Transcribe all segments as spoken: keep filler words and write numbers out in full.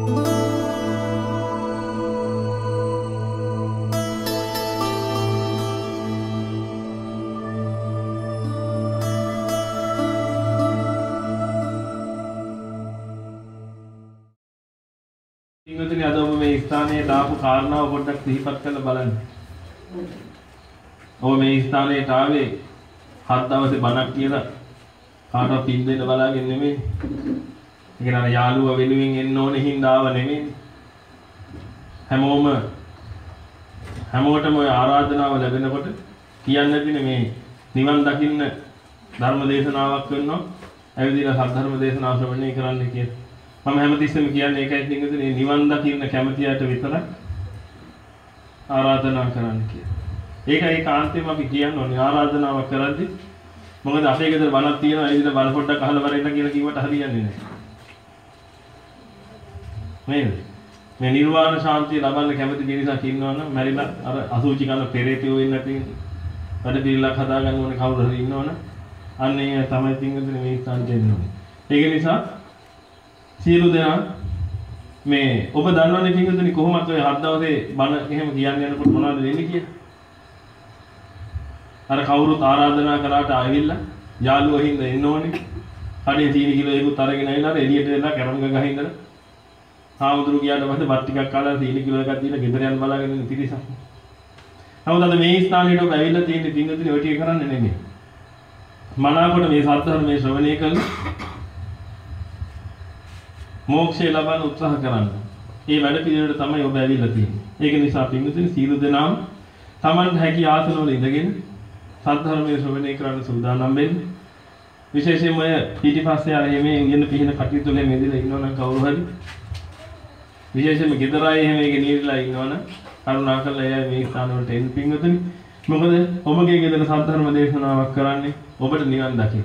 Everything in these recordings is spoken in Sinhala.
ඉංග්‍රීසියෙන් අද ඔබ මේ ස්ථානයේ දාපු කාරණාව පොඩ්ඩක් සිහිපත් කරලා බලන්න. ඔබ මේ ස්ථානයට ආවේ හත් දවසේ බණක් කියලා කාටවත් පින් දෙන්න බලාගෙන නෙමෙයි. ඒ කියන්නේ යාළුවා වෙනුවෙන් එන්න ඕනේ හින්දා ආව නෙමෙයි. හැමෝම හැමෝටම ඔය ආරාධනාව ලැබෙනකොට කියන්න තියෙන්නේ මේ නිවන් දකින්න ධර්ම දේශනාවක් කරනවා. ඇවිදලා සද්ධර්ම දේශනාව ශ්‍රවණය කරන්න කියලා. මම හැමතිස්සෙම කියන්නේ ඒකයි පින්වතුනි නිවන් දකින්න කැමති අයට විතරක් ආරාධනා කරන්න කියලා. ඒකයි ඒකාන්තයෙන්ම අපි කියන්න ඕනේ ආරාධනාවක් කරද්දී මොකද අපේ ගෙදර බණක් තියෙනවා ඒ විදිහට බණ පොඩ්ඩක් අහලා වරෙන්න කියලා කිව්වට හරියන්නේ නැහැ. නේද? මේ නිර්වාණ ශාන්තිය ලබන්න කැමති කෙනෙක් ඉන්නවනම් මැරිලා අර අසුචි කන පෙරේතයෝ වෙන්න තියෙන වැඩ පිළිලක් හදාගන්න ඕනේ කවුරු හරි ඉන්නවනම් අන්න ඒ තමයි පින්වතුනි මේ ස්ථානට එන්න ඕනේ. ඒක නිසා සියලු දෙනා මේ ඔබ දන්නවනේ පින්වතුනි කොහොමද ඔය හත් දවසේ බණ එහෙම කියන්න යනකොට මොනවද වෙන්නේ කියලා? අර කවුරුත් ආරාධනා කරාට ආවිල්ලා යාළුවෝ හින්දා එන්න ඕනේ. කඩේ තීන කිලෝ එකකුත් අරගෙන ඇවිල්ලා එළියට වෙලා කැරම් ගහ හින්දා. හාමුදුරු ගියාට පස්සේ බත් ටිකක් කාලා තීන කිලෝ එකක් දීලා ගෙදර යන්න බලාගෙන ඉන්න තිරිසක්. නමුත් අද මේ ස්ථානෙට ඔබ ඇවිල්ලා තියෙන පින්වතුනි ඔය ටික කරන්නේ නෙමෙයි. මනාකොට මේ සත්‍යධර්ම මේ ශ්‍රවණය කළා මෝක්ෂය ලබන්න උත්සාහ කරන්න. මේ වැඩ පිළිවෙලට තමයි ඔබ ඇවිල්ලා තියෙන්නේ. ඒක නිසා පින්වතුනි සීල දෙනාම Taman හැකි ආසනවල ඉඳගෙන සත්‍යධර්මයේ ශ්‍රවණය කරන්න සූදානම් වෙන්න. විශේෂයෙන්ම ඔය පිටිපස්සේ ආ මේ ඉගෙන පිහින කටයුතු වල මෙදලා ඉන්නවනම් කවුරු හරි විශේෂයෙන්ම ගෙදර අය එහෙම ඒක නිවිලා ඉන්නවනම් කරුණාකරලා එයා මේ ස්ථාන වලට එන්න පින්වතුනි. මොකද ඔබගේ ගෙදර සත්‍යධර්ම දේශනාවක් කරන්නේ ඔබට නිවන් දකින්න.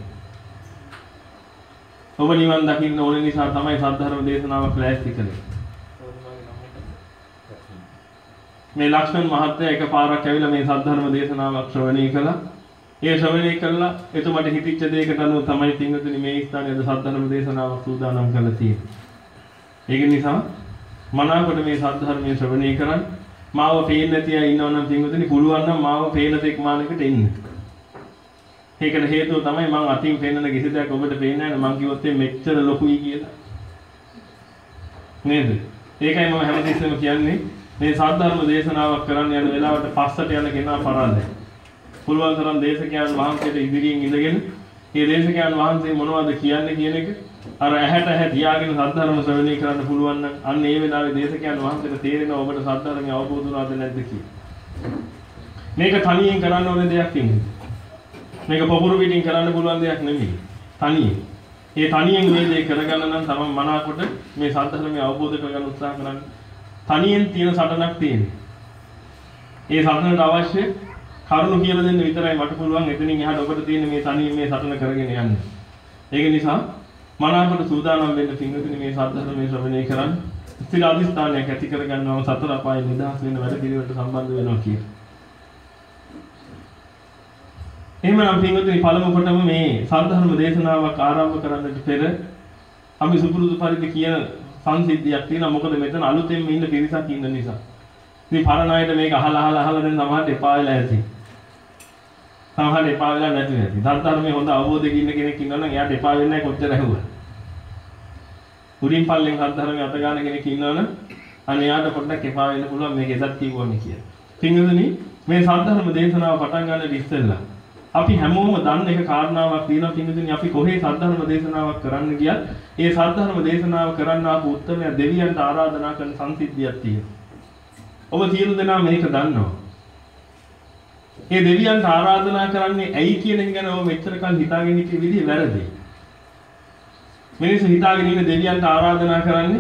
ඔබ නිවන් දකින්න ඕන නිසා තමයි සද්ධර්ම දේශනාවක් ලෑස්ති කළේ. මේ ලක්ෂ්මන් මහත්තයා එකපාරක් ඇවිල්ලා මේ සද්ධර්ම දේශනාවක් ශ්‍රවණය කළා. ඒ ශ්‍රවණය කළා එතුමාට හිතිච්ච දෙයකට අනුව තමයි පින්වතුනි මේ ස්ථානයේ සද්ධර්ම දේශනාවක් සූදානම් කරලා තියෙන්නේ. ඒක නිසා මනාකොට මේ සද්ධර්මයේ ශ්‍රවණය කරන් මාව පේන්නේ නැති අය ඉන්නවනම් පින්වතුනි පුළුවන් නම් මාව පේන තෙක් මානකට එන්න. ඒකට හේතුව තමයි මම අතින් පෙන්නන කිසි දෙයක් ඔබට පේන්නේ නැහැ මම කිව්වොත් මෙච්චර ලොකුයි කියලා. නේද? ඒකයි මම හැමතිස්සෙම කියන්නේ මේ සාධර්ම දේශනාවක් කරන්න යන වෙලාවට පස්සට යන කෙනා පරාදයි. පුළුවන් තරම් දේශකයන් වහන්සේට ඉදිරියෙන් ඉඳගෙන මේ දේශකයන් වහන්සේ මොනවද කියන්නේ කියන එක අර ඇහැට ඇහැ තියාගෙන සාධර්ම ශ්‍රවණය කරන්න පුළුවන් නම් අන්න ඒ වෙලාවේ දේශකයන් වහන්සේට තේරෙනවා ඔබට සාධර්මය අවබෝධ වුණාද නැද්ද කියලා. මේක තනියෙන් කරන්න ඕන දෙයක් නෙමෙයි. මේක පොපුරු පිටින් කරන්න පුළුවන් දෙයක් නෙමෙයි. තනියෙන්. මේ තනියෙන් මේ දේ කරගන්න නම් තමයි මනාකොට මේ සත්‍යධර්මය අවබෝධ කරගන්න උත්සාහ කරන්න. තනියෙන් තියෙන සටනක් තියෙනවා. ඒ සටනට අවශ්‍ය කරුණු කියලා දෙන්න විතරයි මට පුළුවන්. එතනින් එහාට ඔබට තියෙන මේ තනියෙන් මේ සටන කරගෙන යන්න. ඒක නිසා මනාකොට සූදානම් වෙන්න පින්වතුනි මේ සත්‍යධර්මයේ ශ්‍රවණය කරන්න. ස්ථිර අධිෂ්ඨානයක් ඇති කරගන්නවම සතර අපායෙන් නිදහස් වෙන්න වැඩ පිළිවෙලට සම්බන්ධ වෙනවා කියලා. එහෙමනම් පින්වතුනි පළමු කොටම මේ සාධර්ම දේශනාවක් ආරම්භ කරන්නට පෙර අපි සුපුරුදු පරිදි කියන සංසිද්ධියක් තියෙනවා. මොකද මෙතන අලුතෙන්ම ඉන්න පිරිසක් ඉන්න නිසා. ඉතින් පරණ අයට මේක අහලා අහලා අහලා දැන් සමහරට එපා වෙලා ඇති. සමහරට එපා වෙලා නැති වෙති. සාධර්මයේ හොඳ අවබෝධයක ඉන්න කෙනෙක් ඉන්නවනම් එයාට එපා වෙන්නේ නැහැ කොච්චර ඇහුවා. උඩින් පල්ලෙන් සාධර්මයේ අත ගන්න කෙනෙක් ඉන්නවනම් අනේ එයාට පොඩ්ඩක් එපා වෙන්න පුළුවන් මේක එදත් කිව්වනේ කියලා. පින්වතුනි මේ සාධර්ම දේශනාව පටන් ගන්න ඉස්සෙල්ලා අපි හැමෝම දන්න එක කාරණාවක් තියෙනවා පින්වතුනි අපි කොහේ සද්ධර්ම දේශනාවක් කරන්න ගියත් ඒ සද්ධර්ම දේශනාව කරන්න ආපු උත්තරය දෙවියන්ට ආරාධනා කරන සංසිද්ධියක් තියෙනවා. ඔබ සියලු දෙනා මේක දන්නවා. ඒ දෙවියන්ට ආරාධනා කරන්නේ ඇයි කියන එක ගැන ඔබ මෙච්චර කල් හිතාගෙන ඉන්න විදිහ වැරදි. මිනිස්සු හිතාගෙන ඉන්න දෙවියන්ට ආරාධනා කරන්නේ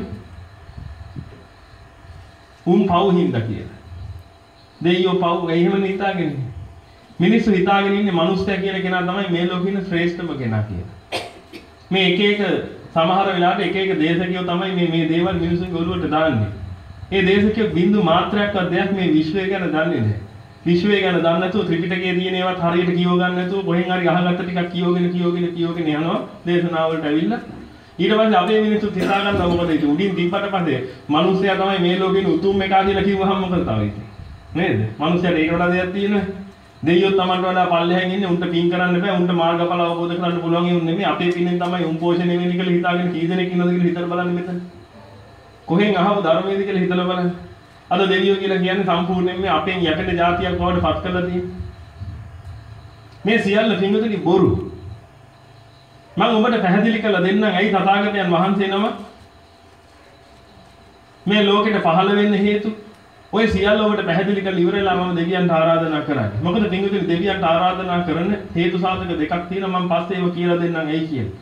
උන් පව් හින්දා කියලා. දෙයියෝ පව් එහෙමනේ හිතාගෙන ඉන්නේ. මිනිස්සු හිතාගෙන ඉන්නේ මනුස්සයා කියන කෙනා තමයි මේ ලෝකේ ඉන්න ශ්‍රේෂ්ඨම කෙනා කියලා. මේ එක එක සමහර වෙලාවට එක එක දේශකයෝ තමයි මේ මේ දේවල් මිනිස්සුන්ගේ ඔළුවට දාන්නේ. ඒ දේශකයෝ බින්දු මාත්‍රයක්වත් දෙයක් මේ විශ්වය ගැන දන්නේ නැහැ. විශ්වය ගැන දන්නේ නැතුව ත්‍රිපිටකයේ තියෙන ඒවාත් හරියට කියව ගන්න නැතුව කොහෙන් හරි අහගත්ත ටිකක් කියවගෙන කියවගෙන කියවගෙන යනවා දේශනාවලට ඇවිල්ලා. ඊට පස්සේ අපේ මිනිස්සුත් හිතා ගන්නවා මොකද ඒක උඩින් තිබ්බට පස්සේ මිනිස්සයා තමයි මේ ලෝකෙින් උතුම් එකා කියලා කිව්වහම මොකද තව ඉතින් නේද? මිනිස්සයාට ඒකට වඩා දෙයක් තියෙනවනේ. දෙයියෝ තමන්ට වඩා පල්ලෙහෙන් ඉන්නේ උන්ට පින් කරන්න බෑ උන්ට මාර්ගඵල අවබෝධ කරගන්න පුළුවන් ඒ උන් නෙමෙයි අපේ පින්ෙන් තමයි උන් පෝෂණය වෙන්නේ කියලා හිතාගෙන කී දෙනෙක් ඉන්නවද කියලා හිතලා බලන්න මෙතන. කොහෙන් අහව ධර්මයේද කියලා හිතලා බලන්න. අද දෙවියෝ කියලා කියන්නේ සම්පූර්ණයෙන්ම අපෙන් යකඩ જાතියක් බවට පත් කරලා තියෙන්නේ. මේ සියල්ල පින්වතුනි බොරු. මම ඔබට පැහැදිලි කරලා දෙන්නම් ඇයි තථාගතයන් වහන්සේ නම මේ ලෝකෙට පහළ වෙන්න හේතු. ඔය සියල්ල ඔබට පැහැදිලි කරලා ඉවරලා මම දෙවියන්ට ආරාධනා කරන්නේ. මොකද පින්වතුනි දෙවියන්ට ආරාධනා කරන හේතු සාධක දෙකක් තියෙනවා මම පස්සේ ඒව කියලා දෙන්නම් ඇයි කියන්නේ.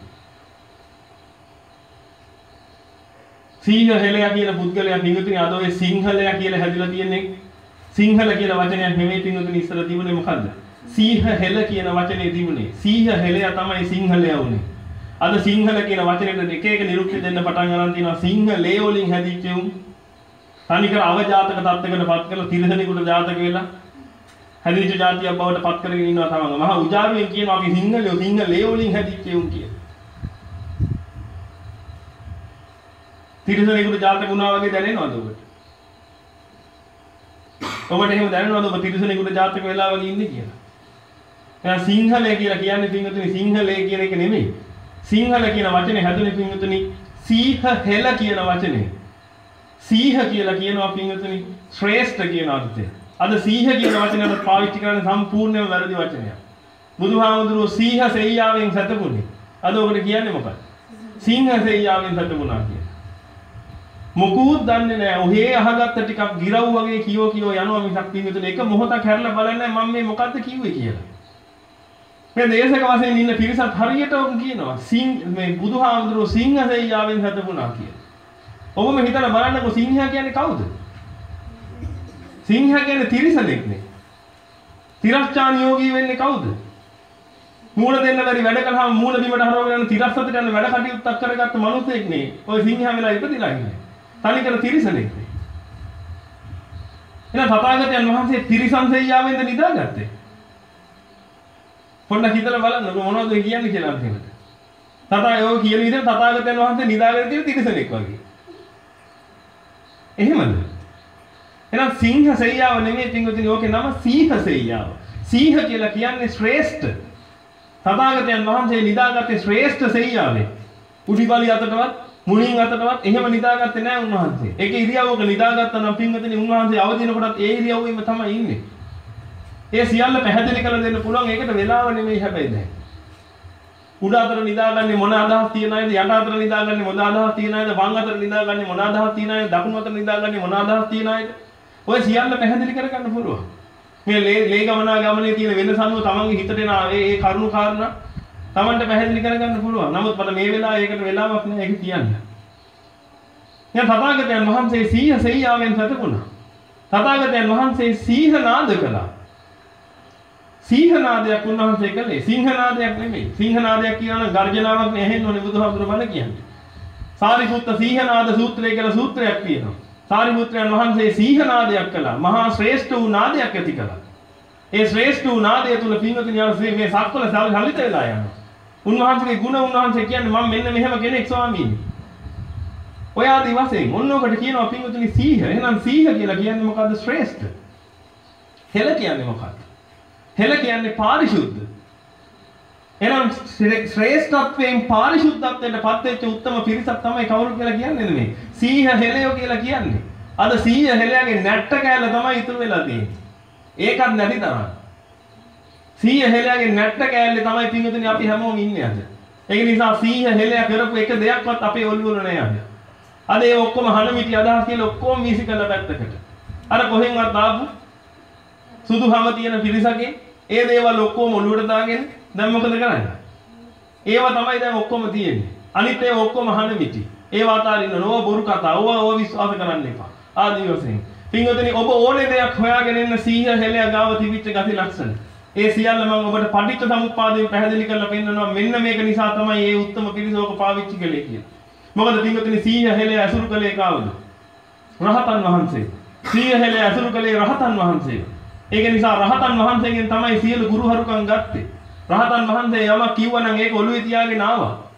සීහ හෙලයා කියන පුද්ගලයා පින්වතුනි අද ඔය සිංහලයා කියලා හැදිලා තියෙන්නේ සිංහල කියලා වචනයක් නෙමෙයි පින්වතුනි ඉස්සර තිබුණේ මොකද්ද? සීහ හෙල කියන වචනේ තිබුණේ. සීහ හෙලයා තමයි සිංහලයා උනේ. අද සිංහල කියන වචනෙට එක එක නිරුක්ති දෙන්න පටන් ගන්න තියෙනවා. සිංහලේ වලින් හැදිච්ච උන් තනිකර අවජාතක තත්ත්වයකට පත් කරලා තිරසනෙකුට ජාතක වෙලා හැදිච්ච જાතියක් බවට පත් කරගෙන ඉන්නවා තමයි. මහා උජාරුවෙන් කියනවා අපි සිංහලයෝ සිංහලේ වලින් හැදිච්ච උන් කියලා. තිරසනෙකුට ජාතක වුණා වගේ දැනෙනවද ඔබට? ඔබට එහෙම දැනෙනවද ඔබ තිරසනෙකුට ජාතක වෙලා වගේ ඉන්නේ කියලා? එහෙනම් සිංහලය කියලා කියන්නේ පින්වතුනි සිංහලේ කියන එක නෙමෙයි. සිංහල කියන වචනේ හැදුනේ පින්වතුනි සීහ හෙල කියන වචනේ. සීහ කියලා කියනවා පින්වතුනි ශ්‍රේෂ්ඨ කියන අර්ථය. අද සීහ කියන වචනයට පාවිච්චි කරන්නේ සම්පූර්ණයෙන්ම වැරදි වචනයක්. බුදුහාමුදුරුවෝ සීහ සෙයියාවෙන් සැතපුණේ. අද ඔකට කියන්නේ මොකක්ද? සිංහ සෙයියාවෙන් සැතපුණා කියලා. මොකුත් දන්නේ නැහැ. ඔහේ අහගත්ත ටිකක් ගිරව් වගේ කියෝ කියෝ යනවා මිසක් පින්වතුනි එක මොහොතක් හැරලා බලන්නේ මම මේ මොකද්ද කිව්වේ කියලා. මේ දේශක වශයෙන් ඉන්න පිරිසත් හරියට ඔවුන් කියනවා සිං මේ බුදුහාමුදුරුවෝ සිංහ සෙයියාවෙන් සැතපුණා කියලා. ඔබම හිතලා බලන්නකො සිංහයා කියන්නේ කවුද? සිංහයා කියන්නේ තිරිසනෙක් නේ. තිරස්චාන යෝගී වෙන්නේ කවුද? මූණ දෙන්න බැරි වැඩ කළාම මූණ බිමට හරවගෙන යන තිරස්සතට යන වැඩ කටයුත්තක් කරගත්ත මනුස්සයෙක් නේ. ඔය සිංහයා වෙලා ඉපදිලා ඉන්නේ. තනිකර තිරිසනෙක් නේ. එහෙනම් තථාගතයන් වහන්සේ තිරිසන් සෙයියාවෙන්ද නිදාගත්තේ? පොඩ්ඩක් හිතලා බලන්න මොනවද කියන්නේ කියලා අන්තිමට. තථා යෝ කියන විදිහට තථාගතයන් වහන්සේ නිදාගෙන තියෙන තිරිසනෙක් වගේ. එහෙමද? එහෙනම් සිංහ සෙයියාව නෙමෙයි පින්වතුනි ඕකේ නම සීහ සෙයියාව. සීහ කියලා කියන්නේ ශ්‍රේෂ්ඨ. තථාගතයන් වහන්සේ නිදාගත්තේ ශ්‍රේෂ්ඨ සෙයියාවේ. උඩිබලි අතටවත් මුණින් අතටවත් එහෙම නිදාගත්තේ නැහැ උන්වහන්සේ. ඒක ඉරියව්වක නිදාගත්තා නම් පින්වතුනි උන්වහන්සේ අවදින කොටත් ඒ ඉරියව්වෙම තමයි ඉන්නේ. ඒ සියල්ල පැහැදිලි කරලා දෙන්න පුළුවන් ඒකට වෙලාව නෙමෙයි හැබැයි දැන්. උඩ අතට නිදාගන්නේ මොන අදහස් තියන අයද යට අතට නිදාගන්නේ මොන අදහස් තියන අයද වම් අතට නිදාගන්නේ මොන අදහස් තියන අයද දකුණු අතට නිදාගන්නේ මොන අදහස් තියන අයද ඔය සියල්ල පැහැදිලි කරගන්න පුළුවන්. මේ ලේ ගමනා ගමනේ තියෙන වෙනස අනුව තමන්ගේ හිතට එන ඒ ඒ කරුණු කාරණා තමන්ට පැහැදිලි කරගන්න පුළුවන්. නමුත් මට මේ වෙලාවේ ඒකට වෙලාවක් නෑ ඒක කියන්න. දැන් තථාගතයන් වහන්සේ සීහ සෙයියාවෙන් සැතපුණා. තථාගතයන් වහන්සේ සීහ නාද කළා. සිංහනාදයක් උන්වහන්සේ කළේ සිංහනාදයක් නෙමෙයි. සිංහනාදයක් කියනවා නම් ගර්ජනාවක් නේ ඇහෙන්න ඕනේ බුදුහාමුදුරුවෝ බණ කියන්නේ. සාරිපුත්ත සිංහනාද සූත්‍රය කියලා සූත්‍රයක් තියෙනවා. සාරිපුත්‍රයන් වහන්සේ සිංහනාදයක් කළා. මහා ශ්‍රේෂ්ඨ වූ නාදයක් ඇති කළා. ඒ ශ්‍රේෂ්ඨ වූ නාදය තුල පින්වතුනි මේ සක්වල සලිත වෙලා යනවා. උන්වහන්සේගේ ගුණ උන්වහන්සේ කියන්නේ මම මෙන්න මෙහෙම කෙනෙක් ස්වාමීනි. ඔය ආදි වශයෙන් ඔන්නෝකට කියනවා පින්වතුනි සීහ. එහෙනම් සීහ කියලා කියන්නේ මොකද්ද? ශ්‍රේෂ්ඨ. හෙල කියන්නේ මොකක්ද? හෙල කියන්නේ පාරිශුද්ධ. එහෙනම් ශ්‍රේෂ්ඨත්වයෙන් පාරිශුද්ධත්වයට පත් වෙච්ච උත්තම පිරිසක් තමයි කවුරු කියලා කියන්නේ නෙමෙයි. සීහ හෙලයෝ කියලා කියන්නේ. අද සීහ හෙලයාගේ නැට්ට කෑල්ල තමයි ඉතුරු වෙලා තියෙන්නේ. ඒකත් නැති තරම්. සීහ හෙලයාගේ නැට්ට කෑල්ලේ තමයි පින්වතුනි අපි හැමෝම ඉන්නේ අද. ඒක නිසා සීහ හෙලයා කරපු එක දෙයක්වත් අපේ ඔළුව වල නෑ අද. අද ඒ ඔක්කොම හනමිටි අදහස් කියලා ඔක්කොම වීසි කරලා පැත්තකට. අර කොහෙන්වත් ආපු සුදුහම තියෙන පිරිසකේ ඒ දේවල් ඔක්කොම ඔළුවට දාගෙන දැන් මොකද කරන්නේ? ඒව තමයි දැන් ඔක්කොම තියෙන්නේ. අනිත් ඒවා ඔක්කොම හනමිටි. ඒව අතාරින්න නෝ බොරු කතා. ඕවා ඕවා විශ්වාස කරන්න එපා. ආදී වශයෙන්. පින්වතුනි ඔබ ඕනේ දෙයක් හොයාගෙන ඉන්න සීහ හෙලයා ගාව තිබිච්ච ගති ලක්ෂණ. ඒ සියල්ල මම ඔබට පටිච්ච සමුප්පාදයෙන් පැහැදිලි කරලා පෙන්නනවා. මෙන්න මේක නිසා තමයි මේ උත්තම පිරිසෝක පාවිච්චි කළේ කියලා. මොකද පින්වතුනි සීහ හෙලයා අසුරු කළේ කවුද? රහතන් වහන්සේ. සීහ හෙලයා අසුරු කළේ රහතන් වහන්සේ. ඒක නිසා රහතන් වහන්සේගෙන් තමයි සියලු ගුරුහරුකම් ගත්තේ. රහතන් වහන්සේ යමක් කිව්වනම් ඒක ඔළුවේ තියාගෙන ආවා.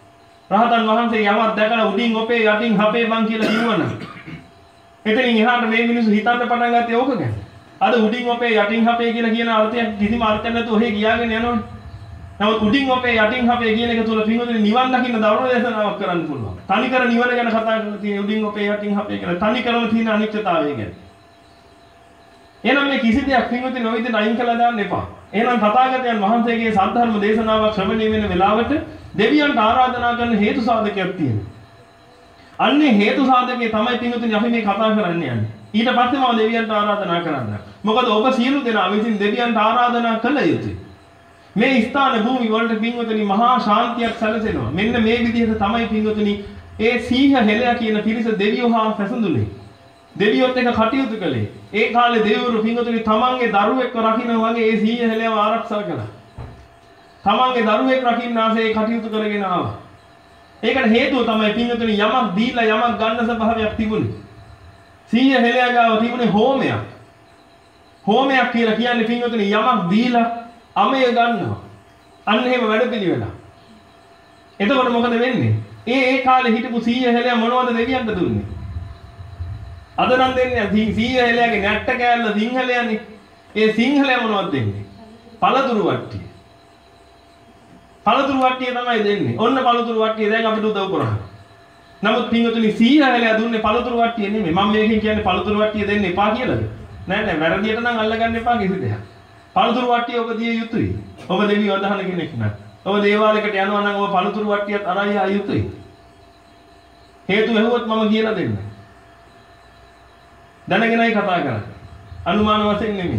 රහතන් වහන්සේ යමක් දැකලා උඩින් ඔපේ යටින් හපේ බං කියලා කිව්වනම් එතනින් එහාට මේ මිනිස්සු හිතන්න පටන් ගත්තේ ඕක ගැන. අද උඩින් ඔපේ යටින් හපේ කියලා කියන අර්ථයක් කිසිම අර්ථයක් නැතුව ඔහේ ගියාගෙන යනවනේ. නමුත් උඩින් ඔපේ යටින් හපේ කියන එක තුල පින්වතුනි නිවන් දකින්න දවන දේශනාවක් කරන්න පුළුවන්. තනිකර නිවන ගැන කතා කරලා තියෙන උඩින් ඔපේ යටින් හපේ කියලා තනිකරම තියෙන අනිත්‍යතාවය ගැන. එහෙනම් මේ කිසි දෙයක් පින්වතුනි ඔය විදිහට අයින් කළා දාන්න එපා. එහෙනම් තථාගතයන් වහන්සේගේ සද්ධර්ම දේශනාවක් ශ්‍රවණය වෙන වෙලාවට දෙවියන්ට ආරාධනා කරන හේතු සාධකයක් තියෙනවා. අන්නේ හේතු සාධකේ තමයි පින්වතුනි අපි මේ කතා කරන්න යන්නේ. ඊට පස්සේ මම දෙවියන්ට ආරාධනා කරන්න. මොකද ඔබ සියලු දෙනා විසින් දෙවියන්ට ආරාධනා කළ යුතුයි. මේ ස්ථාන භූමි වලට පින්වතුනි මහා ශාන්තියක් සැලසෙනවා. මෙන්න මේ විදිහට තමයි පින්වතුනි ඒ සීහ හෙළය කියන පිරිස දෙවියෝ හා පැසඳුනේ. දෙවියොත් එක කටයුතු කළේ. ඒ කාලේ දෙවිවරු පින්වතුනි තමන්ගේ දරුවෙක්ව රකින්න වගේ ඒ සීහ හෙළයව ආරක්ෂා කළා. තමන්ගේ දරුවෙක් රකින්න ආසේ කටයුතු කරගෙන ආවා. ඒකට හේතුව තමයි පින්වතුනි යමක් දීලා යමක් ගන්න ස්වභාවයක් තිබුණේ. සීය හෙළය ගාව තිබුණේ හෝමයක්. හෝමයක් කියලා කියන්නේ පින්වතුනි යමක් දීලා අමය ගන්නවා. අන්න එහෙම වැඩපිළිවෙල. එතකොට මොකද වෙන්නේ? ඒ ඒ කාලේ හිටපු සීය හෙළය මොනවද දෙවියන්ට දුන්නේ? අද නම් දෙන්නේ සීය හෙළයගේ නැට්ට කෑල්ල සිංහලයනේ. ඒ සිංහලය මොනවද දෙන්නේ? පළතුරු වට්ටිය. පළතුරු වට්ටිය තමයි දෙන්නේ. ඔන්න පළතුරු වට්ටිය දැන් අපිට උදව් කරනවා. නමුත් පින්වතුනි සීය හෙළය දුන්නේ පළතුරු වට්ටිය නෙමෙයි. මම මේකෙන් කියන්නේ පළතුරු වට්ටිය දෙන්න එපා කියලාද? නෑ නෑ වැරදියට නම් අල්ලගන්න එපා කිසි දෙයක්. පළතුරු වට්ටිය ඔබ දිය යුතුයි. ඔබ දෙවියෝ අදහන කෙනෙක් නෑ. ඔබ දේවාලයකට යනවා නම් ඔබ පළතුරු වට්ටියත් අරන් යා යුතුයි. හේතුව ඇහුවොත් මම කියලා දෙන්න. දැනගෙනයි කතා කරන්නේ. අනුමාන වශයෙන් නෙමෙයි.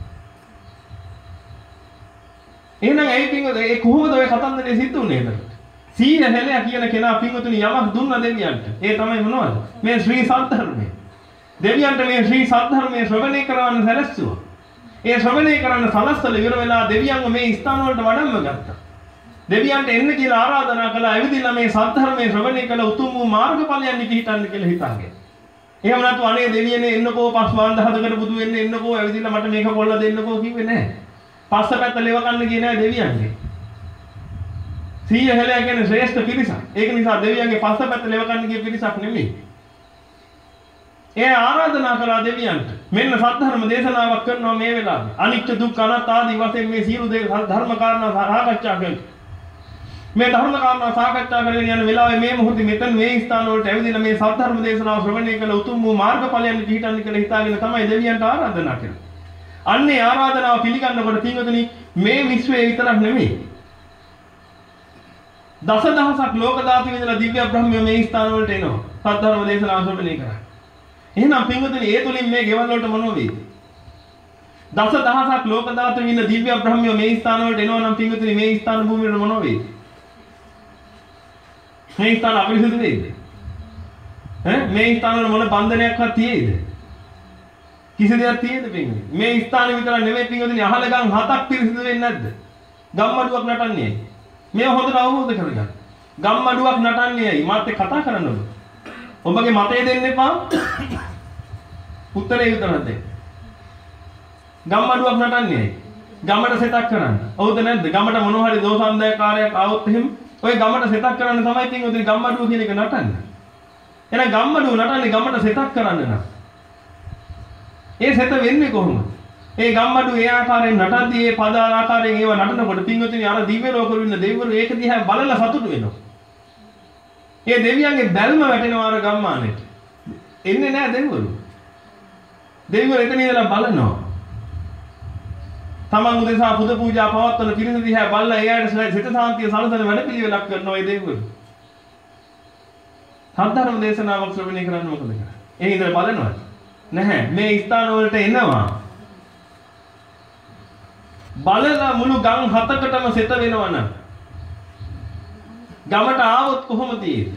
එහෙනම් ඇයි පින්වතුනි ඒ කොහොමද ඔය කතන්දරේ සිද්ධ වුනේ එතකොට? සීය හෙළය කියන කෙනා පින්වතුනි යමක් දුන්න දෙවියන්ට. ඒ තමයි මොනවද? මේ ශ්‍රී සද්ධර්මය. දෙවියන්ට මේ ශ්‍රී සද්ධර්මයේ ශ්‍රවණය කරවන්න සැලැස්සුවා. ඒ ශ්‍රවණය කරන්න සලස්සල ඉවර වෙලා දෙවියන්ව මේ ස්ථාන වලට වඩම්ම ගත්තා. දෙවියන්ට එන්න කියලා ආරාධනා කළා. ඇවිදින්න මේ සද්ධර්මයේ ශ්‍රවණය කළ උතුම් වූ මාර්ගඵලයන් පිහිටන්න කියලා හිතාගෙන. එහෙම නැතු අනේ දෙවියනේ එන්නකෝ පස් වන්දහදකට බුදු වෙන්න එන්නකෝ ඇවිදින්න මට මේක කොල්ල දෙන්නකෝ කිව්වේ නැහැ. පස්ස පැත්ත ලෙව ගන්න ගියේ නැහැ දෙවියන්ගේ. සීය හෙළය කියන්නේ ශ්‍රේෂ්ඨ පිරිසක්. ඒක නිසා දෙවියන්ගේ පස්ස පැත්ත ලෙව ගන්න ගිය පිරිසක් නෙමෙයි. ඒ ආරාධනා කළා දෙවියන්ට. මෙන්න සද්ධර්ම දේශනාවක් කරනවා මේ වෙලාවේ. අනිත්‍ය දුක්ඛ අනාත්ම ආදී වශයෙන් මේ සියලු දේ ධර්ම කාරණා සාකච්ඡා කරනවා. මේ ධර්ම කාරණා සාකච්ඡා කරගෙන යන වෙලාවේ මේ මොහොතේ මෙතන මේ ස්ථාන වලට ඇවිදින මේ සද්ධර්ම දේශනාව ශ්‍රවණය කළ උතුම් වූ මාර්ගඵලයන් පිහිටන්න කියලා හිතාගෙන තමයි දෙවියන්ට ආරාධනා කරන්නේ. අන්නේ ආරාධනාව පිළිගන්නකොට පින්වතුනි මේ විශ්වයේ විතරක් නෙමෙයි. දසදහසක් ලෝක ධාතු විඳලා දිව්‍ය බ්‍රහ්මයෝ මේ ස්ථාන වලට එනවා. සද්ධර්ම දේශනාව ශ්‍රවණය කරා. එහෙනම් පින්වතුනි ඒ තුලින් මේ ගෙවල් වලට මොනව වෙයිද? දසදහසක් ලෝක ධාතු විඳ දිව්‍ය බ්‍රහ්මයෝ මේ ස්ථාන වලට එනවා නම් පින්වතුනි මේ ස්ථාන භූමිය වල මොනව වෙයිද? මේ ස්ථාන අපිරිසිදු වෙයිද? ඈ මේ ස්ථාන වල මොන බන්ධනයක්වත් තියෙයිද? කිසි දෙයක් තියෙද පින්වතුනි? මේ ස්ථාන විතර නෙමෙයි පින්වතුනි අහලගම් හතක් පිරිසිදු වෙන්නේ නැද්ද? ගම්මඩුවක් නටන්නේ. මේ හොඳට අවබෝධ කරගන්න. ගම්මඩුවක් නටන්නේ ඇයි? මාත් එක්ක කතා කරන්න ඕන. ඔබගේ මතය දෙන්න එපා. උත්තරේ විතරක් දෙන්න. ගම්මඩුවක් නටන්නේ ඇයි? ගමට සෙතක් කරන්න. හවුද නැද්ද? ගමට මොනවා හරි දෝසන්දායකාරයක් ආවොත් එහෙම ඔය ගමට සෙතක් කරන්න තමයි පින්වතුනි ගම්මඩුව කියන එක නටන්නේ. එහෙනම් ගම්මඩුව නටන්නේ ගමට සෙතක් කරන්න නම්. ඒ සෙත වෙන්නේ කොහොමද? ඒ ගම්මඩුව ඒ ආකාරයෙන් නටද්දී ඒ පද ආකාරයෙන් ඒව නටනකොට පින්වතුනි අර දිව්‍ය ලෝකවල ඉන්න දෙවිවරු ඒක දිහා බලලා සතුටු වෙනවා. ඒ දෙවියන්ගේ බැල්ම වැටෙනවා අර ගම්මානෙට. එන්නේ නැහැ දෙවිවරු. දෙවිවරු එතන ඉඳලා බලනවා. තමන් උදෙසා පුද පූජා පවත්වන පිරිස දිහා බලලා එයාට සිත සාන්තිය සලසන වැඩ පිළිවෙලක් කරනවා ඒ දෙවිවරු. සද්ධර්ම දේශනාවක් ශ්‍රවණය කරන්න මොකද කරන්නේ? ඒ ඉඳලා බලනවා. නැහැ මේ ස්ථාන වලට එනවා. බලලා මුළු ගම් හතකටම සෙත වෙනවනම් ගමට ආවොත් කොහොම තියෙද?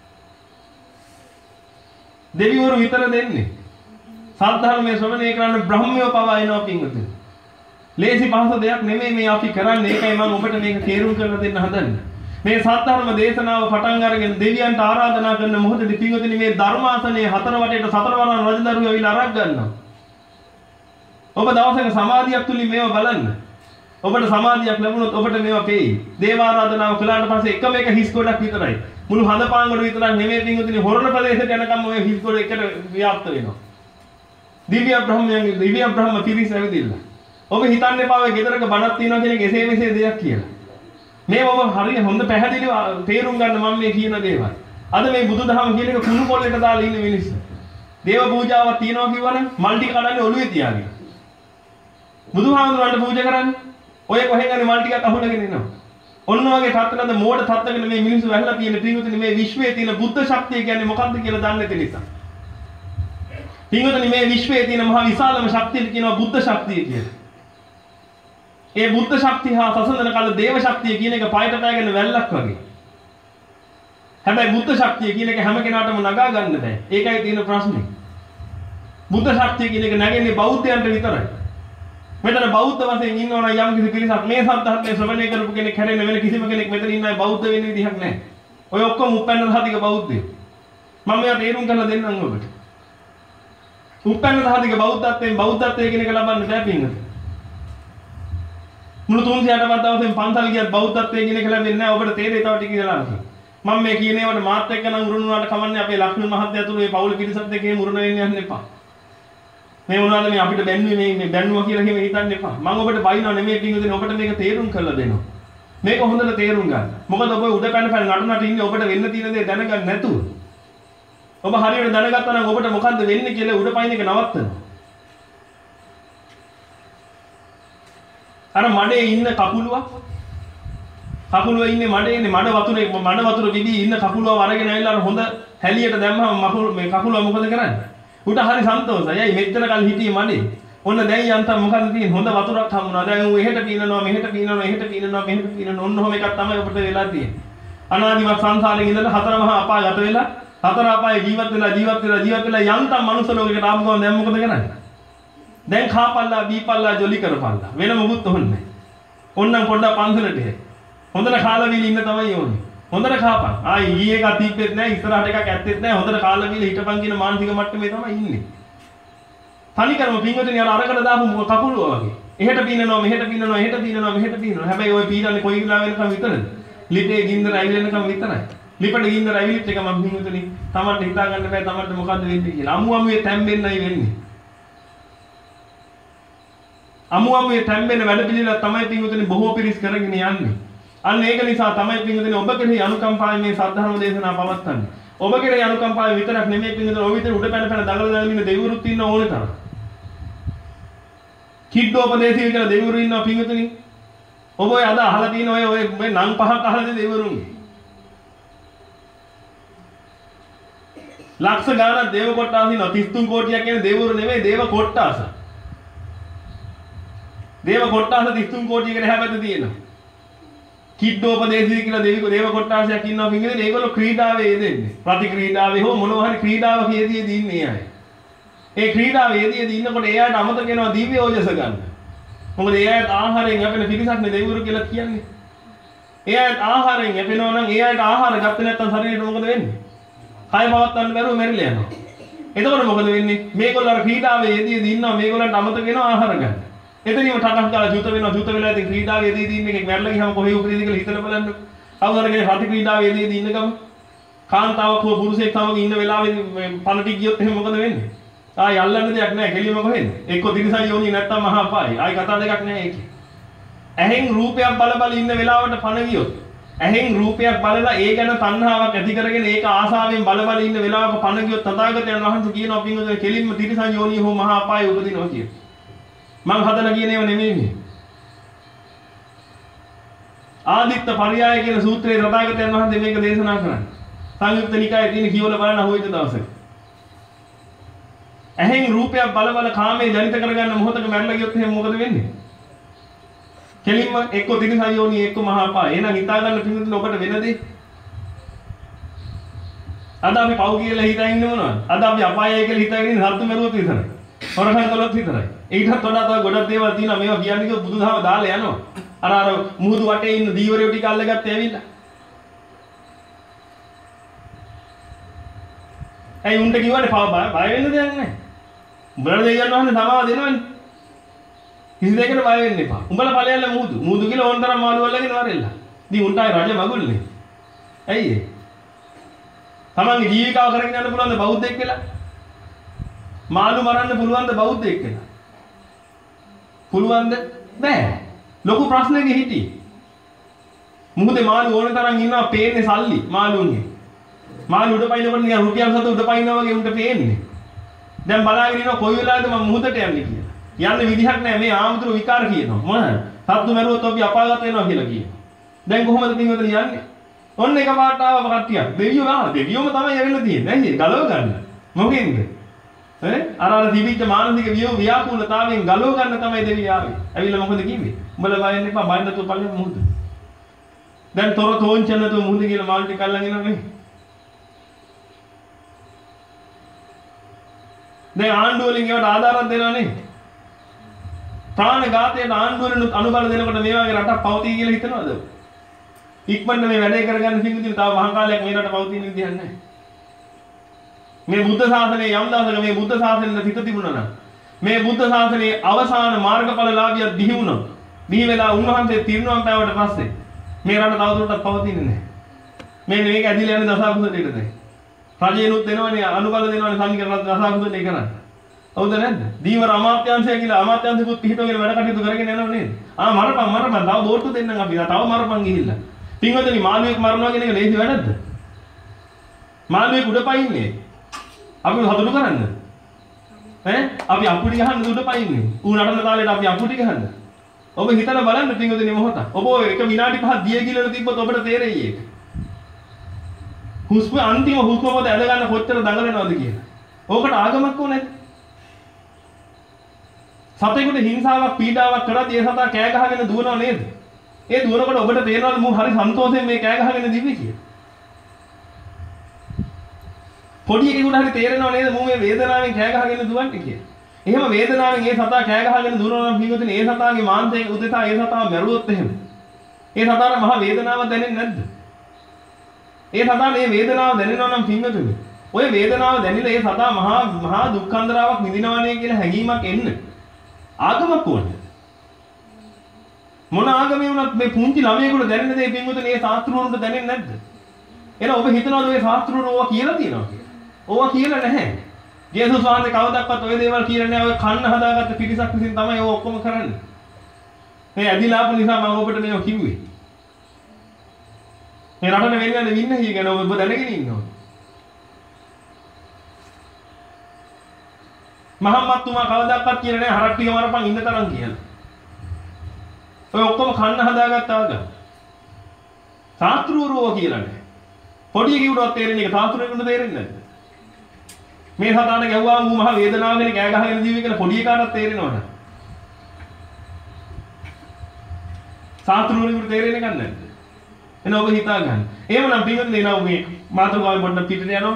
දෙවිවරු විතර දෙන්නේ. සද්ධර්මයේ ශ්‍රවණය කරන්න බ්‍රහ්මයෝ පවා එනවා පින්වතුනි. ලේසි පහසු දෙයක් නෙමෙයි මේ අපි කරන්නේ. ඒකයි මම ඔබට මේක තේරුම් කරලා දෙන්න හදන්නේ. මේ සද්ධර්ම දේශනාව පටන් අරගෙන දෙවියන්ට ආරාධනා කරන මොහොතේදී පින්වතුනි මේ ධර්මාසනයේ හතර වටේට සතරවරන් රජදරුවෝ ඇවිල්ලා අරක් ගන්නවා. ඔබ දවසක සමාධියක් තුලින් මේව බලන්න. ඔබට සමාධියක් ලැබුණොත් ඔබට මේවා පෙයි. දේවාරාධනාව කළාට පස්සේ එකම එක හිස් ගොඩක් විතරයි. මුළු හඳපාංගොඩ විතරක් නෙමෙයි පින්වතුනි හොරණ ප්‍රදේශයට යනකම් ඔය හිස් ගොඩ එකට ව්‍යාප්ත වෙනවා. දිව්‍ය බ්‍රහ්මයන්ගේ දිව්‍ය බ්‍රහ්ම පිරිස ඇවිදින්න. ඔබ හිතන්න එපා ඔය ගෙදරක බණක් තියනවා කියන එක එසේ මෙසේ දෙයක් කියලා. මේ ඔබ හරිය හොඳ පැහැදිලිව තේරුම් ගන්න මම මේ කියන දේවල්. අද මේ බුදුදහම කියන එක කුණු පොල්ලට දාලා ඉන්න මිනිස්සු. දේව පූජාවක් තියනවා කිව්වනම් මල් ටික කඩන්නේ ඔළුවේ තියාගෙන. බුදුහාමුදුරන්ට පූජා කරන්නේ ඔය කොහෙන් හරි මල් ටිකක් අහුලගෙන එනවා. ඔන්න ඔයගේ තත්ත්වනද මෝඩ තත්ත්වගෙන මේ මිනිස්සු වැහලා තියෙන පින්වතුනි මේ විශ්වයේ තියෙන බුද්ධ ශක්තිය කියන්නේ මොකක්ද කියලා දන්නේ නැති නිසා. පින්වතුනි මේ විශ්වයේ තියෙන මහා විශාලම ශක්තිය කියනවා බුද්ධ ශක්තිය කියලා. ඒ බුද්ධ ශක්තිය හා සසඳන කල දේව ශක්තිය කියන එක පයට පෑගෙන වැල්ලක් වගේ. හැබැයි බුද්ධ ශක්තිය කියන එක හැම කෙනාටම නගා ගන්න බෑ. ඒකයි තියෙන ප්‍රශ්නේ. බුද්ධ ශක්තිය කියන එක නැගෙන්නේ බෞද්ධයන්ට විතරයි. මෙතන බෞද්ධ වශයෙන් ඉන්නවනම් යම් කිසි පිරිසක් මේ සත්‍යහත්මේ ශ්‍රවණය කරපු කෙනෙක් හැරෙන්න වෙන කිසිම කෙනෙක් මෙතන ඉන්න අය බෞද්ධ වෙන්න විදිහක් නැහැ. ඔය ඔක්කොම උපැන්න දහතික බෞද්ධයෝ. මම මේවා තේරුම් කරලා දෙන්නම් ඔබට. උපැන්න දහතික බෞද්ධත්වයෙන් බෞද්ධත්වයේ කියන එක ලබන්න බෑ පින්නත. මුළු තුන්සිය අටවත් දවසෙන් පන්සල් ගියත් බෞද්ධත්වයේ කියන එක ලැබෙන්නේ නැහැ. ඔබට තේරෙයි තව ටික ඉඳලා නැහැ. මම මේ කියන ඒවාට මාත් එක්ක නම් උරුණුවාට කමන්නේ අපේ ලක්ෂ්මී මහත්තයා තුරු මේ පවුල පිරිසත් එක්ක උරුණ වෙන්න යන්න එපා. මේ මොනවාද මේ අපිට බැන්නුවේ මේ මේ බැන්නුවා කියලා එහෙම හිතන්න එපා. මම ඔබට බයිනව නෙමෙයි පින්වදින ඔබට මේක තේරුම් කරලා දෙනවා. මේක හොඳට තේරුම් ගන්න. මොකද ඔබ උඩ පැන පැන නටනට ඉන්නේ ඔබට වෙන්න තියෙන දේ දැනගන්න නැතුව. ඔබ හරියට දැනගත්තා නම් ඔබට මොකද්ද වෙන්නේ කියලා උඩ පයින් එක නවත්තනවා. අර මඩේ ඉන්න කකුලුවක් කකුලුව ඉන්නේ මඩේ ඉන්නේ මඩ වතුරේ මඩ වතුර විදී ඉන්න කකුලුව අරගෙන ඇවිල්ලා අර හොඳ හැලියට දැම්මම මකුල මේ කකුලුව මොකද කරන්නේ? උට හරි සන්තෝෂයි. අය මෙච්චර කල් හිටියේ මඩේ. ඔන්න දැන් යන්තම් මොකද තියෙන්නේ? හොඳ වතුරක් හම්බුණා. දැන් ඌ එහෙට පීනනවා, මෙහෙට පීනනවා, එහෙට පීනනවා, මෙහෙට පීනනවා. ඔන්න ඔහොම එකක් තමයි අපිට වෙලා තියෙන්නේ. අනාදිමත් සංසාරයෙන් ඉඳලා හතර මහා අපාය ගත වෙලා, හතර අපායේ ජීවත් වෙලා ජීවත් වෙලා ජීවත් වෙලා යන්තම් මනුස්ස ලෝකයකට ආපු ගමන් දැන් මොකද කරන්නේ? දැන් කාපල්ලා, බීපල්ලා, ජොලි කරපල්ලා. වෙන මොකුත් ඕනේ නැහැ. ඔන්නම් පොඩ්ඩක් පන්සලට එහේ. හොඳට කාලා බීලා ඉන්න තමයි ඕනේ. හොඳට කාපන්. ආයි ඊ එකක් තිබ්බෙත් නැහැ, ඉස්සරහට එකක් ඇත්තෙත් නැහැ. හොඳට කාලා බීලා හිටපන් කියන මානසික මට්ටමේ තමයි ඉන්නේ. තනිකරම පින්වතුනි අර අරකට දාපු කකුලුව වගේ. එහෙට පීනනවා, මෙහෙට පීනනවා, එහෙට පීනනවා, මෙහෙට පීනනවා. හැබැයි ওই පීනන්නේ කොයි වෙලාව වෙනකම් විතරද? ලිපේ ගින්දර ඇවිලෙනකම් විතරයි. ලිපට ගින්දර ඇවිලිත් එක මම පින්වතුනි තමන්ට හිතා ගන්න බෑ තමන්ට මොකද්ද වෙන්නේ කියලා. අමු අමුවේ තැම්බෙන්නයි වෙන්නේ. අමු අමුවේ තැම්බෙන වැඩ පිළිවෙල තමයි පින්වතුනි බොහෝ පිරිස් කරගෙන යන්නේ. අන්න ඒක නිසා තමයි පින්වතුනි ඔබ කෙරෙහි අනුකම්පාවෙන් මේ සද්ධර්ම දේශනා පවත්වන්නේ. ඔබ කෙරෙහි අනුකම්පාවෙන් විතරක් නෙමෙයි පින්වතුනි ඔය විතර උඩ පැන පැන දඟල දඟල ඉන්න දෙවිවරුත් ඉන්න ඕනේ තරම්. කිඩ්ඩෝපදේශී කියලා දෙවිවරු ඉන්නවා පින්වතුනි. ඔබ ඔය අද අහලා තියෙන ඔය ඔය මේ නම් පහක් අහලා තියෙන දෙවිවරුන්ගේ. ලක්ෂ ගාණක් දේව කොට්ටාස ඉන්නවා. තිස් තුන් කෝටියක් කියන්නේ දෙවිවරු නෙමෙයි දේව කොට්ටාස. දේව කොට්ටාස තිස් තුන් කෝටියකට හැබැයි තියෙනවා. කිඩ්ඩෝපදේශී කියලා දෙවි දේව කොට්ටාසයක් ඉන්නවා පින්වතුනි. ඒගොල්ලෝ ක්‍රීඩාවේ යෙදෙන්නේ. ප්‍රති ක්‍රීඩාවේ හෝ මොනවා හරි ක්‍රීඩාවක යෙදී ඉන්නේ අය. ඒ ක්‍රීඩාවේ යෙදී ඉන්නකොට එයාට අමතක වෙනවා දිව්‍ය ඕජස ගන්න. මොකද එයාට ආහාරයෙන් යැපෙන පිරිසක් නේ දෙවිවරු කියලා කියන්නේ. එයාට ආහාරයෙන් යැපෙනවා නම් එයාට ආහාර ගත්තේ නැත්නම් ශරීරෙට මොකද වෙන්නේ? කය පවත්වන්න බැරුව මැරිලා යනවා. එතකොට මොකද වෙන්නේ? මේගොල්ලෝ අර ක්‍රීඩාවේ යෙදී ඉන්නවා මේගොල්ලන්ට අමතක වෙනවා ආහාර ගන්න. එතනින්ම ටටක් ගාලා ජුත වෙනවා ජුත වෙලා ඉතින් ක්‍රීඩාවේ යෙදී ඉන්න එකෙක් මැරලා ගියාම කොහේ උපදීද කියලා හිතලා බලන්න. කවුරුහරි රති ක්‍රීඩාවේ යෙදී ඉන්න ගම කාන්තාවක් හෝ පුරුෂයෙක් සමග ඉන්න වෙලාවෙදී පණටි ගියොත් එහෙනම් මොකද වෙන්නේ? ආයි අල්ලන්න දෙයක් නැහැ කෙලිම කොහෙන්ද? එක්ක තිරිසන් යෝනි නැත්තම් මහා අපායි. ආයි කතා දෙකක් නැහැ ඒකේ. ඇහෙන් රූපයක් බල බල ඉන්න වෙලාවට පණ ගියොත් ඇහෙන් රූපයක් බලලා ඒ ගැන තණ්හාවක් ඇති කරගෙන ඒක ආසාවෙන් බල බල ඉන්න වෙලාවක පණ ගියොත් තථාගතයන් වහන්සේ කියනවා පින්වතුනි කෙලින්ම තිරිසන් යෝනි හෝ මහා අපායි උපදිනවා කියලා. මං හදලා කියන ඒවා නෙමෙයි මේ. ආදිත්ත පරියාය කියන සූත්‍රයේ තථාගතයන් වහන්සේ මේක දේශනා කරන්නේ. සංයුක්ත නිකායේ තියෙන කියවල බලන්න හොයද දවසක. ඇහෙන් රූපයක් බල බල කාමයේ ජනිත කරගන්න මොහොතක මැරලා ගියොත් එහෙනම් මොකද වෙන්නේ? කෙලින්ම එක්ක තිරිසන් යෝනි එක්ක මහා අපාය. එහෙනම් හිතා ගන්න පින්වතුනි ඔබට වෙන දේ. අද අපි පව් කියලා හිතා ඉන්නේ මොනවද? අද අපි අපායයි කියලා හිතාගෙන ඉන්නේ සත්තු මරුවොත් විතරයි. හොරකම් කළොත් විතරයි. ඒකටත් වඩා තව ගොඩක් දේවල් තියෙනවා මේවා කියන්නේ කිව්වොත් බුදුදහම දාලා යනවා. අර අර මුහුදු වටේ ඉන්න දීවරයෝ ටික අල්ලගත්තේ ඇවිල්ලා. ඇයි උන්ට කිව්වනේ බය වෙන්න දෙයක් නැහැ. උඹලා දෙයයන් වහන්සේ සමාව දෙනවනේ. කිසි දෙයකට බය වෙන්න එපා. උඹලා ඵලයල්ල මූදු. මූදු කියලා ඕන තරම් මාළු වල්ලගෙන වරෙල්ලා. ඉතින් උන්ටයි රජ මගුල්නේ. ඇයි ඒ? තමන්ගේ ජීවිකාව කරගෙන යන්න පුළුවන්ද බෞද්ධයෙක් වෙලා? මාළු මරන්න පුළුවන්ද බෞද්ධයෙක් වෙලා? පුළුවන්ද? බෑ. ලොකු ප්‍රශ්නයක හිටියේ. මුහුදේ මාළු ඕන තරම් ඉන්නවා පේන්නේ සල්ලි මාළුන්ගේ. මාළු උඩ පයින්නකොට නිකන් රුපියල් සත උඩ පයින්නවා වගේ උන්ට පේන්නේ. දැන් බලාගෙන ඉන්නවා කොයි වෙලාවද මම මුහුදට යන්නේ කියලා. යන්න විදිහක් නැහැ මේ ආමතුරු විකාර කියනවා. මොනවාද? සත්තු මරුවොත් අපි අපාගත වෙනවා කියලා කියනවා. දැන් කොහොමද පින්වතුනි යන්නේ? ඔන්න එක පාට ආවම කට්ටියක්. දෙවියෝ ආ දෙවියෝම තමයි ඇවිල්ලා තියෙන්නේ. නේද? ගලව ගන්න. මොකෙන්ද? ඈ අර අර දිවිච්ච මානසික වියෝ ව්‍යාකූලතාවයෙන් ගලව ගන්න තමයි දෙවියෝ ආවේ. ඇවිල්ලා මොකද කිව්වේ? උඹලා බය වෙන්න එපා. බය නැතුව පල්ලෙන් මුහුද. දැන් තොර තෝංචනතු මුහුද කියලා මාළු ටික අල්ලන් එනවා නේ. දැන් ආණ්ඩුව වලින් ඒවට ආධාරයක් දෙනවා නේ. ප්‍රාණඝාතයට ආණ්ඩුව වලින් අනුබල දෙනකොට මේ වගේ රටක් පවතී කියලා හිතනවද? ඉක්මනට මේ වැඩේ කරගන්න සිංගුදින තව මහා කාලයක් මේ රට පවතින විදිහක් නැහැ. මේ බුද්ධ ශාසනයේ යම් දවසක මේ බුද්ධ ශාසනයේ හිත තිබුණා නම් මේ බුද්ධ ශාසනයේ අවසාන මාර්ගඵලලාභිය දිහි වුණා. දිහි වෙලා උන්වහන්සේ තිරුණම් පෑවට පස්සේ මේ රට තවදුරටත් පවතින්නේ නැහැ. මේ මේක ඇදිලා යන දසකුසලයටද? රජේනුත් දෙනවනේ අනුබල දෙනවනේ සංඝ රත්න දසකුසලේ කරන්නේ. හවුද නැද්ද? දීවර අමාත්‍යාංශය කියලා අමාත්‍යාංශෙකුත් පිටෝගෙන වැඩ කටයුතු කරගෙන යනව නේද? ආ මරපන් මරපන් තව බෝට්ටු දෙන්නම් අපි. තව මරපන් ගිහිල්ලා. පින්වතුනි මාළුවෙක් මරනවා කියන එක ලේසි වැඩක්ද? මාළුවෙක් උඩ පයින්නේ. අපි හදුණු කරන්න. ඈ අපි අපුඩි ගහන්න උඩ පයින්නේ. ඌ නටන තාලෙට අපි අපුඩි ගහන්න. ඔබ හිතලා බලන්න පින්වතුනි මොහොත. ඔබ එක විනාඩි පහක් දිය කියලා තිබ්බොත් ඔබට තේරෙයි ඒක. හුස්ම අන්තිම හුස්ම පොත ඇද ගන්න කොච්චර දඟලනවද කියලා. ඕකට ආගමක් ඕනේ. සතෙකුට හිංසාවක් පීඩාවක් කරද්දී ඒ සතා කෑ ගහගෙන දුවනව නේද? ඒ දුවනකොට ඔබට තේරෙනවද මූ හරි සන්තෝෂයෙන් මේ කෑ ගහගෙන දිවි කියලා? පොඩි එකෙකුට හරි තේරෙනව නේද මූ මේ වේදනාවෙන් කෑ ගහගෙන දුවන්නේ කියලා? එහෙම වේදනාවෙන් ඒ සතා කෑ ගහගෙන දුවනවා නම් පින්වතුනි ඒ සතාගේ මාංශයේ උදෙසා ඒ සතාව මැරුවොත් එහෙම ඒ සතාට මහ වේදනාවක් දැනෙන්නේ නැද්ද? ඒ සතා මේ වේදනාව දැනෙනවා නම් පින්වතුනි ඔය වේදනාව දැනිලා ඒ සතා මහා මහා දුක්ඛන්දරාවක් විඳිනවනේ කියලා හැඟීමක් එන්න ආගමක් ඕනේ. මොන ආගමේ වුණත් මේ පුංචි ළමයෙකුට දැනෙන දේ පින්වතුනි ඒ ශාස්ත්‍රවරුන්ට දැනෙන්නේ නැද්ද? එහෙනම් ඔබ හිතනවාද මේ ශාස්ත්‍රවරු ඕවා කියලා තියෙනවා කියලා? ඕවා කියලා නැහැ. ජේසුස් වහන්සේ කවදාවත් ඔය දේවල් කියලා නැහැ. ඔය කන්න හදාගත්ත පිරිසක් විසින් තමයි ඔය ඔක්කොම කරන්නේ. මේ ඇදිලාපු නිසා මම ඔබට මේක කිව්වේ. මේ රටන වෙන්නේ වින්න හි ගැන ඔබ දැනගෙන ඉන්නවා. මහම්මත්තුමා කවදාවත් කියලා නැහැ හරක් ටික මරපන් ඉන්න තරම් කියලා. ඔය ඔක්කොම කන්න හදාගත්තා වගේ. සාත්‍රුවරෝ කියලා නැහැ. පොඩි කිව්වොත් තේරෙන්නේ ඒක සාත්‍රුවරෙකුට තේරෙන්නේ නැද්ද? මේ සතාට ගැව්වාම මු මහ වේදනාවකින් කෑ ගහගෙන ජීවි කියලා පොඩි කාටවත් තේරෙනවද? සාත්‍රුවරෙකුට තේරෙන්නේ නැන්නේ නැද්ද? එන ඔබ හිතා ගන්න. එහෙමනම් පින්වතුනි එනවා මේ මාතෘකාවෙන් පොඩ්ඩක් පිටට යනවා.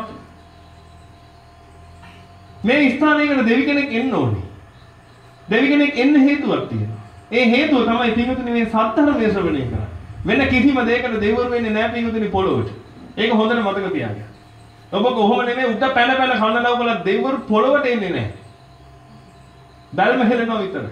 මේ ස්ථානයකට දෙවි කෙනෙක් එන්න ඕනේ. දෙවි කෙනෙක් එන්න හේතුවක් තියෙනවා. ඒ හේතුව තමයි පින්වතුනි මේ සත්‍ධර්මයේ ශ්‍රවණය කරන්නේ. වෙන කිසිම දෙයකට දෙවිවරු වෙන්නේ නැහැ පින්වතුනි පොළොවට. ඒක හොඳට මතක තියාගන්න. ඔබ කොහොම නෙමෙයි උඩ පැන පැන කන්න ලව් කළා දෙවිවරු පොළොවට එන්නේ නැහැ. බැල්ම හෙලනවා විතරයි.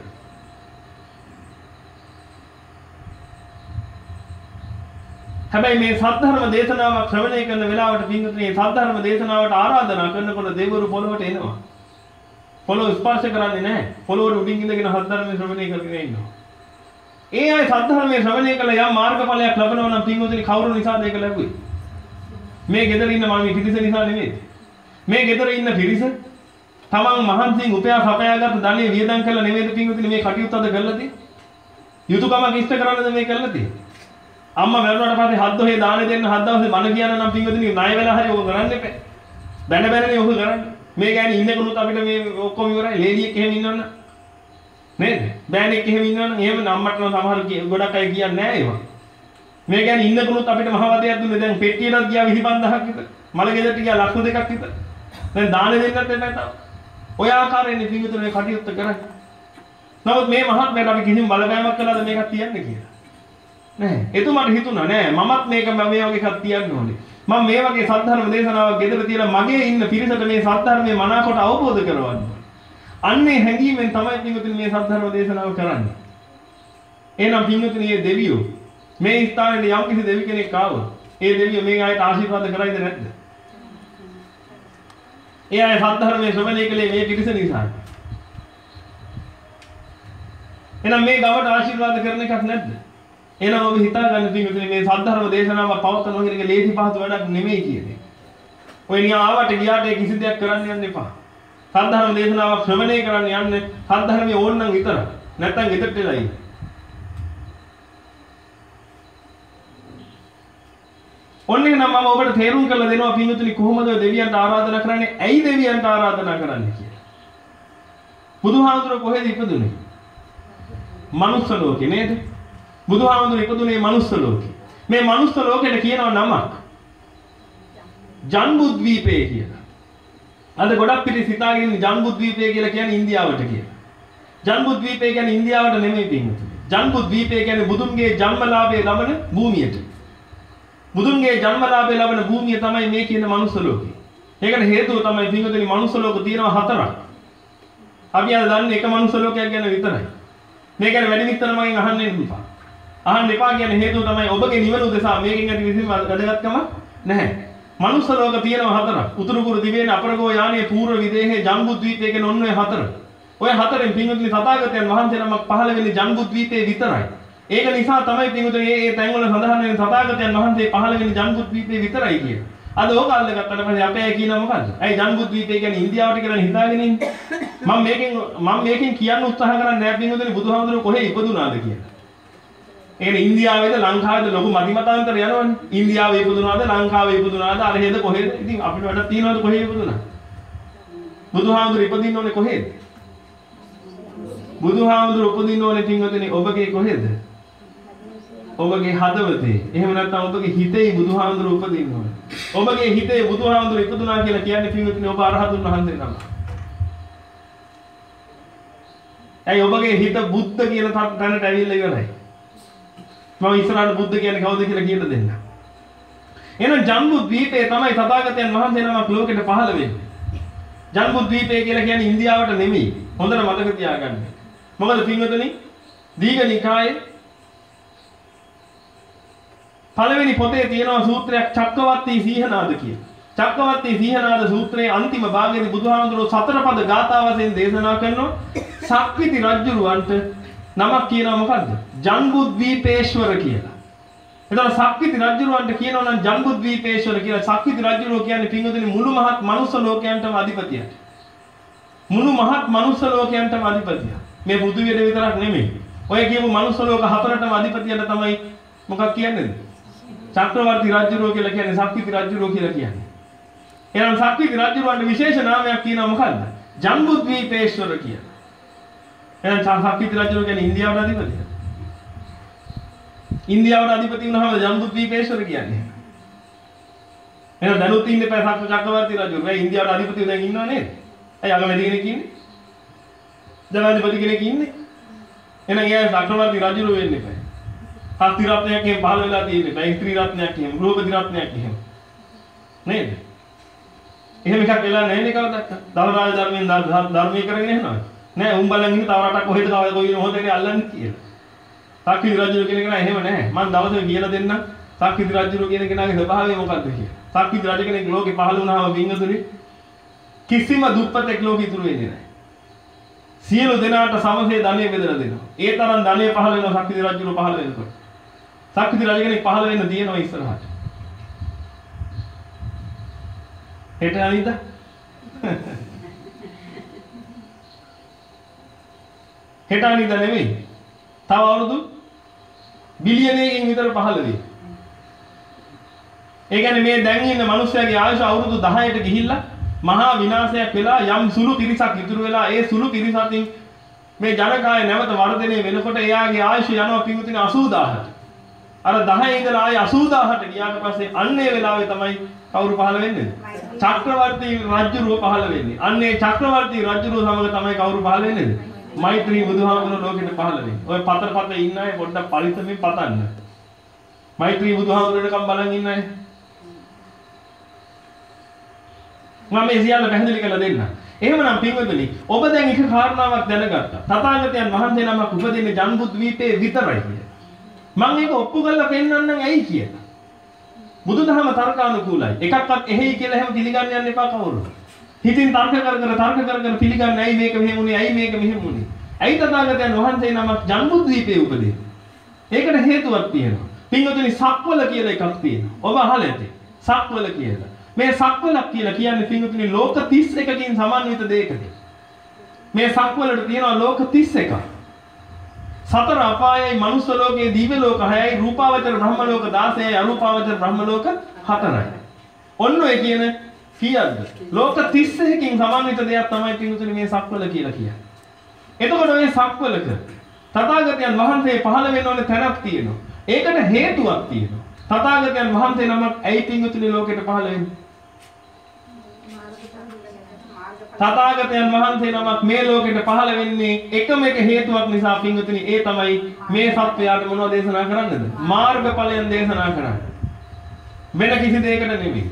හැබැයි මේ සත්‍ධර්ම දේශනාවක් ශ්‍රවණය කරන වෙලාවට පින්වතුනි මේ සත්‍ධර්ම දේශනාවට ආරාධනා කරනකොට දෙවිවරු පොළොවට එනවා. පොළොව ස්පර්ශ කරන්නේ නැහැ. පොළොවට උඩින් ඉඳගෙන සත්‍ධර්මයේ ශ්‍රවණය කරගෙන ඉන්නවා. ඒ අය සත්‍ධර්මයේ ශ්‍රවණය කළ යම් මාර්ගඵලයක් ලැබනවා නම් පින්වතුනි කවුරු නිසාද ඒක ලැබුවේ? මේ ගෙදර ඉන්න මම මේ පිරිස නිසා නෙමෙයි. මේ ගෙදර ඉන්න පිරිස තමන් මහන්සියෙන් උපයා සපයාගත් ධනෙ වියදම් කළා නෙමෙයිද පින්වතුනි මේ කටයුත්ත අද කරලා තියෙන්නේ? යුතුයකමක් ඉෂ්ට කරන්නද මේ කරලා තියෙන්නේ? අම්මා මරුණාට පස්සේ හත් දොහේ දාන දෙන්න හත් දවසේ බණ කියන නම් පින්වතුනි ණය වෙලා හරි ඕක කරන්න එපා. බැන බැනනේ ඕක කරන්නේ. මේ ගෑණි ඉන්නකොනුත් අපිට මේ ඔක්කොම ඉවරයි. ලේඩියෙක් එහෙම ඉන්නවනම් නේද? බෑණියෙක් එහෙම ඉන්නවනම් එහෙම නම්මට සමහර ගොඩක් අය කියන්නේ නැහැ ඒවා. මේ ගෑණි ඉන්නකොනුත් අපිට මහවදයක් දුන්නේ දැන් පෙට්ටියටත් ගියා විසි පන්දාහක් විතර. මල ගෙදරට ගියා ලක්ෂ දෙකක් විතර. දැන් දාන දෙන්නත් එපා තාම. ඔය ආකාරයෙන් පින්වතුනි මේ කටයුත්ත කරන්නේ. නමුත් මේ මහත්මයාට අපි කිසිම බලපෑමක් කළාද මේකක් තියන්නේ කියලා? නෑ. එතුමාට හිතුණා නෑ මමත් මේක මේ වගේ එකක් තියන්න ඕනේ. මම මේ වගේ සත්‍ධර්ම දේශනාවක් ගෙදර තියලා මගේ ඉන්න පිරිසට මේ සත්‍ධර්මයේ මනාකොට අවබෝධ කරවන්න ඕනේ. අන්නේ හැඟීමෙන් තමයි පින්වතුනි මේ සද්ධර්ම දේශනාව කරන්නේ. එහෙනම් පින්වතුනි මේ දෙවියෝ මේ ස්ථානයේ යම් කිසි දෙවි කෙනෙක් ආවොත් ඒ දෙවියෝ මේ ආයත ආශිර්වාද කරයිද නැද්ද? ඒ අය සද්ධර්මයේ ශ්‍රවණය කළේ මේ පිරිස නිසා. එහෙනම් මේ ගමට ආශිර්වාද කරන එකක් නැද්ද? එහෙනම් ඔබ හිතා ගන්න පින්වතුනි මේ සද්ධර්ම දේශනාව පවත්වන එක ලේසි පහසු වැඩක් නෙමෙයි කියන්නේ. ඔය නිකන් ආවට ගියාට ඒ කිසි දෙයක් කරන්න යන්න එපා. සද්ධර්ම දේශනාවක් ශ්‍රවණය කරන්න යන්නේ සද්ධර්මයේ ඕන නම් විතරයි. නැත්තම් ගෙදරට වෙලා ඉන්න. ඔන්නේ නම් මම ඔබට තේරුම් කරලා දෙනවා පින්වතුනි කොහොමද දෙවියන්ට ආරාධනා කරන්නේ? ඇයි දෙවියන්ට ආරාධනා කරන්නේ කියලා. බුදුහාමුදුරුවෝ කොහෙද ඉපදුනේ? මනුස්ස ලෝකේ නේද? බුදුහාමුදුරුවෝ ඉපදුනේ මනුස්ස ලෝකේ. මේ මනුස්ස ලෝකෙට කියනවා නමක් ජන්බුද්වීපය කියලා. අද ගොඩක් පිටි සිතාගෙන ඉන්නේ ජන්බුද්වීපය කියලා කියන්නේ ඉන්දියාවට කියලා. ජන්බුද්වීපය කියන්නේ ඉන්දියාවට නෙමෙයි පින්වතුනි. ජන්බුද්වීපය කියන්නේ බුදුන්ගේ ජන්මලාභය ලබන භූමියට. බුදුන්ගේ ජන්මලාභය ලබන භූමිය තමයි මේ කියන මනුස්ස ලෝකේ. ඒකට හේතුව තමයි පින්වතුනි මනුස්ස ලෝක තියෙනවා හතරක්. අපි අද දන්නේ එක මනුස්ස ලෝකයක් ගැන විතරයි. මේ ගැන වැඩි විස්තර මගෙන් අහන්න එපා. අහන්න එපා කියන හේතුව තමයි ඔබගේ නිවන උදෙසා මේකෙන් ඇති කිසිම වැදගත්කම නැහැ. මනුස්ස ලෝක තියෙනවා හතරක්. උතුරු කුරු දිවයින අපරගෝ යානයේ පූර්ව විදේහේ ජම්බුද්වීපය කියන ඔන්න ඔය හතර. ඔය හතරෙන් පින්වතුනි තථාගතයන් වහන්සේ නමක් පහළ වෙන්නේ ජම්බුද්වීපයේ විතරයි. ඒක නිසා තමයි පින්වතුනි මේ මේ තැන්වල සඳහන් වෙන තථාගතයන් වහන්සේ පහළ වෙන්නේ ජම්බුද්වීපයේ විතරයි කියන්නේ. අද ඕක අල්ලගත්තට පස්සේ අපේ අය කියනවා මොකද්ද? ඇයි ජම්බුද්වීපය කියන්නේ ඉන්දියාවට කියලා හිතාගෙන ඉන්නේ? මම මේකෙන් මම මේකෙන් කියන්න උත්සාහ කරන්නේ නැහැ පින්වතුනි බුදුහාමුදුරුවෝ කොහේ ඉපදුනාද කියලා. ඒකනේ ඉන්දියාවේද ලංකාවේද ලොකු මතිමතාන්තර යනවනේ. ඉන්දියාවේ ඉපදුනාද ලංකාවේ ඉපදුනාද අර හේද කොහෙද? ඉතින් අපිට වැඩක් තියනවද කොහේ ඉපදුනා? බුදුහාමුදුරුවෝ ඉපදින්න ඕනේ කොහෙද? බුදුහාමුදුරුවෝ උපදින්න ඕනේ පින්වතුනි ඔබගේ කොහෙද? ඔබගේ හදවතේ. එහෙම නැත්නම් ඔබගේ හිතේ බුදුහාමුදුරුවෝ උපදින්න ඕනේ. ඔබගේ හිතේ බුදුහාමුදුරුවෝ ඉපදුනා කියලා කියන්නේ පින්වතුනි ඔබ අරහතුන් වහන්සේ නම. ඇයි ඔබගේ හිත බුද්ධ කියන තැනට ඇවිල්ලා ඉවරයි. මම ඉස්සරහට බුද්ධ කියන්නේ කවුද කියලා කියලා දෙන්න. එහෙනම් ජම්බුද්වීපේ තමයි තථාගතයන් වහන්සේ නමක් ලෝකෙට පහළ වෙන්නේ. ජම්බුද්වීපේ කියලා කියන්නේ ඉන්දියාවට නෙමෙයි. හොඳට මතක තියාගන්න. මොකද පින්වතුනි දීඝනිකායේ පළවෙනි පොතේ තියෙනවා සූත්‍රයක් චක්කවර්ති සීහනාද කියලා. චක්කවර්ති සීහනාද සූත්‍රයේ අන්තිම භාගයේදී බුදුහාමුදුරුවෝ සතර පද ගාථා වශයෙන් දේශනා කරනවා සක්විති රජුරවන්ට නමක් කියනවා මොකද්ද? ජම්බුද්වීපේශ්වර කියලා. එතකොට සක්විති රජුරවන්ට කියනවා නම් ජම්බුද්වීපේශ්වර කියලා. සක්විති රජුරෝ කියන්නේ පින්වතුනි මුළු මහත් මනුස්ස ලෝකයන්ටම අධිපතියක්. මුළු මහත් මනුස්ස ලෝකයන්ටම අධිපතියක්. මේ බුදු විද විතරක් නෙමෙයි. ඔය කියපු මනුස්ස ලෝක හතරටම අධිපතියට තමයි මොකක් කියන්නේ? චක්‍රවර්ති රජුරෝ කියලා කියන්නේ සක්විති රජුරෝ කියලා කියන්නේ. එහෙනම් සක්විති රජුරවන්ට විශේෂ නාමයක් කියනවා මොකද්ද? ජම්බුද්වීපේශ්වර කියලා. එහෙනම් සක්විති රජුරෝ කියන්නේ ඉන්දියාවට අධිපතිය. ඉන්දියාවට අධිපති වුණාම ජම්බුද්වීපේශ්වර කියන්නේ. එහෙනම් දැනුත් ඉන්නේ පය චක්‍රවර්ති රජුරෝ. ඒ ඉන්දියාවට අධිපතිව දැන් ඉන්නව නේද? ඇයි අගමැති කෙනෙක් ඉන්නේ? ජනාධිපති කෙනෙක් ඉන්නේ? එහෙනම් එයා චක්‍රවර්ති රජුරෝ වෙන්නේ නැහැ. හස්ති රත්නයක් එහෙම පහළ වෙලා තියෙන්නේ. බෑ ස්ත්‍රී රත්නයක් එහෙම, රූපති රත්නයක් එහෙම. නේද? එහෙම එකක් වෙලා නැහැ නේ කවදාවත්. දවරාජ ධර්මයෙන් ධර්මයේ කරගෙන යනවා. නෑ උන් බලන් ඉන්නේ තව රටක් කොහෙද කවද කොයි මොහොතේ අල්ලන්නේ කියලා. සක්විති රජු කියන කෙනා එහෙම නැහැ. මම දවසේ කියලා දෙන්නම් සක්විති රජු කියන කෙනාගේ ස්වභාවය මොකක්ද කියලා. සක්විති රජ කෙනෙක් ලෝකේ පහළ වුණාම වින්දුනේ කිසිම දුප්පතෙක් ලෝකෙ ඉතුරු වෙන්නේ නැහැ. සියලු දෙනාට සමසේ ධනෙ බෙදලා දෙනවා. ඒ තරම් ධනෙ පහළ වෙනවා සක්විති රජු පහළ වෙනකොට. සක්විති රජ කෙනෙක් පහළ වෙන්න දිනනවා ඉස්සරහට. හෙට අනිද්දා හෙට අනිද්දා නෙමෙයි. තව අවුරුදු බිලියනයකින් විතර පහළ වෙයි. ඒ කියන්නේ මේ දැන් ඉන්න මිනිස්සයාගේ ආයුෂ අවුරුදු දහයට ගිහිල්ලා මහා විනාශයක් වෙලා යම් සුළු පිරිසක් ඉතුරු වෙලා ඒ සුළු පිරිසකින් මේ ජනකාය නැවත වර්ධනය වෙනකොට එයාගේ ආයුෂ යනවා පිටුතින අසූදාහට. අර දහය ඉඳලා ආයේ අසූදාහට ගියාට පස්සේ අන්නේ වෙලාවේ තමයි කවුරු පහළ වෙන්නේ? චක්‍රවර්ති රජුරුව පහළ වෙන්නේ. අන්නේ චක්‍රවර්ති රජුරුව සමග තමයි කවුරු පහළ වෙන්නේ? මෛත්‍රී බුදුහාමුදුරුවෝ ලෝකෙට පහළ වෙන්නේ. ඔය පතර පතේ ඉන්න අය පොඩ්ඩක් පරිස්සමෙන් පතන්න. මෛත්‍රී බුදුහාමුදුරුවෝටකම් බලන් ඉන්න අය. මම මේ සියල්ල පැහැදිලි කරලා දෙන්නම්. එහෙමනම් පින්වතුනි ඔබ දැන් එක කාරණාවක් දැනගත්තා. තථාගතයන් වහන්සේ නමක් උපදින්නේ ජම්බුද්වීපයේ විතරයි කියලා. මම ඒක ඔප්පු කරලා පෙන්නන්නම් ඇයි කියලා. බුදුදහම තර්කානුකූලයි. එකක්වත් එහෙයි කියලා එහෙම පිළිගන්න යන්න එපා කවුරුත්. හිතින් තර්ක කර කර තර්ක කර කර පිළිගන්නේ ඇයි මේක මෙහෙම උනේ ඇයි මේක මෙහෙම උනේ. ඇයි තථාගතයන් වහන්සේ නමක් ජම්බුද්වීපයේ උපදින්නේ? ඒකට හේතුවක් තියෙනවා. පින්වතුනි සක්වල කියලා එකක් තියෙනවා. ඔබ අහලා ඇති. සක්වල කියලා. මේ සක්වලක් කියලා කියන්නේ පින්වතුනි ලෝක තිස් එකකින් සමන්විත දෙයකදී. මේ සක්වලට තියෙනවා ලෝක තිස් එකක්. සතර අපායයි මනුස්ස ලෝකයේ දිව්‍ය ලෝක හයයි රූපාවචර බ්‍රහ්ම ලෝක දාසයයි අරූපාවචර බ්‍රහ්ම ලෝක හතරයි. ඔන්න ඔය කියන කීයක්ද? ලෝක තිස් එකකින් සමන්විත දෙයක් තමයි පින්වතුනි මේ සක්වල කියලා කියන්නේ. එතකොට මේ සක්වලක තථාගතයන් වහන්සේ පහළ වෙන්න ඕනේ තැනක් තියෙනවා. ඒකට හේතුවක් තියෙනවා. තථාගතයන් වහන්සේ නමක් ඇයි පින්වතුනි ලෝකෙට පහළ වෙන්නේ? තථාගතයන් වහන්සේ නමක් මේ ලෝකෙට පහළ වෙන්නේ එකම එක හේතුවක් නිසා පින්වතුනි ඒ තමයි මේ සත්වයාට මොනවද දේශනා කරන්නද? මාර්ගඵලයන් දේශනා කරන්න. වෙන කිසි දෙයකට නෙමෙයි.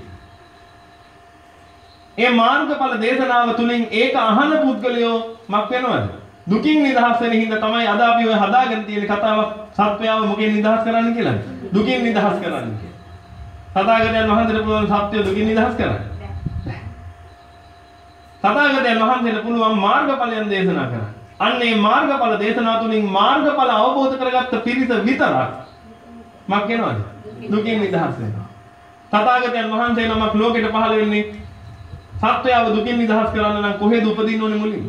ඒ මාර්ගඵල දේශනාව තුලින් ඒක අහන පුද්ගලයෝ මක් වෙනවද? දුකින් නිදහස් වෙන හින්දා තමයි අද අපි ඔය හදාගෙන තියෙන කතාවක් සත්වයාව මොකෙන් නිදහස් කරන්න කියලා. දුකින් නිදහස් කරන්න කියලා. තථාගතයන් වහන්සේට පුළුවන් සත්වය දුකින් නිදහස් කරන්න. තථාගතයන් වහන්සේට පුළුවන් මාර්ගඵලයන් දේශනා කරන්න. අන්න ඒ මාර්ගඵල දේශනා තුලින් මාර්ගඵල අවබෝධ කරගත්ත පිරිස විතරක් මක් වෙනවද? දුකින් නිදහස් වෙනවා. තථාගතයන් වහන්සේ නමක් ලෝකෙට පහළ වෙන්නේ සත්වයාව දුකින් නිදහස් කරන්න නම් කොහෙද උපදින්න ඕනේ මුලින්ම?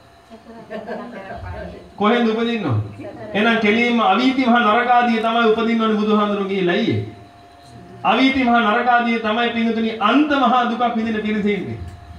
කොහෙන්ද උපදින්න ඕනේ? එහෙනම් කෙලින්ම අවීති මහ නරකාදී තමයි උපදින්න ඕනේ බුදුහාමුදුරුවෝ කියලා අයියේ. අවීති මහ නරකාදී තමයි පින්තුනි අන්ත මහා දුකක් විඳින පිරිස ඉන්නේ.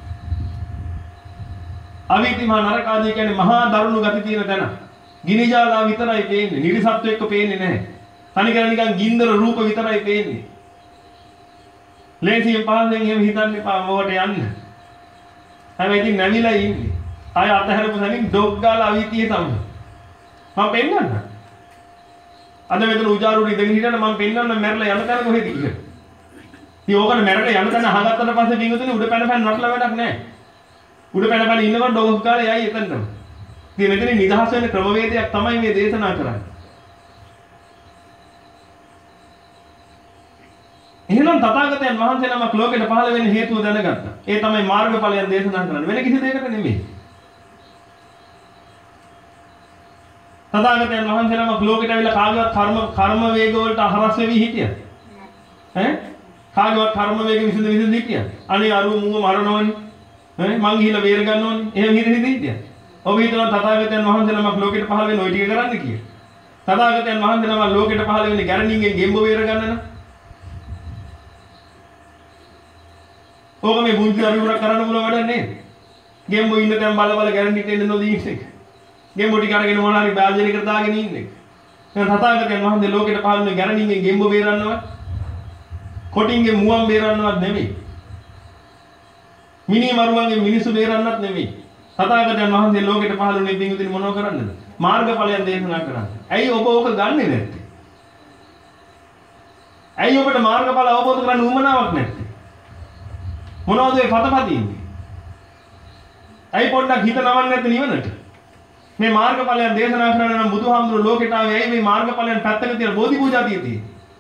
අවීති මහ නරකාදී කියන්නේ මහා දරුණු ගති තියෙන තැන. ගිනිජාලා විතරයි පේන්නේ. නිරිසත්තු එක්ක පේන්නේ නැහැ. තනිකර නිකන් ගින්දර රූප විතරයි පේන්නේ. ලේසියෙන් පහසෙන් එහෙම හිතන්න එපා මොකට යන්න. හැබැයි ඉතින් නැමිලා ඉන්නේ. ආය අතහැරපු තැනින් ඩොග් ගාලා අවීතියේ තමයි. මම පෙන්නන්න. අද මෙතන උජාරුට ඉඳගෙන හිටියනම් මම පෙන්නන්න මැරලා යන තැන කොහෙද කියලා. ඉතින් ඕකට මැරලා යන තැන අහගත්තට පස්සේ පින්වතුනි උඩ පැන පැන නටලා වැඩක් නැහැ. උඩ පැන පැන ඉන්නකොට ඩොග් ගාලා යයි එතනටම. ඉතින් මෙතන නිදහස් වෙන ක්‍රමවේදයක් තමයි මේ දේශනා කරන්නේ. එහෙනම් තථාගතයන් වහන්සේ නමක් ලෝකෙට පහළ වෙන්න හේතුව දැනගත්තා. ඒ තමයි මාර්ගඵලයන් දේශනා කරන්නේ. වෙන කිසි දෙයකට නෙමෙයි. තථාගතයන් වහන්සේ නමක් ලෝකෙට ඇවිල්ලා කාගේවත් කර්ම කර්ම වේග වලට අහරස් වෙවි හිටියද? ඈ? කාගේවත් කර්ම වේග විසඳ විසඳ හිටියද? අනේ අරුව මුව මරනවනේ. ඈ මං ගිහිල්ලා බේර ගන්නවනේ. එහෙම හිත හිත හිටියද? ඔබ හිතනවා තථාගතයන් වහන්සේ නමක් ලෝකෙට පහළ වෙන්න ওই ටික කරන්න කියලා. තථාගතයන් වහන්සේ නමක් ලෝකෙට පහළ වෙන්නේ ගැරණින්ගෙන් ගෙම්බ බේර ගන්න න ะ. ඕක මේ බුද්ධ අරුවර කරන්න පුළුවන් වැඩක් නේද? ගෙම්බ ඉන්න තැන් බල බල ගැරන්ටිට එන්න නොදී ඉන්න එක. ගෙම්බ ටික අරගෙන මොනවා හරි බාජනයකට දාගෙන ඉන්න එක. දැන් තථාගතයන් වහන්සේ ලෝකෙට පහළ වෙන ගැරණින්ගෙන් ගෙම්බ බේරන්නවත් කොටින්ගෙන් මුවන් බේරන්නවත් නෙමෙයි. මිනි මරුවන්ගෙන් මිනිස්සු බේරන්නත් නෙමෙයි. තථාගතයන් වහන්සේ ලෝකෙට පහළ වුණේ පින්විතින් මොනව කරන්නද? මාර්ගඵලයන් දේශනා කරන්න. ඇයි ඔබ ඕක ගන්නෙ නැත්තේ? ඇයි ඔබට මාර්ගඵල අවබෝධ කරගන්න උවමනාවක් නැත්තේ? මොනවද ඒ පතපතින්නේ? ඇයි පොඩ්ඩක් හිත නවන්නේ නැද්ද නිවනට? මේ මාර්ගඵලයන් දේශනා කරන්න නම් බුදුහාමුදුරුවෝ ලෝකෙට ආවේ ඇයි මේ මාර්ගඵලයන් පැත්තක තියලා බෝධි පූජා තියෙන්නේ?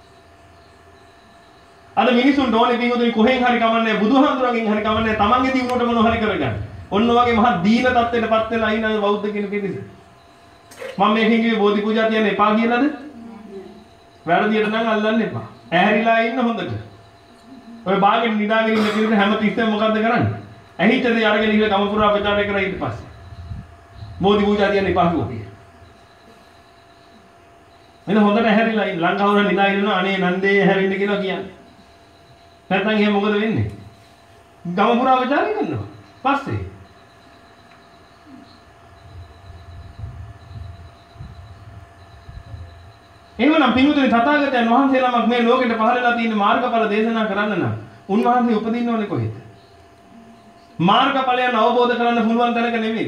අද මිනිසුන්ට ඕනේ පින්වතුනි කොහෙන් හරි කමන්නේ බුදුහාමුදුරුවන්ගෙන් හරි කමන්නේ තමන්ගේ දිනුවට මොනව හරි කරගන්න. ඔන්න ඔයගේ මහා දීන තත්ත්වයටපත් වෙලා ඉන්න බෞද්ධ කියන පිරිස. මම මේකෙන් කිව්වේ බෝධි පූජා තියන්න එපා කියලාද? වැරදියට නම් අල්ලන්න එපා. ඇහැරිලා ඉන්න හොඳට. ඔය බාගෙන් නිදාගෙන ඉන්න පිරිස හැම තිස්සෙම මොකද්ද කරන්නේ? ඇහිච්ච දේ අරගෙන ඉහළ ගම පුරා ප්‍රචාරය කරා ඊට පස්සේ. බෝධි පූජා තියන්න එපා කිව්වා. මෙන්න හොඳට ඇහැරිලා ඉන්න ලංකාවුර නිදාගෙන ඉන්නවා අනේ නන්දේ ඇහැරින්න කියලා කියන්නේ. නැත්නම් එහෙම මොකද වෙන්නේ? ගම පුරා ප්‍රචාරය කරනවා. පස්සේ එහෙමනම් පින්වතුනි තථාගතයන් වහන්සේ ළමක් මේ ලෝකෙට පහළලා තියෙන මාර්ගඵල දේශනා කරන්න නම් උන්වහන්සේ උපදින්න ඕනේ කොහෙද? මාර්ගඵලයන් අවබෝධ කරගන්න පුළුවන් තැනක නෙමෙයිද?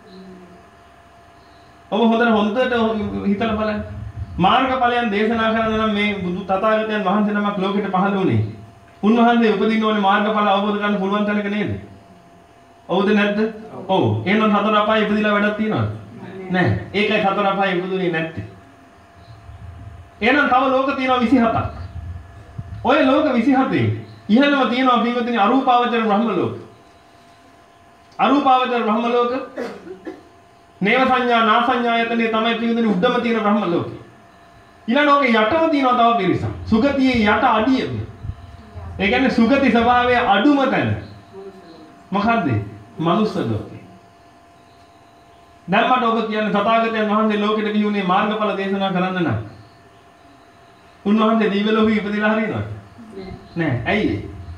ඔබ හොඳට හොඳට හිතලා බලන්න. මාර්ගඵලයන් දේශනා කරන්න නම් මේ බුදු තථාගතයන් වහන්සේ නමක් ලෝකෙට පහළ වුණේ උන්වහන්සේ උපදින්න ඕනේ මාර්ගඵල අවබෝධ කරගන්න පුළුවන් තැනක නේද? ඔව්ද නැද්ද? ඔව්. එහෙනම් හතර අපායේ ඉපදිලා වැඩක් තියනවද? නැහැ. ඒකයි හතර අපායේ ඉපදුනේ නැත්තේ. එහෙනම් තව ලෝක තියෙනවා විසිහතක්. ඔය ලෝක විසිහතේ ඉහළම තියෙනවා පින්වතුනි අරූපාවචර බ්‍රහ්ම ලෝක. අරූපාවචර බ්‍රහ්ම ලෝක නේව සංඥා නා සංඥායතනේ තමයි පින්වතුනි උඩම තියෙන බ්‍රහ්ම ලෝකේ. ඊළඟ ලෝකේ යටම තියෙනවා තව පිරිසක්. සුගතියේ යට අඩියේ. ඒ කියන්නේ සුගති ස්වභාවයේ අඩුම තැන. මොකද්ද? මනුස්ස ලෝකේ. දැන් මට ඔබ කියන්නේ තථාගතයන් වහන්සේ ලෝකෙට ගියුනේ මාර්ගඵල දේශනා කරන්න නම්. උන්වහන්සේ දිව්‍ය ලෝකෙ ඉපදිලා හරියනවද? නෑ. ඇයි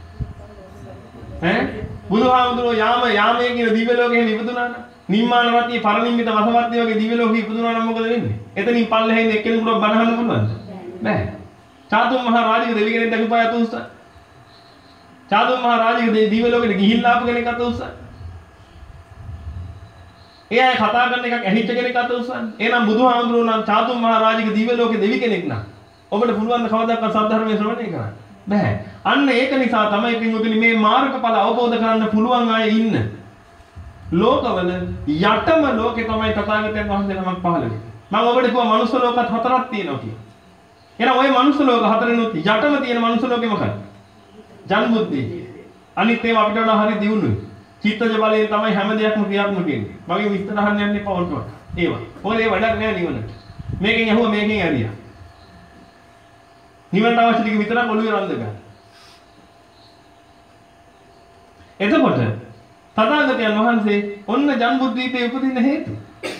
ඒ? ඈ? බුදුහාමුදුරුවෝ යාම යාමයේ කියන දිව්‍ය ලෝකෙ ඉපදුනා නම් නිම්මාන රතිය පරිනිම්මිත වසවත්ති වගේ දිව්‍ය ලෝකෙ ඉපදුනා නම් මොකද වෙන්නේ? එතනින් පල්ලෙහින් එක්කෙනෙකුට බණහන්න පුළුවන්ද? බෑ. චාතුම් මහ රාජික දෙවි කෙනෙක් දකිපාය අත උස්සා. චාතුම් මහ රාජික දිව්‍ය ලෝකෙට ගිහිල්ලා ආපු කෙනෙක් අත උස්සා. ඒ අය කතා කරන එකක් ඇහිච්ච කෙනෙක් අත උස්සන්නේ. එහෙනම් බුදුහාමුදුරුවෝ නම් චාතුම් මහ රාජික දිව්‍ය ලෝකේ දෙවි කෙනෙක් නම් ඔබට පුළුවන් ද කවදාවත් සද්ධර්මයේ ශ්‍රවණය කරන්න? බෑ. අන්න ඒක නිසා තමයි පින්වතුනි මේ මාර්ගඵල අවබෝධ කරගන්න පුළුවන් අය ඉන්න. ලෝකවල යටම ලෝකේ තමයි තථාගතයන් වහන්සේ නමක් පහළ වෙන්නේ. මම ඔබට කිව්වා මනුස්ස ලෝකත් හතරක් තියෙනවා කියලා. එහෙනම් ওই මනුස්ස ලෝක හතරෙනුත් යටම තියෙන මනුස්ස ලෝකෙ මොකක්ද? ජන්මුද්දී. අනිත් ඒවා අපිට වඩා හරි දියුණුයි. චිත්තජ බලයෙන් තමයි හැම දෙයක්ම ක්‍රියාත්මක වෙන්නේ. මගේ විස්තර අහන්න යන්න එපා වුණා. ඒවා. මොකද ඒ වැඩක් නෑ නිවනට. මේකෙන් අහුව මේකෙන් ඇරියා. නිවනට අවශ්‍ය ටික විතරක් ඔළුවේ රඳ ගන්න. එතකොට තථාගතයන් වහන්සේ ඔන්න ජන්බුද්දීපේ උපදින්න හේතු.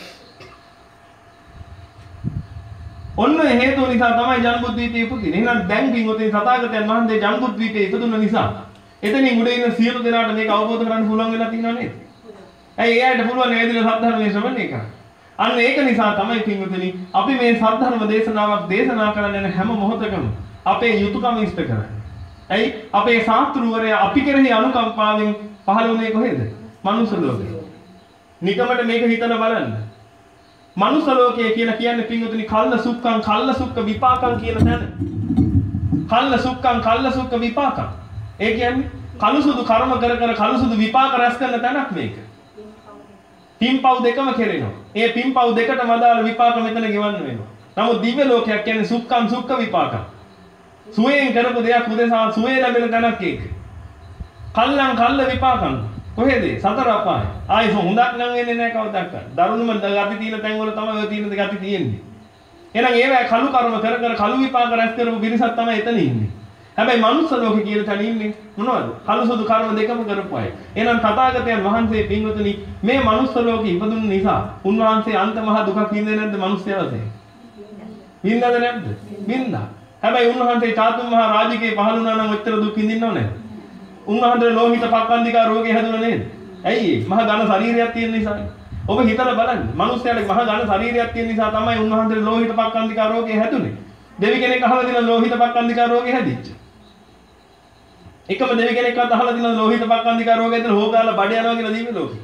ඔන්න ඒ හේතුව නිසා තමයි ජන්බුද්දීපේ උපදින්නේ. එහෙනම් දැන් කිව්වොත් තථාගතයන් වහන්සේ ජන්බුද්දීපේ ඉපදුන නිසා එතනින් උඩ ඉන්න සියලු දෙනාට මේක අවබෝධ කරගන්න පුළුවන් වෙලා තියෙනව නේද? ඇයි එයාට පුළුවන් නේද සද්ධර්මයේ ශ්‍රවණය කරන්න? අන්න ඒක නිසා තමයි පින්වතුනි අපි මේ සද්ධර්ම දේශනාවක් දේශනා කරන්න යන හැම මොහොතකම අපේ යුතුයකම ඉෂ්ට කරන්නේ. ඇයි අපේ ශාස්ත්‍රූවරයා අපි කෙරෙහි අනුකම්පාවෙන් පහළ වුණේ කොහෙද? මනුස්ස ලෝකේ. නිකමට මේක හිතලා බලන්න. මනුස්ස ලෝකය කියලා කියන්නේ පින්වතුනි කල්ල සුක්ඛං කල්ල සුක්ඛ විපාකං කියන තැන. කල්ල සුක්ඛං කල්ල සුක්ඛ විපාකං. ඒ කියන්නේ කලුසුදු කර්ම කර කර කලුසුදු විපාක රැස් කරන තැනක් මේක. පින්පව් දෙකම කෙරෙනවා. ඒ පින්පව් දෙකට මදාල විපාක මෙතන ගෙවන්න වෙනවා. නමුත් දිව්‍ය ලෝකයක් කියන්නේ සුක්ඛං සුක්ඛ විපාකං. සුවයෙන් කරපු දෙයක් උදෙසා සුවේ ලැබෙන තැනක් ඒක. කල්ලං කල්ල විපාකං. කොහෙද? සතර අපාය. ආයෙත් හොඳක් නම් වෙන්නේ නැහැ කවදාවත්. දරුණුම ගති තියෙන තැන් වල තමයි ඔය තියෙන ගති තියෙන්නේ. එහෙනම් ඒවැ කලු කර්ම කර කර කලු විපාක රැස් කරපු පිරිසක් තමයි එතන ඉන්නේ. හැබැයි මනුස්ස ලෝකේ කියන තැන ඉන්නේ මොනවද? කලුසුදු කර්ම දෙකම කරපු අය. එහෙනම් තථාගතයන් වහන්සේ පින්වතුනි මේ මනුස්ස ලෝකේ ඉපදුන නිසා උන්වහන්සේ අන්ත මහ දුකක් විඳින්නේ නැද්ද මනුස්සයවසේ? විඳින්නද නැද්ද? විඳා. හැබැයි උන්වහන්සේ චාතුම් මහ රාජිකේ පහළ වුණා නම් ඔච්චර දුක් විඳින්නව නේද? උන්වහන්සේ ලෝහිත පක්ඛන්දිකා රෝගේ හැදුණා නේද? ඇයි ඒ? මහ ඝන ශරීරයක් තියෙන නිසා. ඔබ හිතලා බලන්න. මනුස්සයාට මහ ඝන ශරීරයක් තියෙන නිසා තමයි උන්වහන්සේ ලෝහිත පක්ඛන්දිකා රෝගේ හැදුනේ. දෙවි කෙනෙක් අහලා දින ලෝහිත පක්ඛන්දිකා රෝගේ හැදිච්ච. එකම දෙවි කෙනෙක්වත් අහලා දින ලෝහිත පක්ඛන්දිකා රෝගේ ඇතුළේ හොගාලා බඩ යනවා කියලා දිව්‍ය ලෝකේ.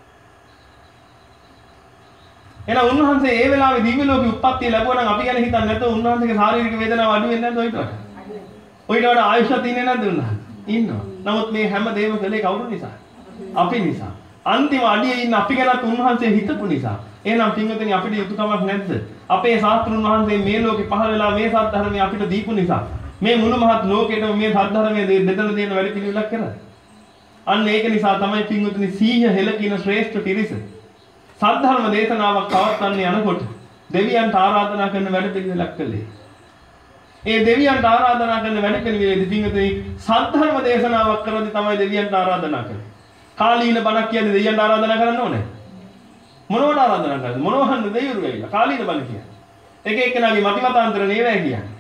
එහෙනම් උන්වහන්සේ ඒ වෙලාවේ දිව්‍ය ලෝකේ උප්පත්තිය ලැබුවා නම් අපි ගැන හිතන්නේ නැතුව උන්වහන්සේගේ ශාරීරික වේදනාව අඩු වෙන්නේ නැද්ද ඔයිට වඩා? ඔයිට වඩා ආයුෂ තියෙන්නේ නැද්ද උන්වහන්සේ? ඉන්නවා. නමුත් මේ හැම දෙයක්ම කළේ කවුරු නිසා? අපි නිසා. අන්තිම අඩියේ ඉන්න අපි ගැනත් උන්වහන්සේ හිතපු නිසා. එහෙනම් පින්වතුනි අපිට යුතුයකමක් නැද්ද? අපේ ශාස්ත්‍රුන් වහන්සේ මේ ලෝකේ පහළ වෙලා මේ සත්‍ය ධර්මය අපිට දීපු නිසා මේ මුළු මහත් ලෝකෙටම මේ සත්‍ය ධර්මයේ දෙදෙන දෙන වැඩ පිළිවෙලක් කරා. අන්න ඒක නිසා තමයි පින්වතුනි සීහ හෙල කියන ශ්‍රේෂ්ඨ පිරිස සත්‍ය ධර්ම දේශනාවක් පවත්වන්න යනකොට දෙවියන්ට ආරාධනා කරන වැඩ පිළිවෙලක් කළේ. ඒ දෙවියන්ට ආරාධනා කරන වැඩ පිළිවෙලේදී පින්වතුනි සත්‍ය ධර්ම දේශනාවක් කරද්දී තමයි දෙවියන්ට ආරාධනා කරන්නේ. කාලීන බණක් කියන්නේ දෙවියන්ට ආරාධනා කරන්න ඕනේ. මොනවට ආරාධනා කරන්නේ? මොනවහන්න දෙවිවරු වෙයිලා. කාලීන බණ කියන්නේ. එක එක්කෙනාගේ මතිමතාන්තර නේවැ කියන්නේ.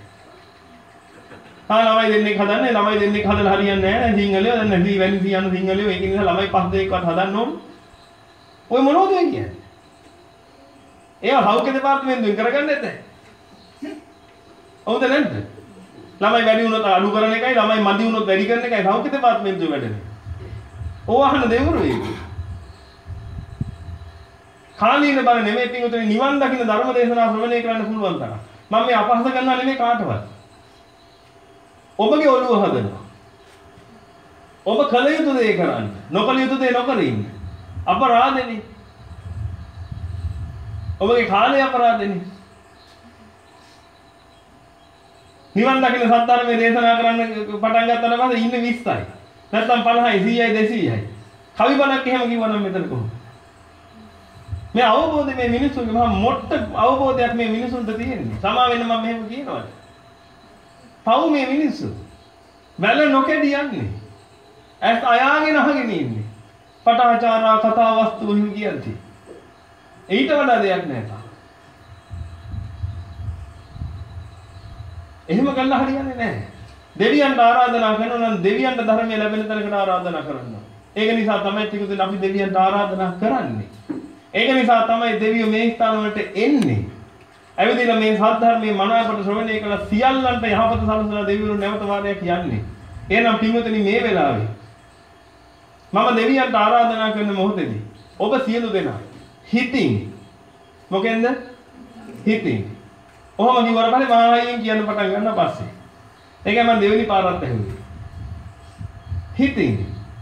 ආ ළමයි දෙන්නෙක් හදන්නේ ළමයි දෙන්නෙක් හදලා හරියන්නේ නැහැ. සිංහලයෝ දැන් නැති වැනි කියන සිංහලයෝ ඒක නිසා ළමයි පහ දෙකක්වත් හදන්න ඕන. ඔය මොනවද කියන්නේ? ඒවා සෞඛ්‍ය දෙපාර්තමේන්තුවෙන් කරගන්නේ නැහැ. හවුද නැද්ද? ළමයි වැඩි වුණොත් අඩු කරන එකයි ළමයි මදි වුණොත් වැඩි කරන එකයි සෞඛ්‍ය දෙපාර්තමේන්තුවේ වැඩනේ. ඕව අහන්න දෙවරු ඒක. කාලීන බල නෙමෙයි පිටුතුනේ නිවන් දකින්න ධර්ම දේශනා ශ්‍රවණය කරන්න පුළුවන් තරම්. මම මේ අපහාස කරනවා නෙමෙයි කාටවත්. ඔබගේ ඔළුව හදනවා. ඔබ කල යුතු දේ කරන්න. නොකල යුතු දේ නොකර ඉන්න. අපරාධනේ. ඔබගේ කාලය අපරාධනේ. නිවන් දකින්න සත්‍ධර්මයේ දේශනා කරන්න පටන් ගත්තාම පස්සේ ඉන්නේ විස්සයි. නැත්නම් පනහයි සීයයි දෙසීයයි. කවි බණක් එහෙම කිව්වනම් මෙතන කොහොමද? මේ අවබෝධය මේ මිනිස්සුන්ගේ මහා මොට්ට අවබෝධයක් මේ මිනිසුන්ට තියෙන්නේ. සමා වෙන්න මම මෙහෙම කියනවාද? පව් මේ මිනිස්සු. වැල නොකෙඩි යන්නේ. ඇස් අයාගෙන අහගෙන ඉන්නේ. පටාචාරා කතා වස්තු වලින් කියන්ති. ඊට වඩා දෙයක් නෑ තා. එහෙම කළා හරියන්නේ නැහැ. දෙවියන්ට ආරාධනා කරනවා නම් දෙවියන්ට ධර්මය ලැබෙන තැනකට ආරාධනා කරන්න. ඒක නිසා තමයි ටිකුත් අපි දෙවියන්ට ආරාධනා කරන්නේ. ඒක නිසා තමයි දෙවියෝ මේ ස්ථාන වලට එන්නේ. ඇවිදලා මේ සත්‍ය මනාවකට ශ්‍රවණය කළ සියල්ලන්ට යහපත සලසන දෙවිවරු නැවත වාරයක් යන්නේ. එහෙනම් පින්වතුනි මේ වෙලාවේ මම දෙවියන්ට ආරාධනා කරන මොහොතේදී ඔබ සියලු දෙනා හිතින් මොකෙන්ද? හිතින්. ඔහොම කිව්වට පස්සේ මහායියෙන් කියන්න පටන් ගන්න පස්සේ. ඒකයි මම දෙවෙනි පාරත් ඇහුවේ. හිතින්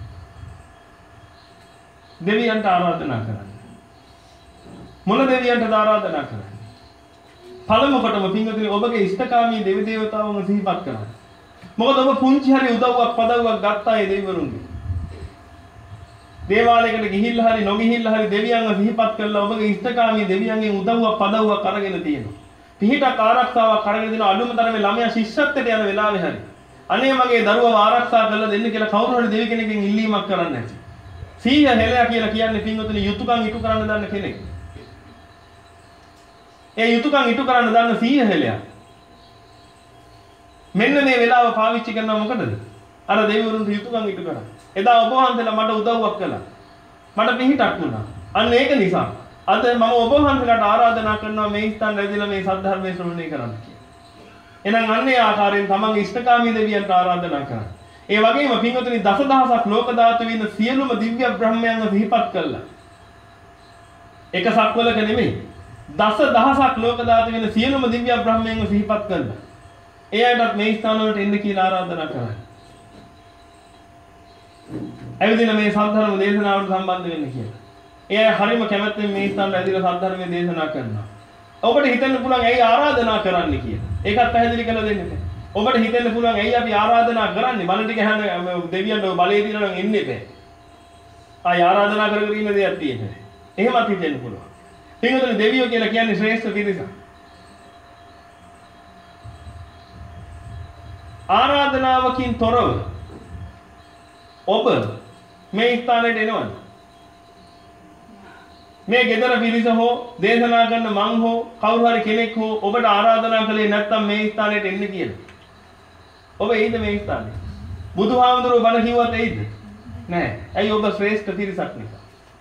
දෙවියන්ට ආරාධනා කරන්න. මොන දෙවියන්ටද ආරාධනා කරන්නේ? පළමු කොටම පින්වතුනි ඔබගේ ඉෂ්ඨකාමී දෙවි දේවතාවුන් සිහිපත් කරන්න. මොකද ඔබ පුංචි හරි උදව්වක් පදව්වක් ගත්තා ඒ දෙවිවරුන්ගේ. දේවාලයකට ගිහිල්ලා හරි නොගිහිල්ලා හරි දෙවියන්ව සිහිපත් කළා ඔබගේ ඉෂ්ඨකාමී දෙවියන්ගෙන් උදව්වක් පදව්වක් අරගෙන තියෙනවා. පිහිටක් ආරක්ෂාවක් අරගෙන දෙන අඩුම තරමේ ළමයා ශිෂ්‍යත්වයට යන වෙලාවේ හරි අනේ මගේ දරුවව ආරක්ෂා කරලා දෙන්න කියලා කවුරු හරි දෙවි කෙනෙක්ගෙන් ඉල්ලීමක් කරන්නේ නැති. සීය හෙලයා කියලා කියන්නේ පින්වතුනි යුතුයකම් ඉටු කරන්න දන්න කෙනෙක්. ඒ යුතුයකම් ඉටු කරන්න දන්න සීය හෙලයා මෙන්න මේ වෙලාව පාවිච්චි කරනවා මොකටද? අර දෙවිවරුන්ට යුතුයකම් ඉටු කරා. එදා ඔබ වහන්සේලා මට උදව්වක් කළා. මට පිහිටක් වුණා. අන්න ඒක නිසා අද මම ඔබ වහන්සේලාට ආරාධනා කරනවා මේ ස්ථාන රැඳිලා මේ සද්ධර්මයේ ශ්‍රවණය කරන්න කියලා. එහෙනම් අන්නේ ආකාරයෙන් තමන්ගේ ඉෂ්ඨකාමී දෙවියන්ට ආරාධනා කරන්න. ඒ වගේම පින්වතුනි දසදහසක් ලෝක ධාතු වින සියලුම දිව්‍ය බ්‍රහ්මයන්ව සිහිපත් කළා. එක සක්වලක නෙමෙයි. දසදහසක් ලෝක ධාතු වින සියලුම දිව්‍ය බ්‍රහ්මයන්ව සිහිපත් කළා. ඒ අයටත් මේ ස්ථාන වලට එන්න කියලා ආරාධනා කරා. ඇවිදින මේ සද්ධර්ම දේශනාවට සම්බන්ධ වෙන්න කියලා. ඒ අය හරියම කැමැත්තෙන් මේ ස්ථාන රැඳිලා සද්ධර්මයේ දේශනා කරනවා. ඔබට හිතෙන්න පුළුවන් ඇයි ආරාධනා කරන්නේ කියලා. ඒකත් පැහැදිලි කරලා දෙන්න. ඔබට හිතෙන්න පුළුවන් ඇයි අපි ආරාධනා කරන්නේ? බල ටික අහන්න දෙවියන්ට බලය දීලා නම් එන්නේ නැහැ. ආය ආරාධනා කර කර ඉන්න දෙයක් තියෙන්නේ. එහෙමත් හිතෙන්න පුළුවන්. පින්වතුනි දෙවියෝ කියලා කියන්නේ ශ්‍රේෂ්ඨ පිරිසක්. ආරාධනාවකින් තොරව ඔබ මේ ස්ථානයට එනවද? මේ ගෙදර පිරිස හෝ දේශනා කරන මං හෝ කවුරු හරි කෙනෙක් හෝ ඔබට ආරාධනා කළේ නැත්නම් මේ ස්ථානයට එන්න කියලා. ඔබ එයිද මේ ස්ථානෙට? බුදුහාමුදුරුවෝ බණ කිව්වත් එයිද? නැහැ. ඇයි ඔබ ශ්‍රේෂ්ඨ පිරිසක් නිසා.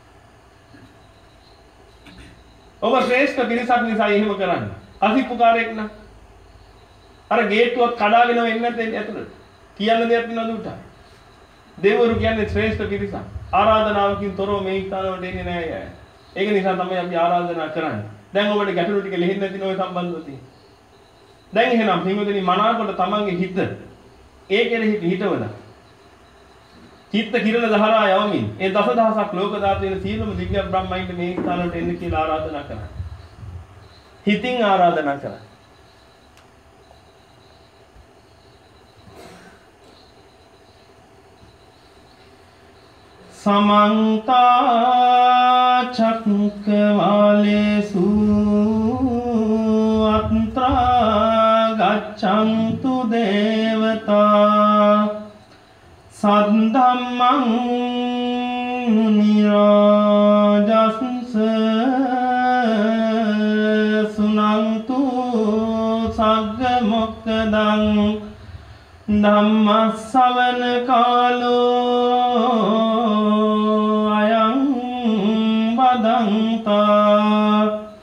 ඔබ ශ්‍රේෂ්ඨ පිරිසක් නිසා එහෙම කරන්නේ. අසිප්පුකාරයෙක් නා. අර ගේට්ටුවක් කඩාගෙන වෙන්නේ නැත්නම් ඇතුළට. කියන්න දෙයක් නේද උට? දෙවිවරු කියන්නේ ශ්‍රේෂ්ඨ පිරිසක්. ආරාධනාවකින් තොරව මේ ස්ථානවලට එන්නේ නැහැ අය. ඒක නිසා තමයි අපි ආරාධනා කරන්නේ. දැන් ඔබට ගැටලු ටික ලිහින්න නැති නෝයි සම්බන්ධව තියෙන්නේ. දැන් එහෙනම් පින්වතුනි මනාකොට තමන්ගේ හිත ඒ කෙරෙහි පිහිටවලා චිත්ත කිරණ දහරා යවමින් ඒ දසදහසක් ලෝක ධාතු වෙන සියලුම දිව්‍ය බ්‍රහ්මයින්ට මේ ස්ථානවලට එන්න කියලා ආරාධනා කරා. හිතින් ආරාධනා කරා. समन्त चक्रवालेषु अत्र गच्छन्तु देवता सद्धम्मं निराजन्स सुनन्तु सग्गमोक्खदं ධම්මස්සවන කාලෝ අයං බදන්තා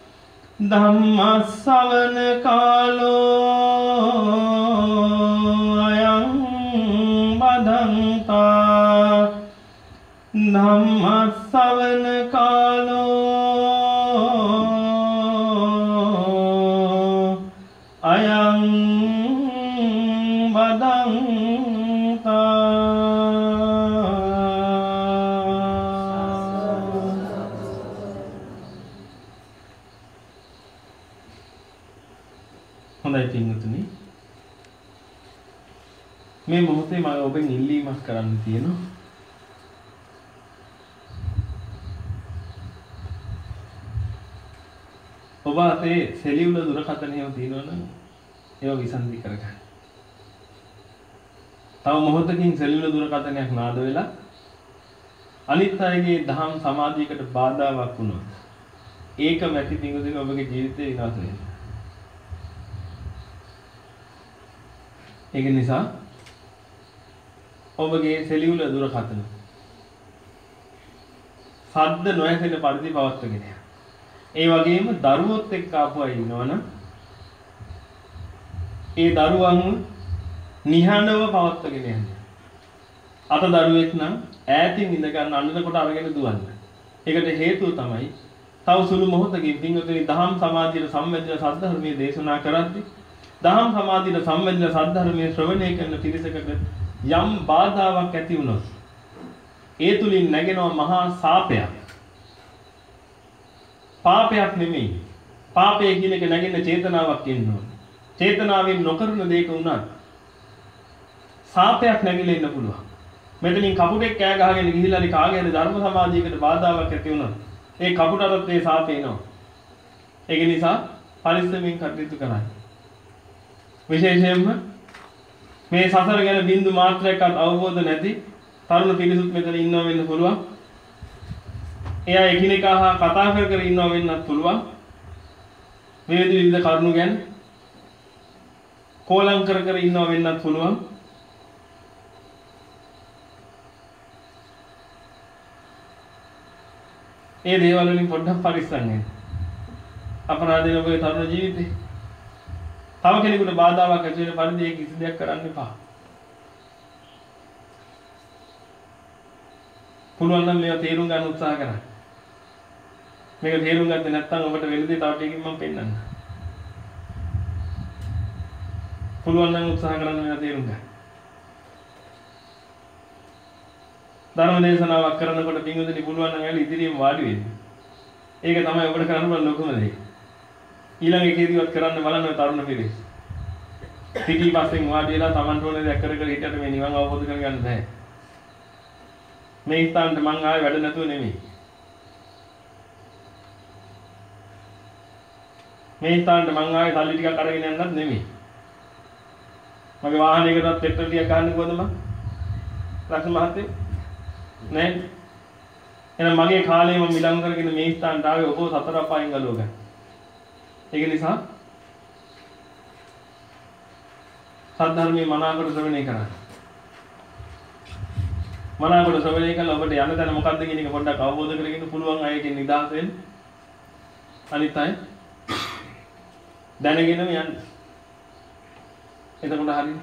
ධම්මස්සවන කාලෝ අයං බදන්තා ධම්මස්සවන කාලෝ අයං බදන්තා හොඳයි පින්වතුනි. මේ මොහොතේ මම ඔබෙන් ඉල්ලීමක් කරන්න තියෙනවා. ඔබ අතේ සෙලියුලර් දුරකථනය තියෙනවනම් ඒව විසන්ධි කරගන්න. තව මොහොතකින් සෙලියුලර් දුරකථනයක් නාද වෙලා අනිත් අයගේ දහම් සමාධියකට බාධාවක් වුණොත් ඒක මැටි පිඟුදින ඔබගේ ජීවිතේ විනාශ වෙනවා. ඒක නිසා ඔබගේ සෙලියුලර් දුරකථන ශබ්ද නොඇසෙන පරිදි පවත්වාගෙන යන්න. ඒ වගේම දරුවොත් එක්ක ආපු අය ඉන්නවනම් ඒ දරුවන් නිහඬව පවත්වාගෙන යන්න. අත දරුවෙක් නම් ඈතින් ඉඳ ගන්න අඬනකොට අරගෙන දුවන්න. ඒකට හේතුව තමයි තව සුළු මොහොතකින් පින්වතුනි දහම් සමාධියට සම්බන්ධ සද්ධර්මයේ දේශනා කරද්දී දහම් සමාධියට සම්බන්ධ සද්ධර්මයේ ශ්‍රවණය කරන පිරිසකට යම් බාධාවක් ඇති වුණොත් ඒ තුලින් නැගෙනවා මහා සාපයක්. පාපයක් නෙමෙයි. පාපය කියන එක නැගෙන්න චේතනාවක් ඉන්න ඕන. චේතනාවෙන් නොකරන දෙයක උනත් සාපයක් නැగిලා ඉන්න පුළුවන්. මෙතනින් කපුටෙක් කෑ ගහගෙන ගිහිල්ලා හරි කාගේ හරි ධර්ම සමාධියකට බාධාවක් ඇති වුණොත් ඒ කපුටටත් ඒ සාපේ එනවා. ඒක නිසා පරිස්සමෙන් කටයුතු කරන්න. විශේෂයෙන්ම මේ සසර ගැන බින්දු මාත්‍රයක්වත් අවබෝධ නැති තරුණ පිරිසුත් මෙතන ඉන්නවා වෙන්න පුළුවන්. එයා එකිනෙකා හා කතා කර කර ඉන්නවා වෙන්නත් පුළුවන්. මේ විවිධ කරුණු ගැන කෝලම් කර කර ඉන්නවා වෙන්නත් පුළුවන්. ඒ දේවල් වලින් පොඩ්ඩක් පරිස්සම් වෙන්න. අපරාධයෙන් ඔබේ තරුණ ජීවිතේ තව කෙනෙකුට බාධාවක් ඇති වෙන පරිදි ඒ කිසි දෙයක් කරන්න එපා. පුළුවන් නම් මේවා තේරුම් ගන්න උත්සාහ කරන්න. මේක තේරුම් ගත්තේ නැත්නම් ඔබට වෙන දේ තව ටිකකින් මම පෙන්නන්නම්. පුළුවන් නම් උත්සාහ කරන්න මේවා තේරුම් ගන්න. ධර්ම දේශනාවක් කරනකොට පින්වතුනි පුළුවන් නම් ඇවිල්ලා ඉදිරියෙන් වාඩි වෙන්න. ඒක තමයි ඔබට කරන්න පුළුවන් ලොකුම දේ. ඊළඟ එකේදීවත් කරන්න බලන්න ඔය තරුණ පිරිස. පිටි පස්සෙන් වාඩි වෙලා Tamanට ඕනේ දෙයක් කර කර හිටියට මේ නිවන් අවබෝධ කරගන්න බෑ. මේ ස්ථානට මං ආවේ වැඩ නැතුව නෙමෙයි. මේ ස්ථානට මං ආවේ සල්ලි ටිකක් අරගෙන යන්නත් නෙමෙයි. මගේ වාහනයකටත් පෙට්‍රල් ටිකක් ගන්න කොහොමද මං? රක්ෂ මහත්තයෝ නෑ. එහෙනම් මගේ කාලේ මම මිලං කරගෙන මේ ස්ථානට ආවේ ඔබ සතර අපායන් ගලව ගන්න. ඒක නිසා සද්ධර්මයේ මනාකොට ශ්‍රවණය කරන්න. මනාකොට ශ්‍රවණය කළා ඔබට යන තැන මොකක්ද කියන එක පොඩ්ඩක් අවබෝධ කරගන්න පුළුවන් අයකින් නිදහස් වෙන්න. අනිත් අය දැනගෙනම යන්න. එතකොට හරියන්නේ.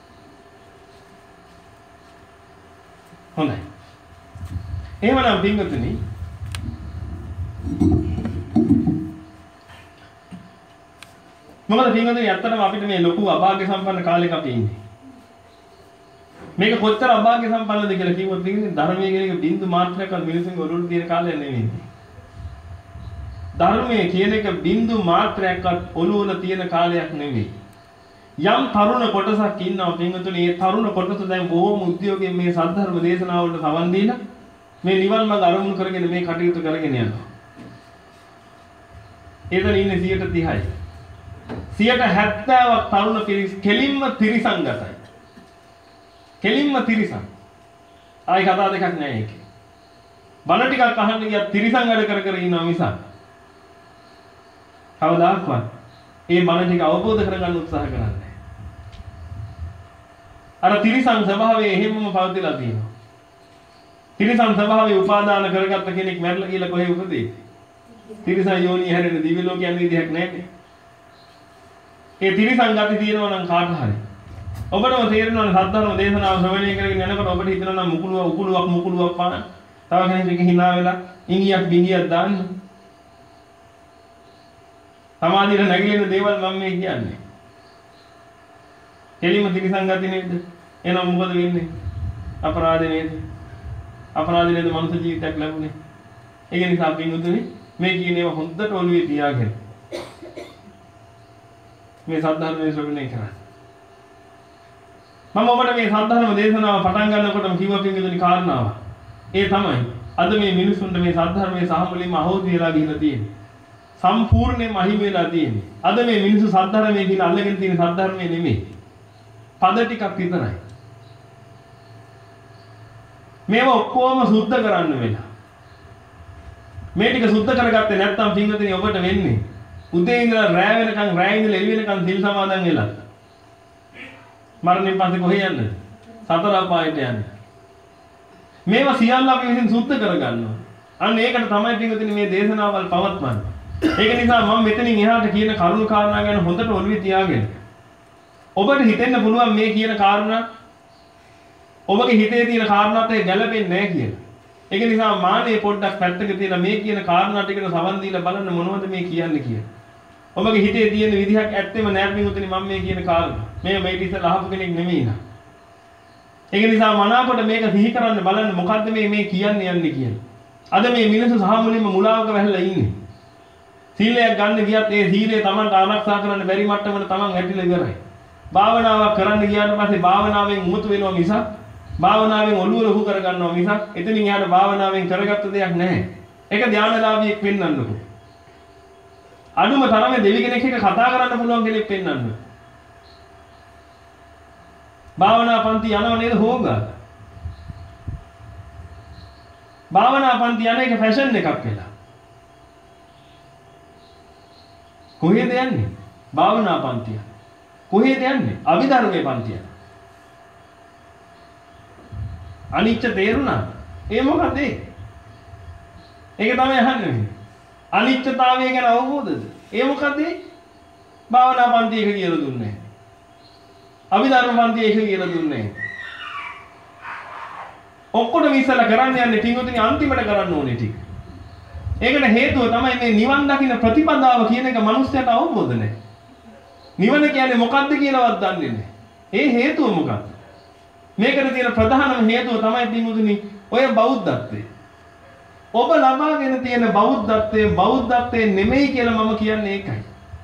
හොඳයි. එහෙමනම් පින්වතුනි මොකද පින්වතුනි ඇත්තටම අපිට මේ ලොකු අභාග්‍ය සම්පන්න කාලයක අපි ඉන්නේ. මේක කොච්චර අභාග්‍ය සම්පන්නද කියලා කිව්වොත් පින්වතුනි ධර්මයේ කියන එක බින්දු මාත්‍රයක්වත් මිනිසුන්ගේ ඔළුවට තියෙන කාලයක් නෙමෙයි. ධර්මයේ කියන එක බින්දු මාත්‍රයක්වත් ඔළුවල තියෙන කාලයක් නෙමෙයි. යම් තරුණ කොටසක් ඉන්නවා පින්වතුනි ඒ තරුණ කොටස දැන් බොහොම උද්‍යෝගයෙන් මේ සද්ධර්ම දේශනාවලට සවන් දීලා මේ නිවන් මාර්ග අරමුණු කරගෙන මේ කටයුතු කරගෙන යනවා. එතන ඉන්නේ සියයට තිහයි. සියයට හැත්තෑවක් තරුණ පිරිස් කෙලින්ම තිරිසංගතයි. කෙලින්ම තිරිසං. ආයි කතා දෙකක් නෑ ඒකේ. බණ ටිකක් අහන්න ගියත් තිරිසං වැඩ කර කර ඉන්නවා මිසක් කවදාවත් ඒ බණ ටික අවබෝධ කරගන්න උත්සාහ කරන්නේ. අර තිරිසං ස්වභාවය එහෙමම පවතිලා තියෙනවා. තිරිසං ස්වභාවය උපාදාන කරගත්ත කෙනෙක් මැරලා කියලා කොහේ උපදී? තිරිසං යෝනිය හැරෙන දිව්‍ය ලෝක යන විදිහක් නැහැ. ඒ තිරිසං ගති තියෙනවා නම් කාට හරි. ඔබටම තේරෙනවා නම් සද්ධර්ම දේශනාව ශ්‍රවණය කරගෙන යනකොට ඔබට හිතෙනවා නම් මුකුළුවක් උකුළුවක් මුකුළුවක් පාන. තව කෙනෙක් hina වෙලා ඉංගියක් බිංගියක් දාන්න. සමාධියට නැගිලින දේවල් මම මේ කියන්නේ. කෙලිම තිරිසං ගති නේද? එහෙනම් මොකද වෙන්නේ? අපරාධ නේද? අපරාධ නේද මනුෂ්‍ය ජීවිතයක් ලැබුණේ? ඒක නිසා පින්වතුනි මේ කියන ඒවා හොඳට ඔළුවේ තියාගෙන මේ සද්ධර්මයේ ශ්‍රවණය කරන්නේ. මම ඔබට මේ සද්ධර්ම දේශනාව පටන් ගන්නකොටම කිව්වා පින්විතනි කාරණාව. ඒ තමයි අද මේ මිනිසුන්ට මේ සද්ධර්මයේ සහ මුලින්ම අහෝසි වෙලා ගිහිලා තියෙන්නේ. සම්පූර්ණයෙන්ම අහිමි වෙලා තියෙන්නේ. අද මේ මිනිස්සු සද්ධර්මයේ කියන අල්ලගෙන තියෙන සද්ධර්මයේ නෙමෙයි. පද ටිකක් විතරයි. මේව ඔක්කොම සුද්ධ කරන්න වෙලා. මේ ටික සුද්ධ කරගත්තේ නැත්නම් පින්විතනි ඔබට වෙන්නේ උදේ ඉඳලා රැය වෙනකන් රැය ඉඳලා එළි වෙනකන් සිල් සමාදන් වෙලා. මරණයෙන් පස්සේ කොහෙ යන්නද? සතර අපායට යන්නේ. මේවා සියල්ල අපි විසින් සුද්ධ කරගන්නවා. අන්න ඒකට තමයි පින්විතනි මේ දේශනාවල් පවත්වන්නේ. ඒක නිසා මම මෙතනින් එහාට කියන කරුණු කාරණා ගැන හොඳට ඔළුවේ තියාගෙන ඔබට හිතෙන්න පුළුවන් මේ කියන කාරණා ඔබගේ හිතේ තියෙන කාරණාත් ඒ ගැළපෙන්නේ නැහැ කියලා. ඒක නිසා මානේ පොඩ්ඩක් පැත්තක තියලා මේ කියන කාරණා ටිකට සවන් දීලා බලන්න මොනවද මේ කියන්නේ කියලා. ඔබගේ හිතේ තියෙන විදිහක් ඇත්තෙම නැහැ පිටුතුනි මම මේ කියන කාරණා. මේ මේ ඉතින් අහපු කෙනෙක් නෙමෙයි නා. ඒක නිසා මනාකොට මේක සිහි කරන්න බලන්න මොකද්ද මේ මේ කියන්නේ යන්නේ කියලා. අද මේ මිනිස්සු සහ මුලින්ම මුලාවක වැහලා ඉන්නේ. සීලයක් ගන්න ගියත් ඒ සීලය Tamanට ආරක්ෂා කරන්න බැරි මට්ටමකට Taman ඇටිලා ඉවරයි. භාවනාවක් කරන්න ගියාට පස්සේ භාවනාවෙන් උමුතු වෙනවා මිසක් භාවනාවෙන් ඔළුව ලොකු කරගන්නවා මිසක් එතනින් එහාට භාවනාවෙන් කරගත්ත දෙයක් නැහැ. ඒක ධානලාභියෙක් වෙන්නන්නකො. අනුම තරමේ දෙවි කෙනෙක් එක්ක කතා කරන්න පුළුවන් කෙනෙක් වෙන්නන්න. භාවනා පන්ති යනව නේද හොංගා? භාවනා පන්ති යන එක ෆැෂන් එකක් වෙලා. කොහෙද යන්නේ? භාවනා පන්තිය. කොහෙද යන්නේ? අභිධර්මයේ පන්තිය. අනිච්ච තේරුණා? ඒ මොකද ඒ? ඒක තමයි අහන්නේ. අනිච්චතාවය ගැන අවබෝධද? ඒ මොකද ඒ? භාවනා පන්තියක කියලා දුන්නේ. අභිධර්ම පන්තියක කියලා දුන්නේ. ඔක්කොම ඉස්සලා කරන්න යන්නේ පින්වතුනි අන්තිමට කරන්න ඕනේ ටික. ඒකට හේතුව තමයි මේ නිවන් දකින්න ප්‍රතිපදාව කියන එක මිනිස්සුන්ට අවබෝධ නැහැ. නිවන කියන්නේ මොකක්ද කියලාවත් දන්නේ නැහැ. ඒ හේතුව මොකක්ද? මේකට තියෙන ප්‍රධානම හේතුව තමයි පින්වතුනි ඔය බෞද්ධත්වය. ඔබ ලබාගෙන තියෙන බෞද්ධත්වයේ බෞද්ධත්වයේ නෙමෙයි කියලා මම කියන්නේ ඒකයි.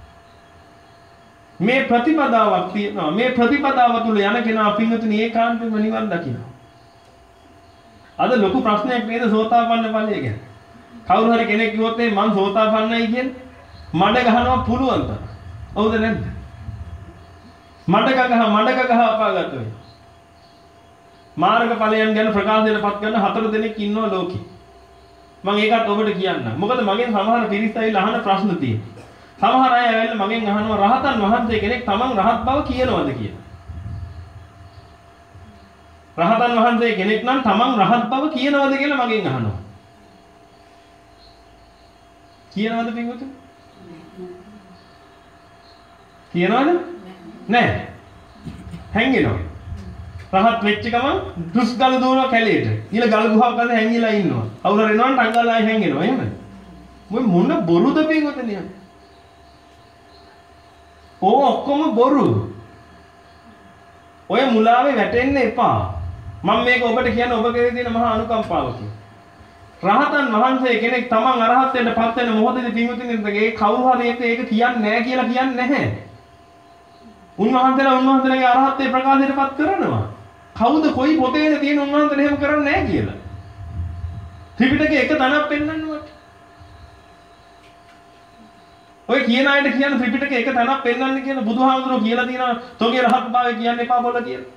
මේ ප්‍රතිපදාවක් තියෙනවා. මේ ප්‍රතිපදාව තුල යන කෙනා පින්වතුනි ඒකාන්තයෙන්ම නිවන් දකිනවා. අද ලොකු ප්‍රශ්නයක් නේද සෝතාපන්න ඵලය ගැන. කවුරු හරි කෙනෙක් කිව්වොත් මේ මං සෝතාපන්නයි කියන්නේ මඩ ගහනවා පුළුවන් තරම්. හවුද නැද්ද? මඩක ගහ මඩක ගහ අපාගත වෙයි. මාර්ග ඵලයන් ගැන ප්‍රකාශයටපත් කරන හතර දෙනෙක් ඉන්නවා ලෝකේ. මම ඒකත් ඔබට කියන්නම්. මොකද මගෙන් සමහර පිරිස් ඇවිල්ලා අහන ප්‍රශ්න තියෙනවා. සමහර අය ඇවිල්ලා මගෙන් අහනවා රහතන් වහන්සේ කෙනෙක් තමන් රහත් බව කියනවද කියලා. රහතන් වහන්සේ කෙනෙක් නම් තමන් රහත් බව කියනවද කියලා මගෙන් අහනවා. කියනවද පින්වතුනි? කියනවද? නැහැ. හැංගෙනවා. රහත් වෙච්ච ගමන් දුස් ගල දුවනවා කැලේට. ඊළ ගල ගුහාවක අද හැංගිලා ඉන්නවා. අවුල රෙනවන් ටංගල් ආයෙ හැංගෙනවා එහෙමද? මොයි මොන බොරුද පින්වතුනි? ඕ ඔක්කොම බොරු. ඔය මුලාවේ වැටෙන්න එපා. මම මේක ඔබට කියන්නේ ඔබ කෙරේ තියෙන මහා අනුකම්පාවකින්. රහතන් වහන්සේ කෙනෙක් තමන් අරහත් වෙන්න පත් වෙන මොහොතේදී පින්වතුනි ඒ කවුරු හරි ඒක කියන්නේ නැහැ කියලා කියන්නේ නැහැ. උන්වහන්සේලා උන්වහන්සේලාගේ අරහත්ත්වේ ප්‍රකාශයටපත් කරනවා. කවුද කොයි පොතේද තියෙන උන්වහන්සේලා එහෙම කරන්නේ නැහැ කියලා. ත්‍රිපිටකේ එක තැනක් පෙන්වන්නවට. ඔය කියන අයට කියන ත්‍රිපිටකේ එක තැනක් පෙන්වන්න කියන බුදුහාමුදුරුවෝ කියලා තියෙනවා තෝගේ රහත්භාවය කියන්න එපා බොල කියලා.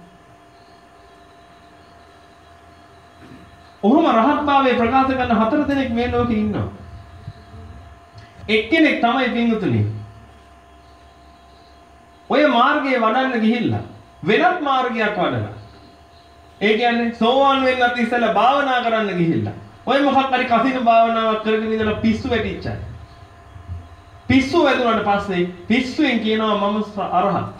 ඔහොම රහත්භාවය ප්‍රකාශ කරන හතර දෙනෙක් මේ ලෝකේ ඉන්නවා. එක්කෙනෙක් තමයි පින්වතුනි. ඔය මාර්ගයේ වඩන්න ගිහිල්ලා වෙනත් මාර්ගයක් වඩලා. ඒ කියන්නේ සෝවාන් වෙන්නත් ඉස්සෙල්ලා භාවනා කරන්න ගිහිල්ලා. ඔය මොකක් හරි කසින භාවනාවක් කරගෙන ඉඳලා පිස්සු වැටිච්චා. පිස්සු වැදුනට පස්සේ පිස්සුවෙන් කියනවා මම අරහත්.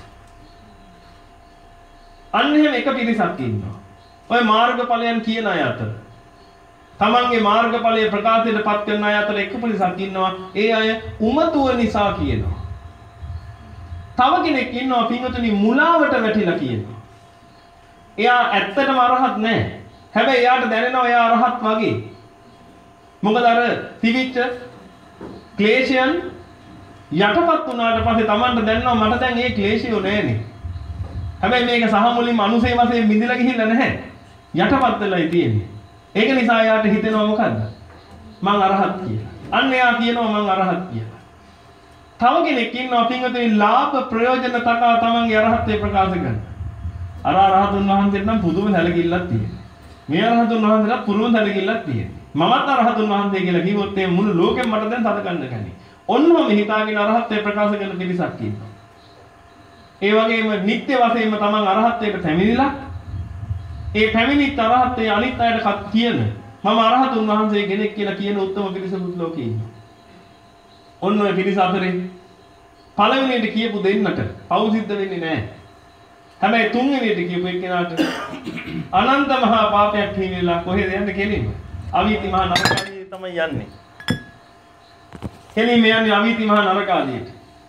අන්න එහෙම එක පිරිසක් ඉන්නවා. ඔය මාර්ගඵලයන් කියන අය අතර. තමන්ගේ මාර්ගඵලයේ ප්‍රකාශයටපත් කරන අය අතර එක පිරිසක් ඉන්නවා. ඒ අය උමතුව නිසා කියනවා. තව කෙනෙක් ඉන්නවා පින්වතුනි මුලාවට වැටිලා කියනවා. එයා ඇත්තටම අරහත් නැහැ. හැබැයි එයාට දැනෙනවා එයා අරහත් වගේ. මොකද අර තිබිච්ච ක්ලේශයන් යටපත් වුණාට පස්සේ Tamanට දැනනවා මට දැන් මේ ක්ලේශය නෑනේ. හැබැයි මේක සහ මුලින්ම අනුසේ වශයෙන් බිඳිලා ගිහිල්ලා නැහැ. යටපත් වෙලායි තියෙන්නේ. ඒක නිසා යාට හිතෙනවා මොකද්ද? මං අරහත් කියලා. අන්න එයා කියනවා මං අරහත් කියලා. තව කෙනෙක් ඉන්නවා පින්වතුනි ලාභ ප්‍රයෝජන තකා තමන්ගේ අරහත්ත්වය ප්‍රකාශ කරන. අර අරහතුන් වහන්සේට නම් පුදුම සැලකිල්ලක් තියෙනවා. මේ අරහතුන් වහන්සේට පුදුම සැලකිල්ලක් තියෙනවා. මමත් අරහතුන් වහන්සේ කියලා කිව්වොත් මේ මුළු ලෝකෙම මට දැන් සලකන්න ගන්නේ. ඔන්නම හිතාගෙන අරහත්ත්වය ප්‍රකාශ කරන පිරිසක් ඉන්නවා. ඒ වගේම නිත්‍ය වශයෙන්ම තමන් අරහත්ත්වයට පැමිණිලා ඒ පැමිණිත් අරහත්ත්වයේ අනිත් අයට කියන මම අරහතුන් වහන්සේ කෙනෙක් කියලා කියන උත්තම පිරිසකුත් ලෝකේ ඉන්නවා. ඔන්න ඔය පිරිස අතරේ පළවෙනියට කියපු දෙන්නට පව් සිද්ධ වෙන්නේ නැහැ. හැබැයි තුන්වෙනියට කියපු එක්කෙනාට අනන්ත මහා පාපයක් හිමිලා කොහෙද යන්නේ කෙලින්ම? අවීති මහා නරකාදියේ තමයි යන්නේ. කෙලින්ම යන්නේ අවීති මහා නරකාදියට.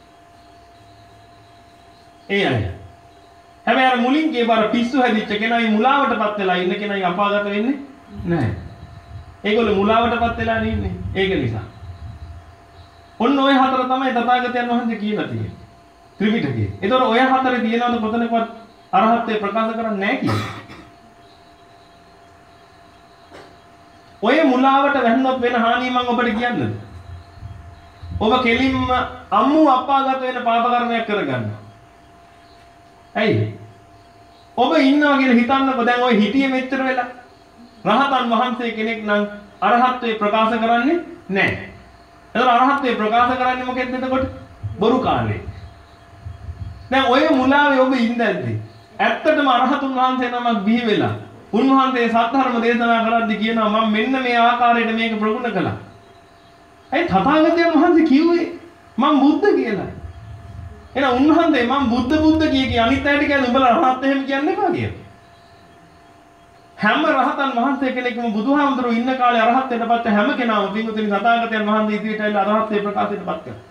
ඒ අය. හැබැයි අර මුලින් කියපාර පිස්සු හැදිච්ච කෙනායි මුලාවටපත් වෙලා ඉන්න කෙනායි අපාගත වෙන්නේ නැහැ. ඒගොල්ලෝ මුලාවටපත් වෙලා ඉන්නේ. ඒක නිසා. ඔන්න ඔය හතර තමයි තථාගතයන් වහන්සේ කියලා තියෙන්නේ. ත්‍රිපිටකයේ. ඒතකොට ඔය හතරේ තියෙනවද කොතනකවත් අරහත්ත්වය ප්‍රකාශ කරන්නේ නැහැ කියන්නේ. ඔය මුලාවට වැහුනොත් වෙන හානිය මම ඔබට කියන්නද? ඔබ කෙලින්ම අම්මු අපාගත වෙන පාප කර්මයක් කරගන්නවා. ඇයි? ඔබ ඉන්නවා කියලා හිතන්නකො දැන් ඔය හිටියේ මෙච්චර වෙලා. රහතන් වහන්සේ කෙනෙක් නම් අරහත්ත්වේ ප්‍රකාශ කරන්නේ නැහැ. එතන අරහත්ත්වේ ප්‍රකාශ කරන්නේ මොකෙන්ද එතකොට? බොරු කාලේ. දැන් ඔය මුලාවේ ඔබ ඉඳද්දි ඇත්තටම අරහතුන් වහන්සේ නමක් බිහි වෙලා උන්වහන්සේ සත්‍ය දේශනා කරද්දී කියනවා මම මෙන්න මේ ආකාරයට මේක ප්‍රගුණ කළා. ඒ තථාගතයන් වහන්සේ කිව්වේ මම බුද්ධ කියලා. එහෙනම් උන්වහන්සේ මම බුද්ධ බුද්ධ කිය කී අනිත් අයට කියන්නේ උඹලා රහත් එහෙම කියන්නේ එපා කියලා. හැම රහතන් වහන්සේ කෙනෙක්ම බුදුහාමුදුරුවෝ ඉන්න කාලේ අරහත්ත්වයටපත් හැම කෙනාම පින්වතුනි තථාගතයන් වහන්සේ ඉදිරියට ඇවිල්ලා අරහත්ත්වේ ප්‍රකාශයටපත් කළා.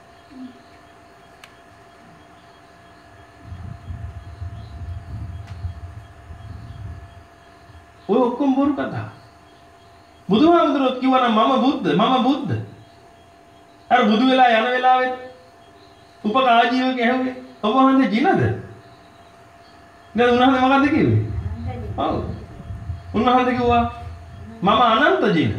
ඔය ඔක්කොම බොරු කතා. බුදුහාමුදුරුවෝ කිව්වා නම් මම බුද්ධ මම බුද්ධ. අර බුදු වෙලා යන වෙලාවෙත් උපකාජීවක ඇහුවේ ඔබ වහන්සේ ජිනද? නේද උන්වහන්සේ මොකද්ද කිව්වේ? ඔව්. උන්වහන්සේ කිව්වා මම අනන්ත ජින.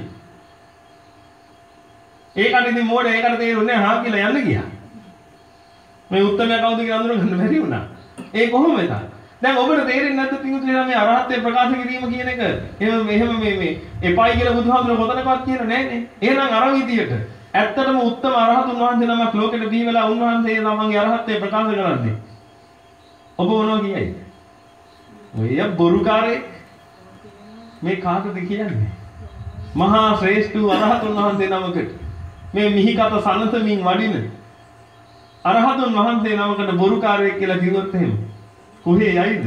ඒකට ඉතින් මොඩ ඒකට තේරුන්නේ හා කියලා යන්න ගියා. මේ උත්තරය කවුද කියලා අඳුරගන්න බැරි වුණා. ඒ කොහොමද? දැන් ඔබට තේරෙන්නේ නැද්ද පිටුතුනේ මේ අරහත්ත්වේ ප්‍රකාශ කිරීම කියන එක? එහෙම එහෙම මේ මේ එපයි කියලා බුදුහාමුදුරුවෝ කොතනකවත් කියන නෑනේ. එහෙනම් අර විදියට ඇත්තටම උත්තම අරහතුන් වහන්සේ නමක් ලෝකෙට බිහි වෙලා උන්වහන්සේ තමන්ගේ අරහත්ත්වේ ප්‍රකාශ කරන්නේ. ඔබ මොනවා කියයිද? ඔය බොරුකාරේ මේ කාටද කියන්නේ? මහා ශ්‍රේෂ්ඨ අරහතුන් වහන්සේ නමකට මේ මිහිකත සනසමින් වඩින අරහතුන් වහන්සේ නමකට බොරුකාරයෙක් කියලා කිව්වොත් එහෙම කොහේ යයිද?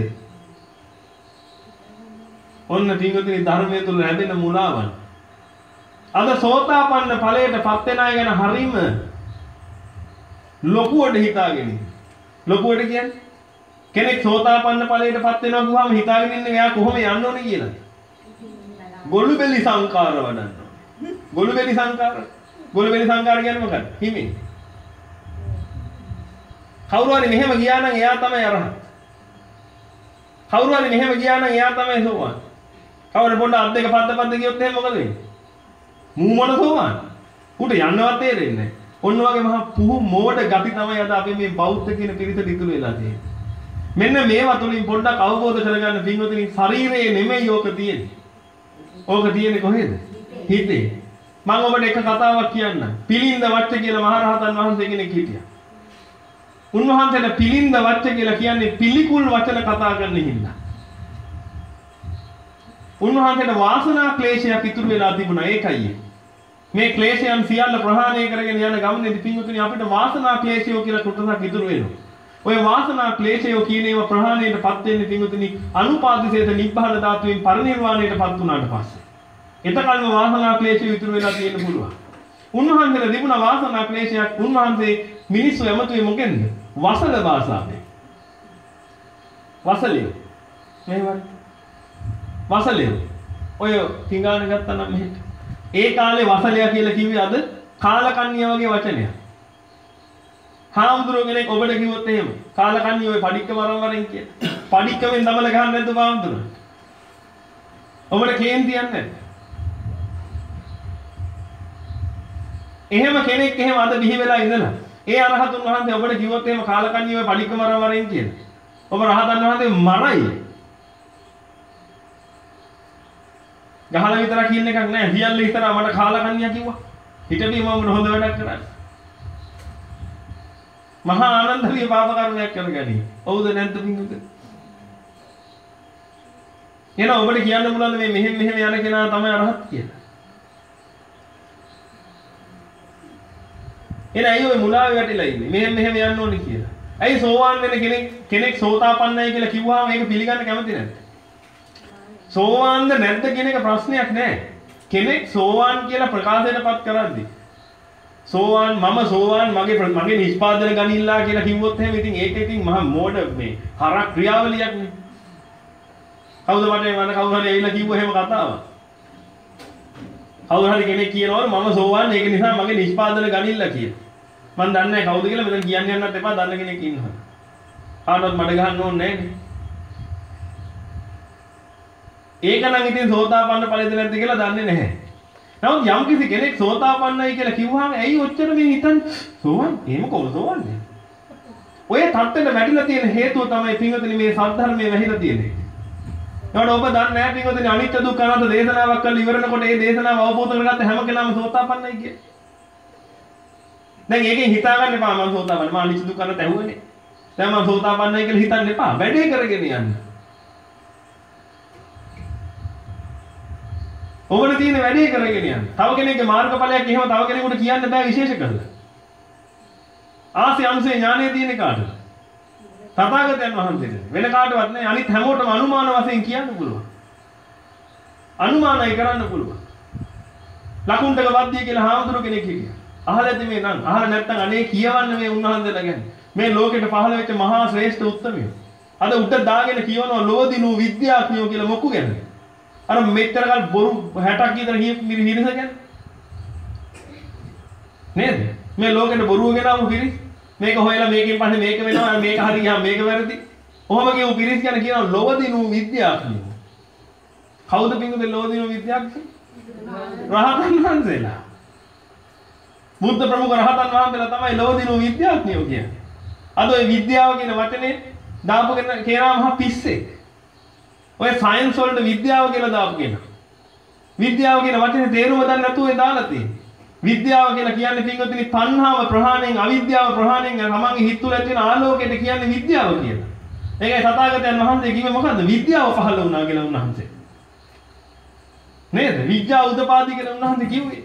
ඔන්න පින්වතුනි ධර්මයේ තුල ලැබෙන මුලාවන්. අද සෝතාපන්න ඵලයට පත් වෙන අය ගැන හරීම ලොකුවට හිතාගෙන ඉන්නේ. ලොකුවට කියන්නේ කෙනෙක් සෝතාපන්න ඵලයට පත් වෙනවා කිව්වම හිතාගෙන ඉන්නේ එයා කොහොම යන්න ඕනේ කියලා. ගොළුබෙලි සංකාර වඩන්න. ගොළුබෙලි සංකාර. ගොළුබෙලි සංකාර කියන්නේ මොකක්ද? හිමින්. කවුරු හරි මෙහෙම ගියා නම් එයා තමයි අරහත්. කවුරු හරි මෙහෙම ගියා නම් එයා තමයි සෝවාන්. කවුරු පොඩ්ඩ අත් දෙක පද්ද පද්ද ගියොත් එහෙනම් මොකද වෙන්නේ? මූ මොන සෝවාන්? උට යන්නවත් තේරෙන්නේ නැහැ. ඔන්න වගේ මහා පුහු මෝඩ ගති තමයි අද අපි මේ බෞද්ධ කියන පිරිසට ඉතුරු වෙලා තියෙන්නේ. මෙන්න මේවා තුලින් පොඩ්ඩක් අවබෝධ කරගන්න පින්වතුනි ශරීරයේ නෙමෙයි ඕක තියෙන්නේ. ඕක තියෙන්නේ කොහෙද? හිතේ. මම ඔබට එක කතාවක් කියන්නම්. පිලින්ද වච්ච කියලා මහරහතන් වහන්සේ කෙනෙක් හිටියා. උන්වහන්සේට පිලින්ද වච්ච කියලා කියන්නේ පිළිකුල් වචන කතා කරන්න හින්දා. උන්වහන්සේට වාසනා ක්ලේශයක් ඉතුරු වෙලා තිබුණා ඒකයි. මේ ක්ලේශයන් සියල්ල ප්‍රහාණය කරගෙන යන ගමනේදී පින්වතුනි අපිට වාසනා ක්ලේශයෝ කියලා කොටසක් ඉතුරු වෙනවා. ඔය වාසනා ක්ලේශයෝ කියන ඒවා ප්‍රහාණයටපත් වෙන්නේ පින්වතුනි අනුපාදිසේත නිබ්බාන ධාතුවෙන් පරිනිර්වාණයටපත් වුණාට පස්සේ. එතකල්ම වාසනා ක්ලේශය ඉතුරු වෙලා තියෙන්න පුළුවන්. උන්වහන්සේට තිබුණ වාසනා ක්ලේශයක් උන්වහන්සේ මිනිස්සු යමතුයි මොකෙන්ද? වසල භාෂාවෙන්. වසලිය. මේවත් වසලිය. ඔය පිඟාන ගත්තා නම් මෙහෙට. ඒ කාලේ වසලියා කියලා කිව්වේ අද කාලකන්ණිය වගේ වචනයක්. හාමුදුරුවෝ කෙනෙක් ඔබට කිව්වොත් එහෙම කාලකන්ණි ඔය පඩික්කම අරන් වරෙන් කියලා. පඩික්කමෙන් දමල ගහන්න නැද්ද හාමුදුරුවෝ? ඔබට කේන්තියක් නැද්ද? එහෙම කෙනෙක් එහෙම අද බිහි වෙලා ඉඳලා ඒ අරහතුන් වහන්සේ ඔබට කිව්වොත් එහෙම කාලකන්ණි ඔය පඩික්කම අරන් වරෙන් කියලා. ඔබ රහතන් වහන්සේ මරයි. ගහලා විතරක් කියන එකක් නෑ. හියල්ල ඉතර මට කාලකන්ණියා කිව්වා. හිටපි මම හොඳ වැඩක් කරා. මහා ආනන්දරිය පාප කර්මයක් කරගනි. ඔව්ද නැද්ද පින්වතුනි? එන ඔබට කියන්න පුළුවන් මේ මෙහෙම මෙහෙම යන කෙනා තමයි අරහත් කියලා. එන අය ඔය මුලාවේ වැටිලා ඉන්නේ. මෙහෙම මෙහෙම යන්න ඕනේ කියලා. ඇයි සෝවාන් වෙන කෙනෙක් කෙනෙක් සෝතාපන්නයි කියලා කිව්වහම මේක පිළිගන්න කැමති නැද්ද? සෝවාන්ද නැද්ද කියන එක ප්‍රශ්නයක් නෑ. කෙනෙක් සෝවාන් කියලා ප්‍රකාශයටපත් කරද්දී සෝවාන් මම සෝවාන් මගේ මගේ නිෂ්පාදන ගනිල්ලා කියලා කිව්වොත් එහෙම ඉතින් ඒක ඉතින් මහා මෝඩ මේ හරක් ක්‍රියාවලියක් නේ. කවුද මට මම කවුරු හරි ඇවිල්ලා කිව්ව එහෙම කතාවක්. කවුරු හරි කෙනෙක් කියනවලු මම සෝවාන් ඒක නිසා මගේ නිෂ්පාදන ගනිල්ලා කියලා. මම දන්නේ නැහැ කවුද කියලා මෙතන කියන්න යන්නත් එපා දන්න කෙනෙක් ඉන්නවා. කාටවත් මඩ ගහන්න ඕනේ නැහැ නේ. ඒක නම් ඉතින් සෝතාපන්න ඵලෙද නැද්ද කියලා දන්නේ නැහැ. නමුත් යම් කිසි කෙනෙක් සෝතාපන්නයි කියලා කිව්වහම ඇයි ඔච්චර මේ හිතන්නේ සෝවන් එහෙම කොහොමද සෝවන්නේ? ඔය තත්ත්වෙට වැටිලා තියෙන හේතුව තමයි පින්වතුනි මේ සද්ධර්මයේ වැහිලා තියෙන්නේ. ඒකට ඔබ දන්නේ නැහැ පින්වතුනි අනිත්‍ය දුක්ඛ අනාත්ම දේශනාවක් කරලා ඉවරනකොට ඒ දේශනාව අවබෝධ කරගත්ත හැම කෙනාම සෝතාපන්නයි කියන්නේ. දැන් ඒකෙන් හිතාගන්න එපා මම සෝතාපන්න මම අනිත්‍ය දුක්ඛ අනාත්ම ඇහුවනේ. දැන් මම සෝතාපන්නයි කියලා හිතන්න එපා. වැඩේ කරගෙන යන්න. ඔබට තියෙන වැඩේ කරගෙන යන්න. තව කෙනෙක්ගේ මාර්ගඵලයක් එහෙම තව කෙනෙකුට කියන්න බෑ විශේෂ කරලා. ආසේ අංශේ ඥානෙ තියෙන කාටද? තථාගතයන් වහන්සේට. වෙන කාටවත් නෑ. අනිත් හැමෝටම අනුමාන වශයෙන් කියන්න පුළුවන්. අනුමානයි කරන්න පුළුවන්. ලකුණ්ඩක වද්දිය කියලා හාමුදුරු කෙනෙක් හිටියා. අහලාද මේ නම්? අහලා නැත්නම් අනේ කියවන්න මේ උන්වහන්සේලා ගැන. මේ ලෝකෙට පහළ වෙච්ච මහා ශ්‍රේෂ්ඨ උත්තමයෝ. අද උඩ දාගෙන කියවනවා ලෝදිනු විද්‍යාඥයෝ කියලා මොකු ගැන? අර මෙච්චර කල් බොරු හැටක් විතර හිරිස ගැන නේද? මේ ලෝකෙට බොරුව ගෙනාවු පිරිස් මේක හොයලා මේකෙන් පස්සේ මේක වෙනවා මේක හරි ගියා මේක වැරදි. ඔහොම කියු පිරිස් ගැන කියනවා ලෝදිනු විද්‍යාඥයෝ. කවුද පින්වතුනි ලෝදිනු විද්‍යාඥයෝ? රහතන් වහන්සේලා. බුද්ධ ප්‍රමුඛ රහතන් වහන්සේලා තමයි ලෝදිනු විද්‍යාඥයෝ කියන්නේ. අද ඔය විද්‍යාව කියන වචනේ දාපු කෙනා මහා පිස්සෙක්. ඔය සයන්ස් වලට විද්‍යාව කියලා දාපු කෙනා. විද්‍යාව කියන වචනේ තේරුම දන්නේ නැතුව ඒ දාලා තියෙන්නේ. විද්‍යාව කියලා කියන්නේ පින්වතුනි තණ්හාව ප්‍රහාණයෙන් අවිද්‍යාව ප්‍රහාණයෙන් තමන්ගේ හිත තුළ ඇති වෙන ආලෝකයට කියන්නේ විද්‍යාව කියලා. ඒකයි තථාගතයන් වහන්සේ කිව්වේ මොකද්ද? විද්‍යාව පහළ වුණා කියලා උන්වහන්සේ. නේද? විද්‍යාව උදපාදි කියලා උන්වහන්සේ කිව්වේ.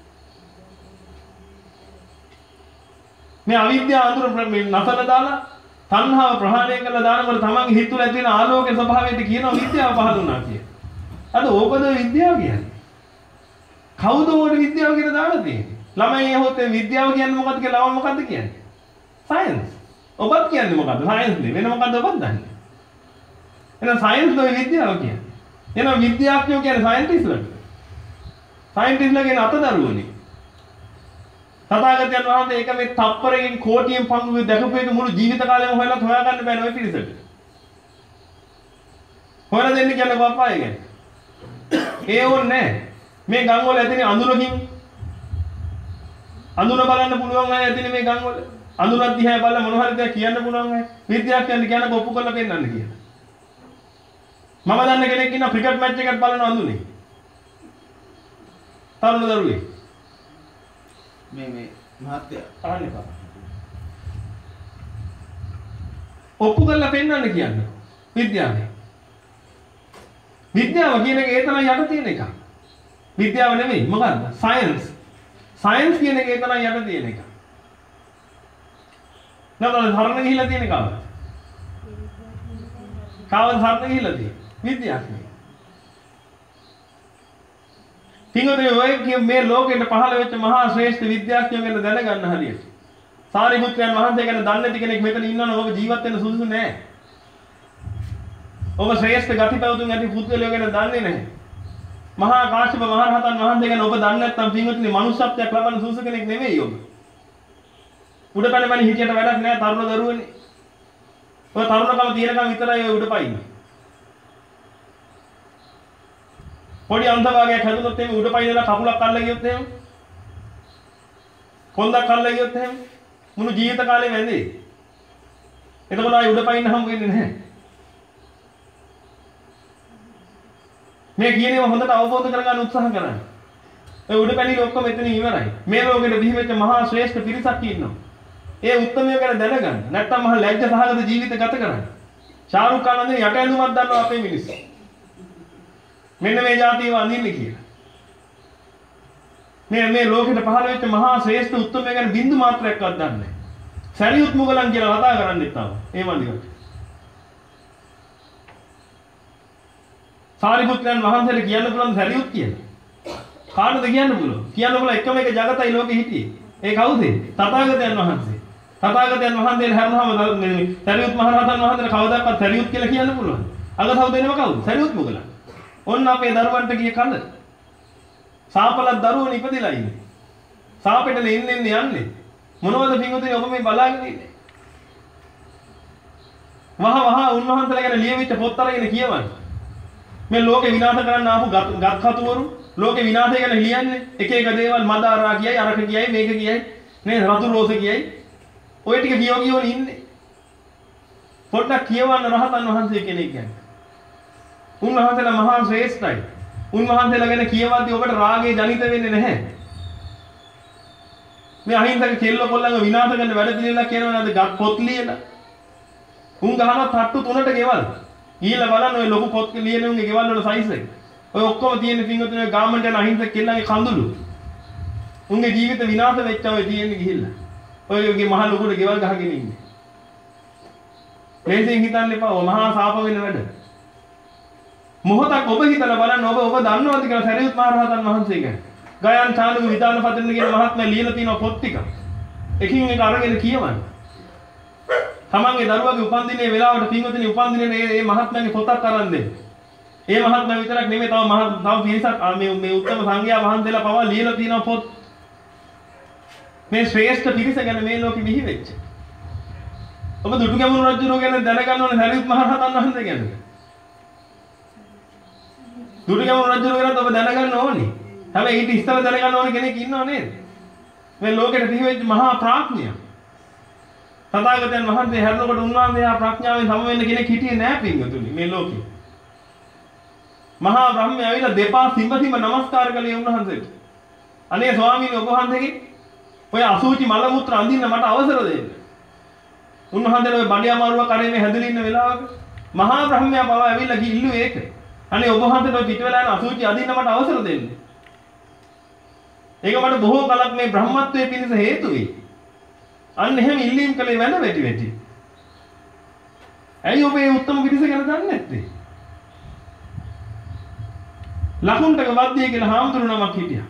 මේ අවිද්‍යාව අඳුර මේ නැසල දාලා තණ්හාව ප්‍රහාණය කළා දානවල තමන්ගේ හිත තුළ ඇති වෙන ආලෝකයේ ස්වභාවයට කියනවා විද්‍යාව පහළ වුණා කියලා. අද ඕකද විද්‍යාව කියන්නේ? කවුද ඕකට විද්‍යාව කියලා දාලා තියෙන්නේ? ළමයි ඇහුවොත් විද්‍යාව කියන්නේ මොකක්ද කියලා ළමයි මොකද්ද කියන්නේ? සයන්ස්. ඔබත් කියන්නේ මොකද්ද? සයන්ස් නේ. වෙන මොකද්ද ඔබත් දන්නේ? එහෙනම් සයන්ස් නෝ විද්‍යාව කියන්නේ. එහෙනම් විද්‍යාඥයෝ කියන්නේ සයන්ටිස්ට්ලා. සයන්ටිස්ට්ලා කියන්නේ අතදරුවනේ. තථාගතයන් වහන්සේ ඒක මේ තප්පරයෙන් කෝටියෙන් පංගුවේ දැකපු එක මුළු ජීවිත කාලෙම හොයලා හොයාගන්න බෑ නෝ පිළිසෙට. හොයලා දෙන්න කියන්නේ පප්පාය කියන්නේ. ඒ ඕනේ මේ ගම් වල ඇතිනේ අඳුරකින් අඳුර බලන්න පුළුවන් අය ඇතිනේ මේ ගම් වල. අඳුරක් දිහා බලලා මොන හරි දෙයක් කියන්න පුළුවන් අය. විද්‍යාඥයන් කියන කොප්පු කරලා පෙන්නන්න කියලා. මම දන්න කෙනෙක් ඉන්නවා ක්‍රිකට් මැච් එකක් බලන අඳුනේ. තරුණ දරුවෙක්. මේ මේ මහත්තයා අහන්න එපා. ඔප්පු කරලා පෙන්නන්න කියන්නේ විද්‍යාවනේ. විද්‍යාව කියන එක ඒ තමයි යට තියෙන එක. විද්‍යාව නෙමෙයි මොකද්ද? සයන්ස්. සයන්ස් කියන එක ඒ තමයි යට තියෙන එක. නේද? හරණ ගිහිලා තියෙන කවද? කවද හරණ ගිහිලා තියෙන්නේ? විද්‍යාඥයෝ. පින්වතුනි ඔය මේ ලෝකෙට පහළ වෙච්ච මහා ශ්‍රේෂ්ඨ විද්‍යාඥයෝ ගැන දැනගන්න හරියට. සාරිපුත්‍රයන් වහන්සේ ගැන දන්නේ නැති කෙනෙක් මෙතන ඉන්නවනේ ඔබ ජීවත් වෙන්න සුදුසු නෑ. ඔබ ශ්‍රේෂ්ඨ ගතිපවතුන් ඇති පුද්ගලයෝ ගැන දන්නේ නැහැ. මහා කාශ්‍යප මහ රහතන් වහන්සේ ගැන ඔබ දන්නේ නැත්නම් පින්වතුනි මනුස්සත්වයක් ලබන්න සුදුසු කෙනෙක් නෙවෙයි ඔබ. උඩ පැන පැන හිටියට වැඩක් නෑ තරුණ දරුවනේ. ඔය තරුණකම තියෙනකම් විතරයි ඔය උඩ පයින්නේ. පොඩි අන්තභාගයක් හැදුනොත් එimhe උඩ පයින්නලා කකුලක් අල්ල ගියොත් එහෙම. කොන්දක් අල්ල ගියොත් එහෙම මුළු ජීවිත කාලෙම ඇඳේ. එතකොට ආයි උඩ පයින්න හම්බ වෙන්නේ නැහැ. මේ කියනේම හොඳට අවබෝධ කරගන්න උත්සාහ කරන්න. ඒ උඩ පැනිල ඔක්කොම එතන ඉවරයි. මේ ලෝකෙට බිහි වෙච්ච මහා ශ්‍රේෂ්ඨ පිරිසක් ඉන්නවා. ඒ උත්තරමය ගැන දැනගන්න. නැත්තම් මහා ලැජ්ජ සහගත ජීවිත ගත කරන්න. ශාරුඛ් ඛාන් අඳින යට ඇඳුමක් දන්නවා අපේ මිනිස්සු. මෙන්න මේ જાතියව අඳින්නේ කියලා. මේ මේ ලෝකෙට පහළ වෙච්ච මහා ශ්‍රේෂ්ඨ උත්තරමය ගැන බින්දු මාත්‍රයක්වත් දන්නේ නැහැ. සරියුත් මුගලන් කියලා කතා කරන්නේ නැත්තම්. ඒ වන්දිකට. සාරිපුත්‍රයන් වහන්සේට කියන්න පුළුවන් සරියුත් කියලා. කාටද කියන්න පුළුවන්? කියන්න පුළුවන් එකම එක జగතයි ලෝකෙ හිටියේ. ඒ කවුද? තථාගතයන් වහන්සේ. තථාගතයන් වහන්සේට හැරුණාම සරියුත් මහ රහතන් වහන්සේට කවදාවත් සරියුත් කියලා කියන්න පුළුවන්. අගතව දෙනව කවුද? සරියුත් මුගලන්. ඔන්න අපේ දරුවන්ට ගිය කල. සාපලත් දරුවෝ ඉපදිලා ඉන්නේ. සාපෙටල ඉන්නේ යන්නේ. මොනවද පින්වතුනි ඔබ මේ බලාගෙන ඉන්නේ? වහ වහ උන්වහන්සේලා ගැන ලියවිච්ච පොත් අරගෙන කියවන්න. මේ ලෝකේ විනාශ කරන්න ආපු ගත් කතුවරු ලෝකේ විනාශය ගැන ලියන්නේ එක එක දේවල් මදාරා කියයි අරක කියයි මේක කියයි නේ රතු රෝස කියයි ඔය ටික කියව කියවන ඉන්නේ පොඩ්ඩක් කියවන්න රහතන් වහන්සේ කෙනෙක් ගැන උන්වහන්සේලා මහා ශ්‍රේෂ්ඨයි උන්වහන්සේලා ගැන කියවද්දී ඔබට රාගය ජනිත වෙන්නේ නැහැ මේ අහිංසක කෙල්ල කොල්ලන්ව විනාශ කරන්න වැඩ පිළිවෙලක් කියනවා නේද ගත් පොත් ලියලා උන් ගහනවා තට්ටු තුනට ගෙවල් ඊළ බලන්න ඔය ලොකු පොත් ලියන උන්ගේ ගෙවල් වල සයිස් එක. ඔය ඔක්කොම තියෙන පින්වතුනි ගාමන්ට යන අහිංසක කෙල්ලන්ගේ කඳුළු. උන්ගේ ජීවිත විනාශ වෙච්ච ඔය තියෙන්නේ ගිහිල්ලා. ඔයගේ මහ ලොකුට ගෙවල් ගහගෙන ඉන්නේ. මේසෙන් හිතන්න එපා. ඔය මහා සාප වෙන වැඩ. මොහොතක් ඔබ හිතලා බලන්න ඔබ ඔබ දන්නවද කියලා සරියුත් මහ රහතන් වහන්සේ ගැන. ගයන් චානක විදාන පදින්න කියන මහත්මයා ලියලා තියෙන පොත් ටික. එකින් එක අරගෙන කියවන්න. තමන්ගේ දරුවගේ උපන්දිනේ වෙලාවට පින්වතුනි උපන්දිනේ මේ මහත්මයාගේ පොතක් අරන් දෙන්න. ඒ මහත්මයා විතරක් නෙමෙයි තව මහ තව පිරිසක් මේ මේ උත්තම සංඝයා වහන්සේලා පවා ලියලා තියෙන පොත්. මේ ශ්‍රේෂ්ඨ පිරිස ගැන මේ ලෝකෙ බිහි වෙච්ච. ඔබ දුටු ගැමුණු රජුරෝ ගැන දැනගන්න ඕනේ සරියුත් මහ රහතන් වහන්සේ ගැන. දුටු ගැමුණු රජුරෝ ගැන ඔබ දැනගන්න ඕනේ. හැබැයි ඊට ඉස්සෙල්ලා දැනගන්න ඕනේ කෙනෙක් ඉන්නව නේද? මේ ලෝකෙට බිහි වෙච්ච මහා ප්‍රඥා තථාගතයන් වහන්සේ හැරෙනකොට උන්වහන්සේ ආ ප්‍රඥාවෙන් සම වෙන්න කෙනෙක් හිටියේ නෑ පින්වතුනි මේ ලෝකේ. මහා බ්‍රහ්මයා ඇවිල්ලා දෙපා සිඹ සිඹ නමස්කාර කළේ උන්වහන්සේට. අනේ ස්වාමීනි ඔබ වහන්සේගේ ඔය අසුචි මල මුත්‍ර අඳින්න මට අවසර දෙන්න. උන්වහන්සේ ඔය බණ්ඩියා මාරුව කරේ මේ හැදලා ඉන්න වෙලාවක මහා බ්‍රහ්මයා පවා ඇවිල්ලා කිව්ලු ඒක. අනේ ඔබ වහන්සේට ඔය පිට වෙලා යන අසුචි අඳින්න මට අවසර දෙන්න. ඒක මට බොහෝ කලක් මේ බ්‍රහ්මත්වයේ පිණිස හේතු වෙයි. අන්න එහෙම ඉල්ලීම් කළේ වෙන වැටි වැටි. ඇයි ඔබ මේ උත්තම පිරිස ගැන දන්නේ නැත්තේ? ලකුණ්ඩක වද්දිය කියලා හාමුදුරු නමක් හිටියා.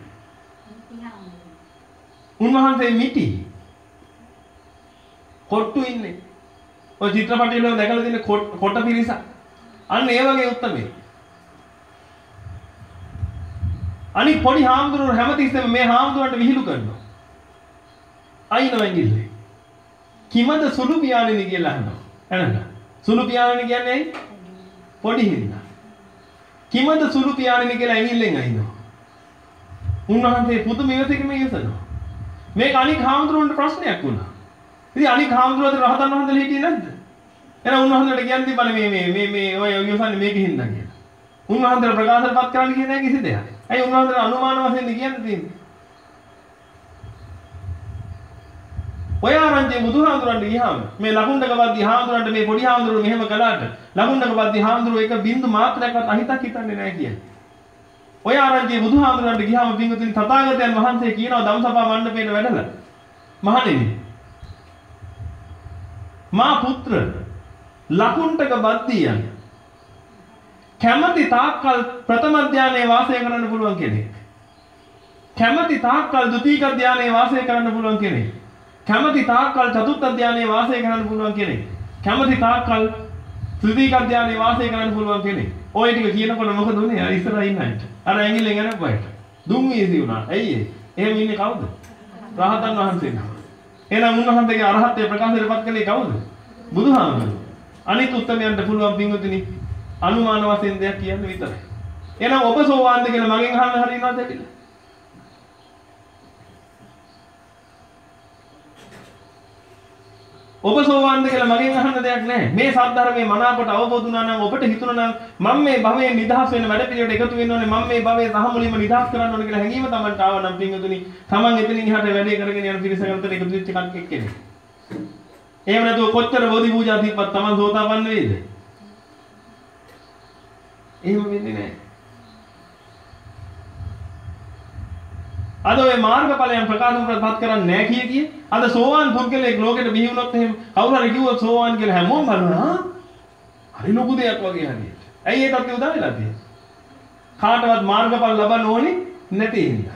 උන්වහන්සේ මිටි. කොට්ටු ඉන්නේ. ඔය චිත්‍රපටයේ වල දැකලා තියෙන කොට පිරිස. අන්න ඒ වගේ උත්තමයි. අනිත් පොඩි හාමුදුරුවෝ හැමතිස්සෙම මේ හාමුදුරන්ට විහිළු කරනවා. අයින වෙංගිල්ලේ. කිමද සුළු පියාණෙනි කියලා අහනවා. එහෙනම් සුළු පියාණෙනි කියන්නේ ඇයි? පොඩි හින්දා. කිමද සුළු පියාණෙනි කියලා ඇඟිල්ලෙන් අයිනවා. උන්වහන්සේ පුදුම ඉවතකින් ඉවසනවා. මේක අනික් හාමුදුරුවන්ට ප්‍රශ්නයක් වුණා. ඉතින් අනික් හාමුදුරුවෝ රහතන් වහන්සේලා හිටියේ නැද්ද? එහෙනම් උන්වහන්සේට කියන්නේ බල මේ මේ මේ මේ ඔය ඉවසන්නේ මේක හින්දා කියලා. උන්වහන්සේලා ප්‍රකාශපත් කරන්න කියන්නේ නැහැ කිසි දෙයක්. ඇයි උන්වහන්සේලා අනුමාන වශයෙන් කියන්නේ තියෙන්නේ? ඔය ආරංචි බුදුහාමුදුරන්ට ගියාම මේ ලකුණ්ඩක වද්දී හාමුදුරන්ට මේ පොඩි හාමුදුරුවෝ මෙහෙම කළාට ලකුණ්ඩක වද්දී හාමුදුරුවෝ එක බින්දු මාත්‍රයක්වත් අහිතක් හිතන්නේ නැහැ කියන්නේ. ඔය ආරංචි බුදුහාමුදුරන්ට ගියාම පින්වතුනි තථාගතයන් වහන්සේ කියනවා ධම්සභා මණ්ඩපේට වැඩලා මහණෙනි මා පුත්‍ර ලකුණ්ඩක වද්දියන් කැමැති තාක්කල් ප්‍රථම ධානයේ වාසය කරන්න පුළුවන් කෙනෙක්. කැමැති තාක්කල් ද්විතීක ධානයේ වාසය කරන්න පුළුවන් කෙනෙක්. කැමැති තාක්කල් චතුර්ථ ධානයේ වාසය කරන්න පුළුවන් කෙනෙක්. කැමැති තාක්කල් ත්‍රිතීක ධානයේ වාසය කරන්න පුළුවන් කෙනෙක්. ඔය ටික කියනකොට මොකද උනේ? අර ඉස්සරහා ඉන්න අයට. අර ඇඟිල්ලෙන් යනකොට දුම් වීසි වුණා. ඇයි ඒ? එහෙම ඉන්නේ කවුද? රහතන් වහන්සේ නම. එහෙනම් උන්වහන්සේගේ අරහත්ත්වය ප්‍රකාශයටපත් කළේ කවුද? බුදුහාමුදුරුවෝ. අනිත් උත්තමයන්ට පුළුවන් පින්වතුනි අනුමාන වශයෙන් දෙයක් කියන්න විතරයි. එහෙනම් ඔබ සෝවාන්ද කියලා මගෙන් අහන්න හරියනවද කියලා? ඔබ සෝවාන්ද කියලා මගෙන් අහන්න දෙයක් නැහැ. මේ සත්‍ය මනාකොට අවබෝධ වුණා නම් ඔබට හිතුණා නම් මම මේ භවයෙන් නිදහස් වෙන්න වැඩ පිළිවෙලට එකතු වෙන්න ඕනේ. මම මේ භවයේ සහමුලින්ම නිදහස් කරන්න ඕනේ කියලා හැඟීම Tamanට ආව නම් පින්වතුනි Taman එතනින් එහාට වැඩේ කරගෙන යන පිරිසකට එකතු වෙච්ච එකක් එක්කනේ. එහෙම නැතුව කොච්චර බෝධි පූජා දීපත් Taman සෝතාපන්න වේද? එහෙම වෙන්නේ නැහැ. අද ඔය මාර්ගඵලයන් ප්‍රකාශනපත් කරන්නේ නැහැ කිය කිය අද සෝවාන් පුද්ගලයෙක් ලෝකෙට බිහි වුණොත් එහෙම කවුරු හරි කිව්වොත් සෝවාන් කියලා හැමෝම බලනවා. හරි ලොකු දෙයක් වගේ හරියට. ඇයි ඒ තත්ත්වය උදා වෙලා තියෙන්නේ? කාටවත් මාර්ගඵල ලබන්න ඕනේ නැති හින්දා.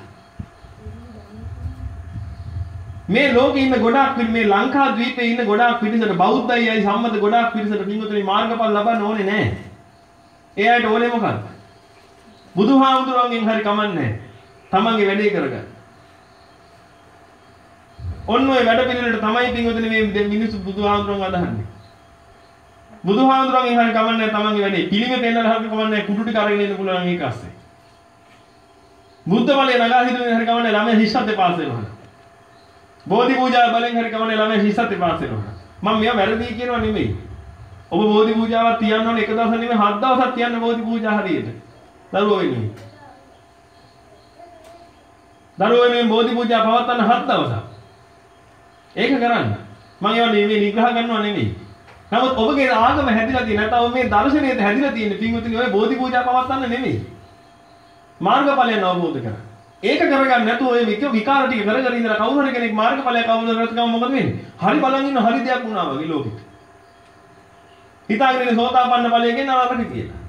මේ ලෝකේ ඉන්න ගොඩාක් මේ ලංකා ද්වීපේ ඉන්න ගොඩාක් පිරිසට බෞද්ධයයි සම්මත ගොඩාක් පිරිසට පින්වතුනි මාර්ගඵල ලබන්න ඕනේ නැහැ. ඒ අයට ඕනේ මොකක්ද? බුදුහාමුදුරන්ගෙන් හරි කමන්නේ තමන්ගේ වැඩේ කරගන්න. ඔන්න ඔය වැඩ පිළිවෙලට තමයි පින්වතුනි මේ මිනිස්සු බුදුහාමුදුරන් අදහන්නේ. බුදුහාමුදුරන්ගෙන් හරි කමන්නේ තමන්ගේ වැඩේ. පිළිමේ පෙන්නලා හරි කමන්නේ කුඩු ටික අරගෙන ඉන්න පුළුවන් ඒක අස්සේ. බුද්ධ බලය නගා හිටුනේ හරි කමන්නේ ළමයා හිස්සත් පාස් වෙනවා. බෝධි පූජා බලෙන් හරි කමන්නේ ළමයා හිස්සත් පාස් වෙනවා. මම මේවා වැරදි කියනවා නෙමෙයි. ඔබ බෝධි පූජාවක් තියන්න ඕනේ එක දවසක් නෙමෙයි හත් දවසක් තියන්න බෝධි පූජා හරියට. දරුවෝ වෙන්නේ. දරුවෝ වෙනුවෙන් බෝධි පූජා පවත්වන්න හත් දවසක්. ඒක කරන්න. මම ඒවා නෙමෙයි නිග්‍රහ කරනවා නෙමෙයි. නමුත් ඔබගේ ආගම හැදිලා තියෙන නැත්නම් මේ දර්ශනයේද හැදිලා තියෙන පින්වතුනි ඔය බෝධි පූජා පවත්වන්න නෙමෙයි. මාර්ගඵලයන් අවබෝධ කරගන්න. ඒක කරගන්න නැතුව ඔය වික විකාර ටික කර කර ඉඳලා කවුරු හරි කෙනෙක් මාර්ගඵලයක් අවබෝධ කරගත්තම මොකද වෙන්නේ? හරි බලන් ඉන්න හරි දෙයක් වුණා වගේ ලෝකෙට. හිතාගෙන සෝතාපන්න ඵලය කියන්නේ අරකට කියලා.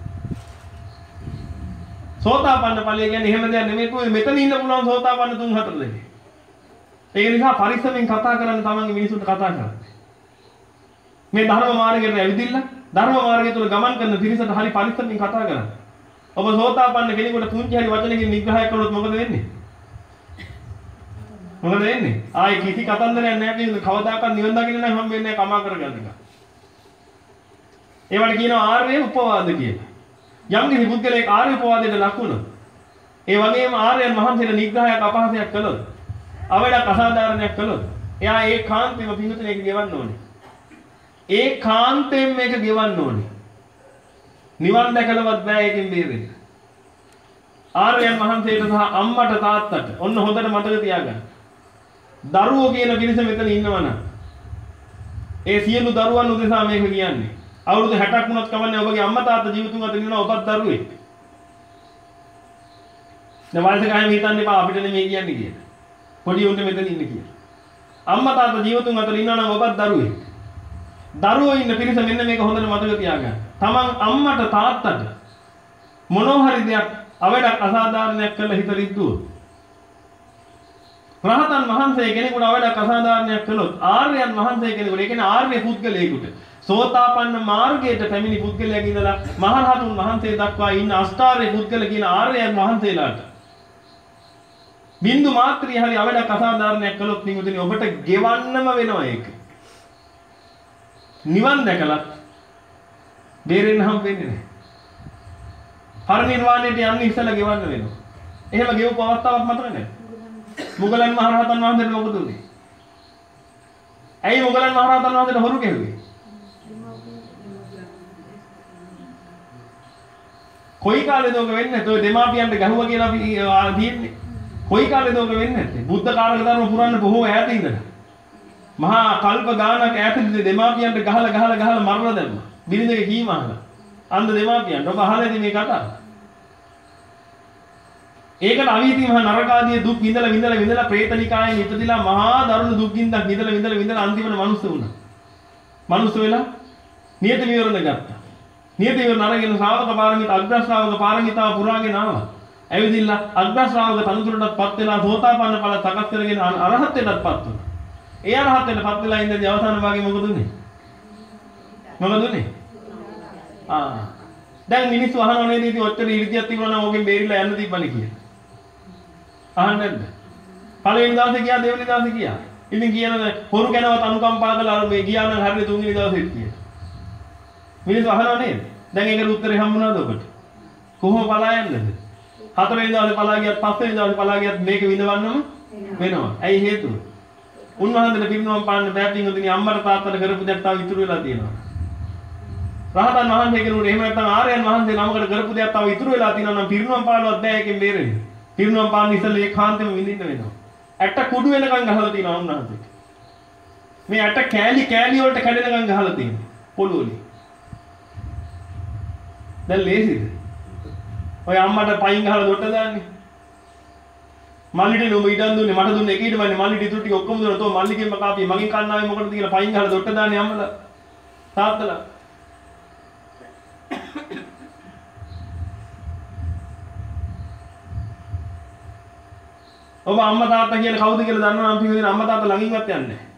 සෝතාපන්න ඵලය කියන්නේ එහෙම දෙයක් නෙමෙයි කොහේ මෙතන ඉන්න පුළුවන් සෝතාපන්න තුන් හතර දෙනෙක්. ඒක නිසා පරිස්සමෙන් කතා කරන්න තමන්ගේ මිනිසුන්ට කතා කරන්න. මේ ධර්ම මාර්ගයට ඇවිදින්න ධර්ම මාර්ගය තුල ගමන් කරන පිරිසට හරි පරිස්සමෙන් කතා කරන්න. ඔබ සෝතාපන්න කෙනෙකුට පුංචි හරි වචනකින් නිග්‍රහය කළොත් මොකද වෙන්නේ? මොකද වෙන්නේ? ආයේ කිසි කතන්දරයක් නැහැ කියන්නේ කවදාකවත් නිවන් දකින්න නම් හම්බ වෙන්නේ නැහැ කමා කරගන්න එක. ඒවට කියනවා ආර්ය උපවාද කියලා. යම් කිසි පුද්ගලයෙක් ආර්ය උපවාදයට ලක් වුණොත් ඒ වගේම ආර්යයන් වහන්සේලා නිග්‍රහයක් අපහාසයක් කළොත් අවඩක් අසාධාරණයක් කළොත් එයා ඒ කාන්තේම පිටුතුනේ එක ගෙවන්න ඕනේ. ඒ කාන්තේම මේක ගෙවන්න ඕනේ. නිවන් දැකලවත් බෑ ඒකෙන් බේරෙන්න. ආර්යයන් වහන්සේට සහ අම්මට තාත්තට ඔන්න හොඳට මතක තියාගන්න. දරුවෝ කියන පිරිස මෙතන ඉන්නවනම් ඒ සියලු දරුවන් උදෙසා මේක කියන්නේ. අවුරුදු හැටක් වුණත් කවන්නේ ඔබගේ අම්මා තාත්තා ජීවිතුන් අතර ඉන්නවා ඔබත් දරුවෙක්. දැන් වයසක අය හිතන්න එපා අපිට නෙමෙයි කියන්නේ කියලා. පොඩි උන්ට මෙතන ඉන්න කියලා. අම්මා තාත්තා ජීවිතුන් අතර ඉන්නවා නම් ඔබත් දරුවෙක්. දරුවෝ ඉන්න පිරිස මෙන්න මේක හොඳට මතක තියාගන්න. තමන් අම්මට තාත්තට මොනවා හරි දෙයක් අවඩක් අසාධාරණයක් කළ හිත රිද්දුවොත් රහතන් වහන්සේ කෙනෙකුට අවඩක් අසාධාරණයක් කළොත් ආර්යයන් වහන්සේ කෙනෙකුට ඒ කියන්නේ ආර්ය පුද්ගලයෙකුට සෝතාපන්න මාර්ගයට පැමිණි පුද්ගලයෙක් ඉඳලා මහරහතුන් වහන්සේ දක්වා ඉන්න අෂ්ටාර්ය පුද්ගල කියන ආර්යයන් වහන්සේලාට බින්දු මාත්‍රිය හරි අවඩක් අසාධාරණයක් කළොත් නිමුදිනේ ඔබට ගෙවන්නම වෙනවා ඒක. නිවන් දැකලත් බේරෙන්න හම් වෙන්නේ නැහැ. පරිනිර්වාණයට යන්න ඉස්සෙල්ලා ගෙවන්න වෙනවා. එහෙම ගෙවපු අවස්ථාවක් මතක නැහැ. මුගලන් මහරහතන් වහන්සේට මොකද උනේ? ඇයි මුගලන් මහරහතන් වහන්සේට හොරු කෙරුවේ? කොයි කාලේද ඔක වෙන්නේ නැත්තේ? ඔය දෙමාපියන්ට ගහුවා කියලා අපි තියෙන්නේ. කොයි කාලේද ඔක වෙන්නේ නැත්තේ? බුද්ධ කාලක ධර්ම පුරන්න බොහෝ ඈත ඉඳලා. මහා කල්ප ගානක් ඈතදී දෙමාපියන්ට ගහලා ගහලා ගහලා මරලා දැම්මා. බිරිඳගේ කීම අහලා. අන්ධ දෙමාපියන්ට ඔබ අහලාද මේ කතාව? ඒකට අවීති මහා නරකාදී දුක් විඳලා විඳලා විඳලා പ്രേතනිකායෙන් ඉපදිලා මහා දරුණු දුක් විඳලා විඳලා විඳලා විඳලා අන්තිමට මනුස්ස වුණා. මනුස්ස වෙලා නියත විවරණ ගත්තා. නියත විවරණ අරගෙන ශ්‍රාවක පාරමිත අග්‍ර ශ්‍රාවක පාරමිතාව පුරාගෙන ආවා. ඇවිදින්න අග්‍ර ශ්‍රාවක තනතුරටපත් වෙලා සෝතාපන්න ඵල සකස් කරගෙන අරහත්ත්වයටපත් වුණා. ඒ අරහත්ත්වයටපත් වෙලා ඉඳදී අවසාන භාගයේ මොකද උනේ? මොකද උනේ? ආ දැන් මිනිස්සු අහනව නේද ඉතින් ඔච්චර ඉරිදියක් තිබුණා නම් ඕකෙන් බේරිලා යන්න තිබ්බනේ කියලා. අහන්නේ නැද්ද? පළවෙනි දවසේ ගියා දෙවෙනි දවසේ ගියා. ඉතින් කියනවා හොරු ගැනවත් අනුකම්පා කරලා මේ ගියා නම් හරියට තුන්වෙනි දවසෙත් කියන. මිනිස්සු අහනවා නේද? දැන් ඒකට උත්තරේ හම්බුණාද ඔබට? කොහොම පලා යන්නද? හතරවෙනි දවසේ පලා ගියත් පස්වෙනි දවසේ පලා ගියත් මේක විඳවන්නම වෙනවා. ඇයි හේතුව? උන්වහන්සේට පිරිනවම් පාන්න බෑ පින්වතුනි අම්මට තාත්තට කරපු දෙයක් තව ඉතුරු වෙලා තියෙනවා. රහතන් වහන්සේ කෙනෙකුට එහෙම නැත්නම් ආර්යයන් වහන්සේ නමකට කරපු දෙයක් තව ඉතුරු වෙලා තියෙනවා නම් පිරිනවම් පානවත් බෑ ඒකෙන් බේරෙන්න. පිරිනවම් පාන්න ඉස්සෙල්ලා ඒ කාන්තෙම විඳින්න වෙනවා. ඇට කුඩු වෙනකන් ගහලා තියෙනවා උන්වහන්සේට. මේ ඇට කෑලි කෑලි වලට කැඩෙනකන් ගහලා තියෙනවා පොළොවේ. දැන් ලේසිද? ඔය අම්මට පයින් ගහලා දොට්ට දාන්නේ. මල්ලිට නුඹ ඉඩම් දුන්නේ මට දුන්නේ එක ඊට වන්නේ මල්ලිට ඉතුරු ටික ඔක්කොම දුන්නා. තෝ මල්ලිගෙන්ම කාපිය මගෙන් කන්නාවේ මොකටද කියලා පයින් ගහලා දොට්ට දාන්නේ අම්මලා. තාත්තලා. ඔබ අම්මා තාත්තා කියන කවුද කියලා දන්නවා නම් පිළිවෙලින් අම්මා තාත්තා ළඟින්වත් යන්නේ නැහැ.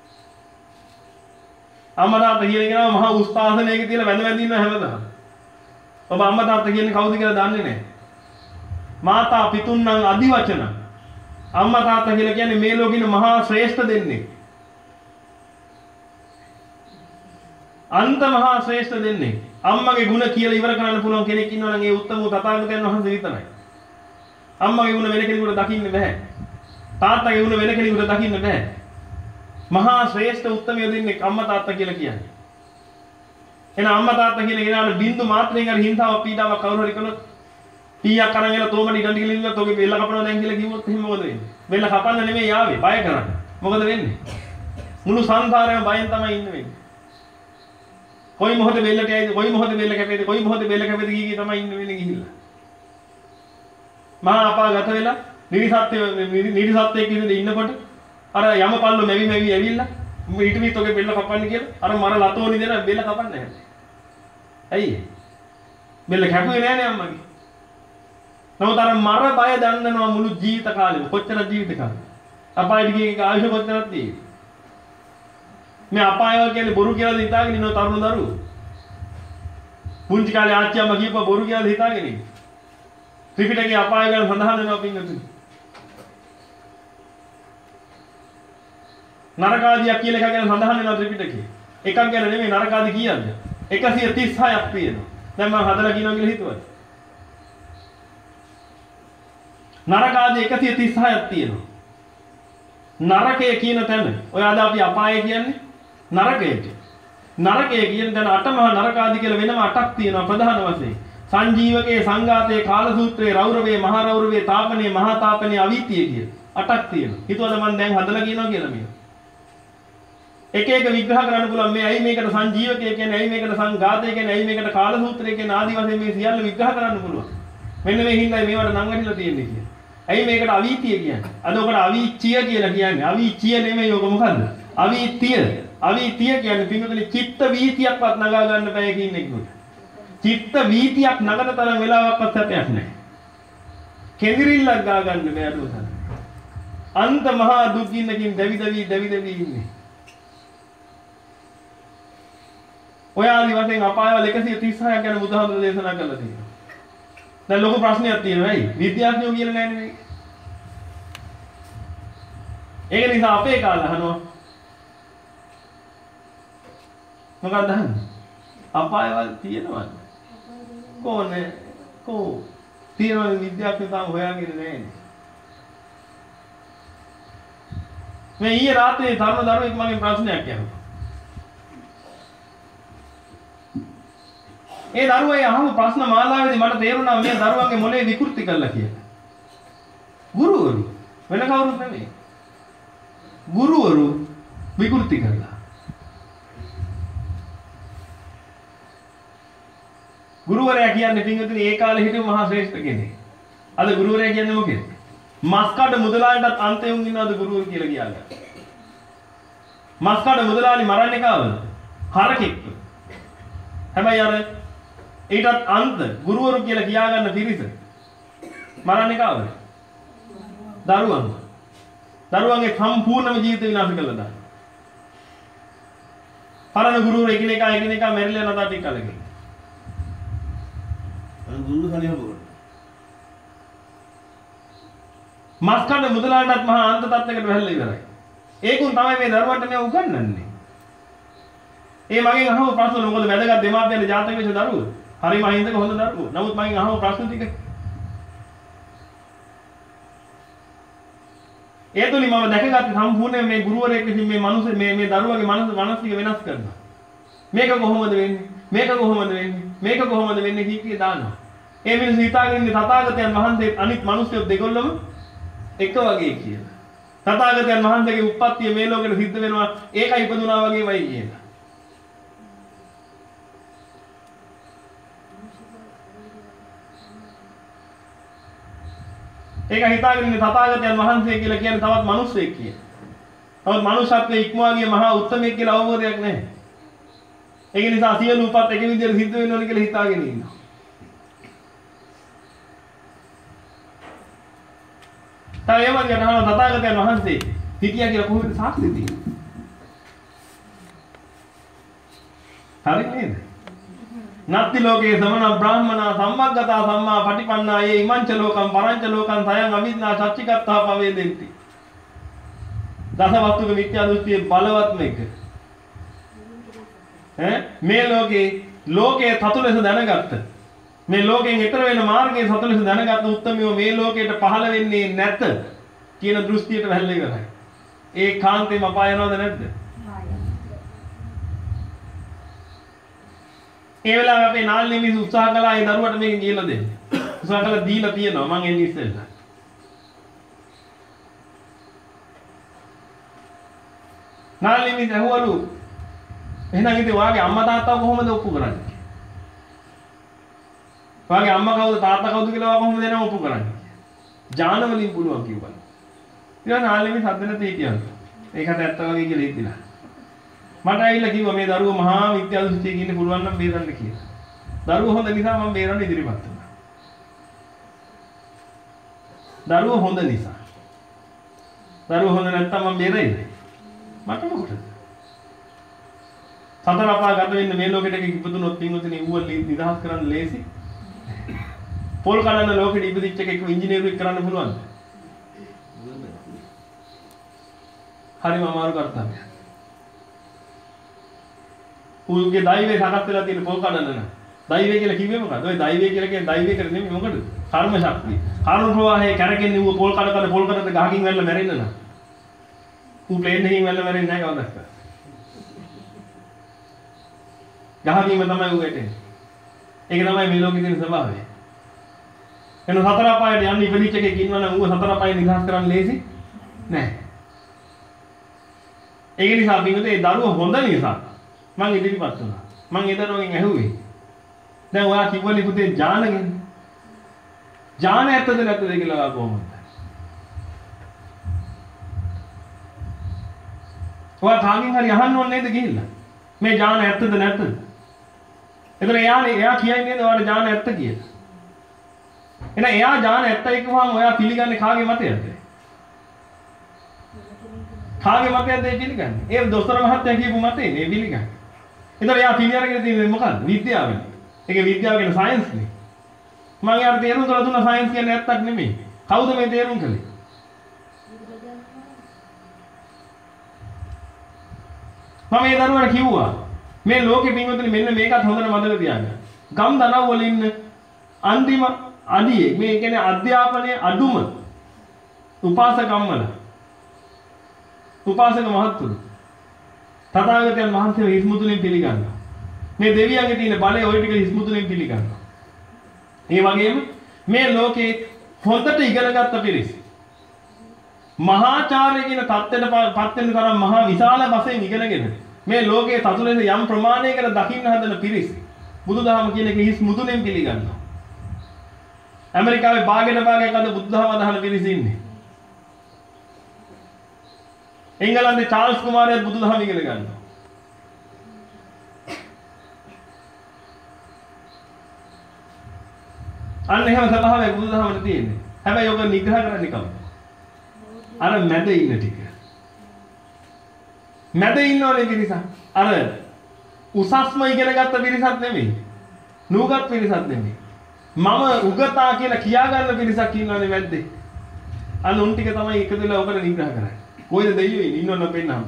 අම්මා තාත්තා කියන කෙනා මහා උස්තාසනයක තියලා වැඳ වැඳ ඉන්නවා හැමදාම. ඔබ අම්මා තාත්තා කියන්නේ කවුද කියලා දන්නේ නැහැ. මාතා පිතුන්නම් අදිවචන. අම්මා තාත්තා කියලා කියන්නේ මේ ලෝකෙින මහා ශ්‍රේෂ්ඨ දෙන්නේ. අන්ත මහා ශ්‍රේෂ්ඨ දෙන්නේ. අම්මගේ ගුණ කියලා ඉවර කරන්න පුළුවන් කෙනෙක් ඉන්නවා නම් ඒ උත්තම තථාගතයන් වහන්සේ විතරයි. අම්මගේ ගුණ වෙන කෙනෙකුට දකින්න බෑ. තාත්තගේ ගුණ වෙන කෙනෙකුට දකින්න බෑ. මහා ශ්‍රේෂ්ඨ උත්තමය දෙන්නේ අම්මා තාත්තා කියලා කියන්නේ. එහෙනම් අම්මා තාත්තා කියන කෙනාට බින්දු මාත්‍රයෙන් හරි හිංසාවක් පීඩාවක් කවුරු හරි කළොත් පීයක් අරන් එලා තෝමඩ ඉඩම් ටික ලින්නවා තෝගේ බෙල්ල කපනවා දැන් කියලා කිව්වොත් එහෙනම් මොකද වෙන්නේ? බෙල්ල කපන්න නෙමෙයි ආවේ බය කරන්න. මොකද වෙන්නේ? මුළු සංසාරේම බයෙන් තමයි ඉන්න වෙන්නේ. කොයි මොහොතේ බෙල්ලට ඇයිද කොයි මොහොතේ බෙල්ල කැපෙයිද කොයි මොහොතේ බෙල්ල කැපෙයිද කී කී තමයි ඉන්න වෙන්නේ ගිහිල්ලා. මහා අපාගත වෙලා නිරිසත්ත්‍ය නිරිසත්ත්‍යයේ කිසිද ඉන්නකොට අර යමපල්ලෝ මෙවි මෙවි ඇවිල්ලා ඊට විත් ඔගේ බෙල්ල කපන්න කියලා අර මර ලතෝනි දෙන බෙල්ල කපන්න නැහැ. ඇයි? බෙල්ල කැපුවේ නෑනේ අම්මගේ. නමුත් අර මර බය දන්නනවා මුළු ජීවිත කාලෙම කොච්චර ජීවිත කාලෙ. අපායට ගිය එක ආයුෂ කොච්චරද තියෙන්නේ? මේ අපායවල කියන්නේ බොරු කියලා හිතාගෙන ඉන්න තරුණ දරුවෝ. පුංචි කාලේ ආච්චි අම්මා කියපුවා බොරු කියලා හිතාගෙන ඉන්නේ. ත්‍රිපිටකයේ අපාය ගැන සඳහන් වෙනවා පින්වතුනි. නරකාදියක් කියලා එකක් ගැන සඳහන් වෙනවා ත්‍රිපිටකයේ. එකක් ගැන නෙමෙයි නරකාදි කියන්න. එකසිය තිස් හයක් තියෙනවා. දැන් මම හදලා කියනවා කියලා හිතුවා. නරකාදී එකසිය තිස් හයක් තියෙනවා. නරකය කියන තැන ඔය අද අපි අපාය කියන්නේ නරකයට. නරකය කියන තැන අටමහා නරකාදී කියලා වෙනම අටක් තියෙනවා ප්‍රධාන වශයෙන්. සංජීවකේ සංඝාතේ කාලසූත්‍රේ රෞරවේ මහා රෞරවේ තාපනේ මහා තාපනේ අවීතිය කියලා අටක් තියෙනවා. හිතුවද මම දැන් හදලා කියනවා කියලා මේක. එක එක විග්‍රහ කරන්න පුළුවන් මේ ඇයි මේකට සංජීවකය කියන්නේ ඇයි මේකට සංඝාතය කියන්නේ ඇයි මේකට කාලසූත්‍රය කියන්නේ ආදි වශයෙන් මේ සියල්ල විග්‍රහ කරන්න පුළුවන්. මෙන්න මේ හින්දායි මේවට නම් වැටිලා තියෙන්නේ කියලා. ඇයි මේකට අවීතිය කියන්නේ? අද ඔකට අවීචිය කියලා කියන්නේ. අවීචිය නෙමෙයි ඔක මොකද්ද? අවීතිය. අවීතිය කියන්නේ පින්වතුනි චිත්ත වීතියක්වත් නගා ගන්න බෑ කියන එකට. චිත්ත වීතියක් නගන තරම් වෙලාවක්වත් සැපයක් නැහැ. කෙඳිරිල්ලක් ගා ගන්න බෑ අරෝසන. අන්ත මහා දුකින්නකින් දැවි දැවි දැවි දැවි ඉන්නේ. ඔය ආදි වශයෙන් අපායවල එකසිය තිස් හයක් ගැන බුදුහාමුදුරුවෝ දේශනා කළා තියෙනවා. දැන් ලොකු ප්‍රශ්නයක් තියෙනවා ඇයි? විද්‍යාඥයෝ කියලා නැහැ නෙමෙයි. ඒක නිසා අපේ කාලේ අහනවා. මොකක්ද අහන්නේ? අපායවල තියෙනවද? කොහොනේ? කො තියෙනවද විද්‍යාඥයෝ තාම හොයාගෙන නැහැ. මේ ඊයේ රාත්‍රියේ තරුණ දරුවෙක් මගෙන් ප්‍රශ්නයක් අහුවා. ඒ දරුවා අහපු ප්‍රශ්න මාලාවේදී මට තේරුණා මේ දරුවන්ගේ මොලේ විකෘති කළා කියලා. ගුරුවරු වෙන කවුරුත් නෙමෙයි. ගුරුවරු විකෘති කළා. ගුරුවරයා කියන්නේ පින්වතුනි ඒ කාලේ හිටපු මහා ශ්‍රේෂ්ඨ කෙනෙක්. අද ගුරුවරයා කියන්නේ මොකේද? මස්කඩ මුදලාලිටත් අන්තයෙන් ඉන්නවද ගුරුවරු කියලා කියන්නේ. මස්කඩ මුදලාලි මරන්නේ කාවද? හරකෙක්ව. හැබැයි අර ඊටත් අන්ත ගුරුවරු කියලා කියාගන්න පිරිස මරන්නේ කාවද? දරුවන්ව. දරුවන්ගේ සම්පූර්ණම ජීවිත විනාශ කළා දාන්න. පරණ ගුරුවරු එකිනෙකා එකිනෙකා මැරිලා නැතා ටික කලකින්. අර ගුරුවරු කලිය හොබුවා. මස්කඩ මුදලාලටත් මහා අන්ත තත්යකට වැහැල්ලා ඉවරයි. ඒකුන් තමයි මේ දරුවන්ට මේ උගන්වන්නේ. ඒ මගෙන් අහව ප්‍රශ්න මොකද වැදගත් දෙමාපියන්ගේ ජාතක වෙච්ච දරුවෝ. හරිම අහිංසක හොඳ දරුවෝ. නමුත් මගෙන් අහව ප්‍රශ්න ටික ඒ තුලින් මම දැකගත්ත සම්පූර්ණ මේ ගුරුවරයෙක් විසින් මේ මනුස්ස මේ මේ දරුවගේ මනස මානසික වෙනස් කරනවා. මේක කොහොමද වෙන්නේ? මේක කොහොමද වෙන්නේ? මේක කොහොමද වෙන්නේ කී කී දානවා. ඒ මිනිස්සු හිතාගෙන ඉන්නේ තථාගතයන් වහන්සේ අනිත් මිනිස්සු දෙගොල්ලම එක වගේ කියලා. තථාගතයන් වහන්සේගේ උප්පත්තිය මේ ලෝකෙට සිද්ධ වෙනවා ඒකයි ඉපදුනා වගේමයි කියලා. ඒක හිතාගෙන ඉන්නේ තථාගතයන් වහන්සේ කියලා කියන්නේ තවත් මිනිස්සෙක් කියලා. තවත් මනුෂ්‍යත්වයේ ඉක්මවා ගිය මහා උත්තමයෙක් කියලා අවබෝධයක් නැහැ. ඒක නිසා සියලු උපත් එක විදිහට සිද්ධ වෙන්න ඕනේ කියලා හිතාගෙන ඉන්නවා. තා ඒ වගේ නහන තථාගතයන් වහන්සේ හිටියා කියලා කොහොමද සාක්ෂි දෙන්නේ? හරි නේද? නත්ති ලෝකේ සමන බ්‍රාහ්මනා සම්මග්ගතා සම්මා පටිපන්නා යේ ඉමංච ලෝකම් පරංච ලෝකම් සයං අවිද්‍යා සච්චිකත්තා පවේදෙන්ති. දසවස්තුක මිත්‍යා දෘෂ්ටියේ බලවත් මේක. ඈ මේ ලෝකේ ලෝකයේ සතු ලෙස දැනගත්ත මේ ලෝකයෙන් ඈතර වෙන මාර්ගයේ සතු ලෙස දැනගත්ත උත්තමියෝ මේ ලෝකයට පහළ වෙන්නේ නැත කියන දෘෂ්ටියට වැල්ල ඉවරයි. ඒ කාන්තේම අපාය යනවද නැද්ද? ඒ වෙලාවේ අපේ නාල්ලේ මිනිස්සු උත්සාහ කළා ඒ දරුවට මේක කියලා දෙන්න. උත්සාහ කළා දීලා තියෙනවා මං එන්නේ ඉස්සෙල්ලා. නාල්ලේ මිනිස්සු ඇහුවලු එහෙනම් ඉතින් ඔයාගේ අම්මා තාත්තා කොහොමද ඔප්පු කරන්නේ? ඔයාගේ අම්මා කවුද තාත්තා කවුද කියලා ඔයා කොහොමද එනම ඔප්පු කරන්නේ? ඥාන වලින් පුළුවන් කිව්වා. ඊළඟ නාල්ලේ මිනිස්සු හදන්න තේකියන. ඒකට ඇත්ත වගේ කියලා හිතිලා. මට ඇවිල්ලා කිව්වා මේ දරුවෝ මහා විද්‍යා දෘෂ්ටියක ඉන්න පුළුවන් නම් බේරන්න කියලා. දරුවෝ හොඳ නිසා මම බේරන්න ඉදිරිපත් වුණා. දරුවෝ හොඳ නිසා. දරුවෝ හොඳ නැත්නම් මම බේරෙයිද? මට මොකටද? සතර අපා ගත වෙන්න මේ ලෝකෙට ඉපදුනොත් පින්වතුනි ඌව නිදහස් කරන්න ලේසි. පොල් කඩන ලෝකෙට ඉපදිච්ච එකෙක් ඉංජිනේරුවෙක් කරන්න පුළුවන්ද? හරිම අමාරු කර්තව්‍යයක්. ඌගේ දෛවයේ සකස් වෙලා තියෙන පොල් කඩන න. දෛවය කියලා කිව්වේ මොකද්ද? ඔය දෛවය කියලා කියන්නේ දෛවය කියලා නෙමෙයි මොකද? කර්ම ශක්තිය. කර්ම ප්‍රවාහයේ කැරකෙන්නේ ඌ පොල් කඩ කඩ පොල් කඩට ගහකින් වැල්ල මැරෙන්න න. ඌ ප්ලේන් එකකින් වැල්ල මැරෙන්නේ නැහැ කවදාවත්. ගහකින්ම තමයි ඌ වැටෙන්නේ. ඒක තමයි මේ ලෝකේ තියෙන ස්වභාවය. එන සතර අපායට යන්න ඉපදිච්ච එකෙක් ඉන්නවනම් ඌව සතර අපායෙන් නිදහස් කරන්න ලේසි නෑ. ඒක නිසා පිටුතේ ඒ දරුවෝ හොඳ නිසා මං ඉදිරිපත් වුණා. මං ඒ දරුවගෙන් ඇහුවේ. දැන් ඔයා කිව්වලි පුතේ ඥානගෙන. ඥාන ඇත්තද නැත්තද කියලා ඔයා කොහොමද? ඔයා කාගෙන් හරි අහන්න ඕනේ නේද ගිහිල්ලා? මේ ඥාන ඇත්තද නැත්තද? එතන එයානේ එයා කියන්නේ නේද ඔයාලට ඥාන ඇත්ත කියලා. එහෙනම් එයා ඥාන ඇත්තයි කියවහම ඔයා පිළිගන්නේ කාගේ මතයද? කාගේ මතයද ඒ පිළිගන්නේ? ඒ දොස්තර මහත්තයා කියපු මතේ නේ පිළිගන්නේ. එතන එයා පිළිඅරගෙන තියෙන්නේ මොකක්ද? විද්‍යාවනේ. ඒක විද්‍යාව කියන සයන්ස් නේ. මම යාර තේරුම් කරලා දුන්නා සයන්ස් කියන්නේ ඇත්තක් නෙමෙයි. කවුද මේ තේරුම් කළේ? මම ඒ දරුවාට කිව්වා මේ ලෝකෙ පින්වතුනි මෙන්න මේකත් හොඳට මතක තියාගන්න. ගම් දනව් වල ඉන්න අන්තිම අඩියේ මේ කියන්නේ අධ්‍යාපනයේ අඩුම උපාසකම්මල උපාසක මහත්තුරු තථාගතයන් වහන්සේ හිස්මුතුලින් පිළිගන්නවා. මේ දෙවියන්ගේ තියෙන බලය ওই ටික හිස්මුතුලින් පිළිගන්නවා. ඒ වගේම මේ ලෝකේ හොඳට ඉගෙනගත්ත පිරිස මහාචාර්ය කියන தත්ත්වයට පත් වෙන තරම් මහා විශාල වශයෙන් ඉගෙනගෙන මේ ලෝකයේ සතුලෙන් යම් ප්‍රමාණයකට දකින්න හදන පිරිස බුදුදහම කියන එක හිස් මුදුනෙන් පිළිගන්නවා. ඇමරිකාවේ භාගයට භාගයක් අද බුදුදහම අදහන පිරිස ඉන්නේ. එංගලන්තේ චාල්ස් කුමාරයාත් බුදුදහම ඉගෙන ගන්නවා. අන්න එහෙම සබාවේ බුදුදහමට තියෙන්නේ. හැබැයි ඔබ නිග්‍රහ කරන්නේ කවුද? අර මැද ඉන්න ටික. මැද ඉන්නවනේ පිරිස. අර උසස්ම ඉගෙන ගත්ත පිරිසක් නෙමෙයි. නූගත් පිරිසක් නෙමෙයි. මම උගතා කියලා කියා ගන්න පිරිසක් ඉන්නවනේ මැද්දේ. අන්න උන් ටික තමයි එකතු වෙලා ඔබට නිග්‍රහ කරන්නේ. කොයිද දෙයියෝ ඉන්නේ ඉන්නවනම් පෙන්නන්න.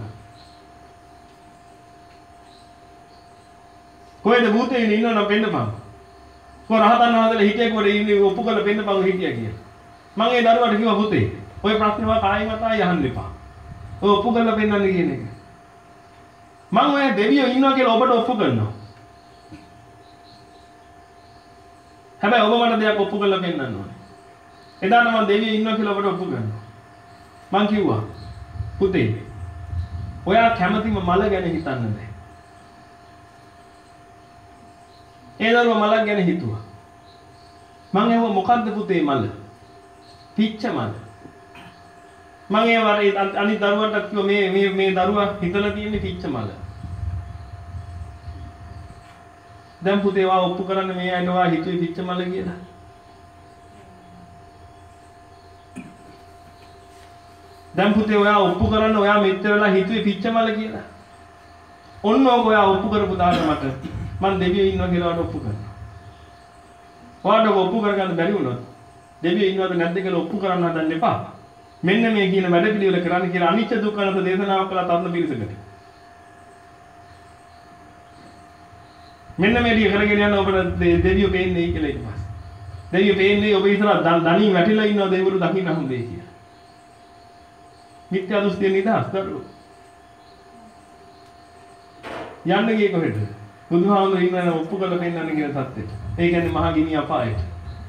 කොයිද භූතයෝ ඉන්නේ ඉන්නවනම් පෙන්නපන්. කො රහතන් වහන්සේලා හිටියේ කොහෙද ඉන්නේ ඔප්පු කරලා පෙන්නපන් හිටියා කියලා. මම ඒ දරුවාට කිව්වා පුතේ ඔය ප්‍රශ්නේ වා කායින් අතයි අහන්න එපා. ඔය ඔප්පු කරලා පෙන්නන්න කියන එක. මම ඔය දෙවියෝ ඉන්නවා කියලා ඔබට ඔප්පු කරනවා. හැබැයි ඔබ මට දෙයක් ඔප්පු කරලා පෙන්නන්න ඕනේ. එදාට මම දෙවියෝ ඉන්නවා කියලා ඔබට ඔප්පු කරනවා. මං කිව්වා පුතේ ඔයා කැමතිම මල ගැන හිතන්න බෑ. ඒ දරුවා මලක් ගැන හිතුවා. මං ඇහුවා මොකද්ද පුතේ මල? පිච්ච මල. මං ඒ වරේ අනිත් දරුවන්ට කිව්වා මේ මේ මේ දරුවා හිතලා තියෙන්නේ පිච්ච මල. දැන් පුතේ වා ඔප්පු කරන්න මේ අයන වා හිතුවේ පිච්ච මල කියලා. දැන් පුතේ ඔයා ඔප්පු කරන්න ඔයා මෙච්චර වෙලා හිතුවේ පිච්ච මල කියලා. ඔන්න ඕක ඔයා ඔප්පු කරපු දාට මට මං දෙවියෝ ඉන්නවා කියලා ඔයාට ඔප්පු කරනවා. ඔයාට ඔප්පු කරගන්න බැරි වුණොත් දෙවියෝ ඉන්නවද නැද්ද කියලා ඔප්පු කරන්න හදන්න එපා. මෙන්න මේ කියන වැඩ පිළිවෙල කරන්න කියලා අනිච්ච දුක්ඛ අනාත්ම දේශනාවක් කළා තරුණ පිරිසකට. මෙන්න මේ ටික කරගෙන යන ඔබට දෙවියෝ පේන්නේ කියලා ඊට පස්සේ. දෙවියෝ පේන්නේ ඔබ ඉතන ධනින් වැටිලා ඉන්නවා දෙවිවරු දකින්න හම්බෙයි කියලා. මිත්‍යා දෘෂ්ටිය නිදහස් දරුවෝ. යන්න ගියේ කොහෙද? බුදුහාමුදුරු ඉන්න ඔප්පු කරලා පෙන්නන්න කියන සත්‍යෙට. ඒ කියන්නේ මහා ගිනි අපායට.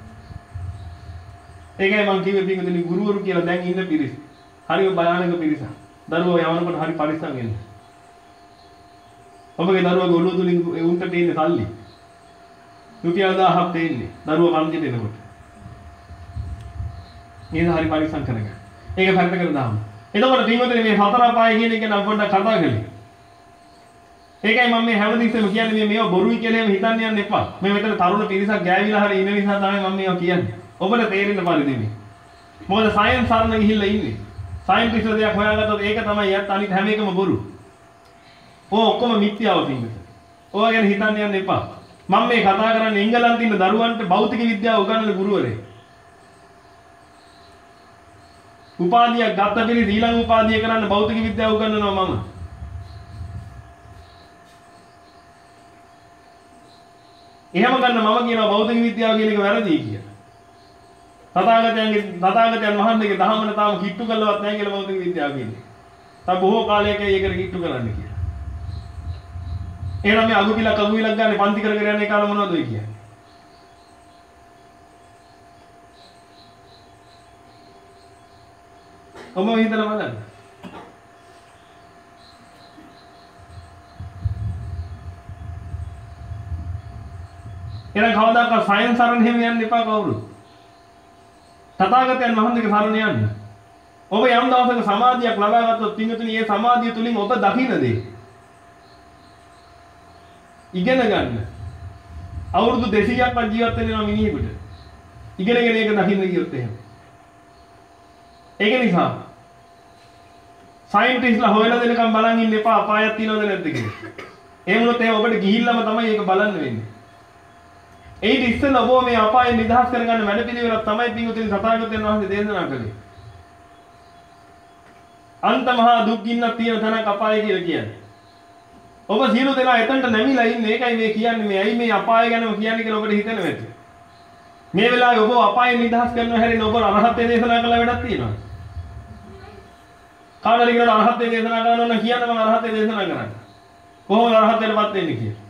ඒකයි මම කිව්වේ පිටුදින ගුරුවරු කියලා දැන් ඉන්න පිරිස. හරිම භයානක පිරිසක්. දරුවෝ යවනකොට හරි පරිස්සම් වෙන්න. ඔබගේ දරුවගේ ඔළුව තුලින් උන්ට තියෙන සල්ලි. රුපියල් දහයක් දෙන්නේ. දරුවා පන්තියට එනකොට. මේක හරි පරිස්සම් කරගන්න. ඒක පැත්ත කරලා දාන්න. එතකොට පින්වතුනි මේ හතර අපාය කියන එක නම් පොඩ්ඩක් කතා කරලා. ඒකයි මම මේ හැමදෙස්සෙම කියන්නේ මේ මේවා බොරුයි කියලා එහෙම හිතන්න යන්න එපා. මේ මෙතන තරුණ පිරිසක් ගෑවිලා හරි ඉන්න නිසා තමයි මම මේවා කියන්නේ. ඔබට තේරෙන්න පරිදි මේ. මොකද සයන්ස් සරණ ගිහිල්ලා ඉන්නේ. සයන්ටිස්ට් දෙයක් හොයාගත්තොත් ඒක තමයි යත් අනිත් හැම එකම බොරු. ඕ ඔක්කොම මිත්‍යාව පින්වතුනි. ඕවා ගැන හිතන්න යන්න එපා. මම මේ කතා කරන්නේ එංගලන්තේ ඉන්න දරුවන්ට භෞතික විද්‍යාව උගන්වන ගුරුවරයෙක්. උපාධියක් ගත්ත පිළි ඊළඟ උපාධිය කරන්න භෞතික විද්‍යාව උගන්වනවා මම. එහෙම ගන්න මම කියනවා භෞතික විද්‍යාව කියන එක වැරදි කියලා. තථාගතයන්ගේ තථාගතයන් වහන්සේගේ දහමන තාම කිට්ටු කළවත් නැහැ කියලා භෞතික විද්‍යාව කියන්නේ. තව බොහෝ කාලයක ඒකට කිට්ටු කරන්න කියලා. එහෙනම් මේ අගුපිලක් අගුවිලක් ගන්න පන්ති කර කර යන කාල මොනවද ඔය කියන්නේ? ඔබ හිතලා බලන්න. එහෙනම් කවදාකවත් සයන්ස් සරණ හැම යන්න එපා කවුරුත්. තථාගතයන් වහන්සේගේ සරණ යන්න. ඔබ යම් දවසක සමාධියක් ලබා ගත්තොත් පින්තුනි මේ සමාධිය තුලින් ඔබ දකින්න දේ ඉගෙන ගන්න. අවුරුදු දෙසීයක්වත් ජීවත් වෙනවා මිනිහෙකුට. ඉගෙනගෙන ඒක දකින්න ගියොත් එහෙම. ඒක නිසා සයන්ටිස්ට්ලා හොයලා දෙනකම් බලන් ඉන්න එපා අපායක් තියනවද නැද්ද කියලා. ඒ වුණොත් එහෙනම් ඔබට ගිහිල්ලාම තමයි ඒක බලන්න වෙන්නේ. ඒත් ඉස්සෙල්ලා ඔබ මේ අපායෙන් නිදහස් කරගන්න වැඩ පිළිවෙලක් තමයි පින්වතුනි තථාගතයන් වහන්සේ දේශනා කළේ. අන්ත මහා දුක් ගින්නක් තියෙන තැනක් අපාය කියලා කියන්නේ. ඔබ සියලු දෙනා එතනට නැමිලා ඉන්නේ. ඒකයි මේ කියන්නේ මේ ඇයි මේ අපාය ගැනම කියන්නේ කියලා ඔබට හිතෙන වෙද්දි. මේ වෙලාවේ ඔබ අපායෙන් නිදහස් කරනවා හැරෙන්න ඔබ අරහත්ත්වයේ දේශනා කළ වැඩක් තියෙනවා. කාටද කියනවා අරහත්ත්වයේ දේශනා කරනවා නම් කියන්න මම අරහත්ත්වයේ දේශනා කරන්නේ. කොහොමද අරහත්ත්වයටපත් වෙන්නේ කියලා.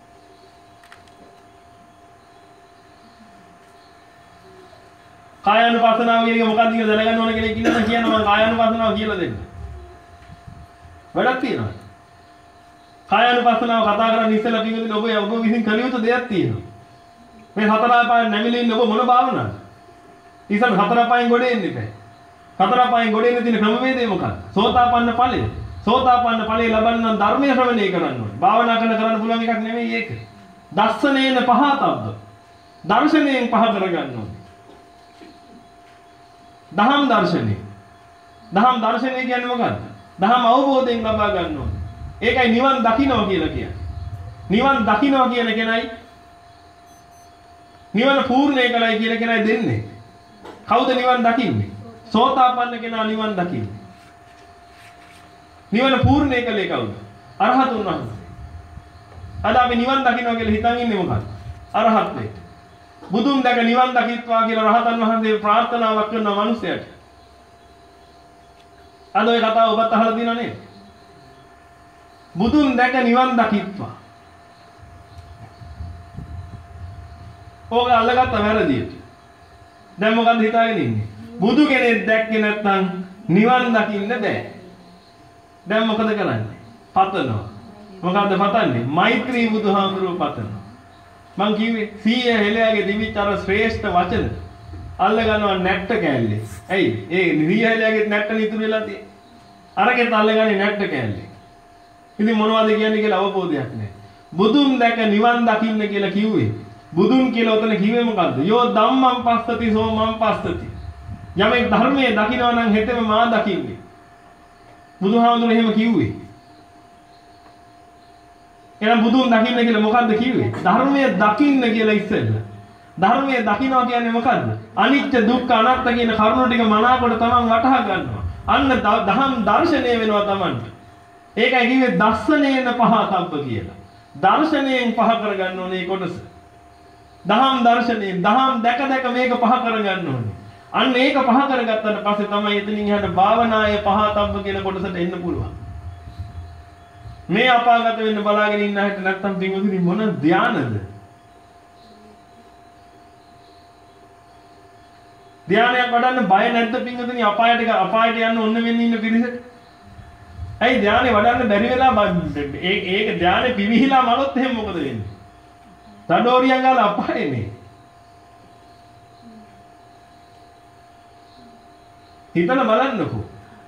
කායानुපස්සනාව කියන එක මොකක්ද කියලා දැනගන්න ඕන කෙනෙක් ඉන්නවා කියන්න මම කායानुපස්සනාව කියලා දෙන්න. වැඩක් තියෙනවා. කායानुපස්සනාව කතා කරන්නේ ඉස්සෙල්ලා පිටින් ඔබ ඔබ විසින් කළ යුතු දෙයක් තියෙනවා. මේ හතර අපායන් නැමිලා ඉන්න ඔබ මොන භාවනාවද? ඉතින් හතර අපායන් ගොඩ එන්න ඉපැයි. හතර අපායන් ගොඩ එන්න තියෙන ක්‍රමවේදය මොකක්ද? සෝතාපන්න ඵලය. සෝතාපන්න ඵලය ලබන්න නම් ධර්මයේ ශ්‍රවණය කරන්න ඕනේ. භාවනා කරන කරන්න පුළුවන් එකක් නෙමෙයි ඒක. දස්සනේන පහතබ්බ. දර්ශනයෙන් පහ කරගන්න ඕනේ. දහම් දර්ශනය. දහම් දර්ශනය කියන්නේ මොකක්ද? දහම් අවබෝධයෙන් ලබා ගන්න ඕනේ. ඒකයි නිවන් දකින්නවා කියලා කියන්නේ. නිවන් දකින්නවා කියන කෙනයි නිවන පූර්ණේ කලයි කියන කෙනයි දෙන්නේ. කවුද නිවන් දකින්නේ? සෝතාපන්න කෙනා නිවන් දකින්නේ. නිවන පූර්ණේ කලේ කවුද? අරහතුන් වහන්සේ. අද අපි නිවන් දකින්නවා කියලා හිතන් ඉන්නේ මොකක්ද? අරහත්ත්වයට. බුදුන් දැක නිවන් දකිත්වා කියලා රහතන් වහන්සේ ප්‍රාර්ථනාවක් කරන මිනිසයාට. අද ඔය කතාව ඔබත් අහලා තියෙනව නේද? බුදුන් දැක නිවන් දකිත්වා. ඕක අල්ලගත්ත වැරදියට. දැන් මොකද හිතාගෙන ඉන්නේ? බුදු කෙනෙක් දැක්කේ නැත්නම් නිවන් දකින්න බෑ. දැන් මොකද කරන්නේ? පතනවා. මොකද්ද පතන්නේ? මෛත්‍රී බුදුහාමුදුරුවෝ පතනවා. මං කිව්වේ සීය හෙළයාගේ දිවිච අර ශ්‍රේෂ්ඨ වචන අල්ල ගන්නවා නැට්ට කෑල්ලේ. ඇයි? ඒ සීය හෙළයාගේ නැට්ට නිතුරු වෙලා තියෙන්නේ. අරකට අල්ලගන්නේ නැට්ට කෑල්ලේ. ඉතින් මොනවද කියන්නේ කියලා අවබෝධයක් නැහැ. බුදුන් දැක නිවන් දකින්න කියලා කිව්වේ. බුදුන් කියලා උතන කිව්වේ මොකද්ද? යෝ ධම්මං පස්සති සෝ මං පස්සති. යමෙක් ධර්මයේ දකිනවා නම් හෙතෙම මා දකින්නේ. බුදුහාමුදුරුවෝ එහෙම කිව්වේ. එහෙනම් බුදුන් දකින්න කියලා මොකද්ද කිව්වේ? ධර්මයේ දකින්න කියලා ඉස්සෙල්ලා. ධර්මයේ දකින්නවා කියන්නේ මොකද්ද? අනිත්‍ය දුක්ඛ අනාත්ම කියන කරුණු ටික මනාකොට තමන් වටහා ගන්නවා. අන්න දහම් දර්ශනය වෙනවා තමන්ට. ඒකයි කිව්වේ දස්සනේන පහතබ්බ කියලා. දර්ශනයෙන් පහ කරගන්න ඕනේ කොටස. දහම් දර්ශනයෙන් දහම් දැක දැක මේක පහ කරගන්න ඕනේ. අන්න ඒක පහ කරගත්තට පස්සේ තමයි එතනින් එහාට භාවනායේ පහතබ්බ කියන කොටසට එන්න පුළුවන්. මේ අපාගත වෙන්න බලාගෙන ඉන්න හැට නැත්තම් පින්වතුනි මොන ධානයද? ධානයක් වඩන්න බය නැද්ද පින්වතුනි අපායට අපායට යන්න ඔන්න වෙන්න ඉන්න පිරිසට? ඇයි ධානය වඩන්න බැරි වෙලා ඒ ඒක ධානය පිවිහිලා මලොත් එහෙම මොකද වෙන්නේ? තඩෝරියන් ගාලා අපායනේ. හිතලා බලන්නකෝ.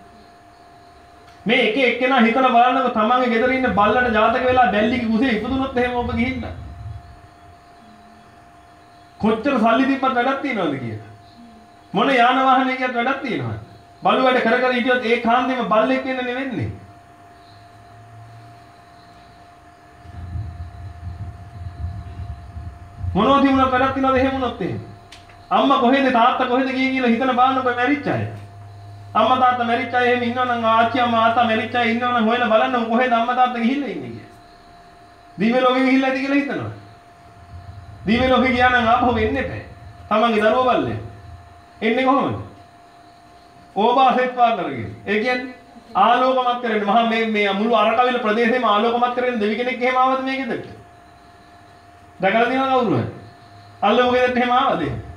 මේ එක එක්කෙනා හිතලා බලන්නකො තමන්ගේ ගෙදර ඉන්න බල්ලට ජාතක වෙලා බැල්ලිගේ කුසේ ඉපදුනොත් එහෙම ඔබ ගිහින් කොච්චර සල්ලි දීපත් වැඩක් තියනවද කියලා. මොන යාන වාහනයකත් වැඩක් තියනවද? බලු වැඩ කර කර හිටියොත් ඒ කාන්දේම බල්ලෙක් වෙන්න නෙවෙන්නේ. මොනවද වුණා වැඩක් තියනවද එහෙම වුණොත් එහෙම. අම්මා කොහෙද තාත්තා කොහෙද ගියේ කියලා හිතන බලන්නකො මැරිච්ච අය. අම්මා තාත්තා මැරිච්ච අය එහෙම ඉන්නවනම් ආච්චි අම්මා තාත්තා මැරිච්ච අය ඉන්නවනම් හොයලා බලන්න කොහෙද අම්මා තාත්තා ගිහිල්ලා ඉන්නේ කියලා. දිව්‍ය ලෝකෙ ගිහිල්ලා ඇති කියලා හිතනවා. දිව්‍ය ලෝකෙ ගියා නම් ආපහු එන්නේ නැහැ. තමන්ගේ දරුවෝ බල්ලේ. එන්නේ කොහොමද? ඕබාසෙත්වා කරගෙන. ඒ කියන්නේ ආලෝකමත් කරගෙන මහා මේ මේ මුළු අරකවිල ප්‍රදේශෙම ආලෝකමත් කරගෙන දෙවි කෙනෙක් එහෙම ආවද මේ ගෙදරට? දැකලා තියෙනවද කවුරු හරි? අල්ලමු ගෙදරට එහෙම ආවද?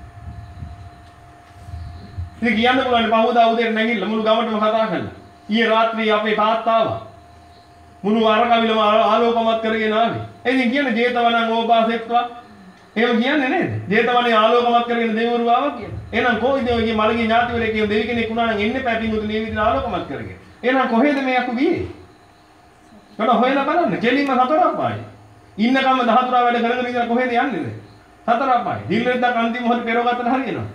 ඉතින් කියන්න පුළුවන් පහුවදා උදේට නැගිටලා මුළු ගමටම කතා කළා. ඊයේ රාත්‍රියේ අපේ තාත්තා ආවා. මුළු අරකවිලම ආලෝකමත් කරගෙන ආවේ. ඉතින් කියන්නේ ජේතවනං ඕබාසෙත්වා. එහෙම කියන්නේ නේද? ජේතවනේ ආලෝකමත් කරගෙන දෙවිවරු ආවා කියලා. එහෙනම් කොයිද ඔයගේ මළගේ ඥාතිවරේ කියන දෙවි කෙනෙක් වුණා නම් එන්නේ පැපිනුතු මේ විදිහට ආලෝකමත් කරගෙන. එහෙනම් කොහෙද මේ අකු ගියේ? මොන හොයලා බලන්න. කෙලින්ම සතර අපායි. ඉන්නකම දහතුරා වැඩ කරගෙන ඉඳලා කොහෙද යන්නේද? සතර අපායි. දිල්ලෙද්දක් අන්තිම මොහොත පෙරවගත්තට හරියනවා.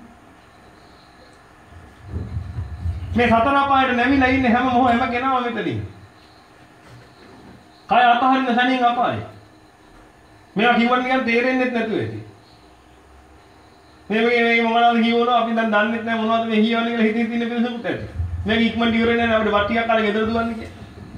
මේ සතර අපායට නැමිලා ඉන්නේ හැම මොහ හැම කෙනාම මෙතනින්. කය අතහරින්න සැනින් අපායි. මේවා කිව්වන් නිකන් තේරෙන්නේ නැතුව ඇති. මේ මේ මොනවද කියවනෝ අපි දැන් දන්නෙත් නැහැ මොනවද මේ කියවන්නේ කියලා හිතේ තියෙන පිළිසුකුත් ඇති. මේක ඉක්මනට ඉවර වෙන්නේ නැහැ අපිට වට්ටියක් කාලේ ගෙදර දුවන්නේ කියලා.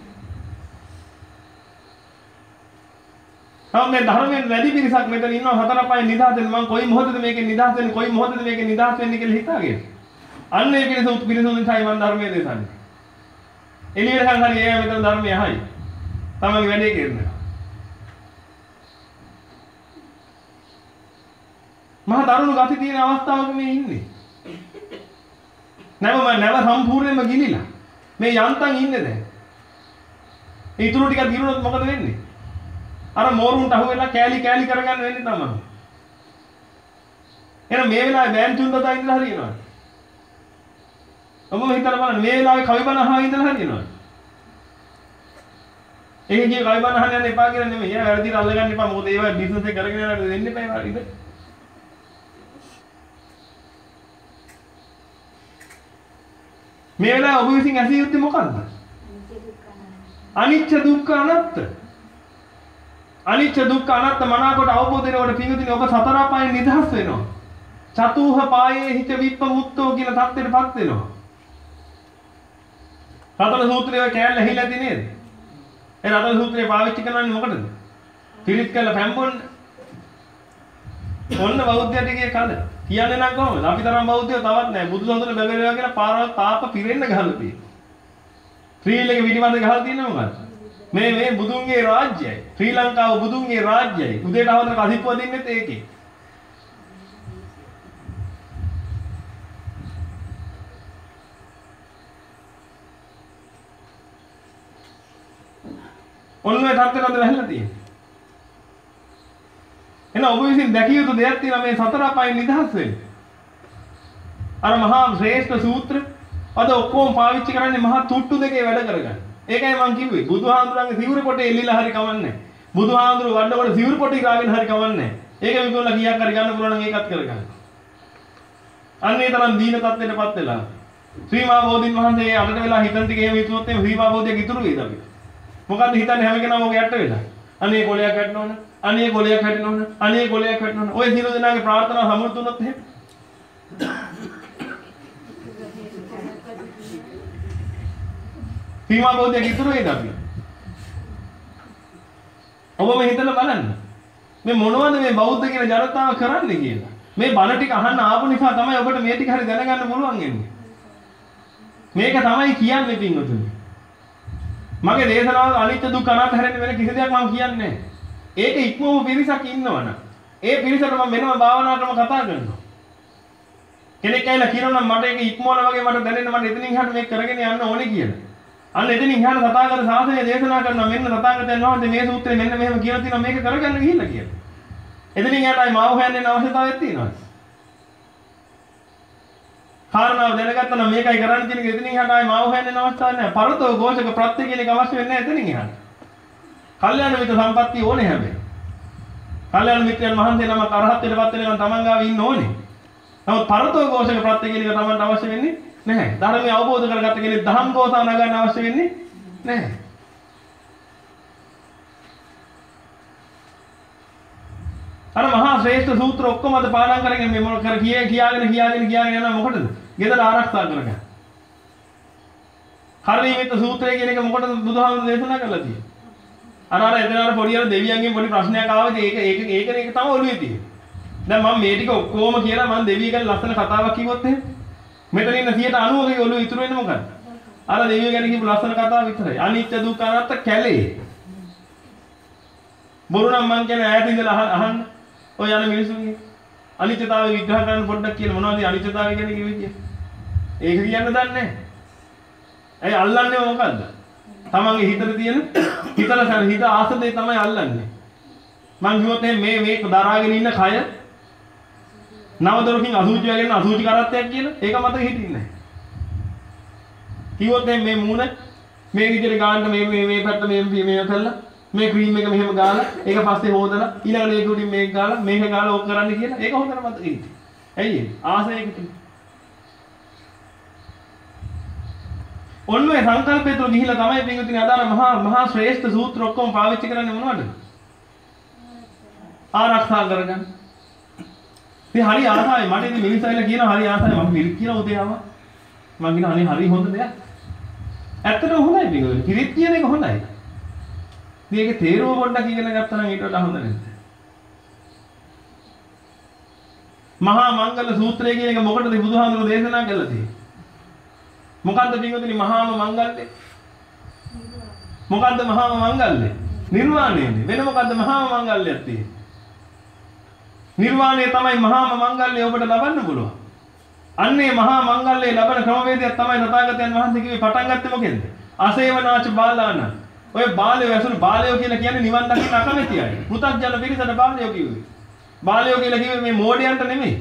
හම් මේ ධර්මයෙන් වැඩි පිරිසක් මෙතන ඉන්නවා හතර පහේ නිදහස් වෙන මම කොයි මොහොතද මේකේ නිදහස් වෙන්නේ කොයි මොහොතද මේකේ නිදහස් වෙන්නේ කියලා හිතාගෙන. අන්න ඒ පිරිස උත් පිරිසුන් නිසායි මම ධර්මයේ දේශන්නේ. එළියට සංහාරි ඒ මෙතන ධර්මයේ අහයි. තමන්ගේ වැඩේ කරනවා. මහා දරුණු ගති තියෙන අවස්ථාවක මේ ඉන්නේ. නැවම නැව සම්පූර්ණයෙන්ම ගිලිලා. මේ යන්තම් ඉන්නේ දැන්. ඒ ඉතුරු ටික ගිරුණොත් මොකද වෙන්නේ? අර මෝරුන්ට අහු වෙලා කෑලි කෑලි කරගන්න වෙන්නේ තමයි. එහෙනම් මේ වෙලාවේ බෑන් තුන්දතා ඉඳලා හරියනවා. ඔබම හිතලා බලන්න මේ වෙලාවේ කවිබන අහා ඉඳලා හරියනවා. ඒක කිය කවිබන අහන්න යන්න එපා කියලා නෙමෙයි. එයා වැරදිට අල්ලගන්න එපා. මොකද ඒවා බිස්නස් එක කරගෙන යනකොට දෙන්න එපා ඒවා ඉතින්. මේ වෙලාවේ ඔබ විසින් ඇසිය යුත්තේ මොකක්ද? අනිච්ච දුක්ඛ අනාත්ම. අනිච්ච දුක්ඛ අනාත්ම මනාකොට අවබෝධ වෙනකොට පින්විතිනේ ඔබ සතර අපායෙන් නිදහස් වෙනවා. චතුහ පායේ හිත විප්පමුත්තෝ කියන தත්ත්වයටපත් වෙනවා. රතන සූත්‍රයේ ඔය කෑල්ල ඇහිලා ඇති නේද? ඒ රතන සූත්‍රය පාවිච්චි කරන්නේ මොකටද? පිරිත් කළ පැම්බොන්න. ඔන්න බෞද්ධය ටිකේ කල. කියන්නේ නම් කොහොමද? අපි තරම් බෞද්ධයෝ තවත් නැහැ. බුදුසසුන බැබලෙවා කියලා පාරවල් තාප පිරෙන්න ගහලා තියෙනවා. ශ්‍රී ලංකාවේ පිටිපස්ස ගහලා තියෙන්නේ මොකක්ද? මේ මේ බුදුන්ගේ රාජ්‍යයයි. ශ්‍රී ලංකාව බුදුන්ගේ රාජ්‍යයයි. උදේට අවතර කසිප්පුව දෙන්නෙත් ඒකේ. ඔන්න ඔය තත්ත්වයකට වැහිලා තියෙන්නේ. එහෙනම් ඔබ විසින් දැකිය යුතු දෙයක් තියෙනවා මේ සතර අපායෙන් නිදහස් වෙන්න. අර මහා ශ්‍රේෂ්ඨ සූත්‍ර අද ඔක්කොම පාවිච්චි කරන්නේ මහා තුට්ටු දෙකේ වැඩ කරගන්න. ඒකයි මම කිව්වේ බුදුහාඳුරන්ගේ සිවුරු පොටේ එල්ලිලා හරි කවන්නේ. බුදුහාඳුරු වඩනකොට සිවුරු පොටි ගාගෙන හරි කවන්නේ. ඒක විකුණලා කීයක් හරි ගන්න පුළුවන් නම් ඒකත් කරගන්න. අන්නේ තරම් දීන තත්ත්වයටපත් වෙලා. ශ්‍රී මහා බෝධින් වහන්සේ අරට වෙලා හිතන ටික එහෙම හිතුවොත් එimhe ශ්‍රී මහා බෝධිය ඉතුරු වෙයිද අපි? මොකද්ද හිතන්නේ හැම කෙනාම ඔක යට වෙලා? අනේ ගොලයක් වැටෙනවනේ. අනේ ගොලයක් වැටෙනවනේ. අනේ ගොලයක් වැටෙනවනේ. ඔය සියලු දෙනාගේ ප්‍රාර්ථනා සමුත් වුණොත් එහෙම. සීමා බෝධිය ඉතුරු වෙයිද අපි? ඔබ මේ හිතලා බලන්න. මේ මොනවද මේ බෞද්ධ කියන ජනතාව කරන්නේ කියලා. මේ බණ ටික අහන්න ආපු නිසා තමයි ඔබට මේ ටික හරි දැනගන්න පුළුවන් වෙන්නේ. මේක තමයි කියන්නේ පින්වතුනි. මගේ දේශනාවල අනිත්‍ය දුක්ඛ අනාත්ම හැරෙන්න වෙන කිසි දෙයක් මම කියන්නේ නැහැ. ඒක ඉක්මවපු පිරිසක් ඉන්නවනම් ඒ පිරිසට මම වෙනම භාවනා ක්‍රම කතා කරනවා. කෙනෙක් ඇවිල්ලා කියනවා මට ඒක ඉක්මවලා වගේ මට දැනෙන්න මට එතනින් එහාට මේක කරගෙන යන්න ඕනේ කියලා. අන්න එතනින් එහාට තථාගත ශාසනය දේශනා කරනවා මෙන්න තථාගතයන් වහන්සේ මේ සූත්‍රයේ මෙන්න මෙහෙම කියලා තියෙනවා මේක කරගන්න ගිහිල්ලා කියලා. එතනින් එහාටයි මාව හොයන්න අවශ්‍යතාවයක් තියෙනවා. කාරණාව දැනගත්තා නම් මේකයි කරන්න තියෙන එක එතනින් එහාට ආයි මාව හොයන්න අවශ්‍යතාවයක් නැහැ. පරතෝ ഘോഷක ප්‍රත්‍ය කියන එක අවශ්‍ය වෙන්නේ නැහැ එතනින් එහාට. කල්යාණ මිත්‍ර සම්පත්තිය ඕනේ හැබැයි. කල්යාණ මිත්‍රයන් වහන්සේ නමක් අරහත්ත්වයටපත් වෙනකන් තමන් ගාව ඉන්න ඕනේ. නමුත් පරතෝ ഘോഷක ප්‍රත්‍ය කියන එක තමන්ට අවශ්‍ය වෙන්නේ නැහැ. ධර්මය අවබෝධ කරගත්ත කෙනෙක් දහම් ഘോഷා නගන්න අවශ්‍ය වෙන්නේ නැහැ. අර මහා ශ්‍රේෂ්ඨ සූත්‍ර ඔක්කොම අද පාඩම් කරගෙන මේ මොන කර කිය කියාගෙන කියාගෙන කියාගෙන යනවා මොකටද? ගෙදර ආරක්ෂා කරගන්න. හරිමිත සූත්‍රය කියන එක මොකටද බුදුහාමුදුරු දේශනා කරලා තියෙන්නේ? අර අර එතන අර පොඩි අර දෙවියන්ගෙන් පොඩි ප්‍රශ්නයක් ආවද ඒක ඒක ඒක ඒක තමයි ඔළුවේ තියෙන්නේ. දැන් මම මේ ටික ඔක්කොම කියලා මම දෙවියන් ලස්සන කතාවක් කිව්වොත් එහෙම මෙතන ඉන්න සියයට අනූවකගේ ඔළුවේ ඉතුරු වෙන්නේ මොකක්ද? අර දෙවියන් ගැන කියපු ලස්සන කතාව විතරයි. අනිත්‍ය දුක්ඛ අනාත්ම කැලේ. බොරු නම් මං කියන්නේ ඈත ඉඳලා අහන්න. ඔය යන මිනිස්සුන්ගේ අනිත්‍යතාවය විග්‍රහ කරන්න පොඩ්ඩක් කියලා මොනවද අනිත්‍යතාවය කියන්නේ කිව්වේ? ඒක කියන්න දන්නේ නැහැ. ඇයි අල්ලන්නේ මොකද්ද? තමන්ගේ හිතේ තියෙන හිතල හිත ආසදේ තමයි අල්ලන්නේ. මං කිව්වොත් මේ මේ දරාගෙන ඉන්න කය නවදොරකින් අසුචි වගේ අසුචි කරත්තයක් කියලා ඒක මතක හිටින්නේ නැහැ. කිව්වොත් මේ මූණ මේ විදිහට ගාන්න මේ මේ මේ පැත්ත මේ මේ කළා මේ ක්‍රීම් එක මෙහෙම ගාලා ඒක පස්සේ හොදලා ඊළඟට ඒක උඩින් මේක ගාලා මේක ගාලා ඕක කරන්න කියලා ඒක හොඳට මතක හිටියේ. ඇයි ආසයකට ඔන්න ඔය සංකල්පය තුළ ගිහිලා තමයි පින්විතනි අදාළ මහා මහා ශ්‍රේෂ්ඨ සූත්‍ර ඔක්කොම පාවිච්චි කරන්නේ මොනවද? ආරක්ෂා කරගන්න. ඉතින් හරි ආසයි මට ඉතින් මිනිස්සුයිලා කියන හරි ආසයි මම පිරිත් කියලා උදේ ආවා. මම කියන අනේ හරි හොඳ දෙයක්. ඇත්තටම හොඳයි පින්විතනි. පිරිත් කියන එක හොඳයි. මේකේ තේරුම පොඩ්ඩක් ඉගෙන ගත්තා නම් ඊට වඩා හොඳ නේද? මහා මංගල සූත්‍රය කියන එක මොකටද බුදුහාමුදුරුවෝ දේශනා කළා තියෙන්නේ? මොකද්ද පින්වතුනි මහාම මංගල්‍ය? මොකද්ද මහාම මංගල්‍ය? නිර්වාණයනේ. වෙන මොකද්ද මහාම මංගල්‍යයක් තියෙන්නේ? නිර්වාණය තමයි මහාම මංගල්‍ය ඔබට ලබන්න පුළුවන්. අන්නේ මහා මංගල්‍ය ලබන ක්‍රමවේදයක් තමයි තථාගතයන් වහන්සේ කිව්වේ පටන් ගත්තේ මොකෙන්ද? අසේවනාච බාලාන. ඔය බාලයෝ ඇසුරු බාලයෝ කියලා කියන්නේ නිවන් දකින්න අකමැති අය. පුතග්ජන පිරිසට බාලයෝ කිව්වේ. බාලයෝ කියලා කිව්වේ මේ මෝඩයන්ට නෙමෙයි.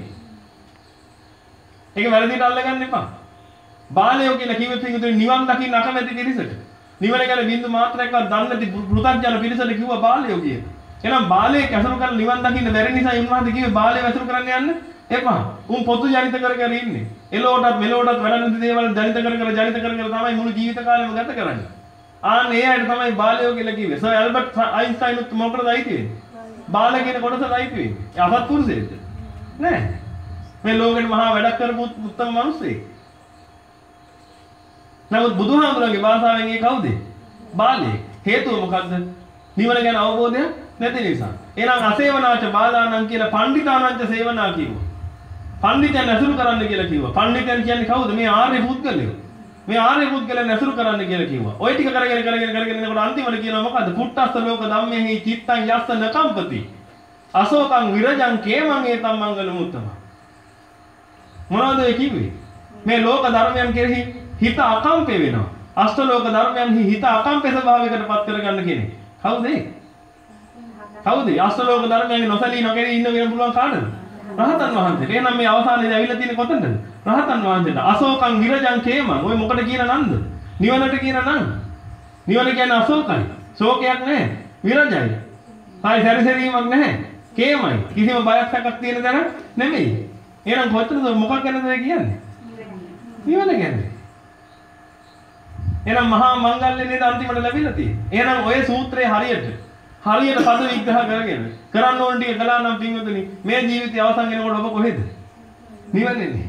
ඒක වැරදිට අල්ලගන්න එපා. බාලයෝ කියලා කිව්වේ පිටුතුනි නිවන් දකින්න අකමැති පිරිසට. නිවන ගැන බින්දු මාත්‍රයක්වත් දන්නේ නැති පුතග්ජන පිරිසට කිව්වා බාලයෝ කියලා. එහෙනම් බාලයෙක් ඇසුරු කරලා නිවන් දකින්න බැරි නිසා උන්වහන්සේ කිව්වේ බාලයෝ ඇසුරු කරන්න යන්න එපා. උන් පොතු ජනිත කර කර ඉන්නේ. එලෝටත් මෙලෝටත් වැඩ නැති දේවල් ජනිත කර කර ජනිත කර කර තමයි මුළු ජීවිත කාලෙම ගත කරන්නේ. ආන් ඒ අයට තමයි බාලයෝ කියලා කිව්වේ. සර් ඇල්බර්ට් අයින්ස්ටයින් උත් මොකටද අයිති වෙන්නේ? බාල කියන කොටසට අයිති වෙන්නේ. ඒ අසත්පුරුෂයෙක්ද? නෑ. මේ ලෝකෙට මහා වැඩක් කරපු උත්තම මිනිස්සෙක්. නමුත් බුදුහාමුදුරන්ගේ භාෂාවෙන් ඒ කවුද? බාලයෙක්. හේතුව මොකද්ද? නිවන ගැන අවබෝධයක් නැති නිසා. එහෙනම් අසේවනාච බාලාණන් කියලා පණ්ඩිතානංච සේවනා කිව්වා. පණ්ඩිතයන් ඇසුරු කරන්න කියලා කිව්වා. පණ්ඩිතයන් කියන්නේ කවුද? මේ ආර්ය පුද්ගලයෝ. මේ ආර්ය පුද්ගලයන් ඇසුරු කරන්න කියලා කිව්වා. ওই ටික කරගෙන කරගෙන කරගෙන යනකොට අන්තිමට කියනවා මොකද්ද? කුට්ටස්ස ලෝක ධම්මෙහි චිත්තං යස්ස නකම්පති. අසෝකං විරජං කේමං ඒතම් මංගල මුත්තම. මොනවද ඒ කිව්වේ? මේ ලෝක ධර්මයන් කෙරෙහි හිත අකම්පේ වෙනවා. අෂ්ටලෝක ධර්මයන්හි හිත අකම්පේ ස්වභාවයකට පත් කරගන්න කෙනෙක්. කවුද ඒ? කවුද? අෂ්ටලෝක ධර්මයන්ගේ නොසලී නොකෙරී ඉන්න වෙන පුළුවන් කාටද? රහතන් වහන්සේට. එහෙනම් මේ අවසානයේදී ඇවිල්ලා තියෙන්නේ කොතනද? රහතන් වහන්සේට. අශෝකං විරජං කේමං. ඔය මොකට කියන නන්ද? නිවනට කියන නන්. නිවන කියන්නේ අශෝකයි. ශෝකයක් නැහැ. විරජයි. සායි සැරිසැරීමක් නැහැ. කේමයි. කිසිම බයක් සැකක් තියෙන දර නෙමෙයි. එහෙනම් කොතනද මොකක් ගැනද කියන්නේ? නිවන කියන්නේ. එහෙනම් මහා මංගල්‍ය නේද අන්තිමට ලැබිලා තියෙන්නේ. එහෙනම් ඔය සූත්‍රයේ හරියට හරියට පද විග්‍රහ කරගෙන කරන්න ඕන ටික කළා නම් පින්වතුනි මේ ජීවිතය අවසන් වෙනකොට ඔබ කොහෙද? නිවන්නේ.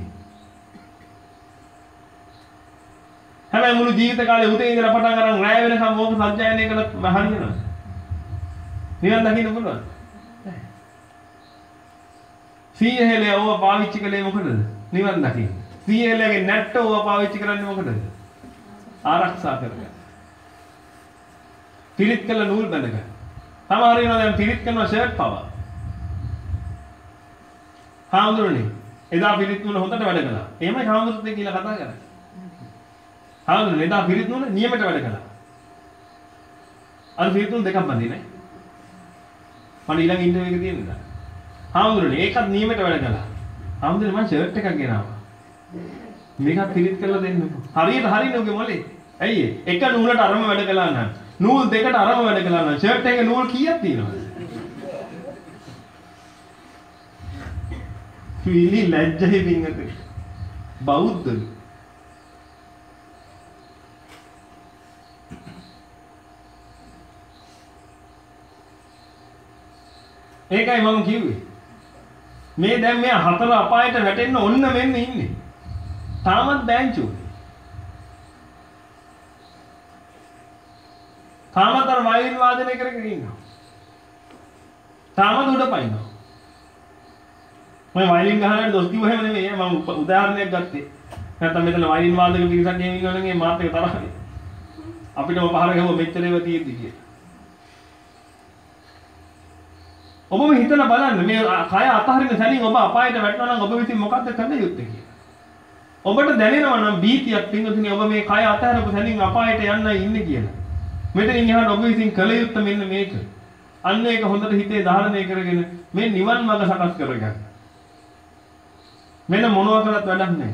හැබැයි මුළු ජීවිත කාලේ උදේ ඉඳලා පටන් ගන්න රැය වෙනකම් ඕක සත්‍යයනේ කළත් හරියනවා. නිවන් දකින්න පුළුවන්. සීයහෙලේ ඕව පාවිච්චි කළේ මොකටද? නිවන් දකින්න. සීයහෙලගේ නැට්ට ඕව පාවිච්චි කරන්නේ මොකටද? ආරක්ෂා කරගන්න. පිරිත් කළ නූල් බැඳගන්න. සමහර වෙනවා දැන් පිරිත් කරනවා ෂර්ට් පවා. හාමුදුරනේ එදා පිරිත් නූල හොඳට වැඩ කළා. එහෙමයි හාමුදුරුවෝ දෙක කියලා කතා කරන්නේ. හාමුදුරනේ එදා පිරිත් නූල නියමයට වැඩ කළා. අර පිරිත් නූල් දෙකක් බඳින්නේ. මම ඊළඟ ඉන්ටර්විව් එක තියෙනවා. හාමුදුරනේ ඒකත් නියමයට වැඩ කළා. හාමුදුරනේ මම ෂර්ට් එකක් ගෙනාවා. මේකත් පිරිත් කරලා දෙන්න. හරියට හරිනේ ඔගේ මොලේ. ඇයි ඒ? එක නූලට අරම වැඩ කළා නම් නූල් දෙකට අරම වැඩ කළා නම් ෂර්ට් එකේ නූල් කීයක් තියෙනවද? පිළි ලැජ්ජයි පින්වතුනි. බෞද්ධ. ඒකයි මම කිව්වේ. මේ දැන් මෙයා හතර අපායට වැටෙන්න ඔන්න මෙන්න ඉන්නේ. තාමත් බෑන්චු. තාමත් අර වයින් වාදනය කරගෙන ඉන්නවා. තාමත් උඩ පයින්නවා. මම වයින් ගහනකොට දොස් කිව්ව හැම නෙමෙයි මම උදාහරණයක් ගත්තේ. නැත්නම් මෙතන වයින් වාදක පිරිසක් ගෙමින් ඉන්නවනම් මේ මාත් එක තරහනේ. අපිටම පහර ගහුව මෙච්චර ඒවා තියෙද්දි කිය. ඔබම හිතලා බලන්න මේ කය අතහරින සැනින් ඔබ අපායට වැටෙනවා නම් ඔබ විසින් මොකක්ද කළ යුත්තේ කියලා. ඔබට දැනෙනවා නම් බීතියක් පින්වතුනි ඔබ මේ කය අතහැරපු සැනින් අපායට යන්නයි ඉන්නේ කියලා. මෙතනින් එහාට ඔබ විසින් කළ යුත්තේ මෙන්න මේක. අන්න ඒක හොඳට හිතේ ධාරණය කරගෙන මේ නිවන් මඟ සකස් කරගන්න. මෙන්න මොනවා කළත් වැඩක් නැහැ.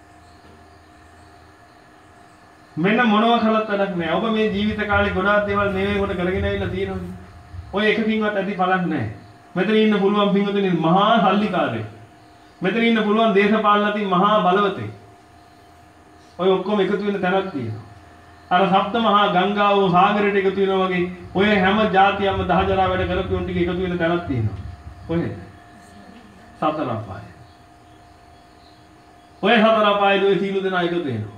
මෙන්න මොනවා කළත් වැඩක් නැහැ. ඔබ මේ ජීවිත කාලේ ගොඩාක් දේවල් නෙවෙයි කොට කරගෙන ඇවිල්ලා තියෙනවා. ඔය එකකින්වත් ඇති පළක් නැහැ. මෙතන ඉන්න පුළුවන් පින්වතුනි මහා සල්ලිකාරයෙක්. මෙතන ඉන්න පුළුවන් දේශපාලනතින් මහා බලවතෙක්. ඔය ඔක්කොම එකතු වෙන තැනක් තියෙනවා. අර සප්ත මහා ගංගාව සාගරයට එකතු වෙනවා වගේ ඔය හැම જાතියක්ම දහජරා වැඩ කරපු උන් ටික එකතු වෙන තැනක් තියෙනවා. කොහෙද? සතර අපාය. ඔය සතර අපායේ ඔය සීල දෙනා එකතු වෙනවා.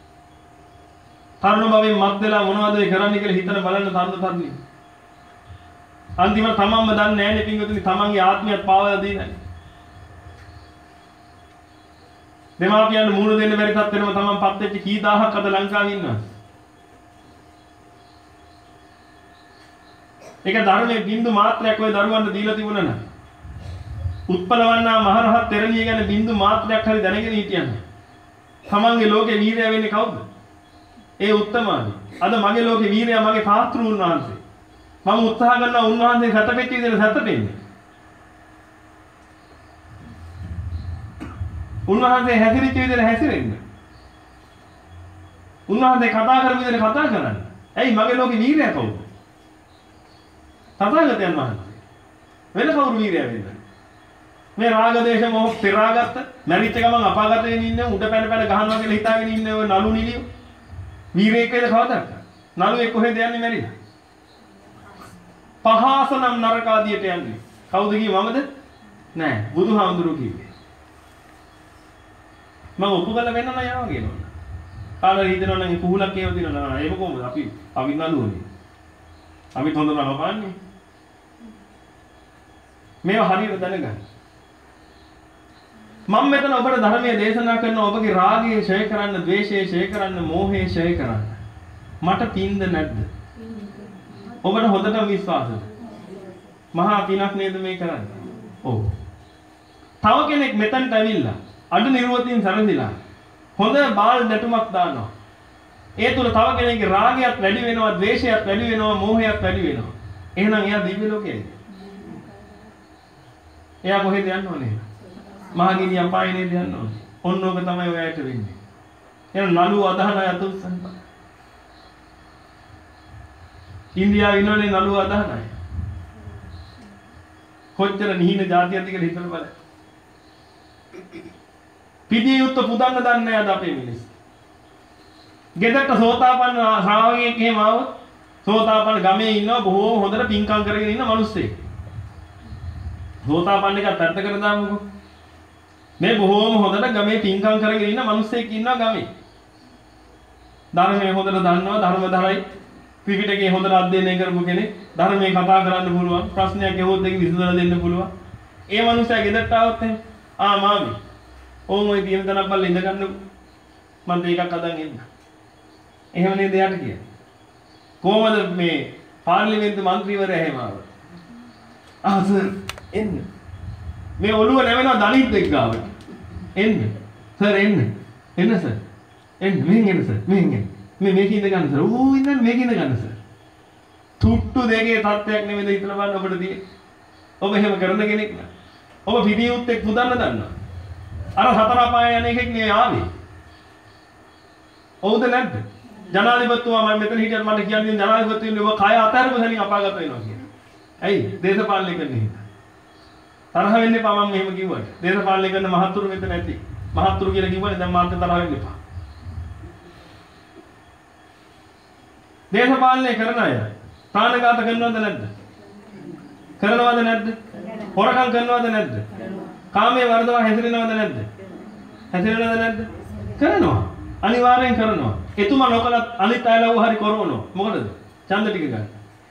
තරුණ භවයෙන් මත් වෙලා මොනවද ඒ කරන්නේ කියලා හිතන බලන්න තරුණ තරුණිය. අන්තිමට තමන්ම දන්නේ නැහැ නේ පින්වතුනි තමන්ගේ ආත්මයත් පාවලා දීලා. දෙමාපියන් මූණ දෙන්න බැරි තත්ත්වෙම තමන් පත් වෙච්ච කී දහහක් අද ලංකාවේ ඉන්නවා. ඒක ධර්මයේ බින්දු මාත්‍රයක් ඔය දරුවන්ට දීලා තිබුණා නම් උත්පලවන්නා මහරහත් තෙරණිය ගැන බින්දු මාත්‍රයක් හරි දැනගෙන හිටියනම් තමන්ගේ ලෝකේ වීරයා වෙන්නේ කවුද? ඒ උත්තමානි. අද මගේ ලෝකේ වීරයා මගේ පාත්‍රුන් වහන්සේ. මම උත්සාහ කරනවා උන්වහන්සේ සැතපෙච්ච විදිහට සැතපෙන්නේ. උන්වහන්සේ හැසිරෙච්ච විදිහට හැසිරෙන්න. උන්වහන්සේ කතා කරපු විදිහට කතා කරන්න. ඇයි මගේ ලෝකේ වීරයා කවුද? තථාගතයන් වහන්සේ. වෙන කවුරු වීරයා වෙන්නේ? මේ රාග දේශ මොහ පෙරාගත්ත, මැරිච්ච ගමන් අපාගත වෙමින් ඉන්න උඩ පැන පැන ගහනවා කියලා හිතාගෙන ඉන්නේ ඔය නළු නිලියෝ. වීරයෙක් වේද කවදාද? නළුවෙක් කොහෙද යන්නේ මැරිලා? පහසනම් නරක ආදියට යන්නේ. කවුද කිව්වේ මමද? නෑ, බුදුහාමුදුරුවෝ කිව්වේ. මම ඔප්පු කරලා වෙන්න නම් යනවා කියනවා. කාලා හිතනවා නම් කුහුලක් ඒව දිනනවා නෑ ඒක කොහොමද අපි අපි නළුවනේ අපි හොඳ නම පාන්නේ මේවා හරියට දැනගන්න මම මෙතන ඔබට ධර්මයේ දේශනා කරන ඔබගේ රාගය ඡය කරන්න ද්වේෂය ඡය කරන්න මෝහය ඡය කරන්න මට පින්ද නැද්ද ඔබට හොඳට විශ්වාසද මහා පිනක් නේද මේ කරන්නේ ඔව් තව කෙනෙක් මෙතනට ඇවිල්ලා අඩු නිර්වතින් සැරසිලා හොඳ බාල් නැටුමක් දානවා. ඒ තුල තව කෙනෙක්ගේ රාගයත් වැඩි වෙනවා, ද්වේෂයත් වැඩි වෙනවා, මෝහයත් වැඩි වෙනවා. එහෙනම් එයා දිව්‍ය ලෝකයේද? එයා කොහෙද යන්න ඕනේ? මහගිනි අපායේ නේද යන්න ඕනේ. ඔන්න ඕක තමයි ඔයාට වෙන්නේ. එහෙනම් නළුව අදහන අය අතුස්සන්. ඉන්දියාවේ ඉන්නෝනේ නළුව අදහන අය. කොච්චර නිහින જાතියක්ද කියලා හිතලා බලන්න. පිටිය යුත්ත පුදන්න දන්නේ නැහැ අද අපේ මිනිස්සු. ගෙදරට සෝතාපන්න ශ්‍රාවකයෙක් එහෙම ආවොත් සෝතාපන්න ගමේ ඉන්නවා බොහෝම හොඳට පින්කම් කරගෙන ඉන්න මිනිස්සෙක්. සෝතාපන්න එකත් පැත්තකට දාමුකෝ. මේ බොහෝම හොඳට ගමේ පින්කම් කරගෙන ඉන්න මිනිස්සෙක් ඉන්නවා ගමේ. ධර්මයේ හොඳට දන්නවා ධර්මදරයි ත්‍රිපිටකයේ හොඳට අධ්‍යයනය කරපු කෙනෙක් ධර්මයේ කතා කරන්න පුළුවන් ප්‍රශ්නයක් ඇහුවොත් ඒක විසඳලා දෙන්න පුළුවන්. ඒ මිනිස්සයා ගෙදරට ආවොත් එහෙනම් ආ මාමි ඕම ඔය තියෙන තැනක් බලලා ඉඳ ගන්න මම දෙකක් අදන් එන්න. එහෙම නේද යාට කියන්නේ. කොහමද මේ පාර්ලිමේන්තු මන්ත්‍රීවරයා එහෙම ආවා. ආ සර් එන්න. මේ ඔළුව නැවෙනවා දලිත් එක්ක ගාවට. එන්න. සර් එන්න. එන්න සර්. එන්න මෙහෙන් එන්න සර්. මෙහෙන් එන්න. මේ මේක ඉඳ ගන්න සර්. ඕ ඉඳන් මේක ඉඳ ගන්න සර්. තුට්ටු දෙකේ තත්ත්වයක් නෙමෙයිද හිතලා බලන්න ඔබට තියෙන්නේ. ඔබ එහෙම කරන කෙනෙක් නෑ. ඔබ පිටියුත් එක්ක පුදන්න දන්නවා. අර හතර පාය යන එකෙක් නේ ආවේ. ඔව්ද නැද්ද? ජනාධිපතිතුමා මම මෙතන හිටියත් මට කියන්නේ ජනාධිපතිතුමනි ඔබ කය අතහැරපු සැනින් අපාගත වෙනවා කියලා. ඇයි? දේශපාලනය කරන හින්දා. තරහ වෙන්න එපා මම මෙහෙම කිව්වට. දේශපාලනය කරන මහත්තුරු මෙතන නැති. මහත්තුරු කියලා කිව්වනේ දැන් මාත් තරහ වෙන්න එපා. දේශපාලනය කරන අය ප්‍රාණඝාත කරනවද නැද්ද? කරනවද නැද්ද? හොරකම් කරනවද නැද්ද? කාමයේ වර්ධව හැසිරෙනවද නැද්ද? හැසිරෙනවද නැද්ද? කරනවා. අනිවාර්යෙන් කරනවා. එතුමා නොකලත් අනිත් අයලව හරි කරවනවා. මොකටද? ඡන්ද ටික ගන්න.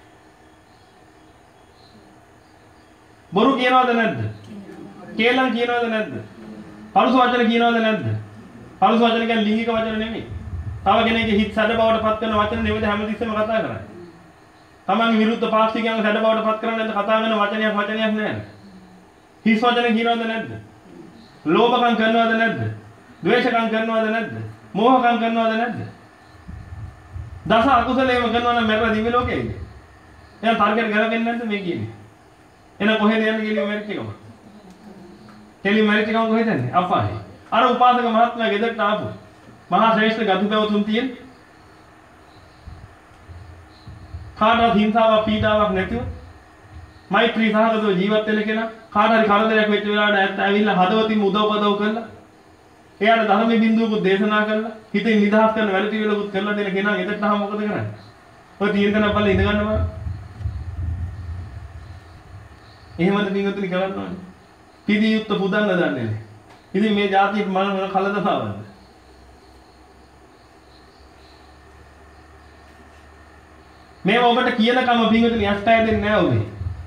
බොරු කියනවද නැද්ද? කේලම් කියනවද නැද්ද? පරුස වචන කියනවද නැද්ද? පරුස වචන කියන්නේ ලිංගික වචන නෙමෙයි. තව කෙනෙක්ගේ හිත සැඩ බවට පත් කරන වචන නෙවෙයි හැමතිස්සෙම කතා කරන්නේ. තමන්ගේ විරුද්ධ පාක්ෂිකයන්ව සැඩ බවට පත් කරන්නේ නැද්ද? කතා කරන වචනයක් වචනයක් නෑ. හිස් වචන කියනවද නැද්ද? ලෝභකම් කරනවද නැද්ද? ද්වේෂකම් කරනවද නැද්ද? මෝහකම් කරනවද නැද්ද? දස අකුසලේම කරනවා නම් මැරලා දිව්‍ය ලෝකෙයිද? එහෙනම් තර්කයට ගලපෙන්නේ නැද්ද මේ කියන්නේ? එහෙනම් කොහෙද යන්නේ කියලා මැරිච් එකම? කෙලි මැරිච් එකම කොහෙද යන්නේ? අපායේ. අර උපාසක මහත්මයා ගෙදරට ආපු මහා ශ්‍රේෂ්ඨ ගතුපැවතුම් තියෙන කාටවත් හිංසාවක් පීඩාවක් නැතිව මෛත්‍රී සහගතව ජීවත් වෙන කෙනා කාට හරි කරදරයක් වෙච්ච වෙලාවට ඇත්ත ඇවිල්ලා හදවතින් උදව් පදව් කරලා එයාට ධර්මයේ බිඳුවකුත් දේශනා කරලා හිතේ නිදහස් කරන වැඩ පිළිවෙලකුත් කරලා දෙන කෙනා එතනට ආව මොකද කරන්නේ? ඔය තියෙන තැන බලලා ඉඳ ගන්නවා. එහෙමද පින්වතුනි කරන්න ඕනේ. පිළියුත් පුදන්න දන්නේ නැහැ. ඉතින් මේ જાතිය මන මොන කලදතාවද? මේ ඔබට කියනකම පින්වතුනි අස්තය දෙන්නේ නැහැ ඔබේ.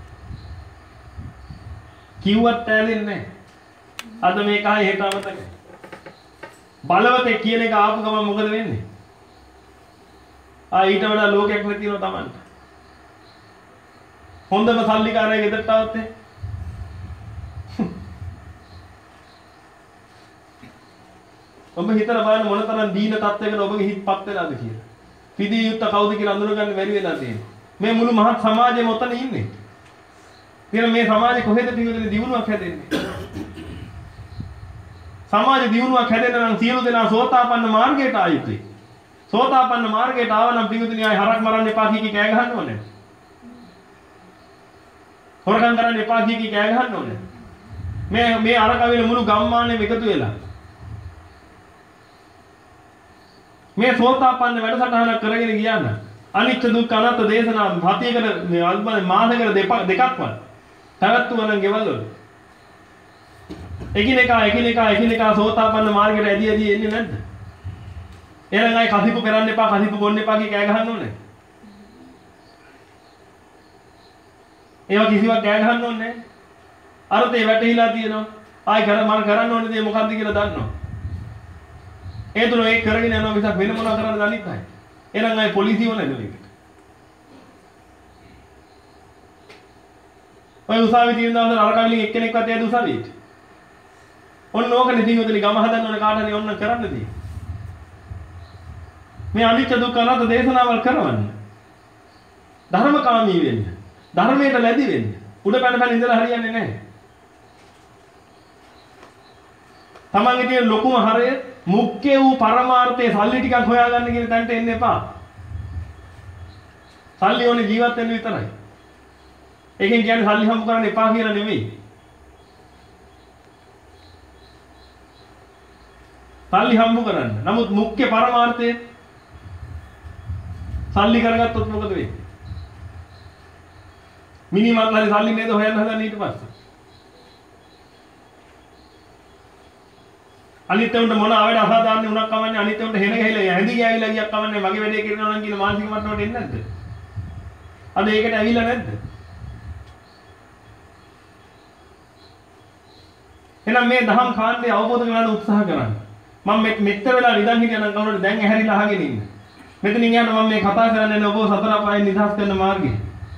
කිව්වත් ඇලෙන්නේ නැහැ. අද මේක ආයේ හෙට අමතක. බලවතේ කියන එක ආපු ගමන් මොකද වෙන්නේ? ආ ඊට වඩා ලෝකයක් නැතිව තමන්ට. හොඳම සල්ලිකාරයෙක් ගෙදරට આવත් ඒ. ඔබ හිතලා බලන්න මොනතරම් දීන තත්යකට ඔබගේ හිතපත් වෙලාද කියලා. පිදී යුත්ත කවුද කියලා අඳුරගන්න බැරි වෙලා තියෙනවා. මේ මුළු මහත් සමාජයම ඔතන ඉන්නේ. කියන මේ සමාජේ කොහෙද පිළිවෙලේ දියුණුවක් හැදෙන්නේ? සමාජ දියුණුවක් හැදෙන්න නම් සියලු දෙනා සෝතාපන්න මාර්ගයට ආයුතුයි. සෝතාපන්න මාර්ගයට ආව නම් පිළිවෙලේ ආයි හරක් මරන්න එපා කී කී කෑ ගහන්න ඕනේ. හොරකම් කරන්න එපා කී කී කෑ ගහන්න ඕනේ. මේ මේ අර කවිල මුළු ගම්මානෙම එකතු වෙලා මේ සෝතාපන්න වැඩසටහනක් කරගෙන ගියා නම් අනිත්‍ය දුක්ඛ අනාත්ම දේශනා හතියකට මේ අල්පන මාසයකට දෙකක්වත් පැවැත්වුවා නම් ගෙවල් වල එකිනෙකා එකිනෙකා එකිනෙකා සෝතාපන්න මාර්ගයට ඇදී ඇදී එන්නේ නැද්ද? එහෙනම් අය කසිප්පු කරන්න එපා, කසිප්පු ගොන්න එපා කිය කෑ ගහන්න ඕනේ. ඒවා කිසිවක් කෑ ගහන්න ඕනේ නැහැ. අරතේ වැටහිලා තියෙනවා. ආයි කර මම කරන්න ඕනේ දේ මොකද්ද කියලා දන්නවා. ඒ තුන ඒක කරගෙන යනවා මිසක් වෙන මොනවා කරන්නද දන්නේ නැහැ. එහෙනම් අය පොලිසිය වල නේද මේක. ඔය උසාවියේ තියෙන දවසට අර කවලින් එක්කෙනෙක්වත් යද්දි උසාවියට. ඔන්න ඕකනේ දිනුවදලි ගම හදන්න ඕනේ කාට හරි ඔන්න කරන්න තියෙන්නේ. මේ අනිච්ච දුක්ඛ අනාත්ම දේශනාවල් කරවන්න. ධර්මකාමී වෙන්න. ධර්මයට ලැබි වෙන්න. උඩ පැන පැන ඉඳලා හරියන්නේ නැහැ. තමන්ගේ තියෙන ලොකුම හරය මුක්කේ වූ පරමාර්ථයේ සල්ලි ටිකක් හොයාගන්න කියන තැනට එන්න එපා. සල්ලි ඕනේ ජීවත් වෙන්න විතරයි. ඒකෙන් කියන්නේ සල්ලි හම්බ කරන්න එපා කියලා නෙමෙයි. සල්ලි හම්බ කරන්න. නමුත් මුක්කේ පරමාර්ථය සල්ලි කරගත්තොත් මොකද වෙන්නේ? මිනිමත්ලා සල්ලි නේද හොයන්න හදන්නේ ඊට පස්සේ. අනිත් උන්ට මොන ආවද අසාධාරණ උණක් කවන්නේ අනිත් උන්ට හෙන ගහලා ඇඳි ගෑවිලා ගියක් කවන්නේ මගේ වැඩේ කරනවා නම් කියලා මානසික මට්ටමට එන්නේ නැද්ද? අද ඒකට ඇවිල්ලා නැද්ද? එහෙනම් මේ දහම් කාණ්ඩය අවබෝධ කරගන්න උත්සාහ කරන්න. මම මෙච්චර වෙලා නිදන් හිටියා නම් කවුරුද දැන් ඇහැරිලා අහගෙන ඉන්නේ. මෙතනින් යන්න මම මේ කතා කරන්නේ ඔබ සතර අපායෙන් නිදහස් කරන මාර්ගය.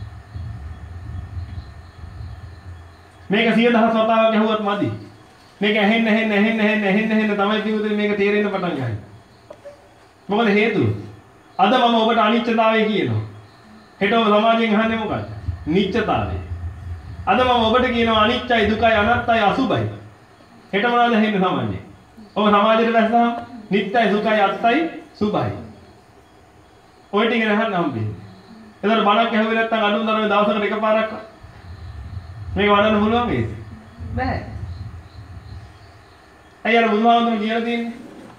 මේක සිය දහස් වතාවක් ඇහුවත් මදි. මේක ඇහෙන්න ඇහෙන්න ඇහෙන්න ඇහෙන්න ඇහෙන්න ඇහෙන්න තමයි පිටුදේ මේක තේරෙන්න පටන් ගන්නේ. මොකද හේතුව? අද මම ඔබට අනිත්‍යතාවය කියනවා. හෙට ඔබ සමාජයෙන් අහන්නේ මොකක්ද? නිත්‍යතාවය. අද මම ඔබට කියනවා අනිත්‍යයි දුකයි අනාත්තයි අසුභයි. හෙට මොනවද ඇහෙන්නේ සමාජයෙන්? ඔබ සමාජයට දැස්සම නිත්‍යයි දුකයි අත්තයි සුභයි. ඔය ටික නහන්න හම්බෙන්නේ. ඒතර බණක් ඇහුවේ නැත්නම් අඳුන් දරවේ දවසකට එකපාරක් මේක වඩන්න පුළුවන් මේක? බෑ. අයියර බුදුහාමුදුරුවෝ කියලා තියෙන්නේ.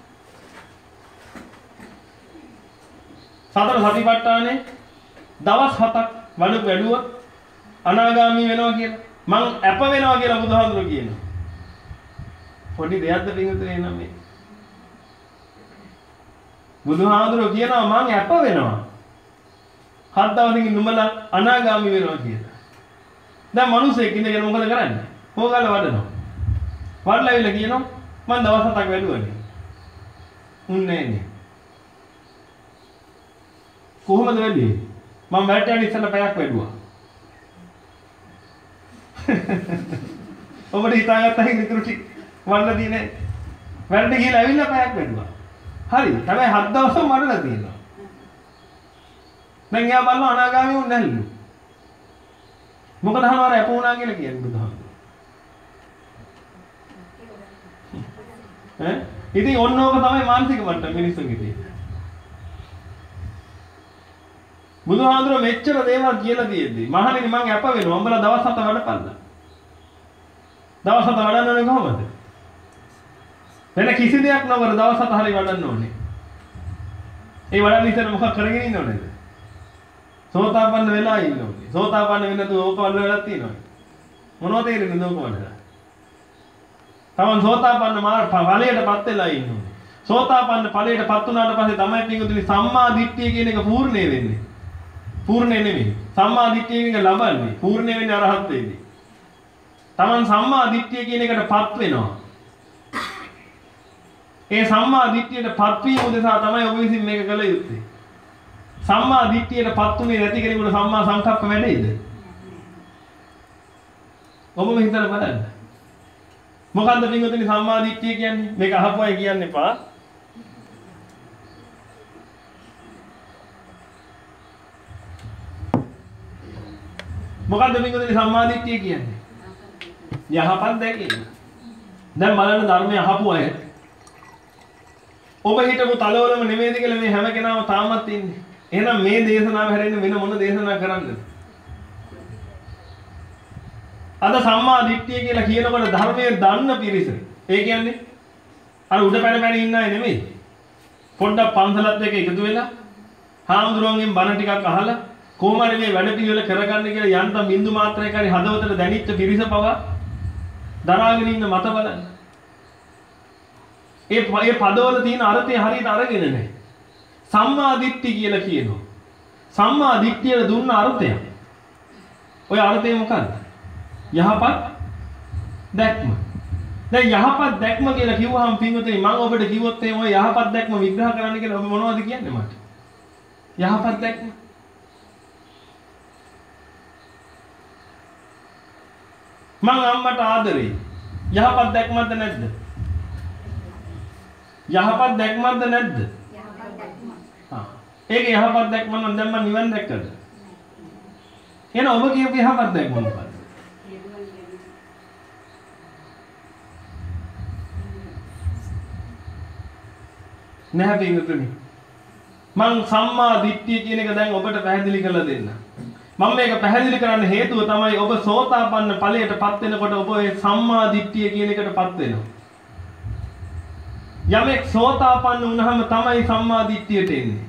සතර සතිපට්ඨානේ දවස් හතක් වඩු වැඩුවොත් අනාගාමී වෙනවා කියලා. මං අප වෙනවා කියලා බුදුහාමුදුරුවෝ කියනවා. පොඩි දෙයක්ද පිටුනේ නම් මේ. බුදුහාමුදුරුවෝ කියනවා මං අප වෙනවා. හත් දවසකින් නුඹලා අනාගාමී වෙනවා කියලා. දැන් මිනිස්සෙක් ඉඳගෙන මොකද කරන්නේ? හොගාල වඩනවා. වඩලා ඉවිල කියනවා මං දවස් හතක් වැඩුවනේ. උන්නේ නේ. කොහොමද වැඩි? මම වැට යන ඉස්සෙල්ලා පැයක් වැඩුවා. ඔබට හිතාගත්තා හිතුරු ටික වන්න දිනේ වැඩ ගිහලා ඇවිල්ලා පැයක් වැඩුවා. හරි. හැබැයි හත් දවසම වඩලා තියෙනවා. දැන් යා බලන අනාගාමී වුණ නැල්ලු. මොකද අහනවාර අප වුණා කියලා කියන්නේ බුදුහාමුදුරුවෝ. ඈ ඉතින් ඔන්න ඕක තමයි මානසික මට්ටම මිනිස්සුන්ගේ තියෙන්නේ. බුදුහාමුදුරුවෝ මෙච්චර දේවල් කියලා තියෙද්දි මහණෙනි මං අප වෙනවා. උඹලා දවස් හත වැඩපල්ලා. දවස් හත වඩන්න ඕනේ කොහමද? වෙන කිසි දෙයක් නවර දවස් හත හරි වඩන්න ඕනේ. ඒ වඩන්න ඉතින් මොකක් කරගෙන ඉන්න ඕනේද? සෝතාපන්න වෙලා ඉන්න ඕනේ. සෝතාපන්න වෙන්න තු ඕක වල වෙලක් තියෙනවා. මොනවද තේරෙන්නේ ඕක වලට? තමන් සෝතාපන්න මාර්ග ඵලයටපත් වෙලා ඉන්න ඕනේ. සෝතාපන්න ඵලයටපත් වුණාට පස්සේ තමයි පිටුදුනි සම්මා දිට්ඨිය කියන එක පූර්ණේ වෙන්නේ. පූර්ණේ නෙමෙයි. සම්මා දිට්ඨිය කියන එක ලබන්නේ. පූර්ණේ වෙන්නේ අරහත් වෙන්නේ. තමන් සම්මා දිට්ඨිය කියන එකටපත් වෙනවා. ඒ සම්මා දිට්ඨියටපත් වීම උදෙසා තමයි ඔබ විසින් මේක කළ යුත්තේ. සම්මා දිට්ඨියටපත් උනේ නැති කෙනෙකුට සම්මා සංකප්ප වැඩේද? ඔබම හිතලා බලන්න. මොකද්ද පින්වතුනි සම්මා දිට්ඨිය කියන්නේ? මේක අහපු අය කියන්න එපා. මොකද්ද පින්වතුනි සම්මා දිට්ඨිය කියන්නේ? යහපත් දැකීම. දැන් බලන්න ධර්මය අහපු අය ඔබ හිතපු තලවලම නෙමෙයිද කියලා මේ හැම කෙනාම තාමත් ඉන්නේ. එහෙනම් මේ දේශනාව හැරෙන්න වෙන මොන දේශනා කරන්නද? අද සම්මා දිට්ඨිය කියලා කියනකොට ධර්මයේ දන්න පිරිස. ඒ කියන්නේ අර උඩ පැන පැන ඉන්න අය නෙමෙයි. පොඩ්ඩක් පන්සලත් එක්ක එකතු වෙලා හාමුදුරුවන්ගෙන් බණ ටිකක් අහලා කොහොම හරි මේ වැඩ පිළිවෙල කරගන්න කියලා යන්තම් බින්දු මාත්‍රයක් හරි හදවතට දැනිච්ච පිරිස පවා දරාගෙන ඉන්න මත බලන්න. ඒ ඒ පදවල තියෙන අර්ථය හරියට අරගෙන නැහැ. සම්මා දිට්ඨිය කියලා කියනවා. සම්මා දිට්ඨියට දුන්න අර්ථය. ඔය අර්ථය මොකක්ද? යහපත් දැක්ම. දැන් යහපත් දැක්ම කියලා කිව්වහම පින්වතුනි මම ඔබට කිව්වොත් එහෙම ඔය යහපත් දැක්ම විග්‍රහ කරන්න කියලා ඔබ මොනවද කියන්නේ මට? යහපත් දැක්ම. මං අම්මට ආදරේ. යහපත් දැක්මක්ද නැද්ද? යහපත් දැක්මක්ද නැද්ද? යහපත් දැක්ම. හා. ඒක යහපත් දැක්ම නම් දැන් මම නිවන් දැක්කද? එහෙනම් ඔබ කියපු යහපත් දැක්ම මොකක්ද? නැහැ පින්වතුනි. මං සම්මා දිට්ඨිය කියන එක දැන් ඔබට පැහැදිලි කරලා දෙන්න. මම මේක පැහැදිලි කරන්න හේතුව තමයි ඔබ සෝතාපන්න ඵලයටපත් වෙනකොට ඔබ ඒ සම්මා දිට්ඨිය කියන එකටපත් වෙනවා. යමෙක් සෝතාපන්න වුණාම තමයි සම්මා දිට්ඨියට එන්නේ.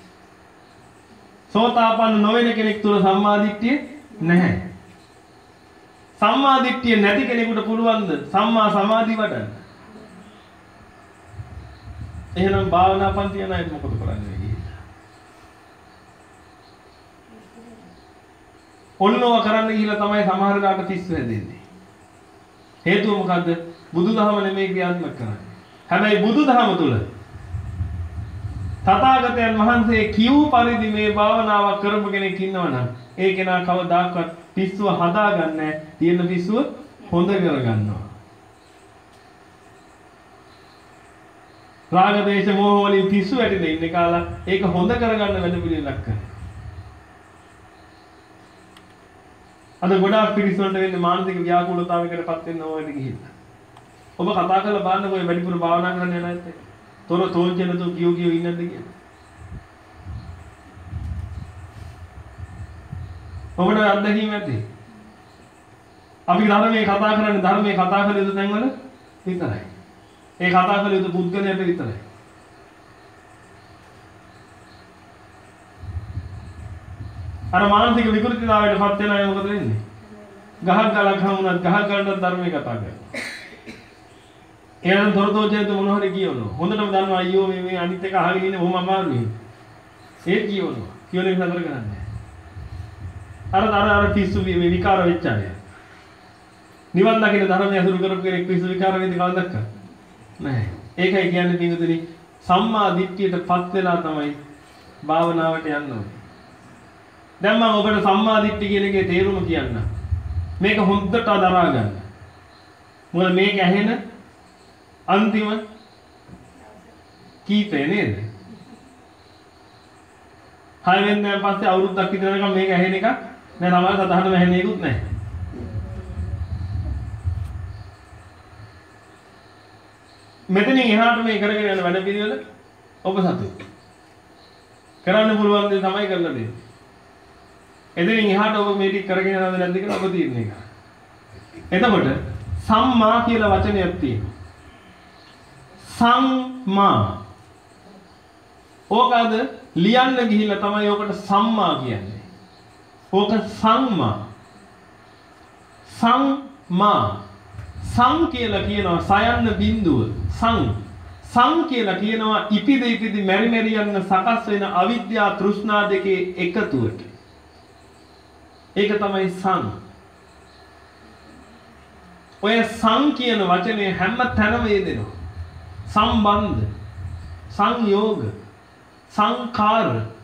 සෝතාපන්න නොවන කෙනෙක් තුල සම්මා දිට්ඨිය නැහැ. සම්මා දිට්ඨිය නැති කෙනෙකුට පුළුවන්ද සම්මා සමාධිය වඩන්න? එහෙනම් භාවනා පන්ති යන අය මොකද කරන්නේ කියලා? ඔන්නෝව කරන්න ගිහිල්ලා තමයි සමහර දාට පිස්සු හැදෙන්නේ. හේතුව මොකද්ද? බුදුදහම නෙමෙයි ක්‍රියාත්මක කරන්නේ. හැබැයි බුදුදහම තුල තථාගතයන් වහන්සේ කියූ පරිදි මේ භාවනාවක් කරපු කෙනෙක් ඉන්නවනම් ඒ කෙනා කවදාකවත් පිස්සුව හදාගන්නේ නැහැ. තියෙන පිස්සුව හොඳ කරගන්නවා. රාග දේශ මොහ වලින් පිස්සු වැටෙන ඉන්නේ කාලා ඒක හොඳ කරගන්න වැඩ පිළිවෙලක් කරනවා. අද ගොඩාක් පිරිස වලට වෙන්නේ මානසික ව්‍යාකූලතාවයකටපත් වෙන්න ඕනෙට ගිහිල්ලා. ඔබ කතා කරලා බලන්න ඔය වැඩිපුර භාවනා කරන්න යන ඇත්තේ. තොර තෝන්චන තු කියෝ කියෝ ඉන්නද කියලා. ඔබට අත්දැකීම් ඇති. අපි ධර්මයේ කතා කරන්නේ ධර්මයේ කතා කළ යුතු තැන්වල විතරයි. ඒ කතා කළ යුතු පුද්ගලයාට විතරයි. අර මානසික විකෘතිතාවයට පත් වෙන අය මොකද වෙන්නේ? ගහක් ගලක් හමුනත් ගහක් ගලට ධර්මයේ කතා කරනවා. එයානම් තොරතෝජයන්ට මොන හරි කියනවා. හොඳටම දන්නවා අයියෝ මේ මේ අනිත් එක අහගෙන ඉන්නේ බොහොම අමාරුයි. ඒක කියනවා. කියන එක නතර කරන්නේ. අර අර අර පිස්සු මේ විකාර වෙච්ච අය. නිවන් දකින්න ධර්මය අසුරු කරපු කෙනෙක් පිස්සු විකාර වෙද්දී කවදාවත් නැහැ. ඒකයි කියන්නේ පිටුදුනි සම්මා දිට්ඨියටපත් වෙලා තමයි භාවනාවට යන්න ඕනේ. දැන් මම ඔබට සම්මා දිට්ඨිය කියන එකේ තේරුම කියන්න. මේක හොඳට දරා ගන්න. මොකද මේක ඇහෙන අන්තිම කීපේ නේද? හය වෙනිදාන් පස්සේ අවුරුද්දක් විතර යනකම් මේක ඇහෙන එක නෑ තමයි සතහනම ඇහෙන එකකුත් නැහැ. මෙතනින් එහාට මේ කරගෙන යන වැඩ පිළිවෙල ඔබ සතුයි. කරන්න පුළුවන් දේ තමයි කරලා දෙන්නේ. එතනින් එහාට ඔබ මේ ටික කරගෙන යනවද නැද්ද කියලා ඔබ තීරණය කරන්න. එතකොට සම්මා කියලා වචනයක් තියෙනවා. සම්මා. ඕකද ලියන්න ගිහිල්ලා තමයි ඔකට සම්මා කියන්නේ. ඕක සංමා. සංමා. සං කියලා කියනවා සයන්න බිඳුව. සං. සං කියලා කියනවා ඉපිද ඉපිදි මෙරි මෙරි යන සකස් වෙන අවිද්‍යා තෘෂ්ණා දෙකේ එකතුවට. ඒක තමයි සං. ඔය සං කියන වචනේ හැම තැනම යෙදෙනවා. සම්බන්ධ, සංයෝග, සංකාර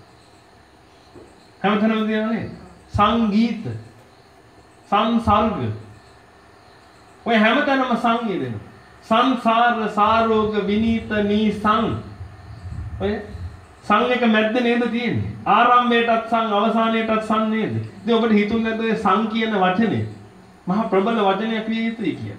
හැම තැනම තියෙනනේ. සංගීත, සංසර්ග ඔය හැම තැනම සං යෙදෙනවා. සංසාර, සාරෝග, විනීත, නීසං ඔය සං එක මැද්ද නේද තියෙන්නේ. ආරම්භයටත් සං අවසානයටත් සං නේද? ඉතින් ඔබට හිතුන්නේ නැද්ද ඔය සං කියන වචනේ මහා ප්‍රබල වචනයක් විය යුතුයි කියලා?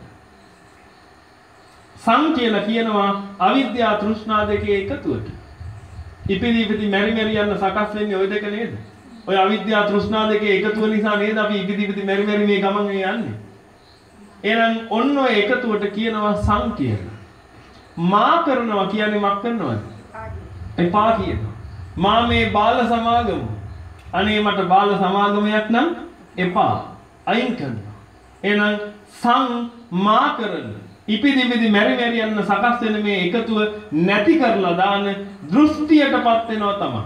සං කියලා කියනවා අවිද්‍යා තෘෂ්ණා දෙකේ එකතුවට. ඉපිදි ඉපිදි මෙරි මෙරි යන සකස් වෙන්නේ ওই දෙක නේද? ඔය අවිද්‍යා තෘෂ්ණා දෙකේ එකතුව නිසා නේද අපි ඉපිදි ඉපිදි මෙරි මෙරි මේ ගමන් යන්නේ. එහෙනම් ඔන්න ඔය එකතුවට කියනවා සං කියලා. මා කරනවා කියන්නේ මක් කරනවද? එපා කියනවා. මා මේ බාල සමාගම. අනේ මට බාල සමාගමයක් නම් එපා. අයින් කරනවා. එහෙනම් සං මා කරන ඉපිදි ඉපිදි මෙරි මෙරි යන සකස් වෙන මේ එකතුව නැති කරලා දාන දෘෂ්ටියටපත් වෙනවා තමයි.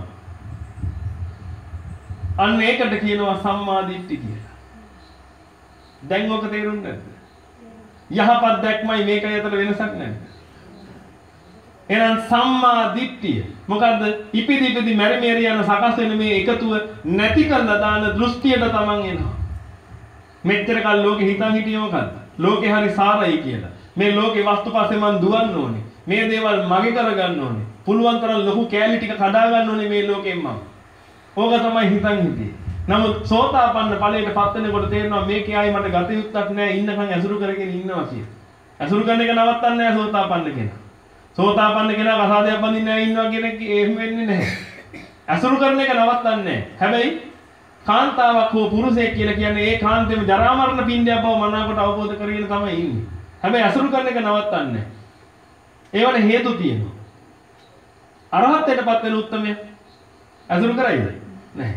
අන්න ඒකට කියනවා සම්මා දිට්ඨි කියලා. දැන් ඔක තේරුන්නේ නැද්ද? යහපත් දැක්මයි මේකයි අතර වෙනසක් නැහැ. එහෙනම් සම්මා දිට්ඨිය මොකද්ද? ඉපිදි ඉපිදි මෙරි මෙරි යන සකස් වෙන මේ එකතුව නැති කරලා දාන දෘෂ්ටියට තමන් එනවා. මෙච්චර කල් ලෝකෙ හිතන් හිටියේ මොකද්ද? ලෝකේ හරි සාරයි කියලා. මේ ලෝකේ වස්තු පස්සේ මන් දුවන්න ඕනේ. මේ දේවල් මගේ කරගන්න ඕනේ. පුළුවන් තරම් ලොකු කෑලි ටික කඩා ගන්න ඕනේ මේ ලෝකෙන් මම. ඕක තමයි හිතන් හිටියේ. නමුත් සෝතාපන්න ඵලයට පත් වෙනකොට තේරෙනවා මේකේ ආයි මට ගත යුත්තක් නැහැ ඉන්නකන් ඇසුරු කරගෙන ඉන්නවා කියලා. ඇසුරු කරන එක නවත්තන්නේ නැහැ සෝතාපන්න කෙනා. සෝතාපන්න කෙනා කසාදයක් බඳින්න නැහැ ඉන්නවා කියන එක එහෙම වෙන්නේ නැහැ. ඇසුරු කරන එක නවත්තන්නේ නැහැ. හැබැයි කාන්තාවක් හෝ පුරුෂයෙක් කියලා කියන්නේ ඒ කාන්තේම ජරා මරණ පින්ඩයක් බව මනාවකට අවබෝධ කරගෙන තමයි ඉන්නේ. හැබැයි අසුරු කරන එක නවත්තන්නේ නැහැ. ඒවට හේතු තියෙනවා. අරහත්ත්වයටපත් වෙන උත්තරමය අසුරු කරයිද? නැහැ.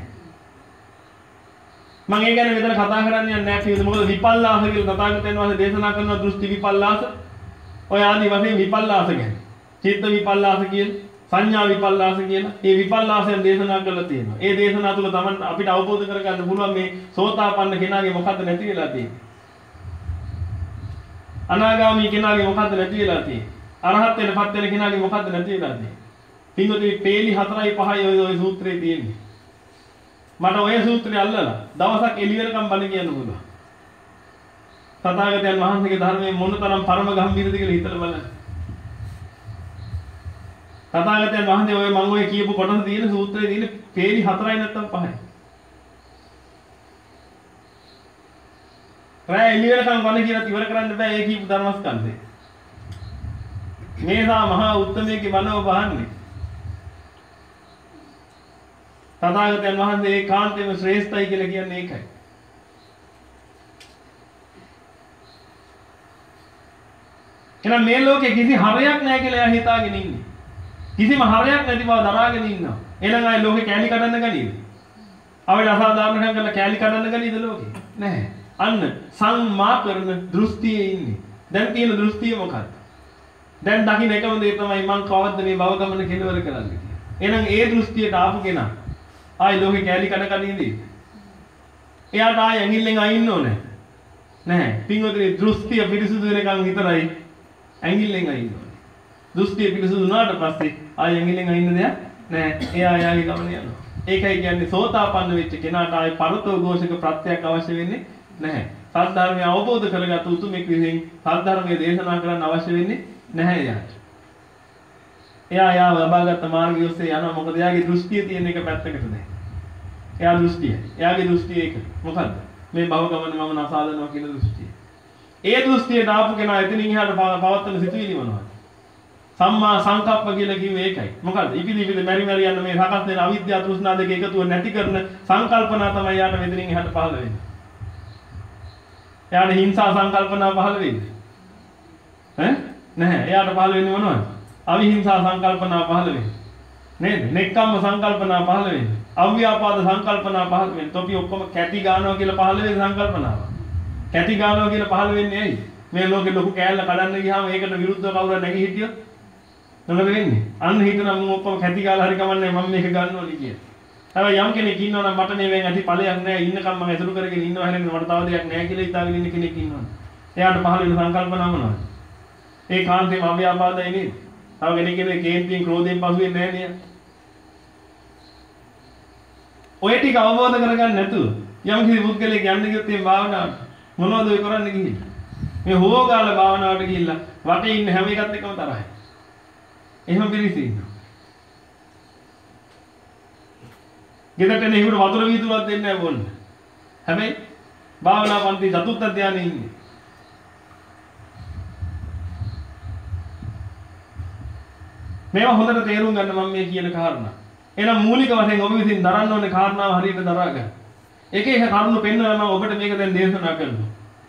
මම ඒ ගැන මෙතන කතා කරන්න යන්නේ නැහැ කිව්වද? මොකද විපල්ලාස කියලා තථාගතයන් වහන්සේ දේශනා කරන දෘෂ්ටි විපල්ලාස ඔය ආදි වශයෙන් විපල්ලාස ගැන. චිත්ත විපල්ලාස කියලා, සංඥා විපල්ලාස කියලා මේ විපල්ලාසයන් දේශනා කරලා තියෙනවා. ඒ දේශනා තුළ තමයි අපිට අවබෝධ කරගන්න පුළුවන් මේ සෝතාපන්න කෙනාගේ මොකද්ද නැති වෙලා තියෙන්නේ. අනාගාමී කෙනාගේ මොකද්ද නැති වෙලා තියෙන්නේ. අරහත්ත්වයටපත් වෙන කෙනාගේ මොකද්ද නැති වෙලා තියෙන්නේ. පින්වතුනි පේලි හතරයි පහයි ඔය ඔය සූත්‍රයේ තියෙන්නේ. මට ඔය සූත්‍රය අල්ලලා දවසක් එළි වෙනකම් බණ කියන්න පුළුවන්. තථාගතයන් වහන්සේගේ ධර්මයේ මොනතරම් පරම ගම්භීරද කියලා හිතලා බලන්න. තථාගතයන් වහන්සේ ඔය මම ඔය කියපු කොටස තියෙන සූත්‍රයේ තියෙන පේලි හතරයි නැත්තම් පහයි. රැ එළි වෙනකම් බණ කියලා ඉවර කරන්න බෑ ඒ කියපු ධර්මස්කන්ධය. මේසා මහා උත්තමයේ බණව බහන්නේ. තථාගතයන් වහන්සේ ඒ කාන්තේම ශ්‍රේෂ්ඨයි කියලා කියන්නේ ඒකයි. එහෙනම් මේ ලෝකේ කිසි හරයක් නැහැ කියලා එයා හිතාගෙන ඉන්නේ. කිසිම හරයක් නැති බව දරාගෙන ඉන්නවා. එහෙනම් ආයේ ලෝකේ කෑලි කඩන්න ගනීද? අපිට අසාධාරණකම් කරලා කෑලි කඩන්න ගනීද ලෝකේ? නැහැ. අන්න සංමා කරන දෘෂ්ටියේ ඉන්නේ. දැන් තියෙන දෘෂ්ටිය මොකක්ද? දැන් දකින්න එකම දේ තමයි මං කවද්ද මේ භව ගමන කෙලවර කරන්නේ කියලා. එහෙනම් ඒ දෘෂ්ටියට ආපු කෙනා ආයි ලෝකේ කෑලි කඩ කඩින්දී. එයාට ආයි ඇඟිල්ලෙන් අයින්න ඕනේ. නැහැ. පින්වතුනි දෘෂ්ටිය පිරිසුදු වෙනකන් විතරයි ඇඟිල්ලෙන් අයින්න ඕනේ. දෘෂ්ටිය පිරිසුදු වුණාට පස්සේ ආයි ඇඟිල්ලෙන් අයින්න දෙයක් නැහැ. එයා එයාගේ ගමන යනවා. ඒකයි කියන්නේ සෝතාපන්න වෙච්ච කෙනාට ආයි පරතෝ ഘോഷක ප්‍රත්‍යක් අවශ්‍ය වෙන්නේ නැහැ. සද්ධර්මය අවබෝධ කරගත් උතුමෙක් විසින් සද්ධර්මයේ දේශනා කරන්න අවශ්‍ය වෙන්නේ නැහැ එයාට. එයා යා ලබාගත් මාර්ගය ඔස්සේ යනවා. මොකද එයාගේ දෘෂ්ටිය තියෙන එක පැත්තකට නැහැ. එයා දෘෂ්ටිය. එයාගේ දෘෂ්ටිය ඒක. මොකද්ද? මේ භව ගමන මම නසාදනවා කියන දෘෂ්ටිය. ඒ දෘෂ්ටියට ආපු කෙනා එතනින් එහාට පවත්තන සිතුවිලි මොනවද? සම්මා සංකප්ප කියලා කිව්වේ ඒකයි. මොකද්ද? ඉපිදි ඉපිදි මෙරි මෙරි යන මේ සකස් වෙන අවිද්‍යාව තෘෂ්ණා දෙක එකතුව නැති කරන සංකල්පනා තමයි යාට මෙතනින් එහාට පහළ වෙන්නේ. එයාට හිංසා සංකල්පනා පහළ වෙන්නේ. ඈ? නැහැ. එයාට පහළ වෙන්නේ මොනවද? අවිහිංසා සංකල්පනා පහළ වෙන්නේ. නේද? නෙක්ඛම්ම සංකල්පනා පහළ වෙන්නේ. අව්‍යාපාද සංකල්පනා පහළ වෙන්නේ. තොපි ඔක්කොම කැටි ගන්නවා කියලා පහළ වෙන සංකල්පනාව. කැටි ගන්නවා කියලා පහළ වෙන්නේ ඇයි? මේ ලෝකෙ ලොකු කෑල්ල කඩන්න ගියාම ඒකට විරුද්ධව කවුරු නැගී හිටියොත් මොකද වෙන්නේ? අන්න හිතන මම ඔක්කොම කැටි ගාලා හරි කමන්නේ මම මේක ගන්න ඕනේ කියලා. හැබැයි යම් කෙනෙක් ඉන්නවා නම් මට මේවෙන් ඇති ඵලයක් නැහැ. ඉන්නකම් මම ඇසුරු කරගෙන ඉන්නවා හැරෙන්න මට තව දෙයක් නැහැ කියලා හිතාගෙන ඉන්න කෙනෙක් ඉන්නවා. එයාට පහළ වෙන සංකල්පනා මොනවද? ඒ කාන්තේම අව්‍යාපාදයි නේද? තව කෙනෙක් කෙනෙක් කේන්තියෙන් ක්‍රෝධයෙන් පසු වෙන්නේ නැහැ නේද? ඔය ටික අවබෝධ කරගන්න නැතුව යම් කිසි පුද්ගලයෙක් යන්න ගියොත් මේ භාවනාවට මොනවද ඔය කරන්නේ ගිහින්? මේ හොෝගාල භාවනාවට ගිහිල්ලා වටේ ඉන්න හැම එකත් එකම තරහයි. එහෙම පිළිසි ඉන්නවා. ගෙදරට එන හිවුර වතුර වීදුරුවක් දෙන්නේ නැහැ බොන්න. හැබැයි භාවනා පන්ති චතුත්ථ ධානයේ ඉන්නේ. මේවා හොඳට තේරුම් ගන්න මම මේ කියන කාරණා. එහෙනම් මූලික වශයෙන් ඔබ විසින් දරන්න ඕනේ කාරණාව හරියට දරා ගන්න. එක එක කරුණු පෙන්වලා මම ඔබට මේක දැන් දේශනා කරනවා.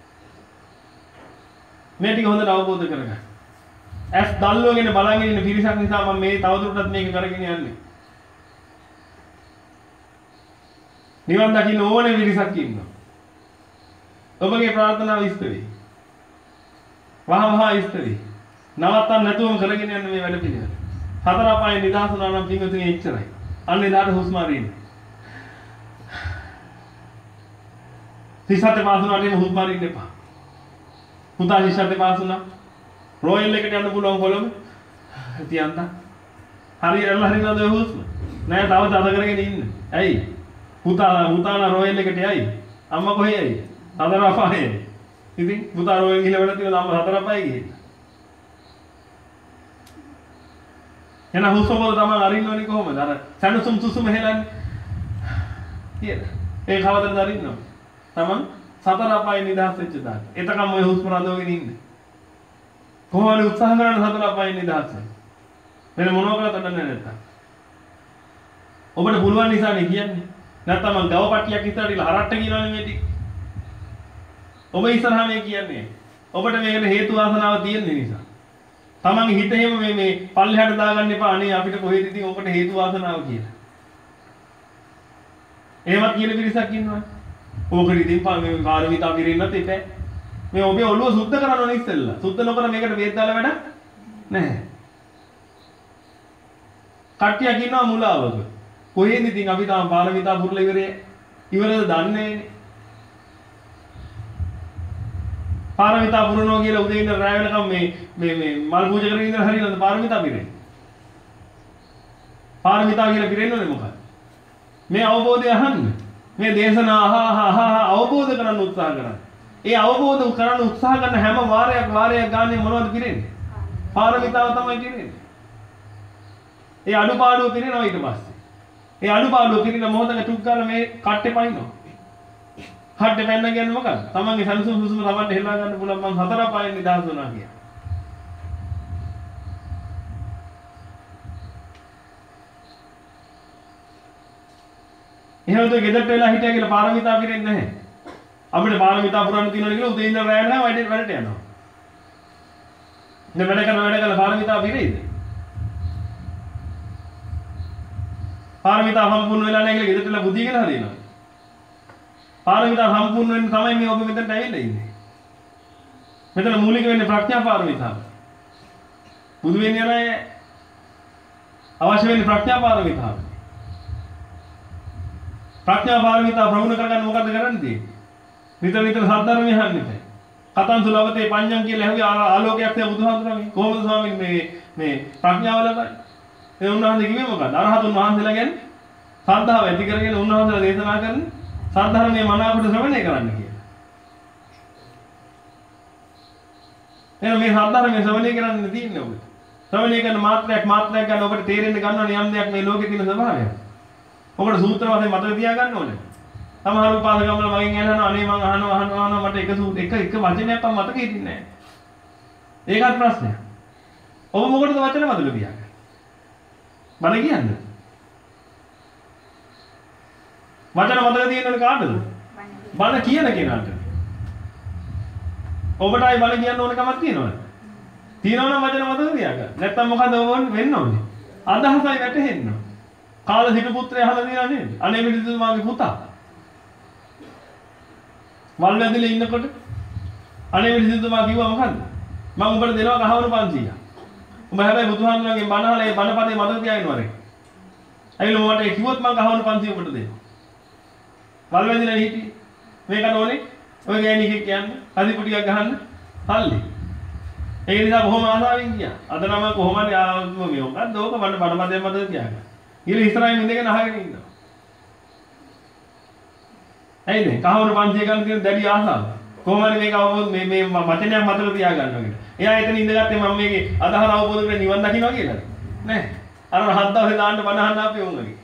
මේ ටික හොඳට අවබෝධ කරගන්න. ඇස් දල්වගෙන බලන් ඉන්න පිරිසක් නිසා මම මේ තවදුරටත් මේක කරගෙන යන්නේ. නිවන් දකින්න ඕනේ පිරිසක් ඉන්නවා. ඔබගේ ප්‍රාර්ථනාව ඉෂ්ට වෙයි. වහ වහ ඉස්තරි. නවත්තන්න නැතුවම කරගෙන යන්න මේ වැඩ පිළිවෙල. හතර අපායේ නිදහස් වුණා නම් පින්වතුනි එච්චරයි. අන්න එදාට හුස්ම අරින්න. තිසතේ පාස් වුණාට එම හුස්ම අරින්න එපා. පුතා තිසතේ පාස් වුණා. රොයල් එකට යන්න පුළුවන් කොළඹ. තියන්න. හරි එල්ල හරිනවද ඔය හුස්ම? නෑ තව තද කරගෙන ඉන්න. ඇයි? පුතා පුතාලා රොයල් එකට යයි. අම්මා කොහේ යයි? හතර අපායේ. ඉතින් පුතා රොයල් ගිහලා වැඩ තියෙනවා අම්මා හතර අපායේ ගිහින්. එන හුස්ම වල තමයි අරින්න ඕනේ කොහොමද? අර සනසුම් සුසුම හෙලන්නේ. කියන. ඒ කවදද අරින්නව? තමන් සතර අපායේ නිදහස් වෙච්ච දාට. එතකම් ඔය හුස්ම රඳවගෙන ඉන්න. කොහොමද උත්සාහ කරන්නේ සතර අපායේ නිදහස් වෙන්න? වෙන මොනවා කරත් අඩන්නේ නැත්තම්. ඔබට පුළුවන් නිසානේ කියන්නේ. නැත්තම් මං ගව පට්ටියක් ඉස්සරහට ඉල හරට්ට කියනවනේ මේ ටික. ඔබ ඉස්සරහා මේ කියන්නේ. ඔබට මේකට හේතු වාසනාව තියෙන නිසා. තමන්ගේ හිත එහෙම මේ මේ පල්ලෙහාට දාගන්න එපා. අනේ අපිට කොහෙද ඉතින් ඔබට හේතු වාසනාව කියලා. එහෙමත් කියන පිරිසක් ඉන්නවා. ඕකට ඉතින් මේ පාරමිතා පිරෙන්නත් එපා. මේ ඔබේ ඔළුව සුද්ධ කරන්න ඕනේ ඉස්සෙල්ලා. සුද්ධ නොකර මේකට වේද දාලා වැඩක් නැහැ. කට්ටියක් ඉන්නවා මුලාවක. කොහෙන්ද ඉතින් අපි තාම පාරමිතා පුරලා ඉවරේ ඉවරද දන්නේ නැනේ. පාරමිතා පුරනවා කියලා උදේ ඉඳන් රාය වෙනකම් මේ මේ මේ මල් පූජා කරගෙන ඉඳලා හරියනද පාරමිතා පිරෙන්නේ. පාරමිතා කියලා පිරෙන්නේ මොකක්ද? මේ අවබෝධය අහන්න. මේ දේශනා අහ අහ අහ අවබෝධ කරගන්න උත්සාහ කරන්න. ඒ අවබෝධ කරගන්න උත්සාහ කරන හැම වාරයක් වාරයක් ගානේ මොනවද පිරෙන්නේ? පාරමිතාව තමයි පිරෙන්නේ. ඒ අඩුපාඩුව පිරෙනවා ඊට පස්සේ. ඒ අඩුපාඩුව පිරෙන මොහොතක ටුක් ගාලා මේ කට්ටේ පයින්නවා. කට්ටේ පැන්න කියන්නේ මොකක්ද? තමන්ගේ සනසුම් සුසුම තමන්ට හෙලා ගන්න පුළුවන් මං හතර පායෙන් නිදහස් වුණා කියලා. එහෙනම් તો ගෙදරට වෙලා හිටියා කියලා පාරමිතා පිරෙන්නේ නැහැ. අපිට පාරමිතා පුරන්න තියෙනවා කියලා උදේ ඉඳන් රැ වෙනවා වැඩ වැඩට යනවා. දැන් වැඩ කරන වැඩ කරලා පාරමිතා පිරෙයිද? පාරමිතා සම්පූර්ණ වෙලා නැහැ කියලා ගෙදරට වෙලා බුද්ධිය කියලා හරියනවා. පාරමිතා සම්පූර්ණ වෙන්න තමයි මේ ඔබ මෙතනට ඇවිල්ලා ඉන්නේ. මෙතන මූලික වෙන්නේ ප්‍රඥා පාරමිතාව. බුදු වෙන්න යන අය අවශ්‍ය වෙන්නේ ප්‍රඥා පාරමිතාව. ප්‍රඥා පාරමිතාව ප්‍රගුණ කරගන්න මොකද කරන්න තියෙන්නේ? නිතර නිතර සද්ධර්මය අහන්න. කතන්තු ලබතේ පඤ්ඤම් කියලා ඇහුවේ ආලෝකයක් තියා බුදුහාමුදුරනේ. කොහොමද ස්වාමීන් මේ මේ ප්‍රඥාව ලබන්නේ? ඒ උන්වහන්සේ කිව්වේ මොකක්ද? අරහතුන් වහන්සේලා කියන්නේ ශ්‍රද්ධාව ඇති කරගෙන උන්වහන්සේලා දේශනා කරන්නේ සද්ධර්මයේ මනාවට ශ්‍රවණය කරන්න කියලා. එහෙනම් මේ සද්ධර්මයේ ශ්‍රවණය කරන්න තියෙන්නේ ඔබට. ශ්‍රවණය කරන මාත්‍රයක් මාත්‍රයක් ගන්න ඔබට තේරෙන්න ගන්නවනේ යම් දෙයක් මේ ලෝකේ තියෙන ස්වභාවය. ඔබට සූත්‍ර වශයෙන් මතක තියාගන්න ඕනේ. සමහර උපාසකම්වල මගෙන් අහනවා අනේ මං අහනවා අහනවා අහනවා මට එක සූත්‍ර එක එක වචනයක්වත් මතක හිටින්නේ නැහැ. ඒකත් ප්‍රශ්නයක්. ඔබ මොකටද වචන මතක තියාගන්නේ? බණ කියන්නේ. වචන මතක තියෙනවනේ කාටද? බණ කියන කෙනාට. ඔබටයි බණ කියන්න ඕන කමක් තියෙනවද? තියෙනවනම් වචන මතක තියාගන්න. නැත්තම් මොකද වෙන්න ඕනේ? අදහසයි වැටහෙන්න. කාල සිටු පුත්‍රය අහලා දිනා නේද? අනේ මිනිස්සුමාගේ පුතා. වල් වැදිලා ඉන්නකොට අනේ මිනිස්සුමා කිව්වා මොකද්ද? මම උඹට දෙනවා කහවණු පන්සීයක්. උඹ හැබැයි බුදුහාමුදුරන්ගෙන් බණ අහලා ඒ බණ පදේ මතක තියාගෙන වරේ. ඇවිල්ලා මට ඒ කිව්වොත් මම කහවණු පන්සීය උඹට දෙනවා. වල් වැදිලා හිටියේ. මේකට ඕනේ ඔය ගෑණිකෙක් කියන්නේ අදිපුටියක් ගහන්න සල්ලි. ඒ නිසා බොහොම ආසාවෙන් ගියා. අද නම් කොහොමද ආවම මේ මොකද්ද ඕක බණ බණ පදේ මතක තියාගන්න. ඊළ ඉස්සරහින් ඉඳගෙන අහගෙන ඉන්නවා. ඇයිද? කහවණු පන්සිය ගන්න තියෙන දැඩි ආසාව. කොහොමද මේක අවබෝධ මේ මේ වචනයක් මතක තියාගන්නවා කියලා. එයා එතන ඉඳගත්තේ මම මේකේ අදහස අවබෝධ කරගෙන නිවන් දකින්නවා කියලාද? නෑ. අර හත් දවසේ දාන්න බණ අහන්න ආපේ උන්ගේ.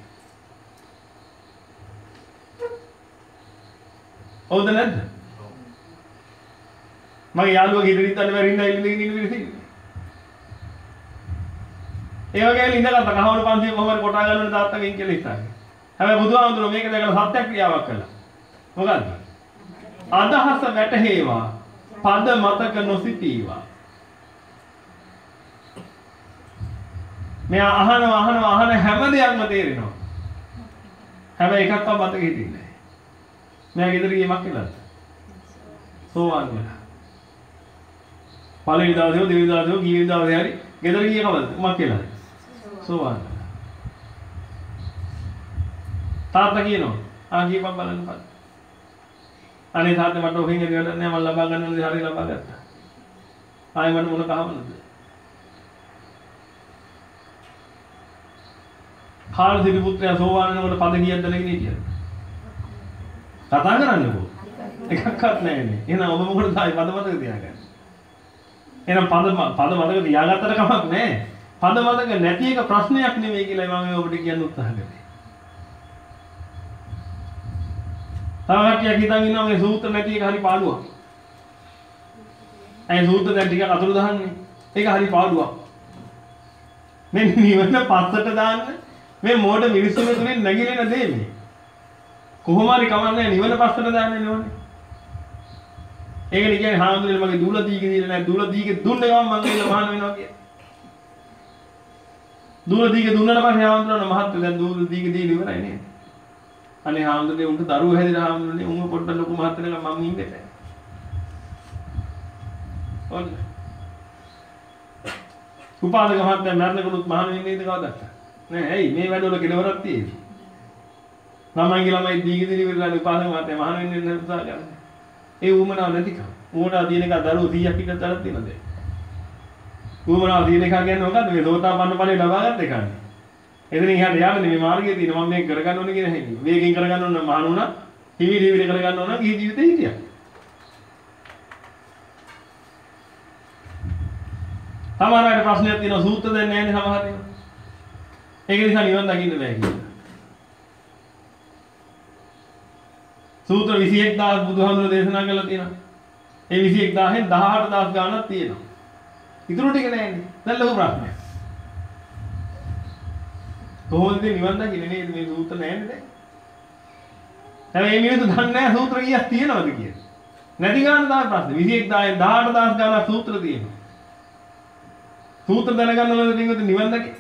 හවුද නැද්ද? මගේ යාළුවා ගෙදරින් තන වැරින්දා ඉල්ලගෙන ඉන්න විදිහ. ඒ වගේ ඉඳගත්ත කහවණු පන්සිය කොහොමද කොටා ගන්නවද තාත්තගෙන් කියලා ඉස්සරහ. හැබැයි බුදුහාමුදුරුවෝ මේක දැකලා සත්‍ය ක්‍රියාවක් කළා. මොකද්ද? අදහස වැටහෙවා පද මතක නොසිතීවා. මෙයා අහනවා අහනවා අහන හැම දෙයක්ම තේරෙනවා. හැබැයි එකක්වත් මතක හිටින්නේ නැහැ. මෙයා ගෙදර ගියේ මක් කියලාද? සෝවාන් වෙලා. පළවෙනි දවසේ දෙවෙනි දවසේ කීවෙනි දවසේ හරි ගෙදර ගිය කවද මක් කියලා සෝවාන් තාත්තා කියනවා ආ කියපන් බලන්න පස්සේ අනේ තාත්තා මට ඔහෙන් එන්න වැඩක් නැහැ මම ලබා ගන්න ඕනේ හරිය ලබා ගත්තා ආයෙ මට මොන කහවන්නද කාල සිටි පුත්‍රයා සෝවාන් වෙනකොට පද කීයක් දැනගෙන හිටියද කතා කරන්නකෝ එකක්වත් නැහැ නේ එහෙනම් ඔබ මොකටද ආයෙ පද මතක තියාගන්නේ එහෙනම් පද පද මතක තියාගත්තට කමක් නැහැ පද මතක නැති එක ප්‍රශ්නයක් නෙමෙයි කියලා මම ඔබට කියන්න උත්සාහ කරේ තාවටියක් හිතන් ඉන්නවා මේ සූත්‍ර නැති එක හරි පාඩුවක්. ඒ සූත්‍ර දැන් ටිකක් අතුරු දහන්නේ. ඒක හරි පාඩුවක්. මේ නිවන පස්සට දාන්න මේ මෝඩ මිනිස්සුන්ගේ තුලින් නැගිලෙන දේ මේ. කොහොම හරි කමන්නේ නිවන පස්සට දාන්නේ නෝනේ. ඒකනේ කියන්නේ හාමුදුරනේ මගේ දූල දීගේ දීලා නැහැ දූල දීගේ දුන්න ගමන් මම කියලා මහාන වෙනවා කියන්නේ. දූල දීගේ දුන්නාට පස්සේ හාමුදුරනේ මහත්තු දැන් දූල දීගේ දීලා ඉවරයි නේද? අනේ හාමුදුරනේ උන්ට දරුවෝ හැදිලා හාමුදුරනේ උන්ව පොඩ්ඩක් ලොකු මහත් වෙනකම් මම ඉන්නේ නැහැ. ඔන්න. උපාසක මහත්තයා මරණකොත් මහාන වෙන්නේ ඉඳ කවදාද? නෑ ඇයි මේ වැඩවල කෙලවරක් තියෙන්නේ. ළමයිගේ ළමයි දීගි දිලි විරලා උපාසක මහත්තයා මහාන වෙන්නේ නැහැ උත්සාහ කරන්නේ. ඒ උමනාව නැතිකම. උමනාව තියෙන එක දරුවෝ සීයක් පිටට තරක් තියෙනද? උමනාව තියෙන එක කියන්නේ මොකද්ද? මේ සෝතාපන්න ඵලය ලබා ගන්න එකනේ. එතනින් එහාට යන්නේ මේ මාර්ගයේ තියෙන මම මේක කරගන්න ඕනේ කියන හැටි. වේගෙන් කරගන්න ඕන නම් මහාන වුණා. හිවි හිවි කරගන්න ඕන නම් ගිහි ජීවිතේ හිටියා. සමහර අය ප්‍රශ්නයක් තියෙනවා සූත්‍ර දෙන්නේ නැහැ නේ සමහර ඒවා. ඒක නිසා නිවන් දකින්න බෑ කියලා. සූත්‍ර විසි එක් දහස් බුදුහාමුදුරුවෝ දේශනා කළා තියෙනවා. ඒ විසි එක් දහසෙන් දහඅට දහස් ගාණක් තියෙනවා. ඉතුරු ටික නෑනේ. දැන් ලොකු ප්‍රශ්නයක්. කොහොමද නිවන් දකින්නේ නේද මේ සූත්‍ර නෑනේ දැන්. හැබැයි මේ මිනිස්සු දන්නේ නැහැ සූත්‍ර කීයක් තියෙනවද කියලා. නැති ගාන දාන ප්‍රශ්න විසි එක් දහසෙන් දහඅට දහස් ගාණක් සූත්‍ර තියෙනවා. සූත්‍ර දැනගන්න ඕනද පින්වතුනි නිවන් දකින්න.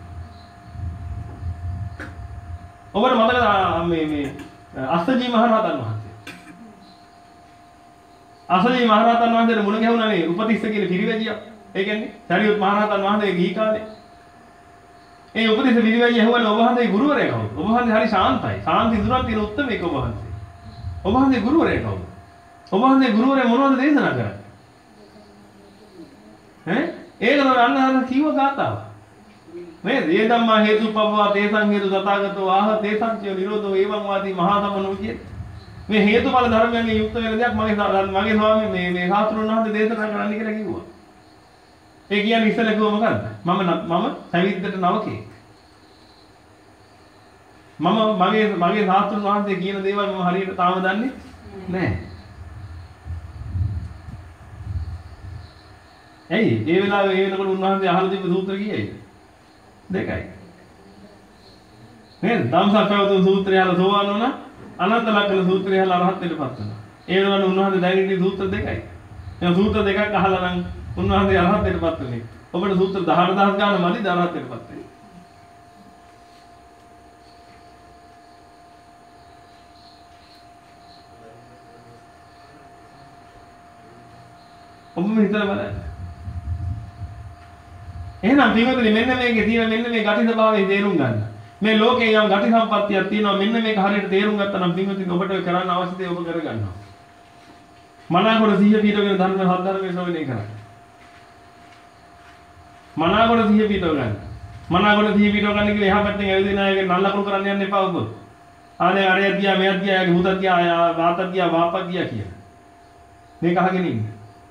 ඔබට මතකද මේ මේ අස්සජී මහරහතන් වහන්සේ. අස්සජී මහරහතන් වහන්සේට මුණ ගැහුණා නේ උපතිස්ස කියන පිරිවැජිය. ඒ කියන්නේ සරියුත් මහරහතන් වහන්සේ ගිහි කාලේ. ඒ උපතිස්ස පිරිවැජිය ඇහුවල ඔබ වහන්සේ ගුරුවරයා කවුද? ඔබ වහන්සේ හරි ශාන්තයි. ශාන්ති ඉදුරක් තියෙන උත්තරමේක ඔබ වහන්සේ. ඔබ වහන්සේ ගුරුවරයා කවුද? ඔබ වහන්සේ ගුරුවරයා මොනවද දේශනා කරන්නේ? ඈ ඒක තමයි අන්න අර කිව්ව ගාතාව. නේද? ඒ ධම්මා හේතුපබ්බවා තේසං හේතු තථාගතෝ ආහ තේසං ච නිරෝධෝ එවං වාදී මහා සමනෝ කියේ. මේ හේතුඵල ධර්මයෙන් යුක්ත වෙන දෙයක් මගේ මගේ ස්වාමී මේ මේ සාස්ත්‍රුන් වහන්සේ දේශනා කරන්න කියලා කිව්වා. ඒ කියන්නේ ඉස්සෙල්ලා කිව්ව මොකද්ද? මම මම පැවිද්දට නවකේ. මම මගේ මගේ සාස්ත්‍රුන් වහන්සේ කියන දේවල් මම හරියට තාම දන්නේ නැහැ. ඇයි ඒ වෙලාවේ ඒ වෙනකොට උන්වහන්සේ අහලා තිබ්බ සූත්‍ර කීයයිද? දෙකයි. නේද? ධම්සක්ඛවතුන් සූත්‍රය අහලා සෝවාන් වුණා. අනන්ත ලක්ෂණ සූත්‍රය අහලා අරහත් වෙලපත් වුණා. ඒ වෙනකොට උන්වහන්සේ දැන් ඉන්නේ සූත්‍ර දෙකයි. මේ සූත්‍ර දෙකක් අහලා නම් උන්වහන්සේ අරහත් වෙලපත් වුණේ. ඔබට සූත්‍ර දහඅට දහස් ගාන මදි අරහත් වෙලපත් වෙන්නේ. ඔබම හිතලා බලන්න. එහෙනම් පින්වතුනි මෙන්න මේකේ තියෙන මෙන්න මේ ගති ස්වභාවය තේරුම් ගන්න. මේ ලෝකේ යම් ගති සම්පත්තියක් තියෙනවා මෙන්න මේක හරියට තේරුම් ගත්තා නම් පින්වතුනි ඔබට කරන්න අවශ්‍ය දේ ඔබ කරගන්නවා. මනාකොට සිහිය පිටවගෙන ධර්ම හත් ධර්මයේ ශ්‍රවණය කරන්න. මනාකොට සිහිය පිටව ගන්න. මනාකොට සිහිය පිටව ගන්න කිව්වේ එහා පැත්තෙන් ඇවිදින අයගේ නල්ලකුණු කරන්න යන්න එපා ඔබ. ආනේ අරය ගියා මෙයක් ගියා යාගේ හුතක් ගියා වාතක් ගියා වාපක් ගියා කියලා. මේක අහගෙන ඉන්න.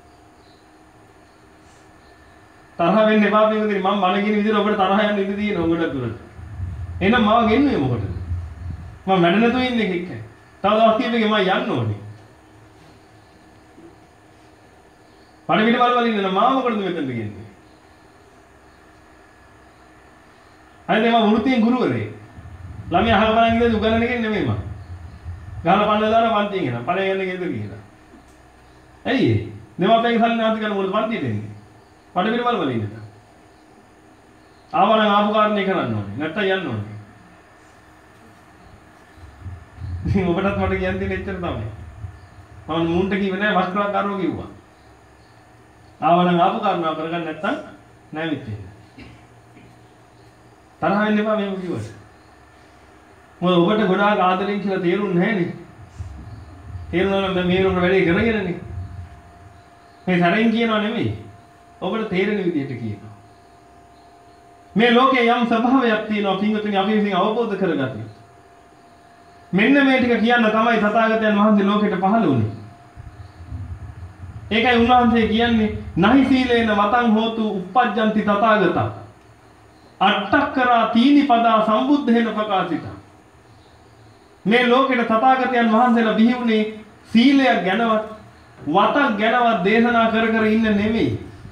තරහ වෙන්න එපා පින්වතුනි මම මන කියන විදිහට ඔබට තරහ යන්න ඉඩ තියෙනවා ඔබට දුරට. එහෙනම් මාව ගෙන්නුවේ මොකටද? මම වැඩ නැතුව ඉන්නේ එක්කයි. තව දවස් කීපෙක මම යන්න ඕනේ. පණිවිඩ වල වලින් නේද මාව මොකටද මෙතනට ගෙන්නේ? හරිද මම වෘත්තියෙන් ගුරුවරයෙක්. ළමයි අහලා බලන් ඉඳලා උගන්නන එකේ නෙමෙයි මම. ගහලා පන්නලා දාන පන්තියෙන් එනවා. පළවෙනි යන්නේ ගෙදර කියලා. ඇයි ඒ? දෙමාපියන්ගේ සල්ලි නාස්ති කරන මොකද පන්තියට එන්නේ? පඩ පිළිවෙල වල ඉන්නද? ආවනම් ආපු කාරණේ කරන්න ඕනේ. නැත්තම් යන්න ඕනේ. ඉතින් ඔබටත් මට කියන්න තියෙන එච්චර තමයි. මම මූන්ට කිව්වේ නෑ වස්ත්‍රාකාරෝ කිව්වා. ආවනම් ආපු කරුණාව කරගන්න නැත්නම් නැවිත් වෙන්න. තරහ වෙන්න එපා මේක කිව්වට. මොකද ඔබට ගොඩාක් ආදරෙන් කියලා තේරුන්නේ නැහනේ. තේරුණා නම් මේ උනට වැඩේ කරගෙනනේ. මේ සැරෙන් කියනවා නෙමෙයි. ඔබට තේරෙන විදිහට කියනවා. මේ ලෝකේ යම් ස්වභාවයක් තියෙනවා පින්වතුනි අපි විසින් අවබෝධ කරගන්න. මෙන්න මේ ටික කියන්න තමයි තථාගතයන් වහන්සේ ලෝකෙට පහළ වුණේ. ඒකයි උන්වහන්සේ කියන්නේ නහි සීලේන වතං හෝතු uppajjanti තථාගත. අට්ඨකරා තීනි පදා සම්බුද්ධේන ප්‍රකාශිතා. මේ ලෝකෙට තථාගතයන් වහන්සේලා බිහි වුණේ සීලයක් ගැනවත් වතක් ගැනවත් දේශනා කර කර ඉන්න නෙමෙයි.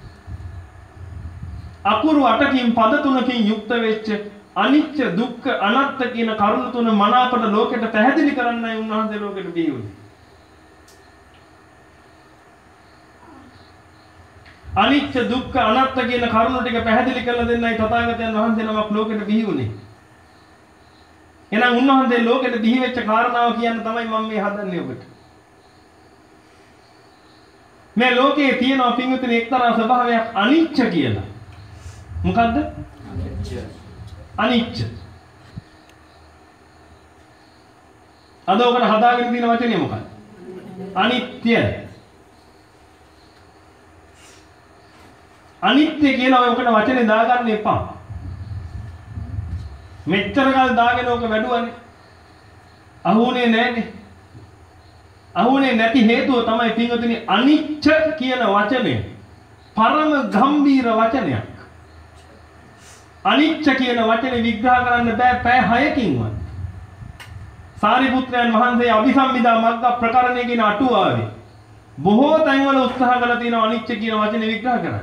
අකුරු අටකින් පද තුනකින් යුක්ත වෙච්ච අනිච්ච දුක්ඛ අනාත්ත කියන කරුණු තුන මනාපට ලෝකෙට පැහැදිලි කරන්නයි උන්වහන්සේ ලෝකෙට බිහි වුණේ. අනිච්ච දුක්ඛ අනාත්ත කියන කරුණු ටික පැහැදිලි කරලා දෙන්නයි තථාගතයන් වහන්සේ නමක් ලෝකෙට බිහි වුණේ. එහෙනම් උන්වහන්සේ ලෝකෙට බිහි වෙච්ච කාරණාව කියන්න තමයි මම මේ හදන්නේ ඔබට. මේ ලෝකයේ තියෙන පින්විතනේ එක්තරා ස්වභාවයක් අනිච්ච කියලා. මොකද්ද? අනිච්ච. අනිච්ච. අද ඔකට හදාගෙන තියෙන වචනේ මොකක්ද? අනිත්‍ය. අනිත්‍ය කියලා ඔය ඔකට වචනේ දාගන්න එපා. මෙච්චර කල් දාගෙන ඔක වැඩුවනේ. අහුනේ නැහැනේ. අහුනේ නැති හේතුව තමයි පින්වතුනි අනිච්ච කියන වචනේ පරම ගම්බීර වචනයක්. අනිච්ච කියන වචනේ විග්‍රහ කරන්න බෑ පැය හයකින්වත්. සාරිපුත්‍රයන් වහන්සේ අභිසම්මිදා මග්ග ප්‍රකරණය කියන අටුවාවේ බොහෝ තැන්වල උත්සාහ කරලා තියෙනවා අනිච්ච කියන වචනේ විග්‍රහ කරන්න.